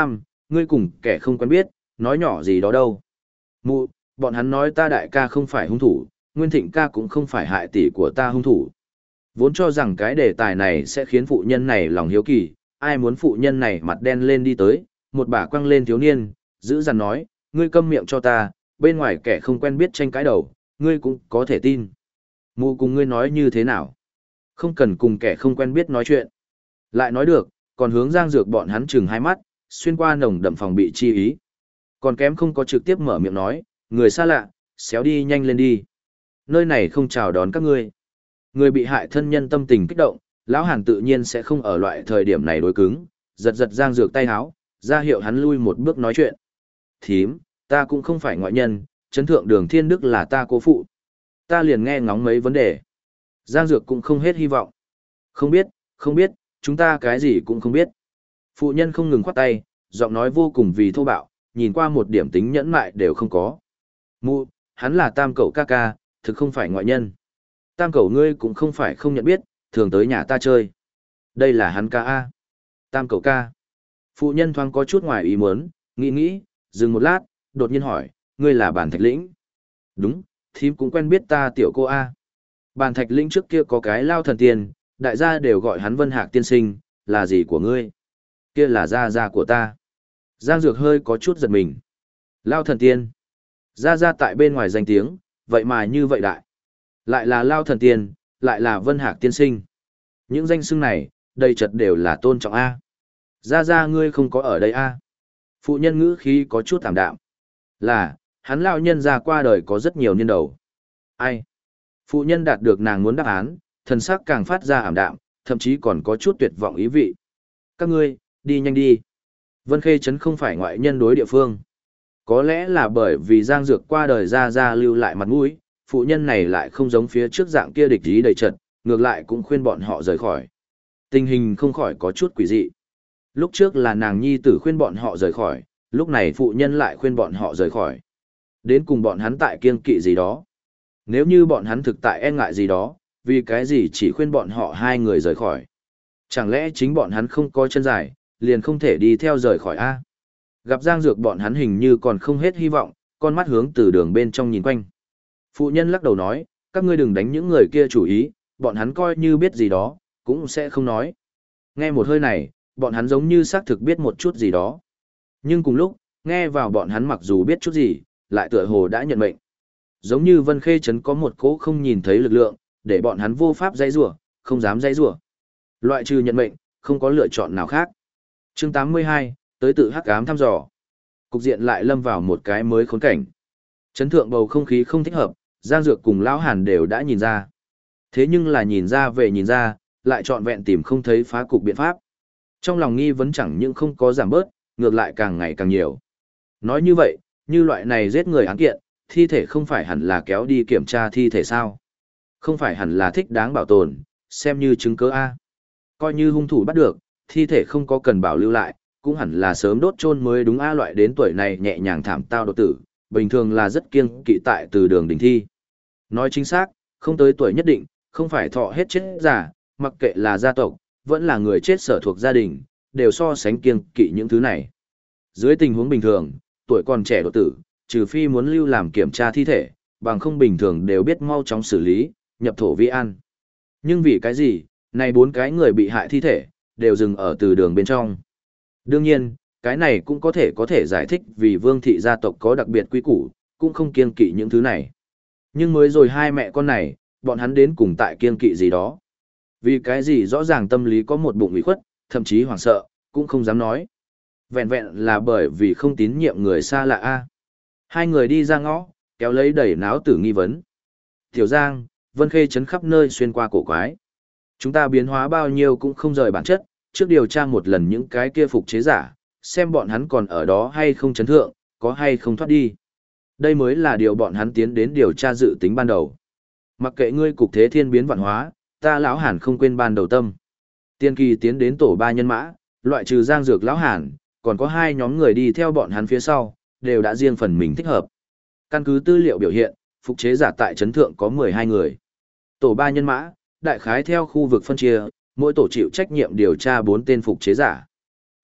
Speaker 1: ngươi cùng kẻ không quen biết, nói nhỏ gì đó đâu. Mụ, bọn hắn nói ta đại ca không phải hung thủ, Nguyên Thịnh ca cũng không phải hại tỷ của ta hung thủ. Vốn cho rằng cái đề tài này sẽ khiến phụ nhân này lòng hiếu kỳ, ai muốn phụ nhân này mặt đen lên đi tới, một bà quăng lên thiếu niên, giữ dằn nói, ngươi câm miệng cho ta, bên ngoài kẻ không quen biết tranh cãi đầu, ngươi cũng có thể tin. Mụ cùng ngươi nói như thế nào? Không cần cùng kẻ không quen biết nói chuyện. Lại nói được, còn hướng Giang Dược bọn hắn chừng hai mắt, xuyên qua nồng đậm phòng bị chi ý. Còn kém không có trực tiếp mở miệng nói, người xa lạ, xéo đi nhanh lên đi. Nơi này không chào đón các ngươi. Người bị hại thân nhân tâm tình kích động, lão Hàn tự nhiên sẽ không ở loại thời điểm này đối cứng, giật giật Giang Dược tay háo, ra hiệu hắn lui một bước nói chuyện. Thím, ta cũng không phải ngoại nhân, chấn thượng đường thiên đức là ta cố phụ. Ta liền nghe ngóng mấy vấn đề. Giang Dược cũng không hết hy vọng. Không biết, không biết, chúng ta cái gì cũng không biết. Phụ nhân không ngừng khoát tay, giọng nói vô cùng vì thô bạo, nhìn qua một điểm tính nhẫn mại đều không có. Mụ, hắn là tam cậu ca ca, thực không phải ngoại nhân. Tam cậu ngươi cũng không phải không nhận biết, thường tới nhà ta chơi. Đây là hắn ca A. Tam cậu ca. Phụ nhân thoáng có chút ngoài ý muốn, nghĩ nghĩ, dừng một lát, đột nhiên hỏi, ngươi là Bàn Thạch Lĩnh. Đúng, thím cũng quen biết ta tiểu cô A. Bàn Thạch Lĩnh trước kia có cái lao thần tiên, đại gia đều gọi hắn Vân Hạc tiên sinh, là gì của ngươi? Kia là gia gia của ta. Giang Dược hơi có chút giật mình. Lao thần tiên. Gia gia tại bên ngoài danh tiếng, vậy mà như vậy đại. Lại là Lao thần tiên, lại là Vân Hạc tiên sinh. Những danh xưng này, đầy trật đều là tôn trọng A. Gia gia ngươi không có ở đây A. Phụ nhân ngữ khí có chút thảm đạm. Là, hắn lão nhân ra qua đời có rất nhiều niên đầu. Ai? Phụ nhân đạt được nàng muốn đáp án, thần sắc càng phát ra ảm đạm, thậm chí còn có chút tuyệt vọng ý vị. Các ngươi, đi nhanh đi. Vân Khê Trấn không phải ngoại nhân đối địa phương. Có lẽ là bởi vì Giang Dược qua đời ra ra lưu lại mặt mũi, phụ nhân này lại không giống phía trước dạng kia địch ý đầy trật, ngược lại cũng khuyên bọn họ rời khỏi. Tình hình không khỏi có chút quỷ dị. Lúc trước là nàng nhi tử khuyên bọn họ rời khỏi, lúc này phụ nhân lại khuyên bọn họ rời khỏi. Đến cùng bọn hắn tại kiêng kỵ gì đó. Nếu như bọn hắn thực tại e ngại gì đó, vì cái gì chỉ khuyên bọn họ hai người rời khỏi. Chẳng lẽ chính bọn hắn không có chân dài, liền không thể đi theo rời khỏi A. Gặp Giang Dược bọn hắn hình như còn không hết hy vọng, con mắt hướng từ đường bên trong nhìn quanh. Phụ nhân lắc đầu nói, các ngươi đừng đánh những người kia chủ ý, bọn hắn coi như biết gì đó, cũng sẽ không nói. Nghe một hơi này, bọn hắn giống như xác thực biết một chút gì đó. Nhưng cùng lúc, nghe vào bọn hắn mặc dù biết chút gì, lại tựa hồ đã nhận mệnh. Giống như Vân Khê Trấn có một cỗ không nhìn thấy lực lượng, để bọn hắn vô pháp dãy rủa, không dám dãy rủa. Loại trừ nhận mệnh, không có lựa chọn nào khác. Chương tám mươi hai, tới tự hắc ám thăm dò. Cục diện lại lâm vào một cái mới khốn cảnh. Trấn thượng bầu không khí không thích hợp, Giang Dược cùng Lão Hàn đều đã nhìn ra. Thế nhưng là nhìn ra về nhìn ra, lại trọn vẹn tìm không thấy phá cục biện pháp. Trong lòng nghi vấn chẳng những không có giảm bớt, ngược lại càng ngày càng nhiều. Nói như vậy, như loại này giết người án kiện, thi thể không phải hẳn là kéo đi kiểm tra thi thể sao? Không phải hẳn là thích đáng bảo tồn, xem như chứng cứ A. Coi như hung thủ bắt được, thi thể không có cần bảo lưu lại, cũng hẳn là sớm đốt chôn mới đúng A. Loại đến tuổi này nhẹ nhàng thảm tao đột tử, bình thường là rất kiêng kỵ tại từ đường đình thi. Nói chính xác, không tới tuổi nhất định, không phải thọ hết chết giả, mặc kệ là gia tộc, vẫn là người chết sở thuộc gia đình, đều so sánh kiêng kỵ những thứ này. Dưới tình huống bình thường, tuổi còn trẻ đột tử, trừ phi muốn lưu làm kiểm tra thi thể, bằng không bình thường đều biết mau chóng xử lý, nhập thổ vi ăn. Nhưng vì cái gì, này bốn cái người bị hại thi thể, đều dừng ở từ đường bên trong. Đương nhiên, cái này cũng có thể có thể giải thích vì vương thị gia tộc có đặc biệt quy củ, cũng không kiêng kỵ những thứ này. Nhưng mới rồi hai mẹ con này, bọn hắn đến cùng tại kiêng kỵ gì đó. Vì cái gì rõ ràng tâm lý có một bụng ủy khuất, thậm chí hoảng sợ, cũng không dám nói. Vẹn vẹn là bởi vì không tín nhiệm người xa lạ a. Hai người đi ra ngõ, kéo lấy đẩy náo tử nghi vấn. Tiểu Giang, Vân Khê Trấn khắp nơi xuyên qua cổ quái. Chúng ta biến hóa bao nhiêu cũng không rời bản chất, trước điều tra một lần những cái kia phục chế giả, xem bọn hắn còn ở đó hay không chấn thượng, có hay không thoát đi. Đây mới là điều bọn hắn tiến đến điều tra dự tính ban đầu. Mặc kệ ngươi cục thế thiên biến vạn hóa, ta lão Hàn không quên ban đầu tâm. Tiên kỳ tiến đến tổ ba nhân mã, loại trừ Giang Dược lão Hàn, còn có hai nhóm người đi theo bọn hắn phía sau, đều đã riêng phần mình thích hợp. Căn cứ tư liệu biểu hiện, phục chế giả tại trấn thượng có mười hai người. Tổ ba nhân mã, đại khái theo khu vực phân chia, mỗi tổ chịu trách nhiệm điều tra bốn tên phục chế giả.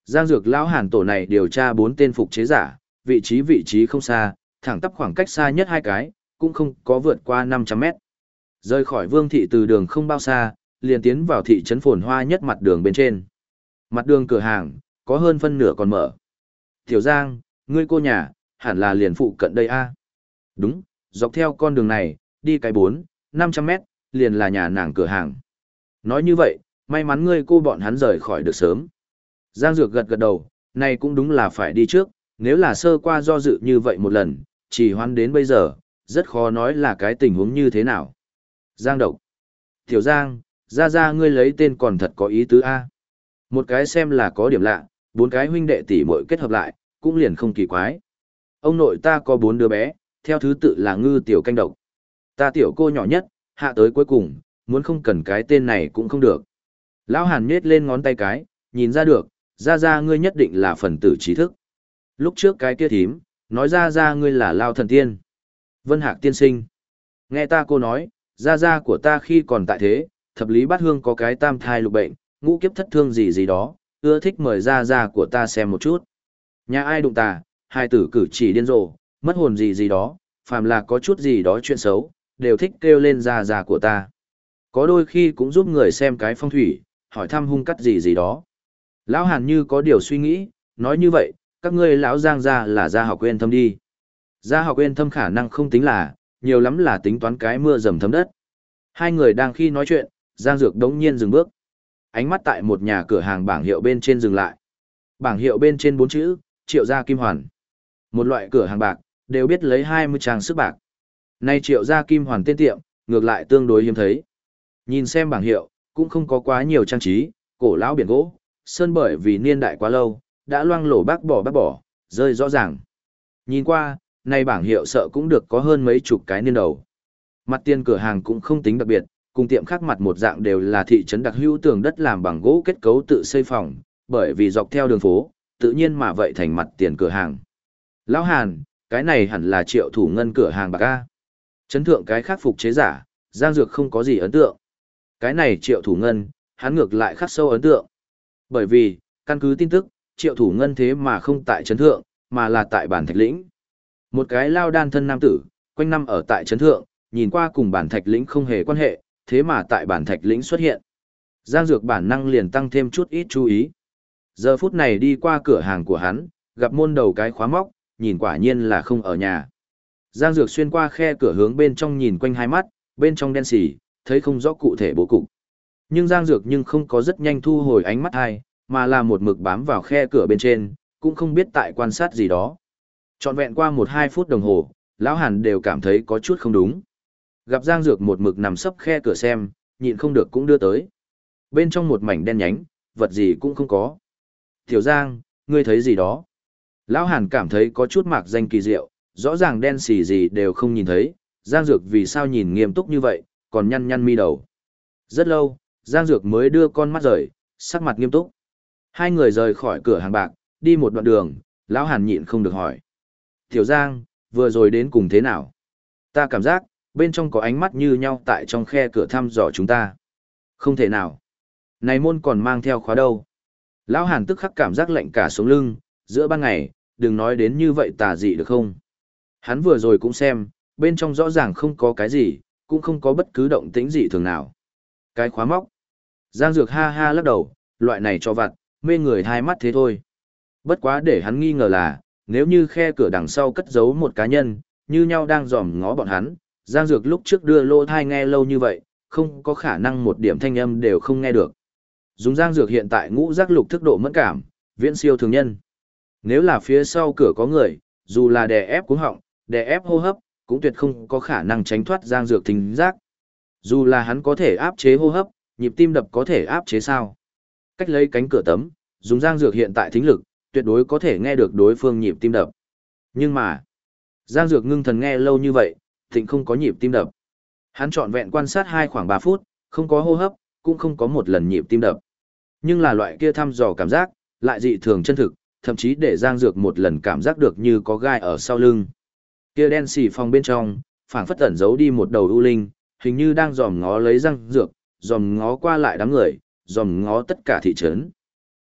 Speaker 1: Giang Dược lão Hàn tổ này điều tra bốn tên phục chế giả, vị trí vị trí không xa, thẳng tắp khoảng cách xa nhất hai cái, cũng không có vượt qua năm trăm mét. Rời khỏi Vương thị từ đường không bao xa, liền tiến vào thị trấn phồn hoa nhất mặt đường bên trên. Mặt đường cửa hàng, có hơn phân nửa còn mở. Tiểu Giang, ngươi cô nhà, hẳn là liền phụ cận đây a. Đúng, dọc theo con đường này, đi cái bốn, năm trăm mét, liền là nhà nàng cửa hàng. Nói như vậy, may mắn ngươi cô bọn hắn rời khỏi được sớm. Giang Dược gật gật đầu, này cũng đúng là phải đi trước, nếu là sơ qua do dự như vậy một lần, chỉ hoãn đến bây giờ, rất khó nói là cái tình huống như thế nào. Giang Độc. Tiểu Giang, ra ra ngươi lấy tên còn thật có ý tứ a. Một cái xem là có điểm lạ, bốn cái huynh đệ tỷ muội kết hợp lại, cũng liền không kỳ quái. Ông nội ta có bốn đứa bé, theo thứ tự là Ngư Tiểu Canh Độc. Ta tiểu cô nhỏ nhất, hạ tới cuối cùng, muốn không cần cái tên này cũng không được. Lão Hàn nhếch lên ngón tay cái, nhìn ra được, ra ra ngươi nhất định là phần tử trí thức. Lúc trước cái kia thím, nói ra ra ngươi là Lao Thần Tiên. Vân Hạc tiên sinh. Nghe ta cô nói, ra ra của ta khi còn tại thế, thập lý bát hương có cái tam thai lục bệnh, ngũ kiếp thất thương gì gì đó, ưa thích mời ra ra của ta xem một chút. Nhà ai đụng ta, hai tử cử chỉ điên rồ, mất hồn gì gì đó, phàm là có chút gì đó chuyện xấu, đều thích kêu lên ra ra của ta. Có đôi khi cũng giúp người xem cái phong thủy, hỏi thăm hung cắt gì gì đó. Lão Hàn như có điều suy nghĩ, nói như vậy, các ngươi lão Giang gia là gia học quên thâm đi. Gia học quên thâm khả năng không tính là, nhiều lắm là tính toán cái mưa dầm thấm đất. Hai người đang khi nói chuyện, Giang Dược đống nhiên dừng bước. Ánh mắt tại một nhà cửa hàng bảng hiệu bên trên dừng lại. Bảng hiệu bên trên bốn chữ, Triệu gia Kim Hoàn. Một loại cửa hàng bạc, đều biết lấy hai mươi trang sức bạc. Nay Triệu gia Kim Hoàn tên tiệm, ngược lại tương đối hiếm thấy. Nhìn xem bảng hiệu, cũng không có quá nhiều trang trí, cổ lão biển gỗ, sơn bởi vì niên đại quá lâu, đã loang lổ bác bỏ bác bỏ, rơi rõ ràng. Nhìn qua, nay bảng hiệu sợ cũng được có hơn mấy chục cái niên đầu. Mặt tiền cửa hàng cũng không tính đặc biệt, cùng tiệm khác mặt một dạng đều là thị trấn đặc hữu tường đất làm bằng gỗ kết cấu tự xây phòng, bởi vì dọc theo đường phố, tự nhiên mà vậy thành mặt tiền cửa hàng. Lão Hàn, cái này hẳn là Triệu thủ ngân cửa hàng bạc A. Chấn thượng cái khác phục chế giả, Giang Dược không có gì ấn tượng. Cái này Triệu thủ ngân, hắn ngược lại khắc sâu ấn tượng. Bởi vì, căn cứ tin tức, Triệu thủ ngân thế mà không tại chấn thượng, mà là tại bản thạch lĩnh. Một cái lao đan thân nam tử, quanh năm ở tại chấn thượng, nhìn qua cùng bản thạch lĩnh không hề quan hệ, thế mà tại bản thạch lĩnh xuất hiện. Giang Dược bản năng liền tăng thêm chút ít chú ý. Giờ phút này đi qua cửa hàng của hắn, gặp môn đầu cái khóa móc, nhìn quả nhiên là không ở nhà. Giang Dược xuyên qua khe cửa hướng bên trong nhìn quanh hai mắt, bên trong đen xỉ, thấy không rõ cụ thể bố cục. Nhưng Giang Dược nhưng không có rất nhanh thu hồi ánh mắt hai, mà là một mực bám vào khe cửa bên trên, cũng không biết tại quan sát gì đó. Trọn vẹn qua một hai phút đồng hồ, Lão Hàn đều cảm thấy có chút không đúng. Gặp Giang Dược một mực nằm sấp khe cửa xem, nhịn không được cũng đưa tới. Bên trong một mảnh đen nhánh, vật gì cũng không có. Tiểu Giang, ngươi thấy gì đó? Lão Hàn cảm thấy có chút mạc danh kỳ diệu, rõ ràng đen xì gì đều không nhìn thấy, Giang Dược vì sao nhìn nghiêm túc như vậy, còn nhăn nhăn mi đầu. Rất lâu, Giang Dược mới đưa con mắt rời, sắc mặt nghiêm túc. Hai người rời khỏi cửa hàng bạc, đi một đoạn đường, Lão Hàn nhịn không được hỏi. Tiểu Giang, vừa rồi đến cùng thế nào? Ta cảm giác, bên trong có ánh mắt như nhau tại trong khe cửa thăm dò chúng ta. Không thể nào. Này môn còn mang theo khóa đâu. Lão Hàn tức khắc cảm giác lạnh cả sống lưng, giữa ban ngày, đừng nói đến như vậy tà dị được không? Hắn vừa rồi cũng xem, bên trong rõ ràng không có cái gì, cũng không có bất cứ động tĩnh gì thường nào. Cái khóa móc. Giang Dược ha ha lắc đầu, loại này cho vặt, mê người hai mắt thế thôi. Bất quá để hắn nghi ngờ là, nếu như khe cửa đằng sau cất giấu một cá nhân, như nhau đang dòm ngó bọn hắn, Giang Dược lúc trước đưa lô thai nghe lâu như vậy, không có khả năng một điểm thanh âm đều không nghe được. Dùng Giang Dược hiện tại ngũ giác lục thức độ mẫn cảm, viễn siêu thường nhân. Nếu là phía sau cửa có người, dù là đè ép cuống họng, đè ép hô hấp, cũng tuyệt không có khả năng tránh thoát Giang Dược thính giác. Dù là hắn có thể áp chế hô hấp, nhịp tim đập có thể áp chế sao? Cách lấy cánh cửa tấm, dùng Giang Dược hiện tại thính lực, tuyệt đối có thể nghe được đối phương nhịp tim đập. Nhưng mà, Giang Dược ngưng thần nghe lâu như vậy, thịnh không có nhịp tim đập. Hắn trọn vẹn quan sát hai khoảng ba phút, không có hô hấp, cũng không có một lần nhịp tim đập. Nhưng là loại kia thăm dò cảm giác, lại dị thường chân thực, thậm chí để Giang Dược một lần cảm giác được như có gai ở sau lưng. Kia đen xì phòng bên trong, phảng phất ẩn giấu đi một đầu u linh, hình như đang dòm ngó lấy Giang Dược, dòm ngó qua lại đám người, dòm ngó tất cả thị trấn.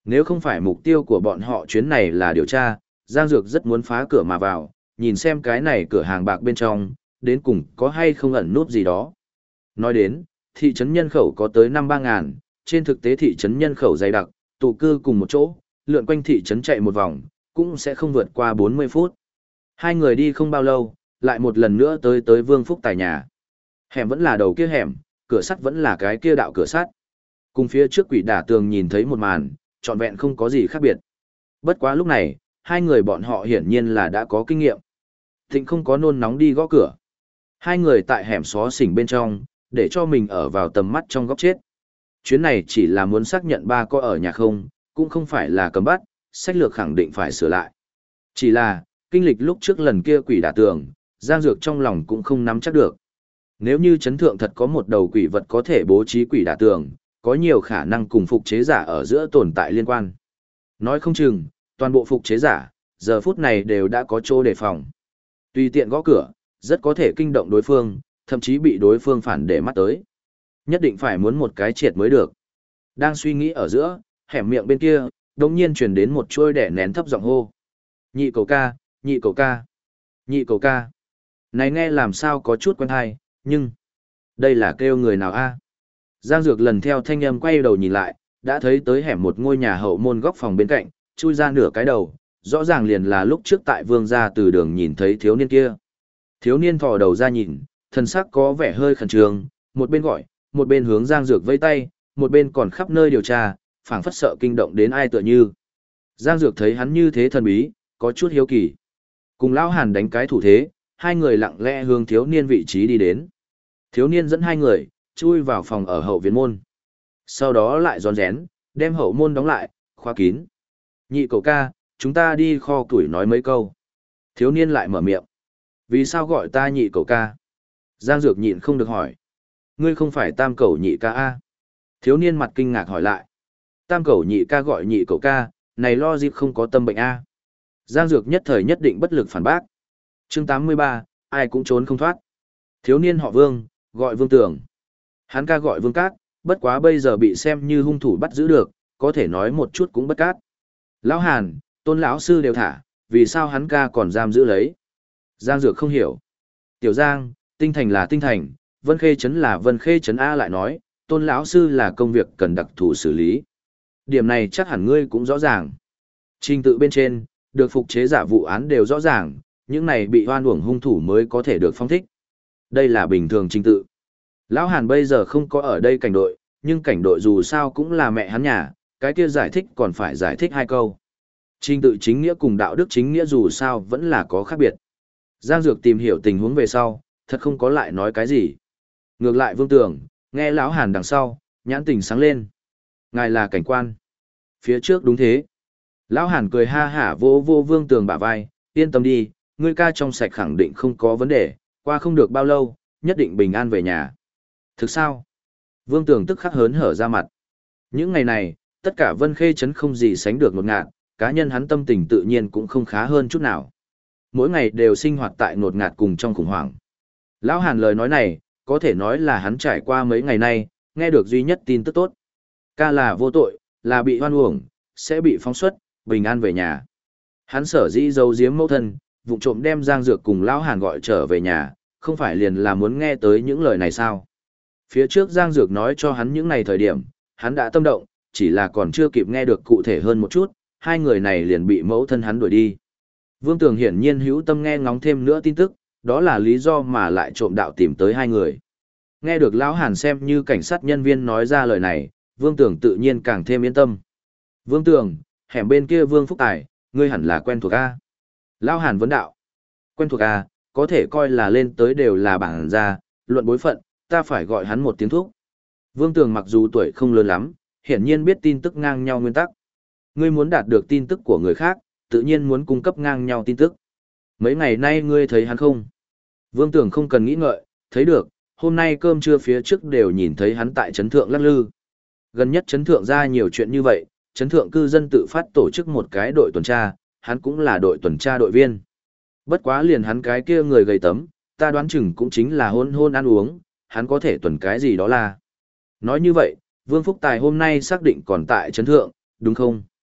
Speaker 1: Nếu không phải mục tiêu của bọn họ chuyến này là điều tra, Giang Dược rất muốn phá cửa mà vào, nhìn xem cái này cửa hàng bạc bên trong, đến cùng có hay không ẩn núp gì đó. Nói đến, thị trấn nhân khẩu có tới năm ba ngàn, trên thực tế thị trấn nhân khẩu dày đặc, tụ cư cùng một chỗ, lượn quanh thị trấn chạy một vòng, cũng sẽ không vượt qua bốn mươi phút. Hai người đi không bao lâu, lại một lần nữa tới tới Vương Phúc Tài nhà. Hẻm vẫn là đầu kia hẻm, cửa sắt vẫn là cái kia đạo cửa sắt. Cùng phía trước quỷ đả tường nhìn thấy một màn, trọn vẹn không có gì khác biệt. Bất quá lúc này, hai người bọn họ hiển nhiên là đã có kinh nghiệm. Thịnh không có nôn nóng đi gõ cửa. Hai người tại hẻm xó xỉnh bên trong, để cho mình ở vào tầm mắt trong góc chết. Chuyến này chỉ là muốn xác nhận ba có ở nhà không, cũng không phải là cấm bắt, sách lược khẳng định phải sửa lại. Chỉ là, kinh lịch lúc trước lần kia quỷ đả tường, Giang Dược trong lòng cũng không nắm chắc được. Nếu như chấn thượng thật có một đầu quỷ vật có thể bố trí quỷ đả tường, có nhiều khả năng cùng phục chế giả ở giữa tồn tại liên quan. Nói không chừng, toàn bộ phục chế giả, giờ phút này đều đã có chỗ đề phòng. Tùy tiện gõ cửa, rất có thể kinh động đối phương, thậm chí bị đối phương phản để mắt tới. Nhất định phải muốn một cái triệt mới được. Đang suy nghĩ ở giữa, hẻm miệng bên kia, đột nhiên truyền đến một chuôi đẻ nén thấp giọng hô. Nhị cầu ca, nhị cầu ca, nhị cầu ca. Này nghe làm sao có chút quen hay, nhưng... đây là kêu người nào a? Giang Dược lần theo thanh âm quay đầu nhìn lại, đã thấy tới hẻm một ngôi nhà hậu môn góc phòng bên cạnh, chui ra nửa cái đầu, rõ ràng liền là lúc trước tại vương gia từ đường nhìn thấy thiếu niên kia. Thiếu niên thò đầu ra nhìn, thân sắc có vẻ hơi khẩn trương, một bên gọi, một bên hướng Giang Dược vây tay, một bên còn khắp nơi điều tra, phảng phất sợ kinh động đến ai tựa như. Giang Dược thấy hắn như thế thần bí, có chút hiếu kỳ. Cùng lão Hàn đánh cái thủ thế, hai người lặng lẽ hướng thiếu niên vị trí đi đến. Thiếu niên dẫn hai người, chui vào phòng ở hậu viện môn. Sau đó lại rón rén, đem hậu môn đóng lại, khóa kín. Nhị cậu ca, chúng ta đi kho củi nói mấy câu. Thiếu niên lại mở miệng. Vì sao gọi ta nhị cậu ca? Giang Dược nhịn không được hỏi. Ngươi không phải tam cậu nhị ca a? Thiếu niên mặt kinh ngạc hỏi lại. Tam cậu nhị ca gọi nhị cậu ca, này lo dịp không có tâm bệnh a? Giang Dược nhất thời nhất định bất lực phản bác. Chương tám mươi ba, ai cũng trốn không thoát. Thiếu niên họ Vương, gọi Vương Tường. Hắn ca gọi Vương Cát, bất quá bây giờ bị xem như hung thủ bắt giữ được, có thể nói một chút cũng bất cát. Lão Hàn, Tôn lão sư đều thả, vì sao hắn ca còn giam giữ lấy? Giang Dược không hiểu. Tiểu Giang, Tinh Thành là Tinh Thành, Vân Khê Trấn là Vân Khê Trấn A lại nói, Tôn lão sư là công việc cần đặc thù xử lý. Điểm này chắc hẳn ngươi cũng rõ ràng. Trình tự bên trên, được phục chế giả vụ án đều rõ ràng, những này bị oan uổng hung thủ mới có thể được phong thích. Đây là bình thường trình tự. Lão Hàn bây giờ không có ở đây cảnh đội, nhưng cảnh đội dù sao cũng là mẹ hắn nhà, cái kia giải thích còn phải giải thích hai câu. Trình tự chính nghĩa cùng đạo đức chính nghĩa dù sao vẫn là có khác biệt. Giang Dược tìm hiểu tình huống về sau, thật không có lại nói cái gì. Ngược lại Vương Tường, nghe lão Hàn đằng sau, nhãn tình sáng lên. Ngài là cảnh quan. Phía trước đúng thế. Lão Hàn cười ha hả vô vô Vương Tường bả vai, yên tâm đi, ngươi ca trong sạch khẳng định không có vấn đề, qua không được bao lâu, nhất định bình an về nhà. Thực sao? Vương Tường tức khắc hớn hở ra mặt. Những ngày này, tất cả Vân Khê Trấn không gì sánh được ngột ngạt, cá nhân hắn tâm tình tự nhiên cũng không khá hơn chút nào. Mỗi ngày đều sinh hoạt tại ngột ngạt cùng trong khủng hoảng. Lão Hàn lời nói này, có thể nói là hắn trải qua mấy ngày nay, nghe được duy nhất tin tức tốt. Ca là vô tội, là bị hoan uổng, sẽ bị phóng xuất, bình an về nhà. Hắn sở dĩ giấu giếm mẫu thân, vụng trộm đem Giang Dược cùng Lão Hàn gọi trở về nhà, không phải liền là muốn nghe tới những lời này sao? Phía trước Giang Dược nói cho hắn những này thời điểm, hắn đã tâm động, chỉ là còn chưa kịp nghe được cụ thể hơn một chút, hai người này liền bị mẫu thân hắn đuổi đi. Vương Tường hiển nhiên hữu tâm nghe ngóng thêm nữa tin tức, đó là lý do mà lại trộm đạo tìm tới hai người. Nghe được Lão Hàn xem như cảnh sát nhân viên nói ra lời này, Vương Tường tự nhiên càng thêm yên tâm. Vương Tường, hẻm bên kia Vương Phúc Tài, ngươi hẳn là quen thuộc A. Lão Hàn vấn đạo. Quen thuộc A, có thể coi là lên tới đều là bảng gia, luận bối phận, ta phải gọi hắn một tiếng thúc. Vương Tường mặc dù tuổi không lớn lắm, hiển nhiên biết tin tức ngang nhau nguyên tắc. Ngươi muốn đạt được tin tức của người khác, tự nhiên muốn cung cấp ngang nhau tin tức. Mấy ngày nay ngươi thấy hắn không? Vương Tường không cần nghĩ ngợi, thấy được, hôm nay cơm trưa phía trước đều nhìn thấy hắn tại trấn thượng lắc lư. Gần nhất trấn thượng ra nhiều chuyện như vậy, trấn thượng cư dân tự phát tổ chức một cái đội tuần tra, hắn cũng là đội tuần tra đội viên. Bất quá liền hắn cái kia người gầy tấm, ta đoán chừng cũng chính là hôn hôn ăn uống, hắn có thể tuần cái gì đó là. Nói như vậy, Vương Phúc Tài hôm nay xác định còn tại trấn thượng, đúng không?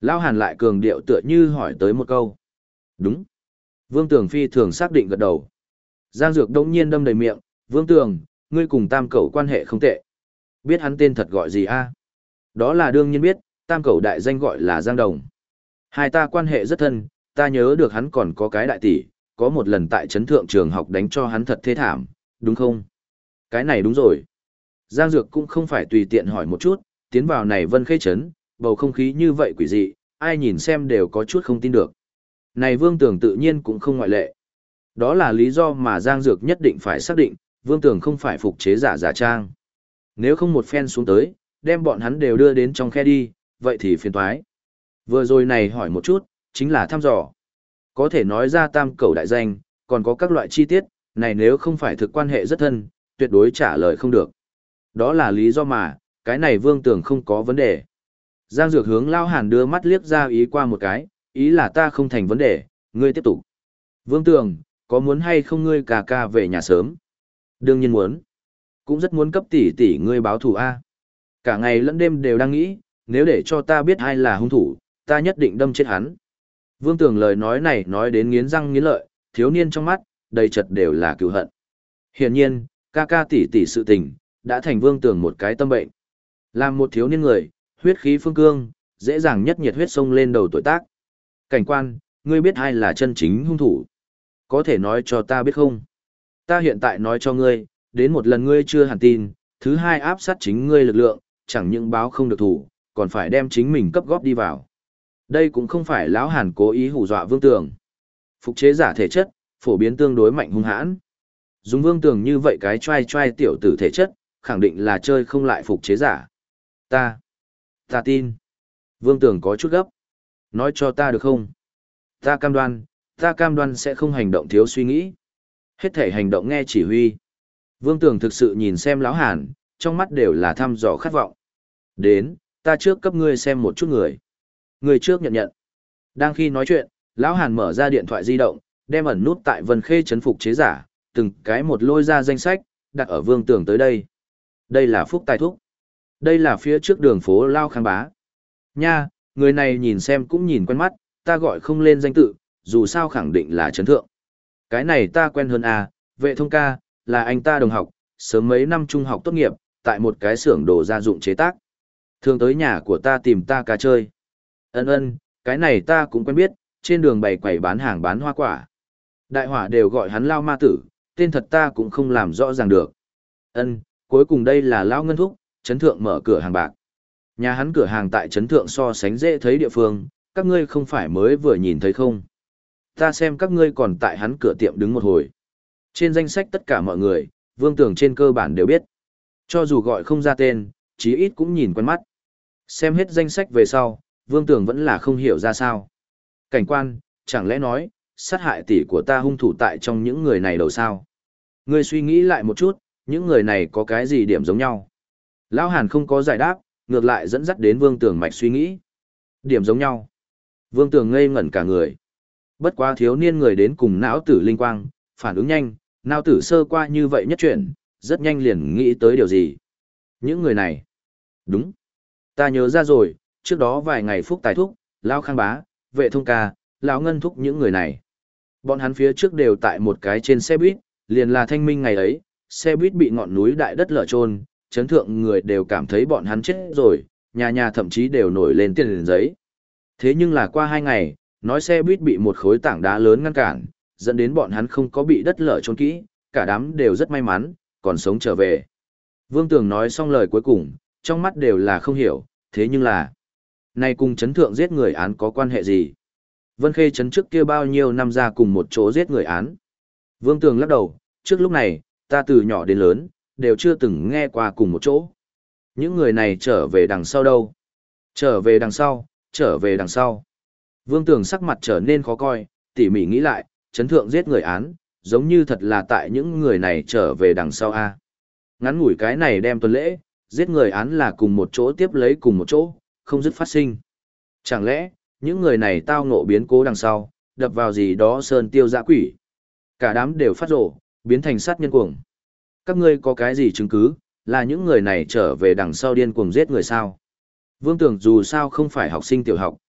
Speaker 1: Lão Hàn lại cường điệu tựa như hỏi tới một câu. Đúng. Vương Tường phi thường xác định gật đầu. Giang Dược đông nhiên đâm đầy miệng, Vương Tường, ngươi cùng tam cẩu quan hệ không tệ. Biết hắn tên thật gọi gì a? Đó là đương nhiên biết, tam cẩu đại danh gọi là Giang Đồng. Hai ta quan hệ rất thân, ta nhớ được hắn còn có cái đại tỷ, có một lần tại trấn thượng trường học đánh cho hắn thật thê thảm, đúng không? Cái này đúng rồi. Giang Dược cũng không phải tùy tiện hỏi một chút, tiến vào này Vân Khê trấn, bầu không khí như vậy quỷ dị, ai nhìn xem đều có chút không tin được. Này Vương Tường tự nhiên cũng không ngoại lệ. Đó là lý do mà Giang Dược nhất định phải xác định, Vương Tường không phải phục chế giả giả trang. Nếu không một phen xuống tới, đem bọn hắn đều đưa đến trong khe đi, vậy thì phiền toái. Vừa rồi này hỏi một chút, chính là thăm dò. Có thể nói ra tam cẩu đại danh, còn có các loại chi tiết, này nếu không phải thực quan hệ rất thân, tuyệt đối trả lời không được. Đó là lý do mà, cái này Vương Tường không có vấn đề. Giang Dược hướng Lao Hàn đưa mắt liếc ra ý qua một cái, ý là ta không thành vấn đề, ngươi tiếp tục. Vương Tường, có muốn hay không ngươi cà ca về nhà sớm? Đương nhiên muốn. Cũng rất muốn cấp tỷ tỷ ngươi báo thù A. Cả ngày lẫn đêm đều đang nghĩ, nếu để cho ta biết ai là hung thủ, ta nhất định đâm chết hắn. Vương Tường lời nói này nói đến nghiến răng nghiến lợi, thiếu niên trong mắt, đầy chật đều là cựu hận. Hiển nhiên, ca ca tỷ tỷ sự tình, đã thành Vương Tường một cái tâm bệnh. Làm một thiếu niên người, huyết khí phương cương, dễ dàng nhất nhiệt huyết sông lên đầu tuổi tác. Cảnh quan, ngươi biết ai là chân chính hung thủ? Có thể nói cho ta biết không? Ta hiện tại nói cho ngươi, đến một lần ngươi chưa hẳn tin, thứ hai áp sát chính ngươi lực lượng, chẳng những báo không được thủ, còn phải đem chính mình cấp góp đi vào. Đây cũng không phải lão Hàn cố ý hù dọa Vương Tường. Phục chế giả thể chất, phổ biến tương đối mạnh hung hãn. Dùng Vương Tường như vậy cái trai trai tiểu tử thể chất, khẳng định là chơi không lại phục chế giả. Ta, ta tin. Vương Tường có chút gấp. Nói cho ta được không? Ta cam đoan, ta cam đoan sẽ không hành động thiếu suy nghĩ. Hết thể hành động nghe chỉ huy. Vương Tường thực sự nhìn xem lão Hàn, trong mắt đều là thăm dò khát vọng. Đến, ta trước cấp ngươi xem một chút người. Người trước nhận nhận. Đang khi nói chuyện, lão Hàn mở ra điện thoại di động, đem ẩn nút tại Vân Khê trấn phục chế giả, từng cái một lôi ra danh sách, đặt ở Vương Tường tới đây. Đây là Phúc Tài Thúc. Đây là phía trước đường phố Lao Khang Bá. Nha, người này nhìn xem cũng nhìn quen mắt, ta gọi không lên danh tự, dù sao khẳng định là trấn thượng. Cái này ta quen hơn à, Vệ Thông ca, là anh ta đồng học, sớm mấy năm trung học tốt nghiệp, tại một cái xưởng đồ gia dụng chế tác. Thường tới nhà của ta tìm ta ca chơi. Ân ân, cái này ta cũng quen biết, trên đường bày quầy bán hàng bán hoa quả. Đại hỏa đều gọi hắn Lao Ma Tử, tên thật ta cũng không làm rõ ràng được. Ân, cuối cùng đây là Lao Ngân Thúc, trấn thượng mở cửa hàng bạc. Nhà hắn cửa hàng tại trấn thượng so sánh dễ thấy địa phương, các ngươi không phải mới vừa nhìn thấy không? Ta xem các ngươi còn tại hắn cửa tiệm đứng một hồi. Trên danh sách tất cả mọi người, Vương Tường trên cơ bản đều biết. Cho dù gọi không ra tên, chí ít cũng nhìn quen mắt. Xem hết danh sách về sau, Vương Tường vẫn là không hiểu ra sao. Cảnh quan, chẳng lẽ nói, sát hại tỷ của ta hung thủ tại trong những người này đầu sao? Ngươi suy nghĩ lại một chút, những người này có cái gì điểm giống nhau? Lão Hàn không có giải đáp, ngược lại dẫn dắt đến Vương Tường mạch suy nghĩ. Điểm giống nhau. Vương Tường ngây ngẩn cả người. Bất quá thiếu niên người đến cùng não tử linh quang, phản ứng nhanh, não tử sơ qua như vậy nhất chuyển, rất nhanh liền nghĩ tới điều gì. Những người này. Đúng. Ta nhớ ra rồi, trước đó vài ngày Phúc Tài Thúc, Lão Khang Bá, Vệ Thông ca, Lão Ngân Thúc những người này. Bọn hắn phía trước đều tại một cái trên xe buýt, liền là thanh minh ngày ấy, xe buýt bị ngọn núi đại đất lở trôn, chấn thượng người đều cảm thấy bọn hắn chết rồi, nhà nhà thậm chí đều nổi lên tiền giấy. Thế nhưng là qua hai ngày, nói xe buýt bị một khối tảng đá lớn ngăn cản, dẫn đến bọn hắn không có bị đất lở trôn kỹ, cả đám đều rất may mắn, còn sống trở về. Vương Tường nói xong lời cuối cùng, trong mắt đều là không hiểu, thế nhưng là, này cùng chấn thượng giết người án có quan hệ gì? Vân Khê chấn trước kia bao nhiêu năm ra cùng một chỗ giết người án? Vương Tường lắc đầu, trước lúc này, ta từ nhỏ đến lớn, đều chưa từng nghe qua cùng một chỗ. Những người này trở về đằng sau đâu? Trở về đằng sau, trở về đằng sau. Vương Tường sắc mặt trở nên khó coi, tỉ mỉ nghĩ lại, chấn thượng giết người án, giống như thật là tại những người này trở về đằng sau a. Ngắn ngủi cái này đem tuần lễ, giết người án là cùng một chỗ tiếp lấy cùng một chỗ, không dứt phát sinh. Chẳng lẽ, những người này tao ngộ biến cố đằng sau, đập vào gì đó sơn tiêu dã quỷ. Cả đám đều phát rổ, biến thành sát nhân cuồng. Các ngươi có cái gì chứng cứ, là những người này trở về đằng sau điên cuồng giết người sao? Vương Tường dù sao không phải học sinh tiểu học,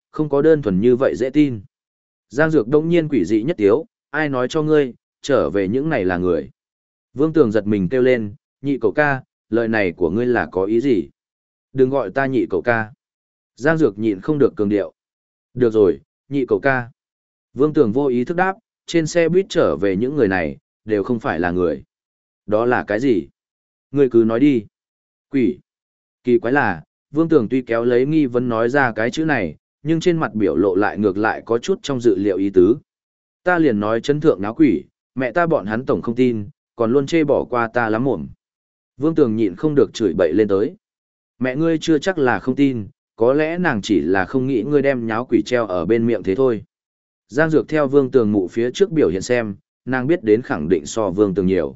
Speaker 1: không có đơn thuần như vậy dễ tin. Giang Dược đông nhiên quỷ dị nhất tiếu, ai nói cho ngươi, trở về những này là người. Vương Tường giật mình kêu lên, nhị cậu ca, lời này của ngươi là có ý gì? Đừng gọi ta nhị cậu ca. Giang Dược nhịn không được cường điệu. Được rồi, nhị cậu ca. Vương Tường vô ý thức đáp, trên xe buýt trở về những người này, đều không phải là người. Đó là cái gì? Ngươi cứ nói đi. Quỷ. Kỳ quái là, Vương Tường tuy kéo lấy nghi vấn nói ra cái chữ này, nhưng trên mặt biểu lộ lại ngược lại có chút trong dự liệu ý tứ. Ta liền nói chấn thượng náo quỷ, mẹ ta bọn hắn tổng không tin, còn luôn chê bỏ qua ta lắm mồm. Vương Tường nhịn không được chửi bậy lên tới. Mẹ ngươi chưa chắc là không tin, có lẽ nàng chỉ là không nghĩ ngươi đem nháo quỷ treo ở bên miệng thế thôi. Giang Dược theo Vương Tường mụ phía trước biểu hiện xem, nàng biết đến khẳng định so Vương Tường nhiều.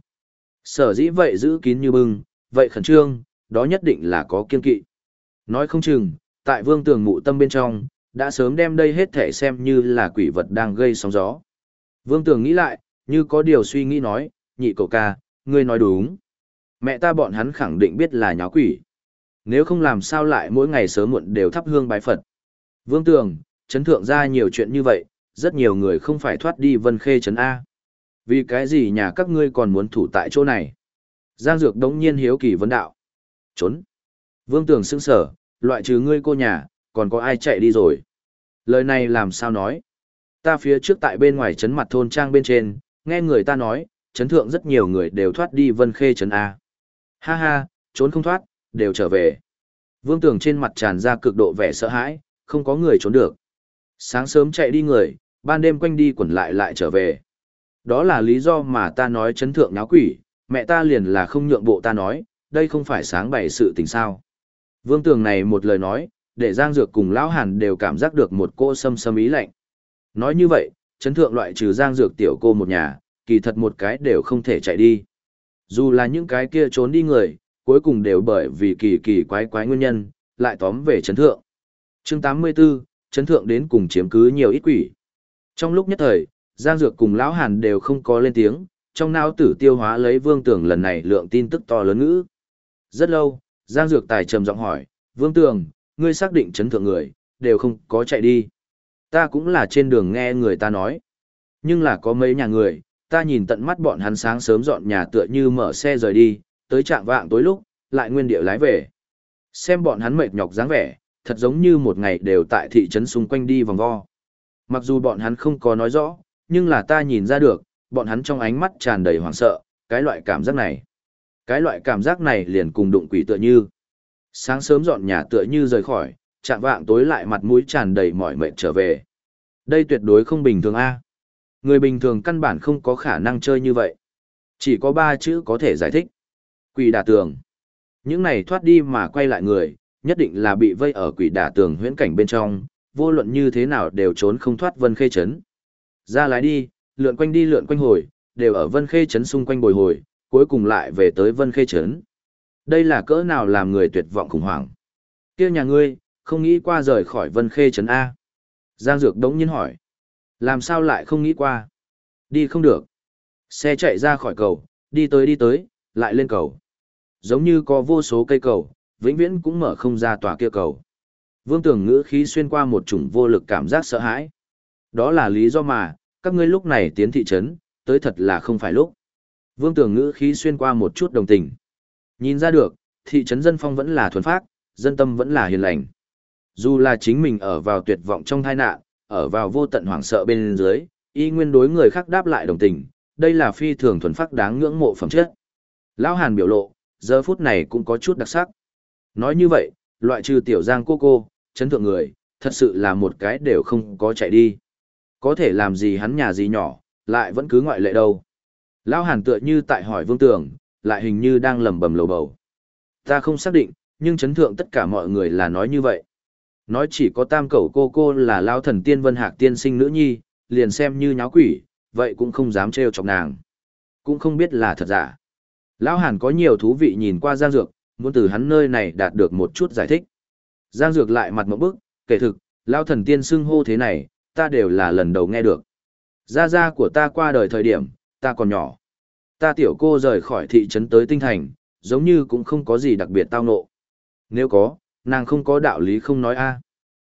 Speaker 1: Sở dĩ vậy giữ kín như bưng, vậy khẩn trương, đó nhất định là có kiên kỵ. Nói không chừng, tại Vương Tường mụ tâm bên trong, đã sớm đem đây hết thể xem như là quỷ vật đang gây sóng gió. Vương Tường nghĩ lại, như có điều suy nghĩ nói, nhị cậu ca, ngươi nói đúng. Mẹ ta bọn hắn khẳng định biết là nháo quỷ. Nếu không làm sao lại mỗi ngày sớm muộn đều thắp hương bái Phật. Vương Tường, chấn thượng ra nhiều chuyện như vậy, rất nhiều người không phải thoát đi Vân Khê trấn A. Vì cái gì nhà các ngươi còn muốn thủ tại chỗ này? Giang Dược đống nhiên hiếu kỳ vấn đạo. Trốn. Vương Tường sững sở, loại trừ ngươi cô nhà, còn có ai chạy đi rồi? Lời này làm sao nói? Ta phía trước tại bên ngoài trấn mặt thôn trang bên trên, nghe người ta nói, trấn thượng rất nhiều người đều thoát đi Vân Khê trấn A. Ha ha, trốn không thoát, đều trở về. Vương Tường trên mặt tràn ra cực độ vẻ sợ hãi, không có người trốn được. Sáng sớm chạy đi người, ban đêm quanh đi quẩn lại lại trở về. Đó là lý do mà ta nói chấn thượng náo quỷ, mẹ ta liền là không nhượng bộ ta nói, đây không phải sáng bày sự tình sao. Vương Tường này một lời nói, để Giang Dược cùng Lão Hàn đều cảm giác được một cô xâm xâm ý lạnh. Nói như vậy, chấn thượng loại trừ Giang Dược tiểu cô một nhà, kỳ thật một cái đều không thể chạy đi. Dù là những cái kia trốn đi người, cuối cùng đều bởi vì kỳ kỳ quái quái nguyên nhân, lại tóm về chấn thượng. Chương tám mươi tư, chấn thượng đến cùng chiếm cứ nhiều ít quỷ. Trong lúc nhất thời, Giang Dược cùng Lão Hàn đều không có lên tiếng, trong não tử tiêu hóa lấy Vương Tường lần này lượng tin tức to lớn ngữ. Rất lâu, Giang Dược tài trầm giọng hỏi, Vương Tường, ngươi xác định chấn thượng người, đều không có chạy đi. Ta cũng là trên đường nghe người ta nói. Nhưng là có mấy nhà người, ta nhìn tận mắt bọn hắn sáng sớm dọn nhà tựa như mở xe rời đi, tới trạng vạng tối lúc, lại nguyên địa lái về. Xem bọn hắn mệt nhọc dáng vẻ, thật giống như một ngày đều tại thị trấn xung quanh đi vòng vo. Mặc dù bọn hắn không có nói rõ, nhưng là ta nhìn ra được, bọn hắn trong ánh mắt tràn đầy hoảng sợ, cái loại cảm giác này. Cái loại cảm giác này liền cùng đụng quỷ tựa như. Sáng sớm dọn nhà tựa như rời khỏi, trạng vạng tối lại mặt mũi tràn đầy mỏi mệt trở về. Đây tuyệt đối không bình thường a. Người bình thường căn bản không có khả năng chơi như vậy. Chỉ có ba chữ có thể giải thích. Quỷ đả tường. Những này thoát đi mà quay lại người, nhất định là bị vây ở quỷ đả tường huyễn cảnh bên trong, vô luận như thế nào đều trốn không thoát Vân Khê trấn. Ra lái đi, lượn quanh đi lượn quanh hồi, đều ở Vân Khê trấn xung quanh bồi hồi, cuối cùng lại về tới Vân Khê trấn. Đây là cỡ nào làm người tuyệt vọng khủng hoảng. Kia nhà ngươi, không nghĩ qua rời khỏi Vân Khê trấn A. Giang Dược đống nhiên hỏi. Làm sao lại không nghĩ qua? Đi không được. Xe chạy ra khỏi cầu, đi tới đi tới, lại lên cầu. Giống như có vô số cây cầu, vĩnh viễn cũng mở không ra tòa kia cầu. Vương Tường ngữ khí xuyên qua một chủng vô lực cảm giác sợ hãi. Đó là lý do mà, các ngươi lúc này tiến thị trấn, tới thật là không phải lúc. Vương Tường ngữ khí xuyên qua một chút đồng tình. Nhìn ra được, thị trấn dân phong vẫn là thuần phác, dân tâm vẫn là hiền lành. Dù là chính mình ở vào tuyệt vọng trong tai nạn, ở vào vô tận hoảng sợ bên dưới, y nguyên đối người khác đáp lại đồng tình, đây là phi thường thuần phác đáng ngưỡng mộ phẩm chất. Lão Hàn biểu lộ, giờ phút này cũng có chút đặc sắc. Nói như vậy, loại trừ tiểu Giang cô cô, chấn thượng người, thật sự là một cái đều không có chạy đi. Có thể làm gì hắn nhà gì nhỏ, lại vẫn cứ ngoại lệ đâu. Lão Hàn tựa như tại hỏi Vương Tường, lại hình như đang lẩm bẩm lầu bầu. Ta không xác định, nhưng chấn thượng tất cả mọi người là nói như vậy. Nói chỉ có tam cẩu cô cô là Lão Thần Tiên Vân Hạc tiên sinh nữ nhi, liền xem như nháo quỷ, vậy cũng không dám trêu chọc nàng. Cũng không biết là thật giả. Lão Hàn có nhiều thú vị nhìn qua Giang Dược, muốn từ hắn nơi này đạt được một chút giải thích. Giang Dược lại mặt một bức, kể thực, Lão Thần Tiên xưng hô thế này, ta đều là lần đầu nghe được. Gia gia của ta qua đời thời điểm, ta còn nhỏ. Ta tiểu cô rời khỏi thị trấn tới tinh thành, giống như cũng không có gì đặc biệt tao ngộ. Nếu có, nàng không có đạo lý không nói a.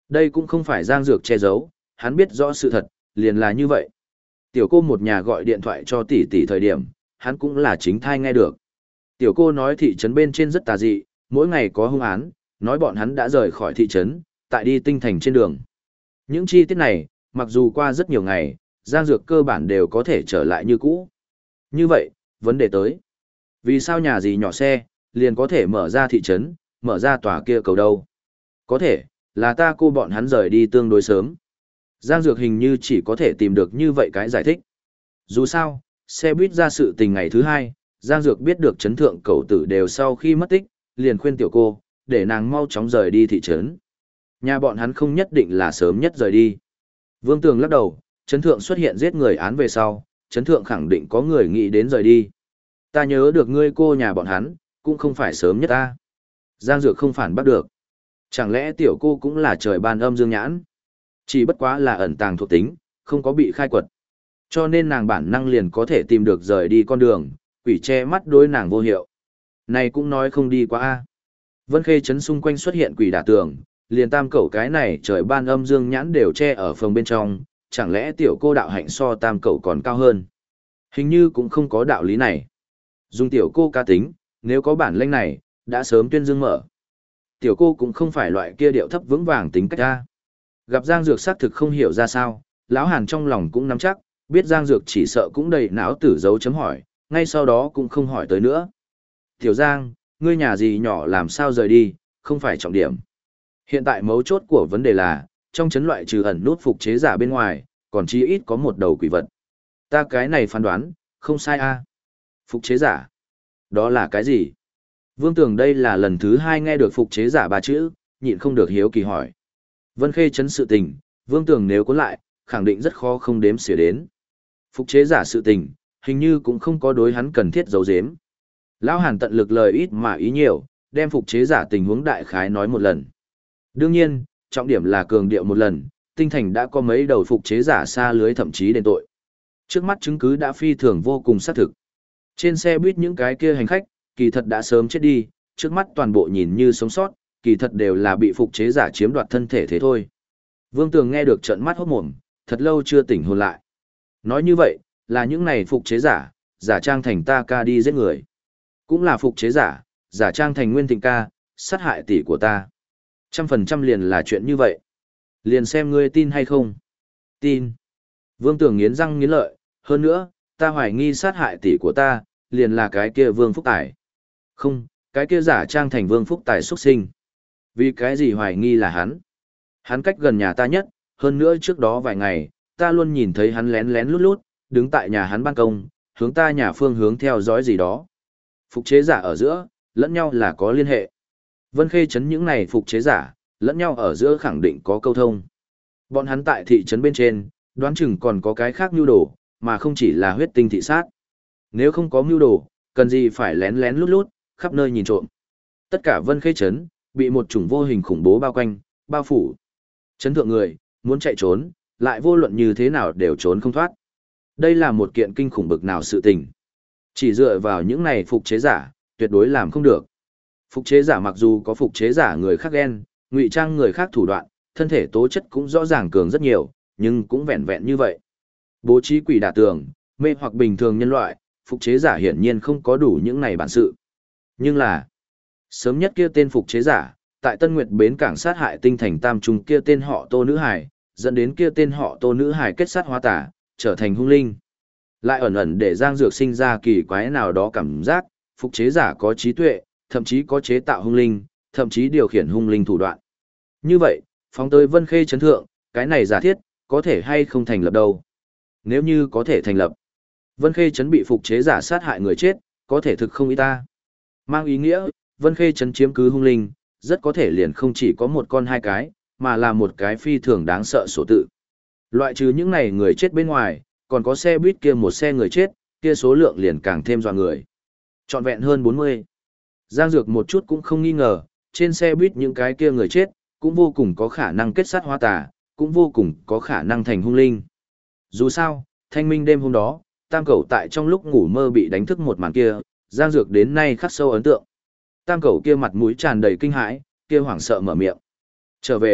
Speaker 1: Đây cũng không phải Giang Dược che giấu, hắn biết rõ sự thật, liền là như vậy. Tiểu cô một nhà gọi điện thoại cho tỷ tỷ thời điểm, hắn cũng là chính thai nghe được. Tiểu cô nói thị trấn bên trên rất tà dị, mỗi ngày có hung án, nói bọn hắn đã rời khỏi thị trấn, tại đi tinh thành trên đường. Những chi tiết này, mặc dù qua rất nhiều ngày, Giang Dược cơ bản đều có thể trở lại như cũ. Như vậy, vấn đề tới. Vì sao nhà gì nhỏ xe, liền có thể mở ra thị trấn, mở ra tòa kia cầu đâu? Có thể, là ta cô bọn hắn rời đi tương đối sớm. Giang Dược hình như chỉ có thể tìm được như vậy cái giải thích. Dù sao, xe buýt ra sự tình ngày thứ hai, Giang Dược biết được chấn thượng cầu tử đều sau khi mất tích, liền khuyên tiểu cô, để nàng mau chóng rời đi thị trấn. Nhà bọn hắn không nhất định là sớm nhất rời đi. Vương Tường lắc đầu, chấn thượng xuất hiện giết người án về sau, chấn thượng khẳng định có người nghĩ đến rời đi. Ta nhớ được ngươi cô nhà bọn hắn, cũng không phải sớm nhất ta. Giang Dược không phản bắt được. Chẳng lẽ tiểu cô cũng là trời ban âm dương nhãn? Chỉ bất quá là ẩn tàng thuộc tính, không có bị khai quật. Cho nên nàng bản năng liền có thể tìm được rời đi con đường, quỷ che mắt đối nàng vô hiệu. Này cũng nói không đi quá a. Vân Khê trấn xung quanh xuất hiện quỷ đả tường, liền tam cẩu cái này trời ban âm dương nhãn đều che ở phòng bên trong, chẳng lẽ tiểu cô đạo hạnh so tam cẩu còn cao hơn? Hình như cũng không có đạo lý này. Dùng tiểu cô cá tính, nếu có bản lĩnh này, đã sớm tuyên dương mở. Tiểu cô cũng không phải loại kia điệu thấp vững vàng tính cách ra. Gặp Giang Dược xác thực không hiểu ra sao, lão Hàn trong lòng cũng nắm chắc, biết Giang Dược chỉ sợ cũng đầy não tử dấu chấm hỏi, ngay sau đó cũng không hỏi tới nữa. Tiểu Giang, ngươi nhà gì nhỏ làm sao rời đi, không phải trọng điểm. Hiện tại mấu chốt của vấn đề là, trong chấn loại trừ ẩn nút phục chế giả bên ngoài, còn chí ít có một đầu quỷ vật. Ta cái này phán đoán, không sai a. Phục chế giả. Đó là cái gì? Vương Tường đây là lần thứ hai nghe được phục chế giả ba chữ, nhịn không được hiếu kỳ hỏi. Vân Khê chấn sự tình, Vương Tường nếu cuốn lại, khẳng định rất khó không đếm xỉa đến. Phục chế giả sự tình, hình như cũng không có đối hắn cần thiết giấu giếm. Lão Hàn tận lực lời ít mà ý nhiều, đem phục chế giả tình huống đại khái nói một lần. Đương nhiên, trọng điểm là cường điệu một lần, tinh thành đã có mấy đầu phục chế giả xa lưới thậm chí đền tội. Trước mắt chứng cứ đã phi thường vô cùng xác thực. Trên xe buýt những cái kia hành khách, kỳ thật đã sớm chết đi, trước mắt toàn bộ nhìn như sống sót, kỳ thật đều là bị phục chế giả chiếm đoạt thân thể thế thôi. Vương Tường nghe được trợn mắt hốt mồm, thật lâu chưa tỉnh hồn lại. Nói như vậy, là những này phục chế giả, giả trang thành ta ca đi giết người. Cũng là phục chế giả, giả trang thành Nguyên Thịnh ca, sát hại tỷ của ta. Trăm phần trăm liền là chuyện như vậy. Liền xem ngươi tin hay không. Tin. Vương Tường nghiến răng nghiến lợi, hơn nữa, ta hoài nghi sát hại tỷ của ta, liền là cái kia Vương Phúc Tài. Không, cái kia giả trang thành Vương Phúc Tài xuất sinh. Vì cái gì hoài nghi là hắn? Hắn cách gần nhà ta nhất, hơn nữa trước đó vài ngày, ta luôn nhìn thấy hắn lén lén lút lút, đứng tại nhà hắn ban công, hướng ta nhà phương hướng theo dõi gì đó. Phục chế giả ở giữa, lẫn nhau là có liên hệ. Vân Khê trấn những này phục chế giả, lẫn nhau ở giữa khẳng định có câu thông. Bọn hắn tại thị trấn bên trên, đoán chừng còn có cái khác mưu đồ, mà không chỉ là huyết tinh thị sát. Nếu không có mưu đồ, cần gì phải lén lén lút lút, khắp nơi nhìn trộm. Tất cả Vân Khê trấn bị một chủng vô hình khủng bố bao quanh, bao phủ. Trấn thượng người, muốn chạy trốn, lại vô luận như thế nào đều trốn không thoát. Đây là một kiện kinh khủng bực nào sự tình. Chỉ dựa vào những này phục chế giả, tuyệt đối làm không được. Phục chế giả mặc dù có phục chế giả người khác ghen, ngụy trang người khác thủ đoạn, thân thể tố chất cũng rõ ràng cường rất nhiều, nhưng cũng vẹn vẹn như vậy. Bố trí quỷ đả tường, mê hoặc bình thường nhân loại, phục chế giả hiển nhiên không có đủ những này bản sự. Nhưng là, sớm nhất kia tên phục chế giả, tại Tân Nguyệt bến cảng sát hại tinh thành tam trung kia tên họ Tô nữ hải, dẫn đến kia tên họ Tô nữ hải kết sát hóa tả, trở thành hung linh. Lại ẩn ẩn để Giang Dược sinh ra kỳ quái nào đó cảm giác, phục chế giả có trí tuệ, thậm chí có chế tạo hung linh, thậm chí điều khiển hung linh thủ đoạn. Như vậy, phóng tới Vân Khê trấn thượng, cái này giả thiết, có thể hay không thành lập đâu. Nếu như có thể thành lập, Vân Khê trấn bị phục chế giả sát hại người chết, có thể thực không ý ta. Mang ý nghĩa, Vân Khê trấn chiếm cứ hung linh, rất có thể liền không chỉ có một con hai cái, mà là một cái phi thường đáng sợ số tự. Loại trừ những này người chết bên ngoài, còn có xe buýt kia một xe người chết, kia số lượng liền càng thêm dọa người. Trọn vẹn hơn bốn mươi. Giang Dược một chút cũng không nghi ngờ, trên xe buýt những cái kia người chết, cũng vô cùng có khả năng kết sát hóa tà, cũng vô cùng có khả năng thành hung linh. Dù sao, thanh minh đêm hôm đó, Tam Cẩu tại trong lúc ngủ mơ bị đánh thức một màn kia, Giang Dược đến nay khắc sâu ấn tượng. Tam Cẩu kia mặt mũi tràn đầy kinh hãi, kia hoảng sợ mở miệng. Trở về,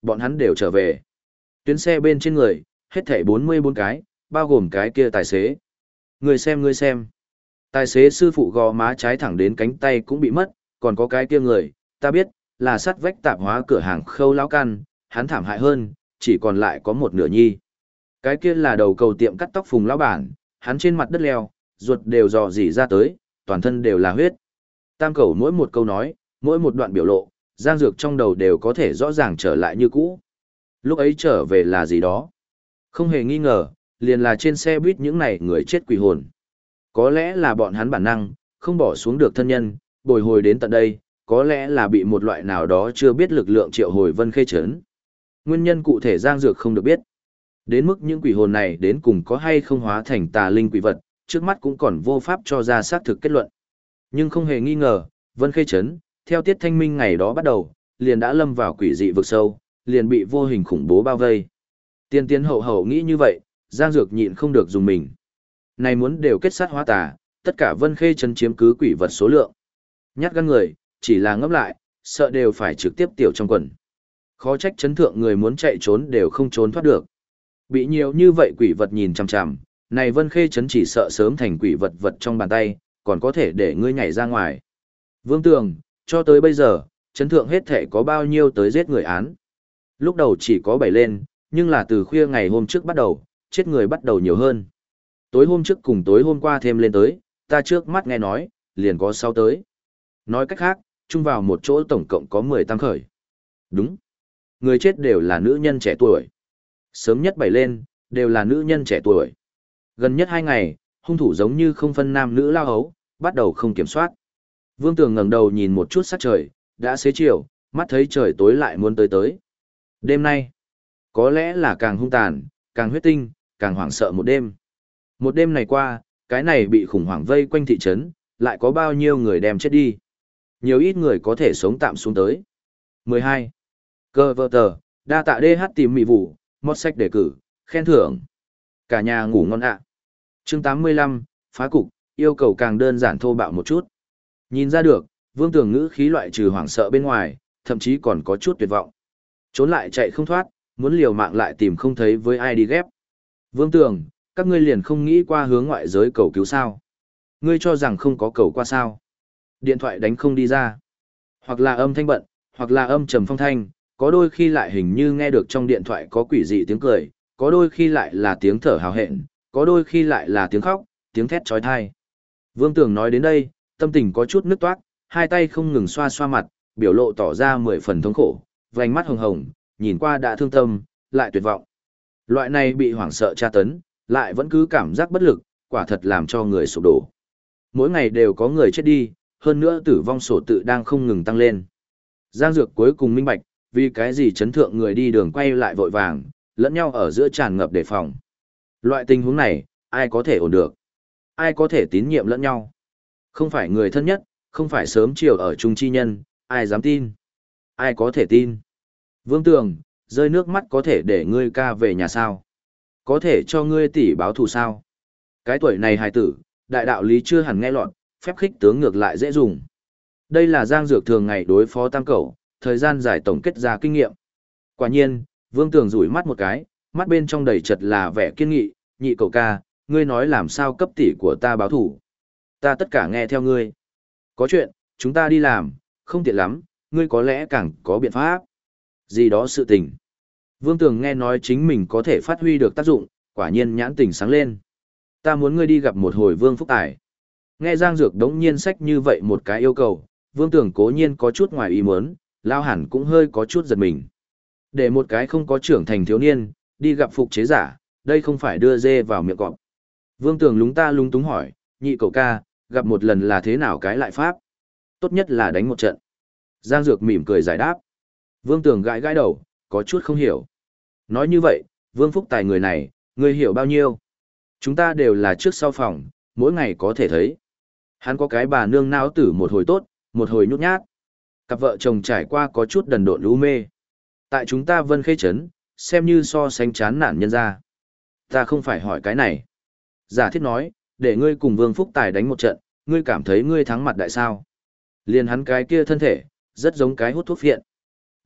Speaker 1: bọn hắn đều trở về. Tuyến xe bên trên người, hết thảy bốn mươi bốn cái, bao gồm cái kia tài xế. Người xem người xem. Tài xế sư phụ gò má trái thẳng đến cánh tay cũng bị mất, còn có cái kia người, ta biết, là sắt vách tạp hóa cửa hàng Khâu lão căn, hắn thảm hại hơn, chỉ còn lại có một nửa nhi. Cái kia là đầu cầu tiệm cắt tóc Phùng lão bản, hắn trên mặt đất leo, ruột đều dò dỉ ra tới, toàn thân đều là huyết. Tam cầu mỗi một câu nói, mỗi một đoạn biểu lộ, Giang Dược trong đầu đều có thể rõ ràng trở lại như cũ. Lúc ấy trở về là gì đó? Không hề nghi ngờ, liền là trên xe buýt những này người chết quỷ hồn. Có lẽ là bọn hắn bản năng, không bỏ xuống được thân nhân, bồi hồi đến tận đây, có lẽ là bị một loại nào đó chưa biết lực lượng triệu hồi Vân Khê Trấn. Nguyên nhân cụ thể Giang Dược không được biết. Đến mức những quỷ hồn này đến cùng có hay không hóa thành tà linh quỷ vật, trước mắt cũng còn vô pháp cho ra xác thực kết luận. Nhưng không hề nghi ngờ, Vân Khê Trấn, theo tiết thanh minh ngày đó bắt đầu, liền đã lâm vào quỷ dị vực sâu, liền bị vô hình khủng bố bao vây. Tiên tiến hậu hậu nghĩ như vậy, Giang Dược nhịn không được dùng mình. Này muốn đều kết sát hóa tà, tất cả Vân Khê Trấn chiếm cứ quỷ vật số lượng. Nhát gan người, chỉ là ngấp lại, sợ đều phải trực tiếp tiểu trong quần. Khó trách chấn thượng người muốn chạy trốn đều không trốn thoát được. Bị nhiều như vậy quỷ vật nhìn chằm chằm, này Vân Khê Trấn chỉ sợ sớm thành quỷ vật vật trong bàn tay, còn có thể để ngươi nhảy ra ngoài. Vương Tường, cho tới bây giờ, chấn thượng hết thể có bao nhiêu tới giết người án. Lúc đầu chỉ có bảy lên, nhưng là từ khuya ngày hôm trước bắt đầu, chết người bắt đầu nhiều hơn. Tối hôm trước cùng tối hôm qua thêm lên tới, ta trước mắt nghe nói, liền có sáu tới. Nói cách khác, chung vào một chỗ tổng cộng có mười tam khởi. Đúng. Người chết đều là nữ nhân trẻ tuổi. Sớm nhất bảy lên, đều là nữ nhân trẻ tuổi. Gần nhất hai ngày, hung thủ giống như không phân nam nữ lao hấu, bắt đầu không kiểm soát. Vương Tường ngẩng đầu nhìn một chút sát trời, đã xế chiều, mắt thấy trời tối lại muốn tới tới. Đêm nay, có lẽ là càng hung tàn, càng huyết tinh, càng hoảng sợ một đêm. Một đêm này qua, cái này bị khủng hoảng vây quanh thị trấn, lại có bao nhiêu người đem chết đi. Nhiều ít người có thể sống tạm xuống tới. mười hai. Cơ vợ tờ, đa tạ đê hát tìm mị vụ, mót sách đề cử, khen thưởng. Cả nhà ngủ ngon ạ. Chương tám mươi lăm, phá cục, yêu cầu càng đơn giản thô bạo một chút. Nhìn ra được, Vương Tường ngữ khí loại trừ hoảng sợ bên ngoài, thậm chí còn có chút tuyệt vọng. Trốn lại chạy không thoát, muốn liều mạng lại tìm không thấy với ai đi ghép. Vương Tường, các ngươi liền không nghĩ qua hướng ngoại giới cầu cứu sao? Ngươi cho rằng không có cầu qua sao? Điện thoại đánh không đi ra. Hoặc là âm thanh bận, hoặc là âm trầm phong thanh, có đôi khi lại hình như nghe được trong điện thoại có quỷ dị tiếng cười, có đôi khi lại là tiếng thở hào hẹn, có đôi khi lại là tiếng khóc, tiếng thét trói thai. Vương Tường nói đến đây, tâm tình có chút nức toát, hai tay không ngừng xoa xoa mặt, biểu lộ tỏ ra mười phần thống khổ, vành mắt hồng hồng, nhìn qua đã thương tâm, lại tuyệt vọng. Loại này bị hoảng sợ tra tấn, lại vẫn cứ cảm giác bất lực, quả thật làm cho người sụp đổ. Mỗi ngày đều có người chết đi, hơn nữa tử vong sổ tự đang không ngừng tăng lên. Giang Dược cuối cùng minh bạch, vì cái gì chấn thượng người đi đường quay lại vội vàng, lẫn nhau ở giữa tràn ngập đề phòng. Loại tình huống này, ai có thể ổn được? Ai có thể tín nhiệm lẫn nhau? Không phải người thân nhất, không phải sớm chiều ở chung chi nhân, ai dám tin? Ai có thể tin? Vương Tường, rơi nước mắt có thể để ngươi ca về nhà sao? Có thể cho ngươi tỷ báo thù sao? Cái tuổi này hài tử, đại đạo lý chưa hẳn nghe lọt, phép khích tướng ngược lại dễ dùng. Đây là Giang Dược thường ngày đối phó tam cẩu, thời gian dài tổng kết ra kinh nghiệm. Quả nhiên, Vương Tường rủi mắt một cái, mắt bên trong đầy chật là vẻ kiên nghị, nhị cậu ca, ngươi nói làm sao cấp tỷ của ta báo thủ. Ta tất cả nghe theo ngươi. Có chuyện, chúng ta đi làm, không tiện lắm, ngươi có lẽ càng có biện pháp. Gì đó sự tình. Vương Tường nghe nói chính mình có thể phát huy được tác dụng, quả nhiên nhãn tình sáng lên. Ta muốn ngươi đi gặp một hồi Vương Phúc Tài. Nghe Giang Dược đống nhiên sách như vậy một cái yêu cầu, Vương Tường cố nhiên có chút ngoài ý muốn, lao hẳn cũng hơi có chút giật mình. Để một cái không có trưởng thành thiếu niên, đi gặp phục chế giả, đây không phải đưa dê vào miệng cọp. Vương Tường lúng ta lúng túng hỏi, nhị cậu ca, gặp một lần là thế nào cái lại pháp? Tốt nhất là đánh một trận. Giang Dược mỉm cười giải đáp. Vương Tường gãi gãi đầu, có chút không hiểu. Nói như vậy, Vương Phúc Tài người này, ngươi hiểu bao nhiêu? Chúng ta đều là trước sau phòng, mỗi ngày có thể thấy. Hắn có cái bà nương não tử một hồi tốt, một hồi nhút nhát. Cặp vợ chồng trải qua có chút đần độn lũ mê. Tại chúng ta Vân Khê Trấn, xem như so sánh chán nản nhân ra. Ta không phải hỏi cái này. Giả thiết nói, để ngươi cùng Vương Phúc Tài đánh một trận, ngươi cảm thấy ngươi thắng mặt đại sao. Liền hắn cái kia thân thể, rất giống cái hút thuốc phiện.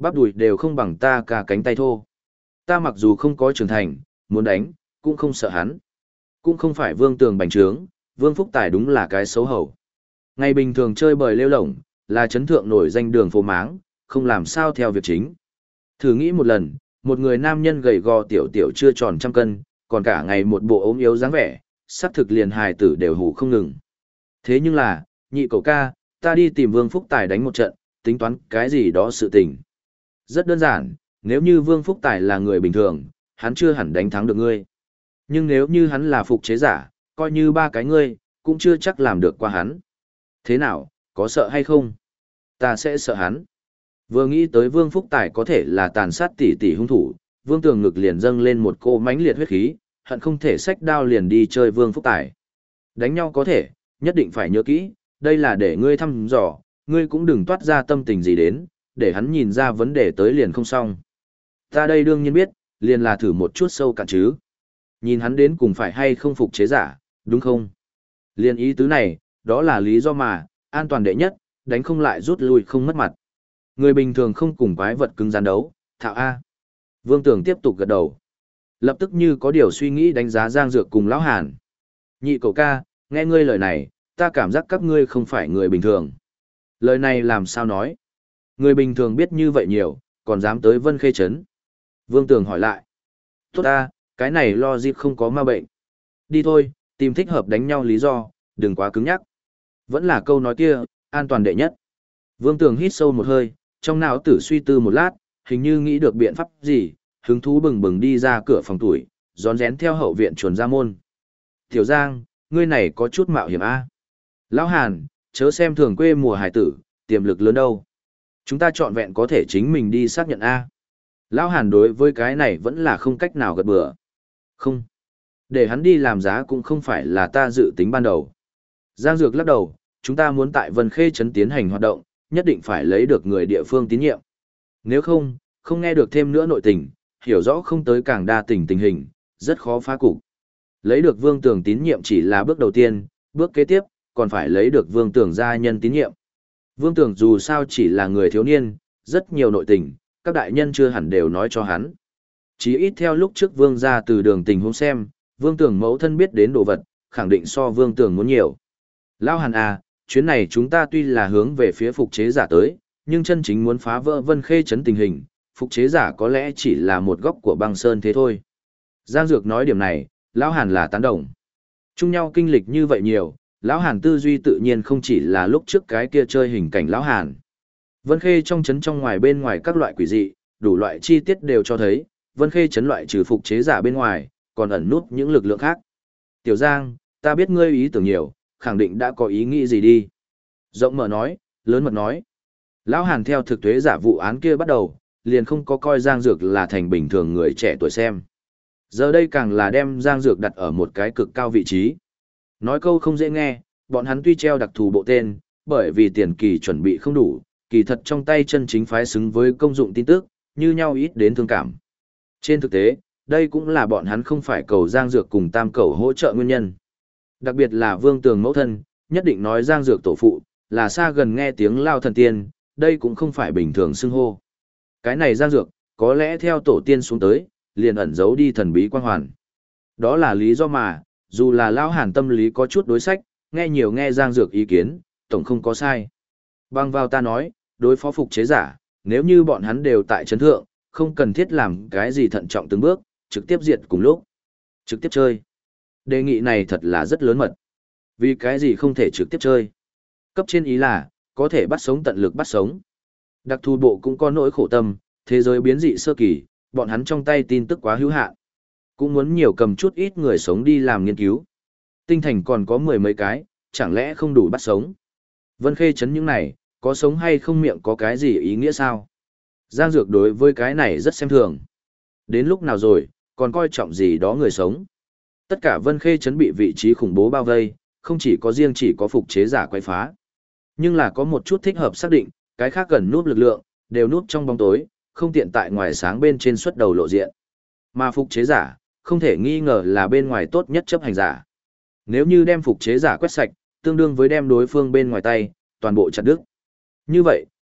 Speaker 1: Bắp đùi đều không bằng ta cả cánh tay thô. Ta mặc dù không có trưởng thành, muốn đánh, cũng không sợ hắn. Cũng không phải Vương Tường bành trướng, Vương Phúc Tài đúng là cái xấu hổ. Ngày bình thường chơi bời lêu lổng, là chấn thượng nổi danh đường phố máng, không làm sao theo việc chính. Thử nghĩ một lần, một người nam nhân gầy gò tiểu tiểu chưa tròn trăm cân, còn cả ngày một bộ ốm yếu dáng vẻ, sắc thực liền hài tử đều hủ không ngừng. Thế nhưng là, nhị cậu ca, ta đi tìm Vương Phúc Tài đánh một trận, tính toán cái gì đó sự tình. Rất đơn giản, nếu như Vương Phúc Tài là người bình thường, hắn chưa hẳn đánh thắng được ngươi. Nhưng nếu như hắn là phục chế giả, coi như ba cái ngươi, cũng chưa chắc làm được qua hắn. Thế nào, có sợ hay không? Ta sẽ sợ hắn. Vừa nghĩ tới Vương Phúc Tài có thể là tàn sát tỷ tỷ hung thủ, Vương Tường ngực liền dâng lên một cô mãnh liệt huyết khí, hận không thể xách đao liền đi chơi Vương Phúc Tài. Đánh nhau có thể, nhất định phải nhớ kỹ, đây là để ngươi thăm dò, ngươi cũng đừng toát ra tâm tình gì đến, để hắn nhìn ra vấn đề tới liền không xong. Ta đây đương nhiên biết, liền là thử một chút sâu cạn chứ. Nhìn hắn đến cùng phải hay không phục chế giả, đúng không? Liên ý tứ này, đó là lý do mà, an toàn đệ nhất, đánh không lại rút lui không mất mặt. Người bình thường không cùng quái vật cứng rắn đấu, thạo A. Vương Tường tiếp tục gật đầu. Lập tức như có điều suy nghĩ đánh giá Giang Dược cùng Lão Hàn. Nhị cậu ca, nghe ngươi lời này, ta cảm giác các ngươi không phải người bình thường. Lời này làm sao nói? Người bình thường biết như vậy nhiều, còn dám tới Vân Khê Trấn. Vương Tường hỏi lại. Tốt ta, cái này lo dịp không có ma bệnh. Đi thôi, tìm thích hợp đánh nhau lý do, đừng quá cứng nhắc. Vẫn là câu nói kia, an toàn đệ nhất. Vương Tường hít sâu một hơi, trong não tử suy tư một lát, hình như nghĩ được biện pháp gì, hứng thú bừng bừng đi ra cửa phòng tuổi, rón rén theo hậu viện chuồn ra môn. Tiểu Giang, ngươi này có chút mạo hiểm a. Lão Hàn, chớ xem thường quê mùa hải tử, tiềm lực lớn đâu. Chúng ta chọn vẹn có thể chính mình đi xác nhận a. Lão Hàn đối với cái này vẫn là không cách nào gật bừa. Không. Để hắn đi làm giá cũng không phải là ta dự tính ban đầu. Giang Dược lắc đầu, chúng ta muốn tại Vân Khê Trấn tiến hành hoạt động, nhất định phải lấy được người địa phương tín nhiệm. Nếu không, không nghe được thêm nữa nội tình, hiểu rõ không tới càng đa tình tình hình, rất khó phá cục. Lấy được Vương Tường tín nhiệm chỉ là bước đầu tiên, bước kế tiếp, còn phải lấy được Vương Tường gia nhân tín nhiệm. Vương Tường dù sao chỉ là người thiếu niên, rất nhiều nội tình, các đại nhân chưa hẳn đều nói cho hắn. Chỉ ít theo lúc trước Vương gia từ đường tình huống xem, Vương Tường mẫu thân biết đến đồ vật, khẳng định so Vương Tường muốn nhiều. Lão Hàn à, chuyến này chúng ta tuy là hướng về phía phục chế giả tới, nhưng chân chính muốn phá vỡ Vân Khê Trấn tình hình, phục chế giả có lẽ chỉ là một góc của băng sơn thế thôi. Giang Dược nói điểm này, Lão Hàn là tán đồng. Chung nhau kinh lịch như vậy nhiều, Lão Hàn tư duy tự nhiên không chỉ là lúc trước cái kia chơi hình cảnh Lão Hàn. Vân Khê trong trấn trong ngoài bên ngoài các loại quỷ dị, đủ loại chi tiết đều cho thấy, Vân Khê trấn loại trừ phục chế giả bên ngoài, còn ẩn nút những lực lượng khác. Tiểu Giang, ta biết ngươi ý tưởng nhiều, khẳng định đã có ý nghĩ gì đi. Rộng mở nói, lớn mật nói. Lão Hàn theo thực tuế giả vụ án kia bắt đầu, liền không có coi Giang Dược là thành bình thường người trẻ tuổi xem. Giờ đây càng là đem Giang Dược đặt ở một cái cực cao vị trí. Nói câu không dễ nghe, bọn hắn tuy treo đặc thù bộ tên, bởi vì tiền kỳ chuẩn bị không đủ, kỳ thật trong tay chân chính phái xứng với công dụng tin tức, như nhau ít đến thương cảm. Trên thực tế, đây cũng là bọn hắn không phải cầu Giang Dược cùng Tam Cầu hỗ trợ nguyên nhân. Đặc biệt là Vương Tường mẫu thân, nhất định nói Giang Dược tổ phụ, là xa gần nghe tiếng lao thần tiên, đây cũng không phải bình thường xưng hô. Cái này Giang Dược, có lẽ theo tổ tiên xuống tới, liền ẩn giấu đi thần bí quang hoàn. Đó là lý do mà, dù là Lão Hàn tâm lý có chút đối sách, nghe nhiều nghe Giang Dược ý kiến, tổng không có sai. Bằng vào ta nói, đối phó phục chế giả, nếu như bọn hắn đều tại chấn thượng, không cần thiết làm cái gì thận trọng từng bước, trực tiếp diệt cùng lúc. Trực tiếp chơi. Đề nghị này thật là rất lớn mật. Vì cái gì không thể trực tiếp chơi? Cấp trên ý là, có thể bắt sống tận lực bắt sống. Đặc thù bộ cũng có nỗi khổ tâm, thế giới biến dị sơ kỳ, bọn hắn trong tay tin tức quá hữu hạn. Cũng muốn nhiều cầm chút ít người sống đi làm nghiên cứu. Tinh thành còn có mười mấy cái, chẳng lẽ không đủ bắt sống? Vân Khê trấn những này, có sống hay không miệng có cái gì ý nghĩa sao? Giang Dược đối với cái này rất xem thường. Đến lúc nào rồi, còn coi trọng gì đó người sống. Tất cả Vân Khê trấn bị vị trí khủng bố bao vây, không chỉ có riêng chỉ có phục chế giả quay phá. Nhưng là có một chút thích hợp xác định, cái khác gần núp lực lượng, đều núp trong bóng tối, không tiện tại ngoài sáng bên trên xuất đầu lộ diện. Mà phục chế giả, không thể nghi ngờ là bên ngoài tốt nhất chấp hành giả. Nếu như đem phục chế giả quét sạch, tương đương với đem đối phương bên ngoài tay, toàn bộ chặt đứt. Như vậy,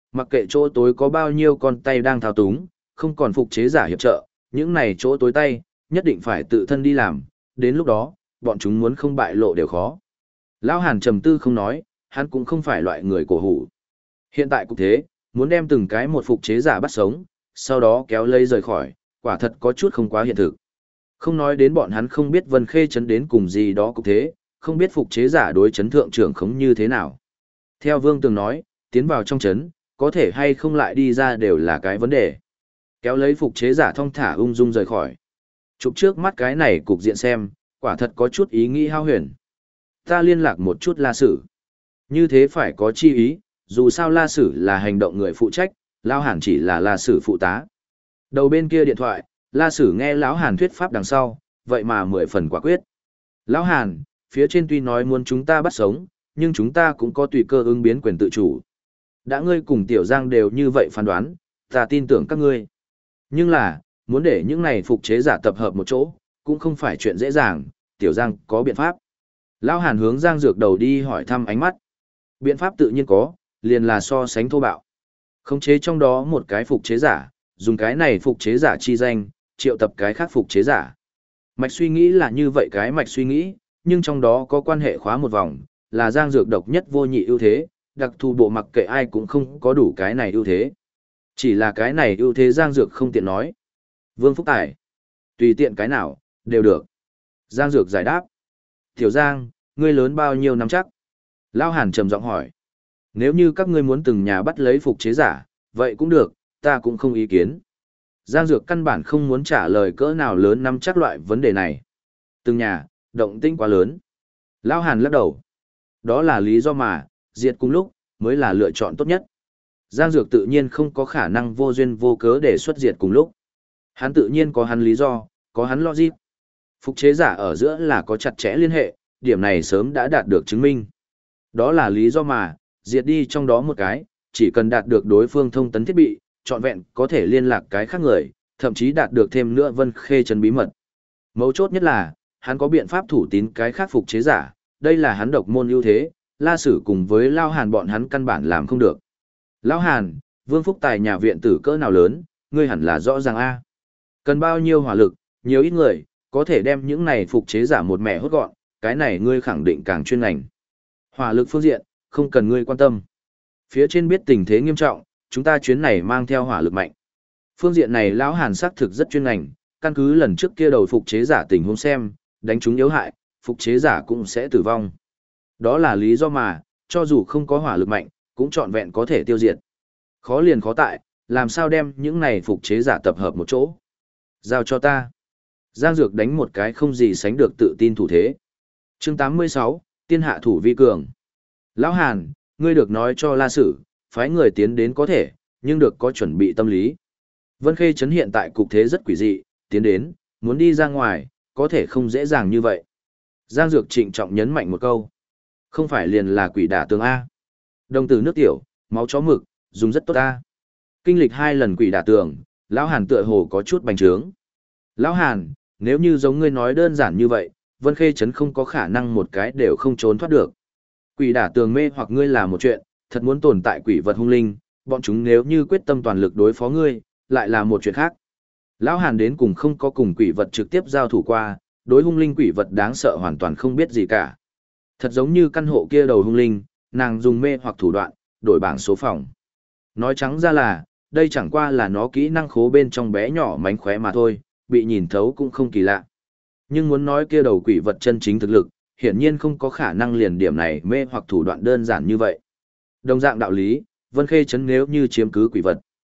Speaker 1: Mặc kệ chỗ tối có bao nhiêu con tay đang thao túng, không còn phục chế giả hiệp trợ, những này chỗ tối tay, nhất định phải tự thân đi làm, đến lúc đó, bọn chúng muốn không bại lộ đều khó. Lão Hàn trầm tư không nói, hắn cũng không phải loại người cổ hủ. Hiện tại cũng thế, muốn đem từng cái một phục chế giả bắt sống, sau đó kéo lấy rời khỏi, quả thật có chút không quá hiện thực. Không nói đến bọn hắn không biết Vân Khê Trấn đến cùng gì đó cũng thế, không biết phục chế giả đối chấn thượng trưởng khống như thế nào. Theo Vương Tường nói, tiến vào trong chấn, có thể hay không lại đi ra đều là cái vấn đề. Kéo lấy phục chế giả thong thả ung dung rời khỏi. Chụp trước mắt cái này cục diện xem, quả thật có chút ý nghĩ hao huyền. Ta liên lạc một chút La Sử. Như thế phải có chi ý, dù sao La Sử là hành động người phụ trách, Lão Hàn chỉ là La Sử phụ tá. Đầu bên kia điện thoại, La Sử nghe Lão Hàn thuyết pháp đằng sau, vậy mà mười phần quả quyết. Lão Hàn, phía trên tuy nói muốn chúng ta bắt sống, nhưng chúng ta cũng có tùy cơ ứng biến quyền tự chủ. Đã ngươi cùng Tiểu Giang đều như vậy phán đoán, ta tin tưởng các ngươi. Nhưng là, muốn để những này phục chế giả tập hợp một chỗ, cũng không phải chuyện dễ dàng, Tiểu Giang có biện pháp. Lão Hàn hướng Giang Dược đầu đi hỏi thăm ánh mắt. Biện pháp tự nhiên có, liền là so sánh thô bạo. Khống chế trong đó một cái phục chế giả, dùng cái này phục chế giả chi danh, triệu tập cái khác phục chế giả. Mạch suy nghĩ là như vậy cái mạch suy nghĩ, nhưng trong đó có quan hệ khóa một vòng, là Giang Dược độc nhất vô nhị ưu thế, đặc thù bộ mặc kệ ai cũng không có đủ cái này ưu thế. Chỉ là cái này ưu thế Giang Dược không tiện nói. Vương Phúc Tài, tùy tiện cái nào, đều được. Giang Dược giải đáp. Tiểu Giang, ngươi lớn bao nhiêu năm chắc? Lão Hàn trầm giọng hỏi. Nếu như các ngươi muốn từng nhà bắt lấy phục chế giả, vậy cũng được, ta cũng không ý kiến. Giang Dược căn bản không muốn trả lời cỡ nào lớn năm chắc loại vấn đề này. Từng nhà, động tĩnh quá lớn. Lão Hàn lắc đầu. Đó là lý do mà, diệt cùng lúc, mới là lựa chọn tốt nhất. Giang Dược tự nhiên không có khả năng vô duyên vô cớ để xuất diệt cùng lúc. Hắn tự nhiên có hắn lý do, có hắn logic. Phục chế giả ở giữa là có chặt chẽ liên hệ, điểm này sớm đã đạt được chứng minh. Đó là lý do mà, diệt đi trong đó một cái, chỉ cần đạt được đối phương thông tấn thiết bị, trọn vẹn có thể liên lạc cái khác người, thậm chí đạt được thêm nữa Vân Khê Trấn bí mật. Mấu chốt nhất là, hắn có biện pháp thủ tín cái khác phục chế giả, đây là hắn độc môn ưu thế, La Sử cùng với Lao Hàn bọn hắn căn bản làm không được. Lão Hàn, Vương Phúc Tài nhà viện tử cỡ nào lớn, ngươi hẳn là rõ ràng a. Cần bao nhiêu hỏa lực, nhiều ít người, có thể đem những này phục chế giả một mẻ hốt gọn, cái này ngươi khẳng định càng chuyên ngành. Hỏa lực phương diện, không cần ngươi quan tâm. Phía trên biết tình thế nghiêm trọng, chúng ta chuyến này mang theo hỏa lực mạnh. Phương diện này Lão Hàn xác thực rất chuyên ngành, căn cứ lần trước kia đầu phục chế giả tình huống xem, đánh chúng yếu hại, phục chế giả cũng sẽ tử vong. Đó là lý do mà, cho dù không có hỏa lực mạnh, cũng trọn vẹn có thể tiêu diệt. Khó liền khó tại, làm sao đem những này phục chế giả tập hợp một chỗ. Giao cho ta. Giang Dược đánh một cái không gì sánh được tự tin thủ thế. Chương tám mươi sáu, Tiên hạ thủ vi cường. Lão Hàn, ngươi được nói cho La Sử, phái người tiến đến có thể, nhưng được có chuẩn bị tâm lý. Vân Khê Trấn hiện tại cục thế rất quỷ dị, tiến đến, muốn đi ra ngoài, có thể không dễ dàng như vậy. Giang Dược trịnh trọng nhấn mạnh một câu. Không phải liền là quỷ đả tường A. Đồng tử nước tiểu, máu chó mực, dùng rất tốt A. Kinh lịch hai lần quỷ đả tường, Lão Hàn tựa hồ có chút bành trướng. Lão Hàn, nếu như giống ngươi nói đơn giản như vậy, Vân Khê Trấn không có khả năng một cái đều không trốn thoát được. Quỷ đả tường mê hoặc ngươi là một chuyện, thật muốn tồn tại quỷ vật hung linh, bọn chúng nếu như quyết tâm toàn lực đối phó ngươi, lại là một chuyện khác. Lão Hàn đến cùng không có cùng quỷ vật trực tiếp giao thủ qua, đối hung linh quỷ vật đáng sợ hoàn toàn không biết gì cả. Thật giống như căn hộ kia đầu hung linh, nàng dùng mê hoặc thủ đoạn, đổi bảng số phòng. Nói trắng ra là, đây chẳng qua là nó kỹ năng khố bên trong bé nhỏ mánh khóe mà thôi, bị nhìn thấu cũng không kỳ lạ. Nhưng muốn nói kia đầu quỷ vật chân chính thực lực, hiển nhiên không có khả năng liền điểm này mê hoặc thủ đoạn đơn giản như vậy. Đồng dạng đạo lý, Vân Khê Trấn nếu như chiếm cứ quỷ vật.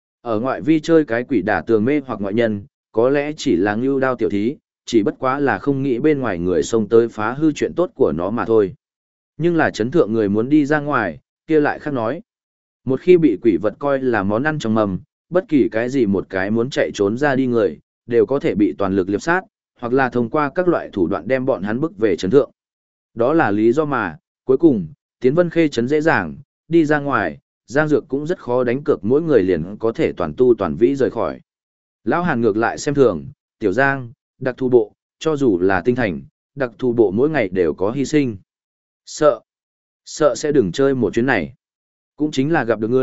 Speaker 1: Ở ngoại vi chơi cái quỷ đả tường mê hoặc ngoại nhân, có lẽ chỉ là ngưu đao tiểu thí, chỉ bất quá là không nghĩ bên ngoài người xông tới phá hư chuyện tốt của nó mà thôi. Nhưng là chấn thượng người muốn đi ra ngoài, kia lại khác nói. Một khi bị quỷ vật coi là món ăn trong mầm, bất kỳ cái gì một cái muốn chạy trốn ra đi người, đều có thể bị toàn lực liệp sát, hoặc là thông qua các loại thủ đoạn đem bọn hắn bức về chấn thượng. Đó là lý do mà, cuối cùng, tiến Vân Khê Trấn dễ dàng, đi ra ngoài, Giang Dược cũng rất khó đánh cược mỗi người liền có thể toàn tu toàn vĩ rời khỏi. Lão Hàn ngược lại xem thường, Tiểu Giang, đặc thù bộ, cho dù là tinh thành, đặc thù bộ mỗi ngày đều có hy sinh. Sợ, sợ sẽ đừng chơi một chuyến này. Cũng chính là gặp được ngươi,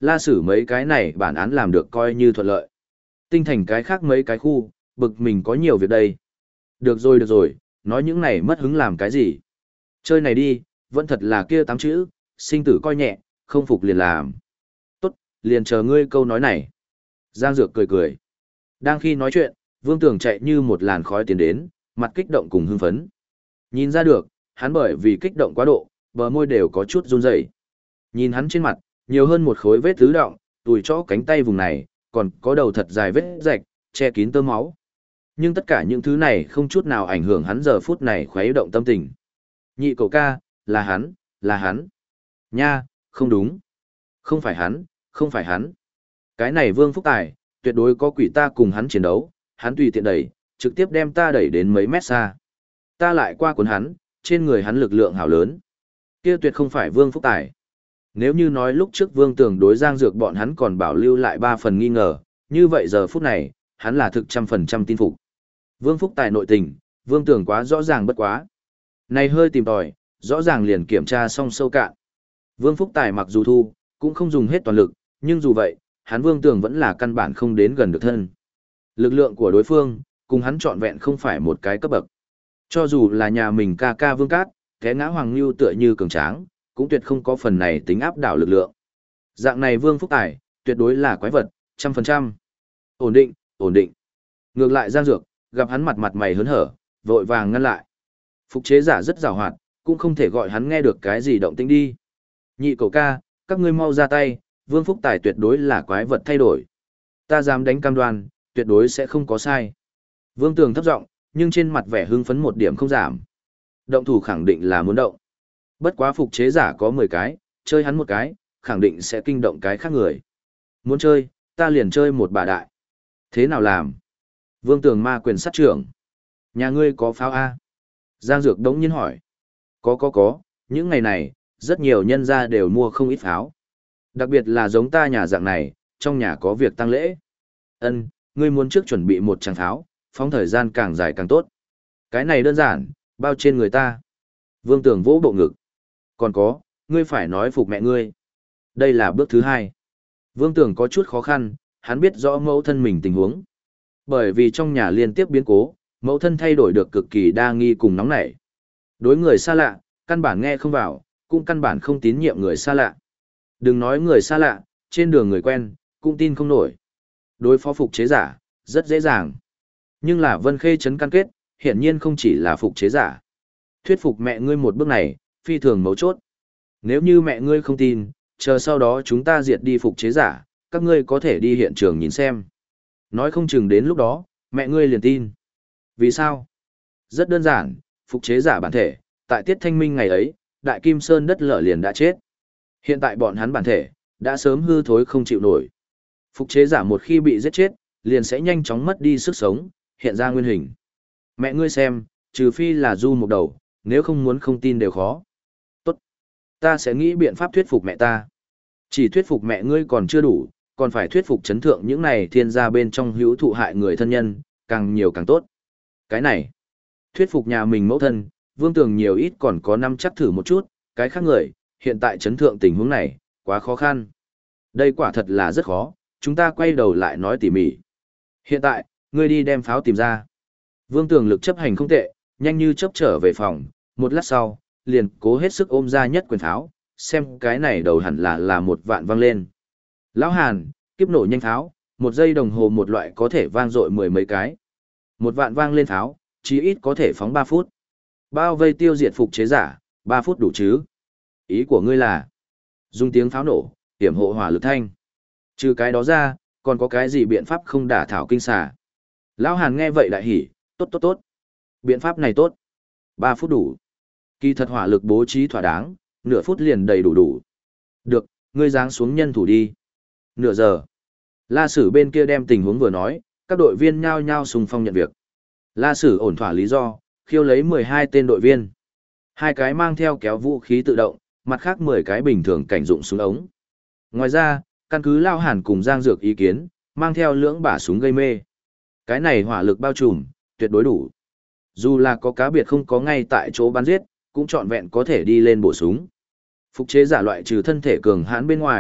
Speaker 1: La Sử mấy cái này bản án làm được coi như thuận lợi. Tinh thành cái khác mấy cái khu, bực mình có nhiều việc đây. Được rồi được rồi, nói những này mất hứng làm cái gì. Chơi này đi, vẫn thật là kia tám chữ, sinh tử coi nhẹ, không phục liền làm. Tốt, liền chờ ngươi câu nói này. Giang Dược cười cười. Đang khi nói chuyện, Vương Tường chạy như một làn khói tiến đến, mặt kích động cùng hưng phấn. Nhìn ra được, hắn bởi vì kích động quá độ, bờ môi đều có chút run rẩy. Nhìn hắn trên mặt, nhiều hơn một khối vết tứ động, tùi chỗ cánh tay vùng này, còn có đầu thật dài vết rạch, che kín tơ máu. Nhưng tất cả những thứ này không chút nào ảnh hưởng hắn giờ phút này khuấy động tâm tình. Nhị cậu ca, là hắn, là hắn. Nha, không đúng. Không phải hắn, không phải hắn. Cái này Vương Phúc Tài, tuyệt đối có quỷ ta cùng hắn chiến đấu, hắn tùy tiện đẩy, trực tiếp đem ta đẩy đến mấy mét xa. Ta lại qua cuốn hắn, trên người hắn lực lượng hảo lớn. Kia tuyệt không phải Vương Phúc Tài. Nếu như nói lúc trước Vương Tường đối Giang Dược bọn hắn còn bảo lưu lại ba phần nghi ngờ, như vậy giờ phút này, hắn là thực trăm phần trăm tin phục. Vương Phúc Tài nội tình, Vương Tường quá rõ ràng bất quá. Này hơi tìm tòi, rõ ràng liền kiểm tra xong sâu cạn. Vương Phúc Tài mặc dù thu, cũng không dùng hết toàn lực, nhưng dù vậy, hắn Vương Tường vẫn là căn bản không đến gần được thân. Lực lượng của đối phương, cùng hắn trọn vẹn không phải một cái cấp bậc. Cho dù là nhà mình ca ca Vương Cát, té ngã Hoàng Nưu tựa như cường tráng, cũng tuyệt không có phần này tính áp đảo lực lượng. Dạng này Vương Phúc Tài, tuyệt đối là quái vật, trăm phần trăm. Ổn định, ổn định. Ngược lại Giang Dược, gặp hắn mặt mặt mày hớn hở, vội vàng ngăn lại. Phục chế giả rất giàu hoạt, cũng không thể gọi hắn nghe được cái gì động tĩnh đi. Nhị cậu ca, các ngươi mau ra tay, Vương Phúc Tài tuyệt đối là quái vật thay đổi. Ta dám đánh cam đoan, tuyệt đối sẽ không có sai. Vương Tường thấp giọng, nhưng trên mặt vẻ hưng phấn một điểm không giảm. Động thủ khẳng định là muốn động. Bất quá phục chế giả có mười cái, chơi hắn một cái, khẳng định sẽ kinh động cái khác người. Muốn chơi, ta liền chơi một bà đại. Thế nào làm? Vương Tường ma quyền sát trưởng. Nhà ngươi có pháo A? Giang Dược đống nhiên hỏi. Có có có, những ngày này, rất nhiều nhân gia đều mua không ít pháo. Đặc biệt là giống ta nhà dạng này, trong nhà có việc tăng lễ. Ân, ngươi muốn trước chuẩn bị một tràng pháo, phóng thời gian càng dài càng tốt. Cái này đơn giản, bao trên người ta. Vương Tường vỗ bộ ngực. Còn có, ngươi phải nói phục mẹ ngươi. Đây là bước thứ hai. Vương Tường có chút khó khăn, hắn biết rõ mẫu thân mình tình huống. Bởi vì trong nhà liên tiếp biến cố, mẫu thân thay đổi được cực kỳ đa nghi cùng nóng nảy. Đối người xa lạ, căn bản nghe không vào, cũng căn bản không tín nhiệm người xa lạ. Đừng nói người xa lạ, trên đường người quen, cũng tin không nổi. Đối phó phục chế giả, rất dễ dàng. Nhưng là Vân Khê Trấn cam kết, hiển nhiên không chỉ là phục chế giả. Thuyết phục mẹ ngươi một bước này, phi thường mấu chốt. Nếu như mẹ ngươi không tin, chờ sau đó chúng ta diệt đi phục chế giả, các ngươi có thể đi hiện trường nhìn xem. Nói không chừng đến lúc đó, mẹ ngươi liền tin. Vì sao? Rất đơn giản, phục chế giả bản thể, tại tiết thanh minh ngày ấy, Đại Kim Sơn đất lở liền đã chết. Hiện tại bọn hắn bản thể, đã sớm hư thối không chịu nổi. Phục chế giả một khi bị giết chết, liền sẽ nhanh chóng mất đi sức sống, hiện ra nguyên hình. Mẹ ngươi xem, trừ phi là du một đầu, nếu không muốn không tin đều khó. Tốt. Ta sẽ nghĩ biện pháp thuyết phục mẹ ta. Chỉ thuyết phục mẹ ngươi còn chưa đủ, còn phải thuyết phục chấn thượng những này thiên gia bên trong hữu thụ hại người thân nhân, càng nhiều càng tốt. Cái này, thuyết phục nhà mình mẫu thân, Vương Tường nhiều ít còn có năm chắc thử một chút, cái khác người, hiện tại chấn thượng tình huống này, quá khó khăn. Đây quả thật là rất khó, chúng ta quay đầu lại nói tỉ mỉ. Hiện tại, ngươi đi đem pháo tìm ra. Vương Tường lực chấp hành không tệ, nhanh như chớp trở về phòng, một lát sau, liền cố hết sức ôm ra nhất quyền pháo, xem cái này đầu hẳn là là một vạn vang lên. Lão Hàn, kiếp nổ nhanh pháo, một giây đồng hồ một loại có thể vang dội mười mấy cái. Một vạn vang lên pháo, chí ít có thể phóng ba phút. Bao vây tiêu diệt phục chế giả, ba phút đủ chứ? Ý của ngươi là dùng tiếng pháo nổ, hiểm hộ hỏa lực thanh. Trừ cái đó ra, còn có cái gì biện pháp không đả thảo kinh xà? Lão Hàn nghe vậy đại hỉ, tốt tốt tốt. Biện pháp này tốt. Ba phút đủ. Kỳ thật hỏa lực bố trí thỏa đáng, nửa phút liền đầy đủ đủ. Được, ngươi giáng xuống nhân thủ đi. Nửa giờ. La Sử bên kia đem tình huống vừa nói, các đội viên nhao nhao xung phong nhận việc. La Sử ổn thỏa lý do, khiêu lấy mười hai tên đội viên. Hai cái mang theo kéo vũ khí tự động, mặt khác mười cái bình thường cảnh dụng súng ống. Ngoài ra, căn cứ Lao Hàn cùng Giang Dược ý kiến, mang theo lưỡng bả súng gây mê. Cái này hỏa lực bao trùm, tuyệt đối đủ. Dù là có cá biệt không có ngay tại chỗ bắn giết, cũng trọn vẹn có thể đi lên bổ súng. Phục chế giả loại trừ thân thể cường hãn bên ngoài,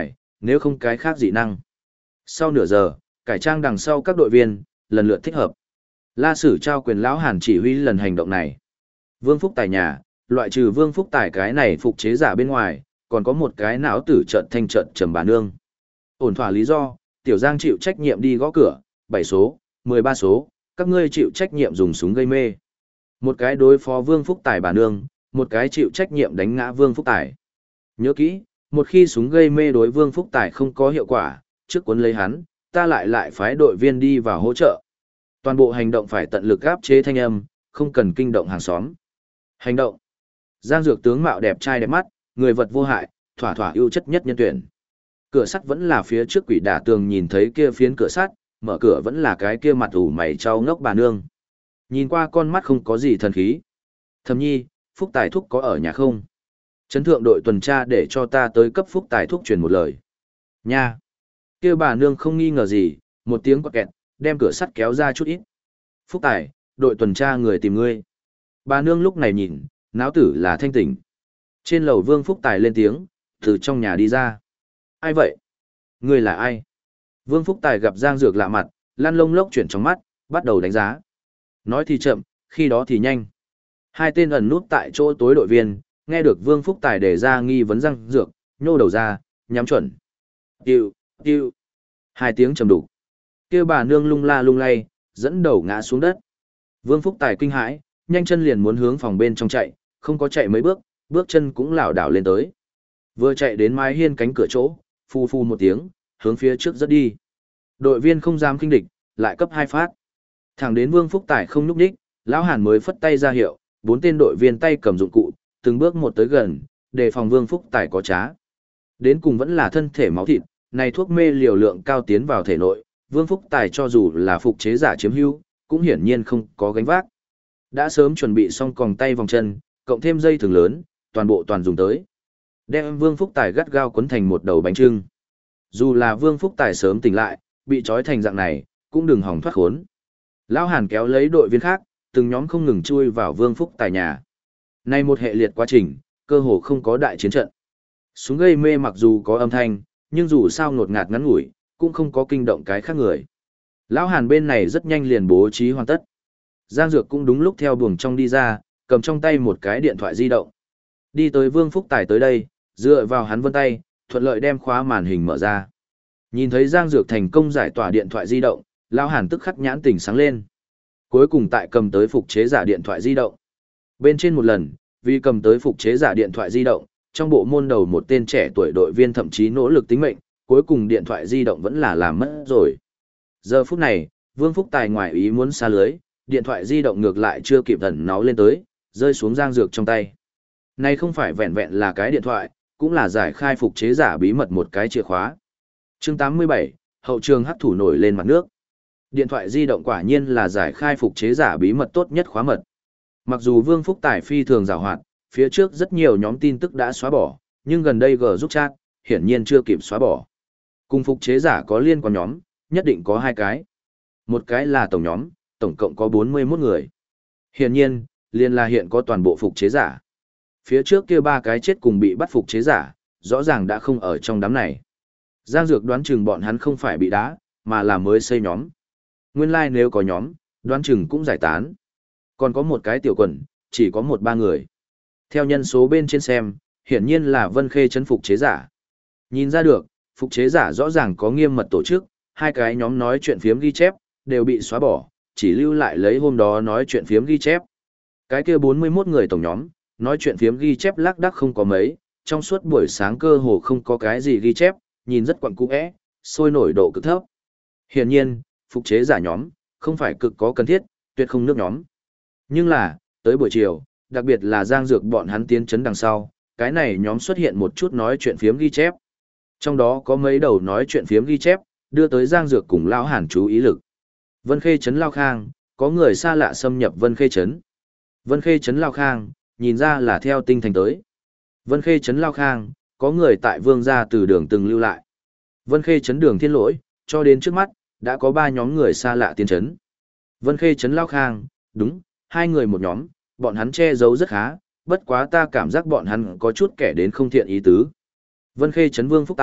Speaker 1: nếu không cái khác dị năng. Sau nửa giờ, cải trang đằng sau các đội viên, lần lượt thích hợp. La Sử trao quyền lão Hàn chỉ huy lần hành động này. Vương Phúc Tài nhà, loại trừ Vương Phúc Tài cái này phục chế giả bên ngoài, còn có một cái não tử trận thanh trận trầm bà nương. Ổn thỏa lý do, Tiểu Giang chịu trách nhiệm đi gõ cửa, bảy số, mười ba số, các ngươi chịu trách nhiệm dùng súng gây mê. Một cái đối phó Vương Phúc Tài bà nương, một cái chịu trách nhiệm đánh ngã Vương Phúc Tài. Nhớ kỹ, một khi súng gây mê đối Vương Phúc Tài không có hiệu quả, trước cuốn lấy hắn, ta lại lại phái đội viên đi vào hỗ trợ. Toàn bộ hành động phải tận lực áp chế thanh âm, không cần kinh động hàng xóm. Hành động. Giang Dược tướng mạo đẹp trai đẹp mắt, người vật vô hại, thỏa thỏa ưu chất nhất nhân tuyển. Cửa sắt vẫn là phía trước quỷ đả tường nhìn thấy kia phiến cửa sắt, mở cửa vẫn là cái kia mặt ủ mày trao ngốc bà nương. Nhìn qua con mắt không có gì thần khí. Thẩm Nhi, Phúc Tài Thúc có ở nhà không? Trấn thượng đội tuần tra để cho ta tới cấp Phúc Tài Thúc truyền một lời. Nha. Kia bà nương không nghi ngờ gì, một tiếng quạt kẹt, đem cửa sắt kéo ra chút ít. Phúc Tài, đội tuần tra người tìm ngươi. Bà nương lúc này nhìn, náo tử là thanh tỉnh. Trên lầu Vương Phúc Tài lên tiếng, từ trong nhà đi ra. Ai vậy? Ngươi là ai? Vương Phúc Tài gặp Giang Dược lạ mặt, lăn lông lốc chuyển trong mắt, bắt đầu đánh giá. Nói thì chậm, khi đó thì nhanh. Hai tên ẩn nút tại chỗ tối đội viên, nghe được Vương Phúc Tài đề ra nghi vấn Giang Dược, nhô đầu ra, nhắm chuẩn. Tiêu, tiêu. Hai tiếng trầm đục. Kia bà nương lung la lung lay, dẫn đầu ngã xuống đất. Vương Phúc Tài kinh hãi, nhanh chân liền muốn hướng phòng bên trong chạy, không có chạy mấy bước, bước chân cũng lảo đảo lên tới. Vừa chạy đến mái hiên cánh cửa chỗ, phu phu một tiếng, hướng phía trước rất đi. Đội viên không dám kinh địch, lại cấp hai phát. Thẳng đến Vương Phúc Tài không nhúc nhích, lão Hàn mới phất tay ra hiệu, bốn tên đội viên tay cầm dụng cụ, từng bước một tới gần, đề phòng Vương Phúc Tài có trá. Đến cùng vẫn là thân thể máu thịt, này thuốc mê liều lượng cao tiến vào thể nội, Vương Phúc Tài cho dù là phục chế giả chiếm hữu, cũng hiển nhiên không có gánh vác. Đã sớm chuẩn bị xong còng tay vòng chân, cộng thêm dây thừng lớn, toàn bộ toàn dùng tới. Đem Vương Phúc Tài gắt gao quấn thành một đầu bánh trưng. Dù là Vương Phúc Tài sớm tỉnh lại, bị trói thành dạng này, cũng đừng hòng thoát khốn. Lão Hàn kéo lấy đội viên khác, từng nhóm không ngừng chui vào Vương Phúc Tài nhà. Nay một hệ liệt quá trình, cơ hồ không có đại chiến trận. Súng gây mê mặc dù có âm thanh, nhưng dù sao ngột ngạt ngắn ngủi, cũng không có kinh động cái khác người. Lão Hàn bên này rất nhanh liền bố trí hoàn tất. Giang Dược cũng đúng lúc theo buồng trong đi ra, cầm trong tay một cái điện thoại di động. Đi tới Vương Phúc Tài tới đây, dựa vào hắn vân tay, thuận lợi đem khóa màn hình mở ra. Nhìn thấy Giang Dược thành công giải tỏa điện thoại di động, Lão Hàn tức khắc nhãn tỉnh sáng lên. Cuối cùng tại cầm tới phục chế giả điện thoại di động. Bên trên một lần, vì cầm tới phục chế giả điện thoại di động, trong bộ môn đầu một tên trẻ tuổi đội viên thậm chí nỗ lực tính mệnh, cuối cùng điện thoại di động vẫn là làm mất rồi. Giờ phút này, Vương Phúc Tài ngoài ý muốn xa lưới, điện thoại di động ngược lại chưa kịp ẩn náu lên tới, rơi xuống Giang Dược trong tay. Này không phải vẹn vẹn là cái điện thoại, cũng là giải khai phục chế giả bí mật một cái chìa khóa. Chương tám mươi bảy, hậu trường hắc thủ nổi lên mặt nước. Điện thoại di động quả nhiên là giải khai phục chế giả bí mật tốt nhất khóa mật. Mặc dù Vương Phúc Tài phi thường giàu hoạt, phía trước rất nhiều nhóm tin tức đã xóa bỏ, nhưng gần đây G giúp chat, hiển nhiên chưa kịp xóa bỏ. Cùng phục chế giả có liên quan nhóm, nhất định có hai cái. Một cái là tổng nhóm, tổng cộng có bốn mươi mốt người. Hiển nhiên, liên là hiện có toàn bộ phục chế giả. Phía trước kia ba cái chết cùng bị bắt phục chế giả, rõ ràng đã không ở trong đám này. Giang Dược đoán chừng bọn hắn không phải bị đá, mà là mới xây nhóm. Nguyên lai like nếu có nhóm, đoán chừng cũng giải tán. Còn có một cái tiểu quần, chỉ có một ba người. Theo nhân số bên trên xem, hiển nhiên là Vân Khê trấn phục chế giả. Nhìn ra được, phục chế giả rõ ràng có nghiêm mật tổ chức, hai cái nhóm nói chuyện phiếm ghi chép, đều bị xóa bỏ, chỉ lưu lại lấy hôm đó nói chuyện phiếm ghi chép. Cái kia bốn mươi mốt người tổng nhóm, nói chuyện phiếm ghi chép lác đác không có mấy, trong suốt buổi sáng cơ hồ không có cái gì ghi chép, nhìn rất quặn cũ é, sôi nổi độ cực thấp. Hiển nhiên, phục chế giả nhóm, không phải cực có cần thiết, tuyệt không nước nhóm. Nhưng là, tới buổi chiều, đặc biệt là Giang Dược bọn hắn tiến chấn đằng sau, cái này nhóm xuất hiện một chút nói chuyện phiếm ghi chép. Trong đó có mấy đầu nói chuyện phiếm ghi chép, đưa tới Giang Dược cùng Lão Hàn chú ý lực. Vân Khê trấn Lao Khang, có người xa lạ xâm nhập Vân Khê trấn. Vân Khê trấn Lao Khang, nhìn ra là theo tinh thành tới. Vân Khê trấn Lao Khang, có người tại Vương gia từ đường từng lưu lại. Vân Khê trấn Đường Thiên Lỗi, cho đến trước mắt, đã có ba nhóm người xa lạ tiến trấn. Vân Khê trấn Lao Khang, đúng, hai người một nhóm, bọn hắn che giấu rất khá, bất quá ta cảm giác bọn hắn có chút kẻ đến không thiện ý tứ. Vân Khê trấn Vương Phúc Tài,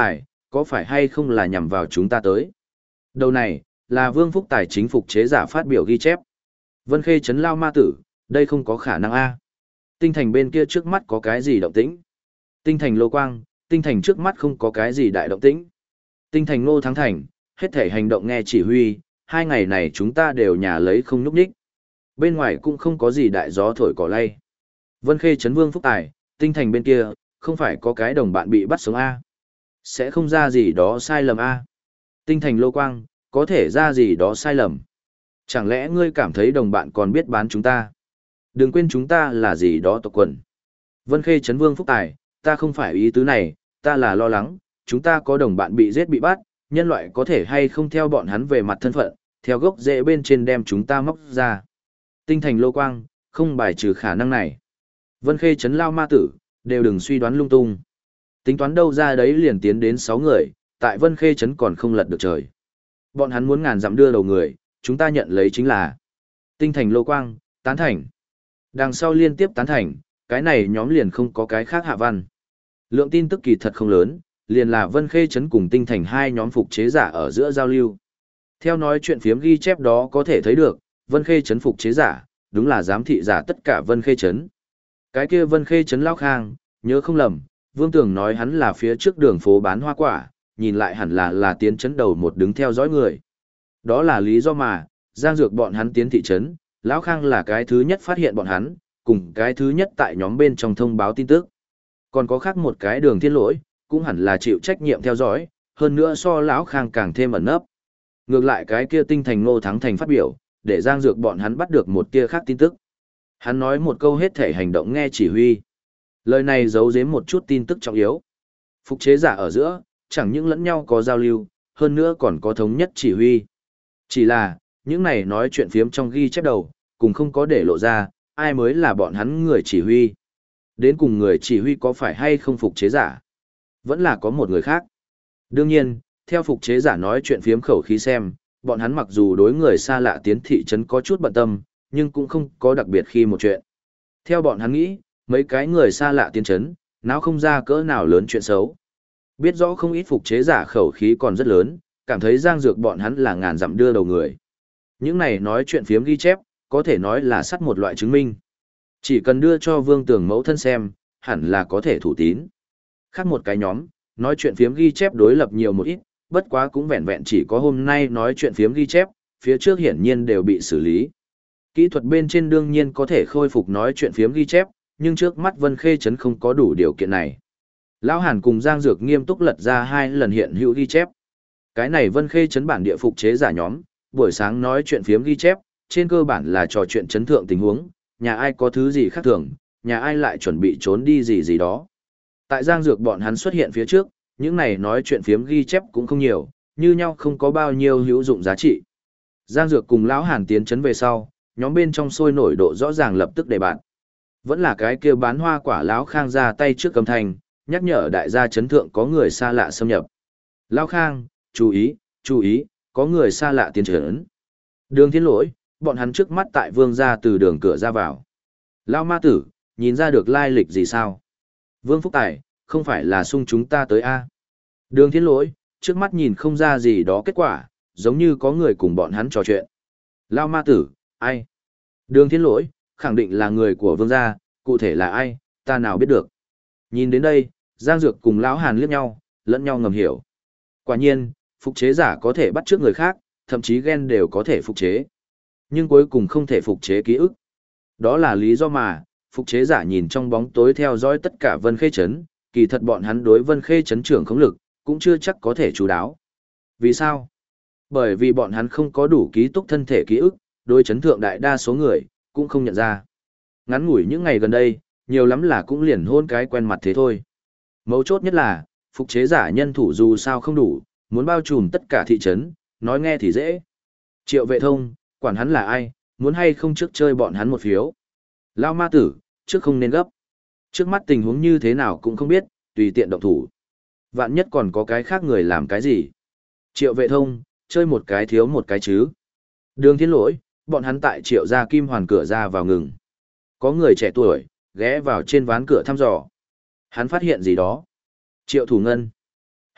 Speaker 1: Có phải hay không là nhằm vào chúng ta tới? Đầu này, là Vương Phúc Tài chính phục chế giả phát biểu ghi chép. Vân Khê trấn lao ma tử, đây không có khả năng a. Tinh thành bên kia trước mắt có cái gì động tĩnh? Tinh thành lô quang, tinh thành trước mắt không có cái gì đại động tĩnh. Tinh thành ngô thắng thành, hết thể hành động nghe chỉ huy, hai ngày này chúng ta đều nhà lấy không nhúc nhích. Bên ngoài cũng không có gì đại gió thổi cỏ lay. Vân Khê trấn Vương Phúc Tài, tinh thành bên kia, không phải có cái đồng bạn bị bắt sống a? Sẽ không ra gì đó sai lầm a? Tinh thành lô quang, có thể ra gì đó sai lầm. Chẳng lẽ ngươi cảm thấy đồng bạn còn biết bán chúng ta? Đừng quên chúng ta là gì đó tộc quần. Vân Khê trấn Vương Phúc Tài, ta không phải ý tứ này, ta là lo lắng, chúng ta có đồng bạn bị giết bị bắt, nhân loại có thể hay không theo bọn hắn về mặt thân phận, theo gốc rễ bên trên đem chúng ta móc ra. Tinh thành lô quang, không bài trừ khả năng này. Vân Khê trấn lao ma tử, đều đừng suy đoán lung tung. Tính toán đâu ra đấy liền tiến đến sáu người, tại Vân Khê trấn còn không lật được trời. Bọn hắn muốn ngàn dặm đưa đầu người, chúng ta nhận lấy chính là tinh thành lô quang, tán thành. Đằng sau liên tiếp tán thành, cái này nhóm liền không có cái khác hạ văn. Lượng tin tức kỳ thật không lớn, liền là Vân Khê trấn cùng tinh thành hai nhóm phục chế giả ở giữa giao lưu. Theo nói chuyện phiếm ghi chép đó có thể thấy được, Vân Khê trấn phục chế giả, đúng là giám thị giả tất cả Vân Khê trấn. Cái kia Vân Khê trấn Lão Khang, nhớ không lầm, Vương Tường nói hắn là phía trước đường phố bán hoa quả, nhìn lại hẳn là là tiến trấn đầu một đứng theo dõi người. Đó là lý do mà, Giang Dược bọn hắn tiến thị trấn, Lão Khang là cái thứ nhất phát hiện bọn hắn, cùng cái thứ nhất tại nhóm bên trong thông báo tin tức. Còn có khác một cái Đường Thiên Lỗi, cũng hẳn là chịu trách nhiệm theo dõi, hơn nữa so Lão Khang càng thêm ẩn nấp. Ngược lại cái kia tinh thành Ngô Thắng Thành phát biểu, để Giang Dược bọn hắn bắt được một tia khác tin tức. Hắn nói một câu hết thể hành động nghe chỉ huy. Lời này giấu giếm một chút tin tức trọng yếu. Phục chế giả ở giữa, chẳng những lẫn nhau có giao lưu, hơn nữa còn có thống nhất chỉ huy. Chỉ là, những này nói chuyện phiếm trong ghi chép đầu, cùng không có để lộ ra, ai mới là bọn hắn người chỉ huy. Đến cùng người chỉ huy có phải hay không phục chế giả? Vẫn là có một người khác. Đương nhiên, theo phục chế giả nói chuyện phiếm khẩu khí xem, bọn hắn mặc dù đối người xa lạ tiến thị trấn có chút bận tâm, nhưng cũng không có đặc biệt khi một chuyện. Theo bọn hắn nghĩ, mấy cái người xa lạ tiến trấn, nào không ra cỡ nào lớn chuyện xấu. Biết rõ không ít phục chế giả khẩu khí còn rất lớn, cảm thấy Giang Dược bọn hắn là ngàn dặm đưa đầu người. Những này nói chuyện phiếm ghi chép, có thể nói là sắt một loại chứng minh. Chỉ cần đưa cho Vương Tường mẫu thân xem, hẳn là có thể thủ tín. Khác một cái nhóm, nói chuyện phiếm ghi chép đối lập nhiều một ít, bất quá cũng vẹn vẹn chỉ có hôm nay nói chuyện phiếm ghi chép, phía trước hiển nhiên đều bị xử lý. Kỹ thuật bên trên đương nhiên có thể khôi phục nói chuyện phiếm ghi chép, nhưng trước mắt Vân Khê trấn không có đủ điều kiện này. Lão Hàn cùng Giang Dược nghiêm túc lật ra hai lần hiện hữu ghi chép. Cái này Vân Khê trấn bản địa phục chế giả nhóm, buổi sáng nói chuyện phiếm ghi chép, trên cơ bản là trò chuyện chấn thượng tình huống, nhà ai có thứ gì khác thường, nhà ai lại chuẩn bị trốn đi gì gì đó. Tại Giang Dược bọn hắn xuất hiện phía trước, những này nói chuyện phiếm ghi chép cũng không nhiều, như nhau không có bao nhiêu hữu dụng giá trị. Giang Dược cùng Lão Hàn tiến trấn về sau, nhóm bên trong sôi nổi độ rõ ràng lập tức đề bạn. Vẫn là cái kia bán hoa quả Lão Khang ra tay trước cầm thành, nhắc nhở đại gia trấn thượng có người xa lạ xâm nhập. Lão Khang, chú ý, chú ý, có người xa lạ tiến trấn. Đường Thiên Lỗi, bọn hắn trước mắt tại Vương gia từ đường cửa ra vào. Lão ma tử, nhìn ra được lai lịch gì sao? Vương Phúc Tài, không phải là xung chúng ta tới A. Đường Thiên Lỗi, trước mắt nhìn không ra gì đó kết quả, giống như có người cùng bọn hắn trò chuyện. Lão ma tử, ai? Đường Thiên Lỗi, khẳng định là người của Vương gia, cụ thể là ai, ta nào biết được. Nhìn đến đây, Giang Dược cùng Lão Hàn liếc nhau, lẫn nhau ngầm hiểu. Quả nhiên, phục chế giả có thể bắt trước người khác, thậm chí gen đều có thể phục chế. Nhưng cuối cùng không thể phục chế ký ức. Đó là lý do mà, phục chế giả nhìn trong bóng tối theo dõi tất cả Vân Khê trấn, kỳ thật bọn hắn đối Vân Khê trấn trưởng khống lực, cũng chưa chắc có thể chú đáo. Vì sao? Bởi vì bọn hắn không có đủ ký túc thân thể ký ức, đối chấn thượng đại đa số người, cũng không nhận ra. Ngắn ngủi những ngày gần đây, nhiều lắm là cũng liền hôn cái quen mặt thế thôi. Mấu chốt nhất là, phục chế giả nhân thủ dù sao không đủ, muốn bao trùm tất cả thị trấn, nói nghe thì dễ. Triệu Vệ Thông, quản hắn là ai, muốn hay không trước chơi bọn hắn một phiếu. Lao ma tử, trước không nên gấp. Trước mắt tình huống như thế nào cũng không biết, tùy tiện động thủ. Vạn nhất còn có cái khác người làm cái gì. Triệu Vệ Thông, chơi một cái thiếu một cái chứ. Đường Thiên Lỗi, bọn hắn tại Triệu gia kim hoàn cửa ra vào ngừng. Có người trẻ tuổi, ghé vào trên ván cửa thăm dò. Hắn phát hiện gì đó. Triệu Thủ Ngân.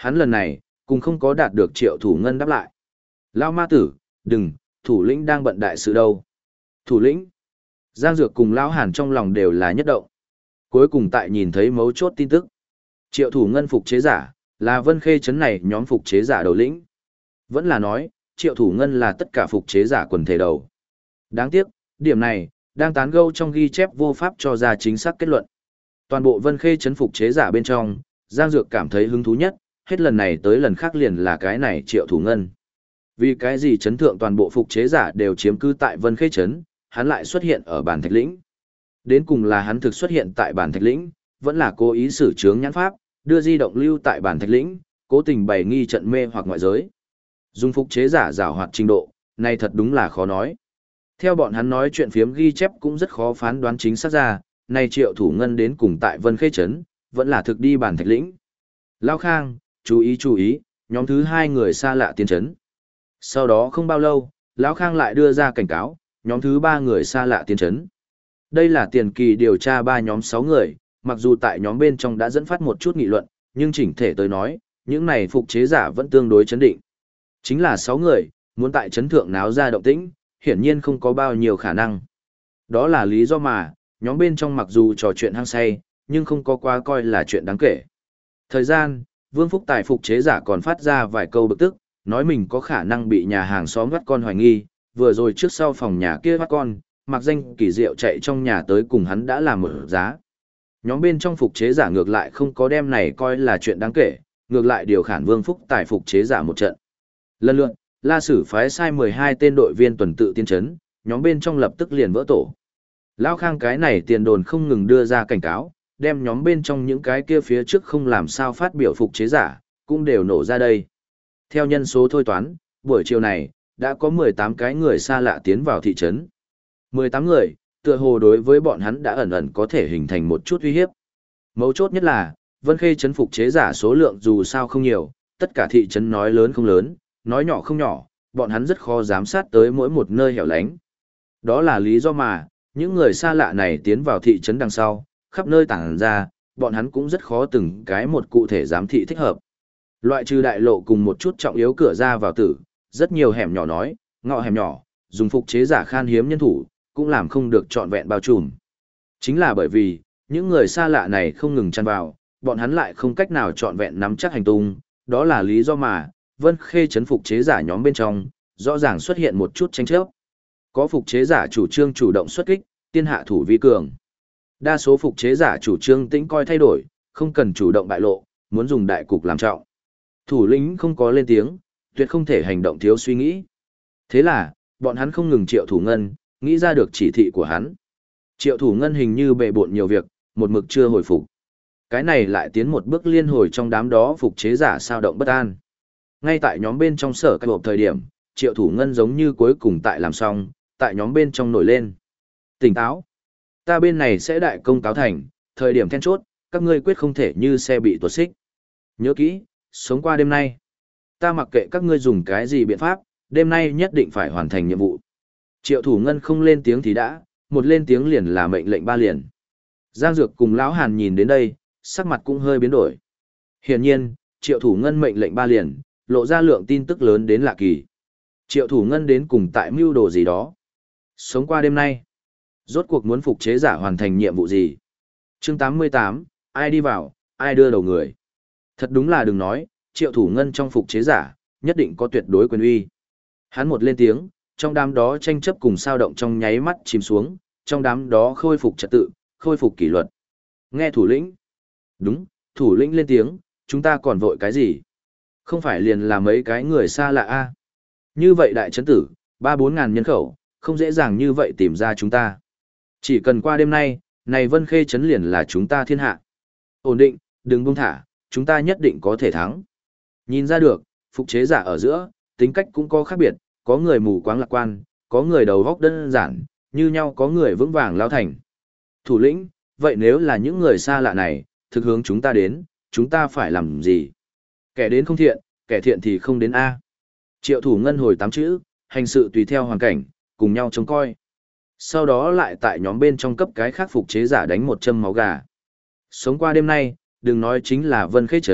Speaker 1: Hắn lần này, cũng không có đạt được Triệu Thủ Ngân đáp lại. Lao ma tử, đừng, thủ lĩnh đang bận đại sự đâu. Thủ lĩnh. Giang Dược cùng Lão Hàn trong lòng đều là nhất động. Cuối cùng tại nhìn thấy mấu chốt tin tức. Triệu Thủ Ngân phục chế giả, là Vân Khê trấn này nhóm phục chế giả đầu lĩnh. Vẫn là nói, Triệu Thủ Ngân là tất cả phục chế giả quần thể đầu. Đáng tiếc, điểm này, đang tán gẫu trong ghi chép vô pháp cho ra chính xác kết luận. Toàn bộ Vân Khê trấn phục chế giả bên trong, Giang Dược cảm thấy hứng thú nhất, hết lần này tới lần khác liền là cái này Triệu Thủ Ngân. Vì cái gì chấn thượng toàn bộ phục chế giả đều chiếm cư tại Vân Khê trấn, hắn lại xuất hiện ở bản thạch lĩnh. Đến cùng là hắn thực xuất hiện tại bản thạch lĩnh, vẫn là cố ý xử chướng nhãn pháp, đưa di động lưu tại bản thạch lĩnh, cố tình bày nghi trận mê hoặc ngoại giới. Dùng phục chế giả giảo hoạt trình độ, này thật đúng là khó nói. Theo bọn hắn nói chuyện phiếm ghi chép cũng rất khó phán đoán chính xác ra, này Triệu Thủ Ngân đến cùng tại Vân Khê trấn, vẫn là thực đi bản thạch lĩnh. Lao Khang, chú ý chú ý, nhóm thứ hai người xa lạ tiến trấn. Sau đó không bao lâu, Lão Khang lại đưa ra cảnh cáo, nhóm thứ ba người xa lạ tiến trấn. Đây là tiền kỳ điều tra ba nhóm sáu người, mặc dù tại nhóm bên trong đã dẫn phát một chút nghị luận, nhưng chỉnh thể tới nói, những này phục chế giả vẫn tương đối chấn định. Chính là sáu người, muốn tại chấn thượng náo ra động tĩnh, hiển nhiên không có bao nhiêu khả năng. Đó là lý do mà, nhóm bên trong mặc dù trò chuyện hăng say, nhưng không có quá coi là chuyện đáng kể. Thời gian, Vương Phúc Tài phục chế giả còn phát ra vài câu bực tức, nói mình có khả năng bị nhà hàng xóm bắt con hoài nghi, vừa rồi trước sau phòng nhà kia bắt con, mặc danh kỳ diệu chạy trong nhà tới cùng hắn đã làm một giá. Nhóm bên trong phục chế giả ngược lại không có đem này coi là chuyện đáng kể, ngược lại điều khản Vương Phúc Tài phục chế giả một trận. Lần lượt, La Sử phái sai mười hai tên đội viên tuần tự tiên trấn, nhóm bên trong lập tức liền vỡ tổ. Lão Khang cái này tiền đồn không ngừng đưa ra cảnh cáo, đem nhóm bên trong những cái kia phía trước không làm sao phát biểu phục chế giả, cũng đều nổ ra đây. Theo nhân số thôi toán, buổi chiều này, đã có mười tám cái người xa lạ tiến vào thị trấn. mười tám người, tựa hồ đối với bọn hắn đã ẩn ẩn có thể hình thành một chút uy hiếp. Mấu chốt nhất là, Vân Khê trấn phục chế giả số lượng dù sao không nhiều, tất cả thị trấn nói lớn không lớn, nói nhỏ không nhỏ, bọn hắn rất khó giám sát tới mỗi một nơi hẻo lánh. Đó là lý do mà, những người xa lạ này tiến vào thị trấn đằng sau, khắp nơi tản ra, bọn hắn cũng rất khó từng cái một cụ thể giám thị thích hợp. Loại trừ đại lộ cùng một chút trọng yếu cửa ra vào tử, rất nhiều hẻm nhỏ nói, ngõ hẻm nhỏ, dùng phục chế giả khan hiếm nhân thủ, cũng làm không được trọn vẹn bao trùm. Chính là bởi vì, những người xa lạ này không ngừng chăn vào, bọn hắn lại không cách nào trọn vẹn nắm chắc hành tung, đó là lý do mà, Vân Khê trấn phục chế giả nhóm bên trong, rõ ràng xuất hiện một chút tranh chấp. Có phục chế giả chủ trương chủ động xuất kích, tiên hạ thủ vi cường. Đa số phục chế giả chủ trương tĩnh coi thay đổi, không cần chủ động bại lộ, muốn dùng đại cục làm trọng. Thủ lĩnh không có lên tiếng, tuyệt không thể hành động thiếu suy nghĩ. Thế là, bọn hắn không ngừng Triệu Thủ Ngân, nghĩ ra được chỉ thị của hắn. Triệu Thủ Ngân hình như bệ bộn nhiều việc, một mực chưa hồi phục. Cái này lại tiến một bước liên hồi trong đám đó phục chế giả sao động bất an. Ngay tại nhóm bên trong sở các hộp thời điểm, Triệu Thủ Ngân giống như cuối cùng tại làm xong, tại nhóm bên trong nổi lên. Tỉnh táo. Ta bên này sẽ đại công cáo thành, thời điểm then chốt, các ngươi quyết không thể như xe bị tuột xích. Nhớ kỹ, sống qua đêm nay. Ta mặc kệ các ngươi dùng cái gì biện pháp, đêm nay nhất định phải hoàn thành nhiệm vụ. Triệu Thủ Ngân không lên tiếng thì đã, một lên tiếng liền là mệnh lệnh ba liền. Giang Dược cùng Lão Hàn nhìn đến đây, sắc mặt cũng hơi biến đổi. Hiển nhiên, Triệu Thủ Ngân mệnh lệnh ba liền, lộ ra lượng tin tức lớn đến lạ kỳ. Triệu Thủ Ngân đến cùng tại mưu đồ gì đó. Sống qua đêm nay. Rốt cuộc muốn phục chế giả hoàn thành nhiệm vụ gì? Chương tám mươi tám, ai đi vào, ai đưa đầu người. Thật đúng là đừng nói, Triệu Thủ Ngân trong phục chế giả, nhất định có tuyệt đối quyền uy. Hắn một lên tiếng, trong đám đó tranh chấp cùng sao động trong nháy mắt chìm xuống, trong đám đó khôi phục trật tự, khôi phục kỷ luật. Nghe thủ lĩnh. Đúng, thủ lĩnh lên tiếng, chúng ta còn vội cái gì? Không phải liền là mấy cái người xa lạ a? Như vậy đại trấn tử, ba bốn ngàn nhân khẩu, không dễ dàng như vậy tìm ra chúng ta. Chỉ cần qua đêm nay, này Vân Khê trấn liền là chúng ta thiên hạ. Ổn định, đừng buông thả, chúng ta nhất định có thể thắng. Nhìn ra được, phục chế giả ở giữa, tính cách cũng có khác biệt, có người mù quáng lạc quan, có người đầu góc đơn giản, như nhau có người vững vàng lao thành. Thủ lĩnh, vậy nếu là những người xa lạ này, thực hướng chúng ta đến, chúng ta phải làm gì? Kẻ đến không thiện, kẻ thiện thì không đến A. Triệu Thủ Ngân hồi tám chữ, hành sự tùy theo hoàn cảnh, cùng nhau trông coi. Sau đó lại tại nhóm bên trong cấp cái khác phục chế giả đánh một châm máu gà. Sống qua đêm nay, đừng nói chính là Vân Khê trấn,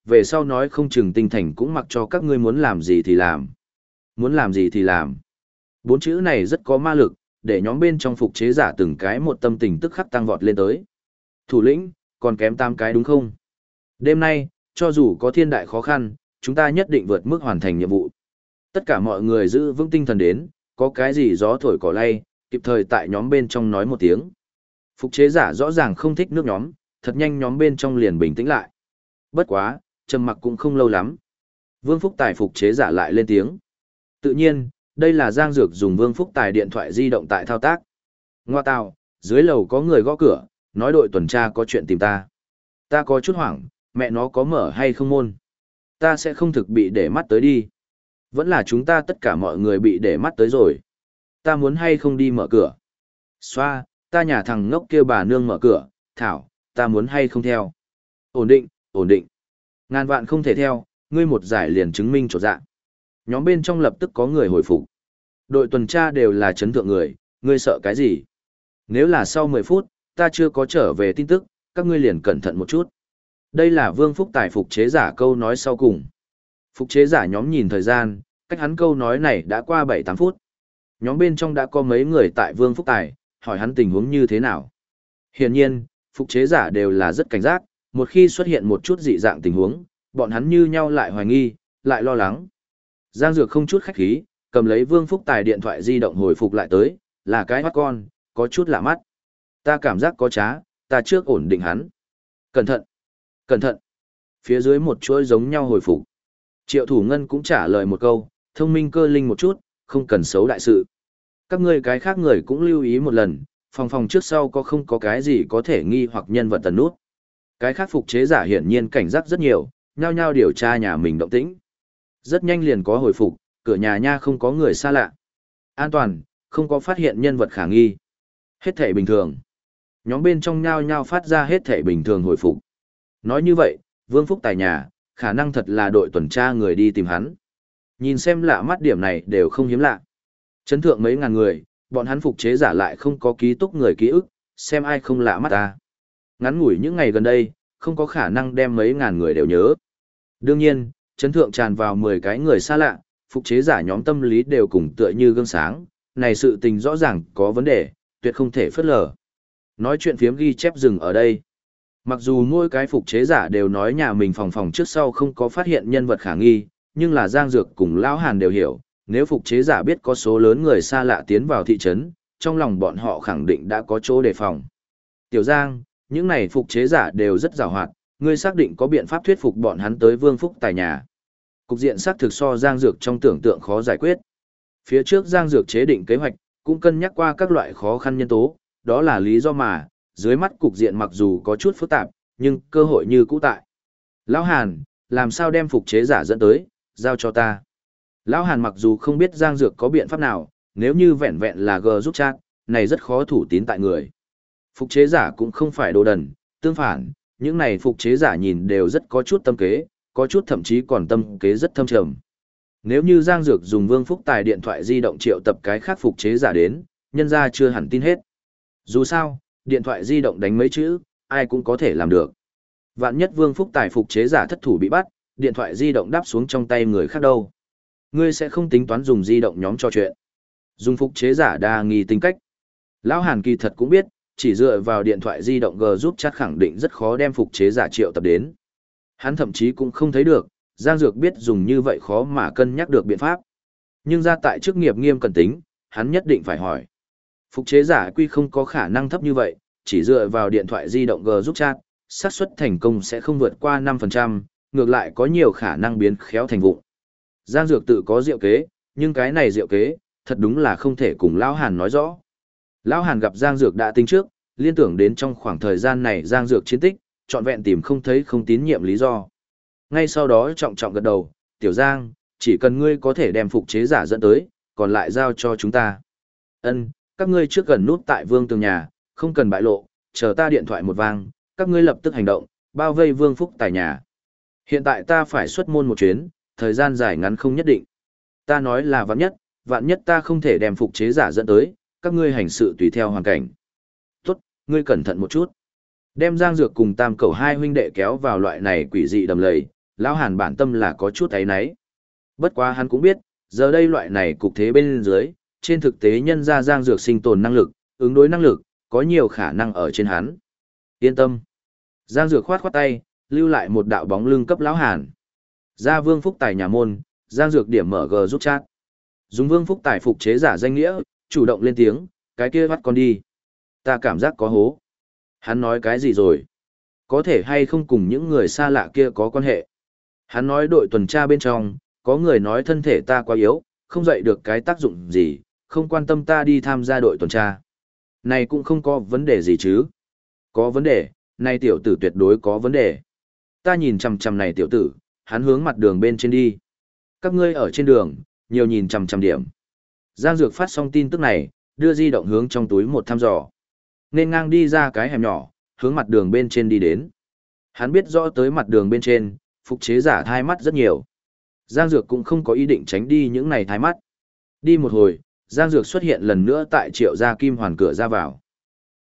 Speaker 1: về sau nói không chừng tinh thành cũng mặc cho các ngươi muốn làm gì thì làm. Muốn làm gì thì làm. Bốn chữ này rất có ma lực, để nhóm bên trong phục chế giả từng cái một tâm tình tức khắc tăng vọt lên tới. Thủ lĩnh, còn kém tám cái đúng không? Đêm nay, cho dù có thiên đại khó khăn, chúng ta nhất định vượt mức hoàn thành nhiệm vụ. Tất cả mọi người giữ vững tinh thần đến, có cái gì gió thổi cỏ lay, kịp thời tại nhóm bên trong nói một tiếng. Phục chế giả rõ ràng không thích nước nhóm, thật nhanh nhóm bên trong liền bình tĩnh lại. Bất quá, trầm mặc cũng không lâu lắm. Vương Phúc Tài phục chế giả lại lên tiếng. Tự nhiên, đây là Giang Dược dùng Vương Phúc Tài điện thoại di động tại thao tác. Ngoa tào, dưới lầu có người gõ cửa, nói đội tuần tra có chuyện tìm ta. Ta có chút hoảng, mẹ nó có mở hay không môn. Ta sẽ không thực bị để mắt tới đi. Vẫn là chúng ta tất cả mọi người bị để mắt tới rồi. Ta muốn hay không đi mở cửa. Xoa, ta nhà thằng ngốc kia bà nương mở cửa, thảo, ta muốn hay không theo. Ổn định, ổn định. Ngàn vạn không thể theo, ngươi một giải liền chứng minh trột dạ. Nhóm bên trong lập tức có người hồi phục. Đội tuần tra đều là chấn thượng người, ngươi sợ cái gì? Nếu là sau mười phút, ta chưa có trở về tin tức, các ngươi liền cẩn thận một chút. Đây là Vương Phúc Tài phục chế giả câu nói sau cùng. Phục chế giả nhóm nhìn thời gian, cách hắn câu nói này đã qua bảy tám phút. Nhóm bên trong đã có mấy người tại Vương Phúc Tài, hỏi hắn tình huống như thế nào. Hiển nhiên, phục chế giả đều là rất cảnh giác, một khi xuất hiện một chút dị dạng tình huống, bọn hắn như nhau lại hoài nghi, lại lo lắng. Giang Dược không chút khách khí, cầm lấy Vương Phúc Tài điện thoại di động hồi phục lại tới, là cái mắt con, có chút lạ mắt. Ta cảm giác có trá, ta trước ổn định hắn. Cẩn thận, cẩn thận. Phía dưới một chuỗi giống nhau hồi phục. Triệu Thủ Ngân cũng trả lời một câu, thông minh cơ linh một chút, không cần xấu đại sự. Các ngươi cái khác người cũng lưu ý một lần, phòng phòng trước sau có không có cái gì có thể nghi hoặc nhân vật tần nút. Cái khác phục chế giả hiển nhiên cảnh giác rất nhiều, nhao nhao điều tra nhà mình động tĩnh. Rất nhanh liền có hồi phục, cửa nhà nha không có người xa lạ. An toàn, không có phát hiện nhân vật khả nghi. Hết thảy bình thường. Nhóm bên trong nhao nhao phát ra hết thảy bình thường hồi phục. Nói như vậy, Vương Phúc Tài nhà, khả năng thật là đội tuần tra người đi tìm hắn. Nhìn xem lạ mắt điểm này đều không hiếm lạ. Chấn thượng mấy ngàn người, bọn hắn phục chế giả lại không có ký túc người ký ức, xem ai không lạ mắt ta. Ngắn ngủi những ngày gần đây, không có khả năng đem mấy ngàn người đều nhớ. Đương nhiên, chấn thượng tràn vào mười cái người xa lạ, phục chế giả nhóm tâm lý đều cùng tựa như gương sáng, này sự tình rõ ràng có vấn đề, tuyệt không thể phớt lờ. Nói chuyện phiếm ghi chép dừng ở đây. Mặc dù mỗi cái phục chế giả đều nói nhà mình phòng phòng trước sau không có phát hiện nhân vật khả nghi, nhưng là Giang Dược cùng Lão Hàn đều hiểu, nếu phục chế giả biết có số lớn người xa lạ tiến vào thị trấn, trong lòng bọn họ khẳng định đã có chỗ đề phòng. Tiểu Giang, những này phục chế giả đều rất giàu hoạt, ngươi xác định có biện pháp thuyết phục bọn hắn tới Vương Phúc Tài nhà. Cục diện xác thực so Giang Dược trong tưởng tượng khó giải quyết. Phía trước Giang Dược chế định kế hoạch, cũng cân nhắc qua các loại khó khăn nhân tố, đó là lý do mà, dưới mắt cục diện mặc dù có chút phức tạp, nhưng cơ hội như cũ tại. Lão Hàn, làm sao đem phục chế giả dẫn tới, giao cho ta. Lão Hàn mặc dù không biết Giang Dược có biện pháp nào, nếu như vẹn vẹn là G giúp chat, này rất khó thủ tín tại người. Phục chế giả cũng không phải đồ đần, tương phản, những này phục chế giả nhìn đều rất có chút tâm kế, có chút thậm chí còn tâm kế rất thâm trầm. Nếu như Giang Dược dùng Vương Phúc Tài điện thoại di động triệu tập cái khác phục chế giả đến, nhân ra chưa hẳn tin hết. Dù sao, điện thoại di động đánh mấy chữ, ai cũng có thể làm được. Vạn nhất Vương Phúc Tài phục chế giả thất thủ bị bắt, điện thoại di động đáp xuống trong tay người khác đâu. Ngươi sẽ không tính toán dùng di động nhóm trò chuyện. Dùng phục chế giả đa nghi tính cách. Lão Hàn kỳ thật cũng biết, chỉ dựa vào điện thoại di động G giúp chat khẳng định rất khó đem phục chế giả triệu tập đến. Hắn thậm chí cũng không thấy được, Giang Dược biết dùng như vậy khó mà cân nhắc được biện pháp. Nhưng ra tại chức nghiệp nghiêm cẩn tính, hắn nhất định phải hỏi. Phục chế giả quy không có khả năng thấp như vậy, chỉ dựa vào điện thoại di động G giúp chat, xác suất thành công sẽ không vượt qua năm phần trăm, ngược lại có nhiều khả năng biến khéo thành vụng. Giang Dược tự có diệu kế, nhưng cái này diệu kế, thật đúng là không thể cùng Lão Hàn nói rõ. Lão Hàn gặp Giang Dược đã tính trước, liên tưởng đến trong khoảng thời gian này Giang Dược chiến tích, trọn vẹn tìm không thấy không tín nhiệm lý do. Ngay sau đó trọng trọng gật đầu, Tiểu Giang, chỉ cần ngươi có thể đem phục chế giả dẫn tới, còn lại giao cho chúng ta. Ân, các ngươi trước gần nút tại Vương tường nhà, không cần bại lộ, chờ ta điện thoại một vang, các ngươi lập tức hành động, bao vây Vương Phúc Tài nhà. Hiện tại ta phải xuất môn một chuyến, thời gian dài ngắn không nhất định. Ta nói là vạn nhất, vạn nhất ta không thể đem phục chế giả dẫn tới, các ngươi hành sự tùy theo hoàn cảnh. Tốt, ngươi cẩn thận một chút. Đem Giang Dược cùng Tam Cẩu hai huynh đệ kéo vào loại này quỷ dị đầm lầy, lão Hàn bản tâm là có chút ấy náy. Bất quá hắn cũng biết, giờ đây loại này cục thế bên dưới, trên thực tế nhân ra Giang Dược sinh tồn năng lực, ứng đối năng lực, có nhiều khả năng ở trên hắn. Yên tâm. Giang Dược khoát khoát tay, lưu lại một đạo bóng lưng cấp lão Hàn. Ra Vương Phúc Tài nhà môn, Giang Dược điểm mở G giúp chat. Dùng Vương Phúc Tài phục chế giả danh nghĩa, chủ động lên tiếng, cái kia bắt con đi. Ta cảm giác có hố. Hắn nói cái gì rồi? Có thể hay không cùng những người xa lạ kia có quan hệ? Hắn nói đội tuần tra bên trong, có người nói thân thể ta quá yếu, không dậy được cái tác dụng gì, không quan tâm ta đi tham gia đội tuần tra. Này cũng không có vấn đề gì chứ. Có vấn đề, này tiểu tử tuyệt đối có vấn đề. Ta nhìn chằm chằm này tiểu tử, hắn hướng mặt đường bên trên đi. Các ngươi ở trên đường, nhiều nhìn chằm chằm điểm. Giang Dược phát xong tin tức này, đưa di động hướng trong túi một thăm dò. Nên ngang đi ra cái hẻm nhỏ, hướng mặt đường bên trên đi đến. Hắn biết rõ tới mặt đường bên trên, phục chế giả thai mắt rất nhiều. Giang Dược cũng không có ý định tránh đi những này thai mắt. Đi một hồi, Giang Dược xuất hiện lần nữa tại Triệu Gia Kim Hoàn cửa ra vào.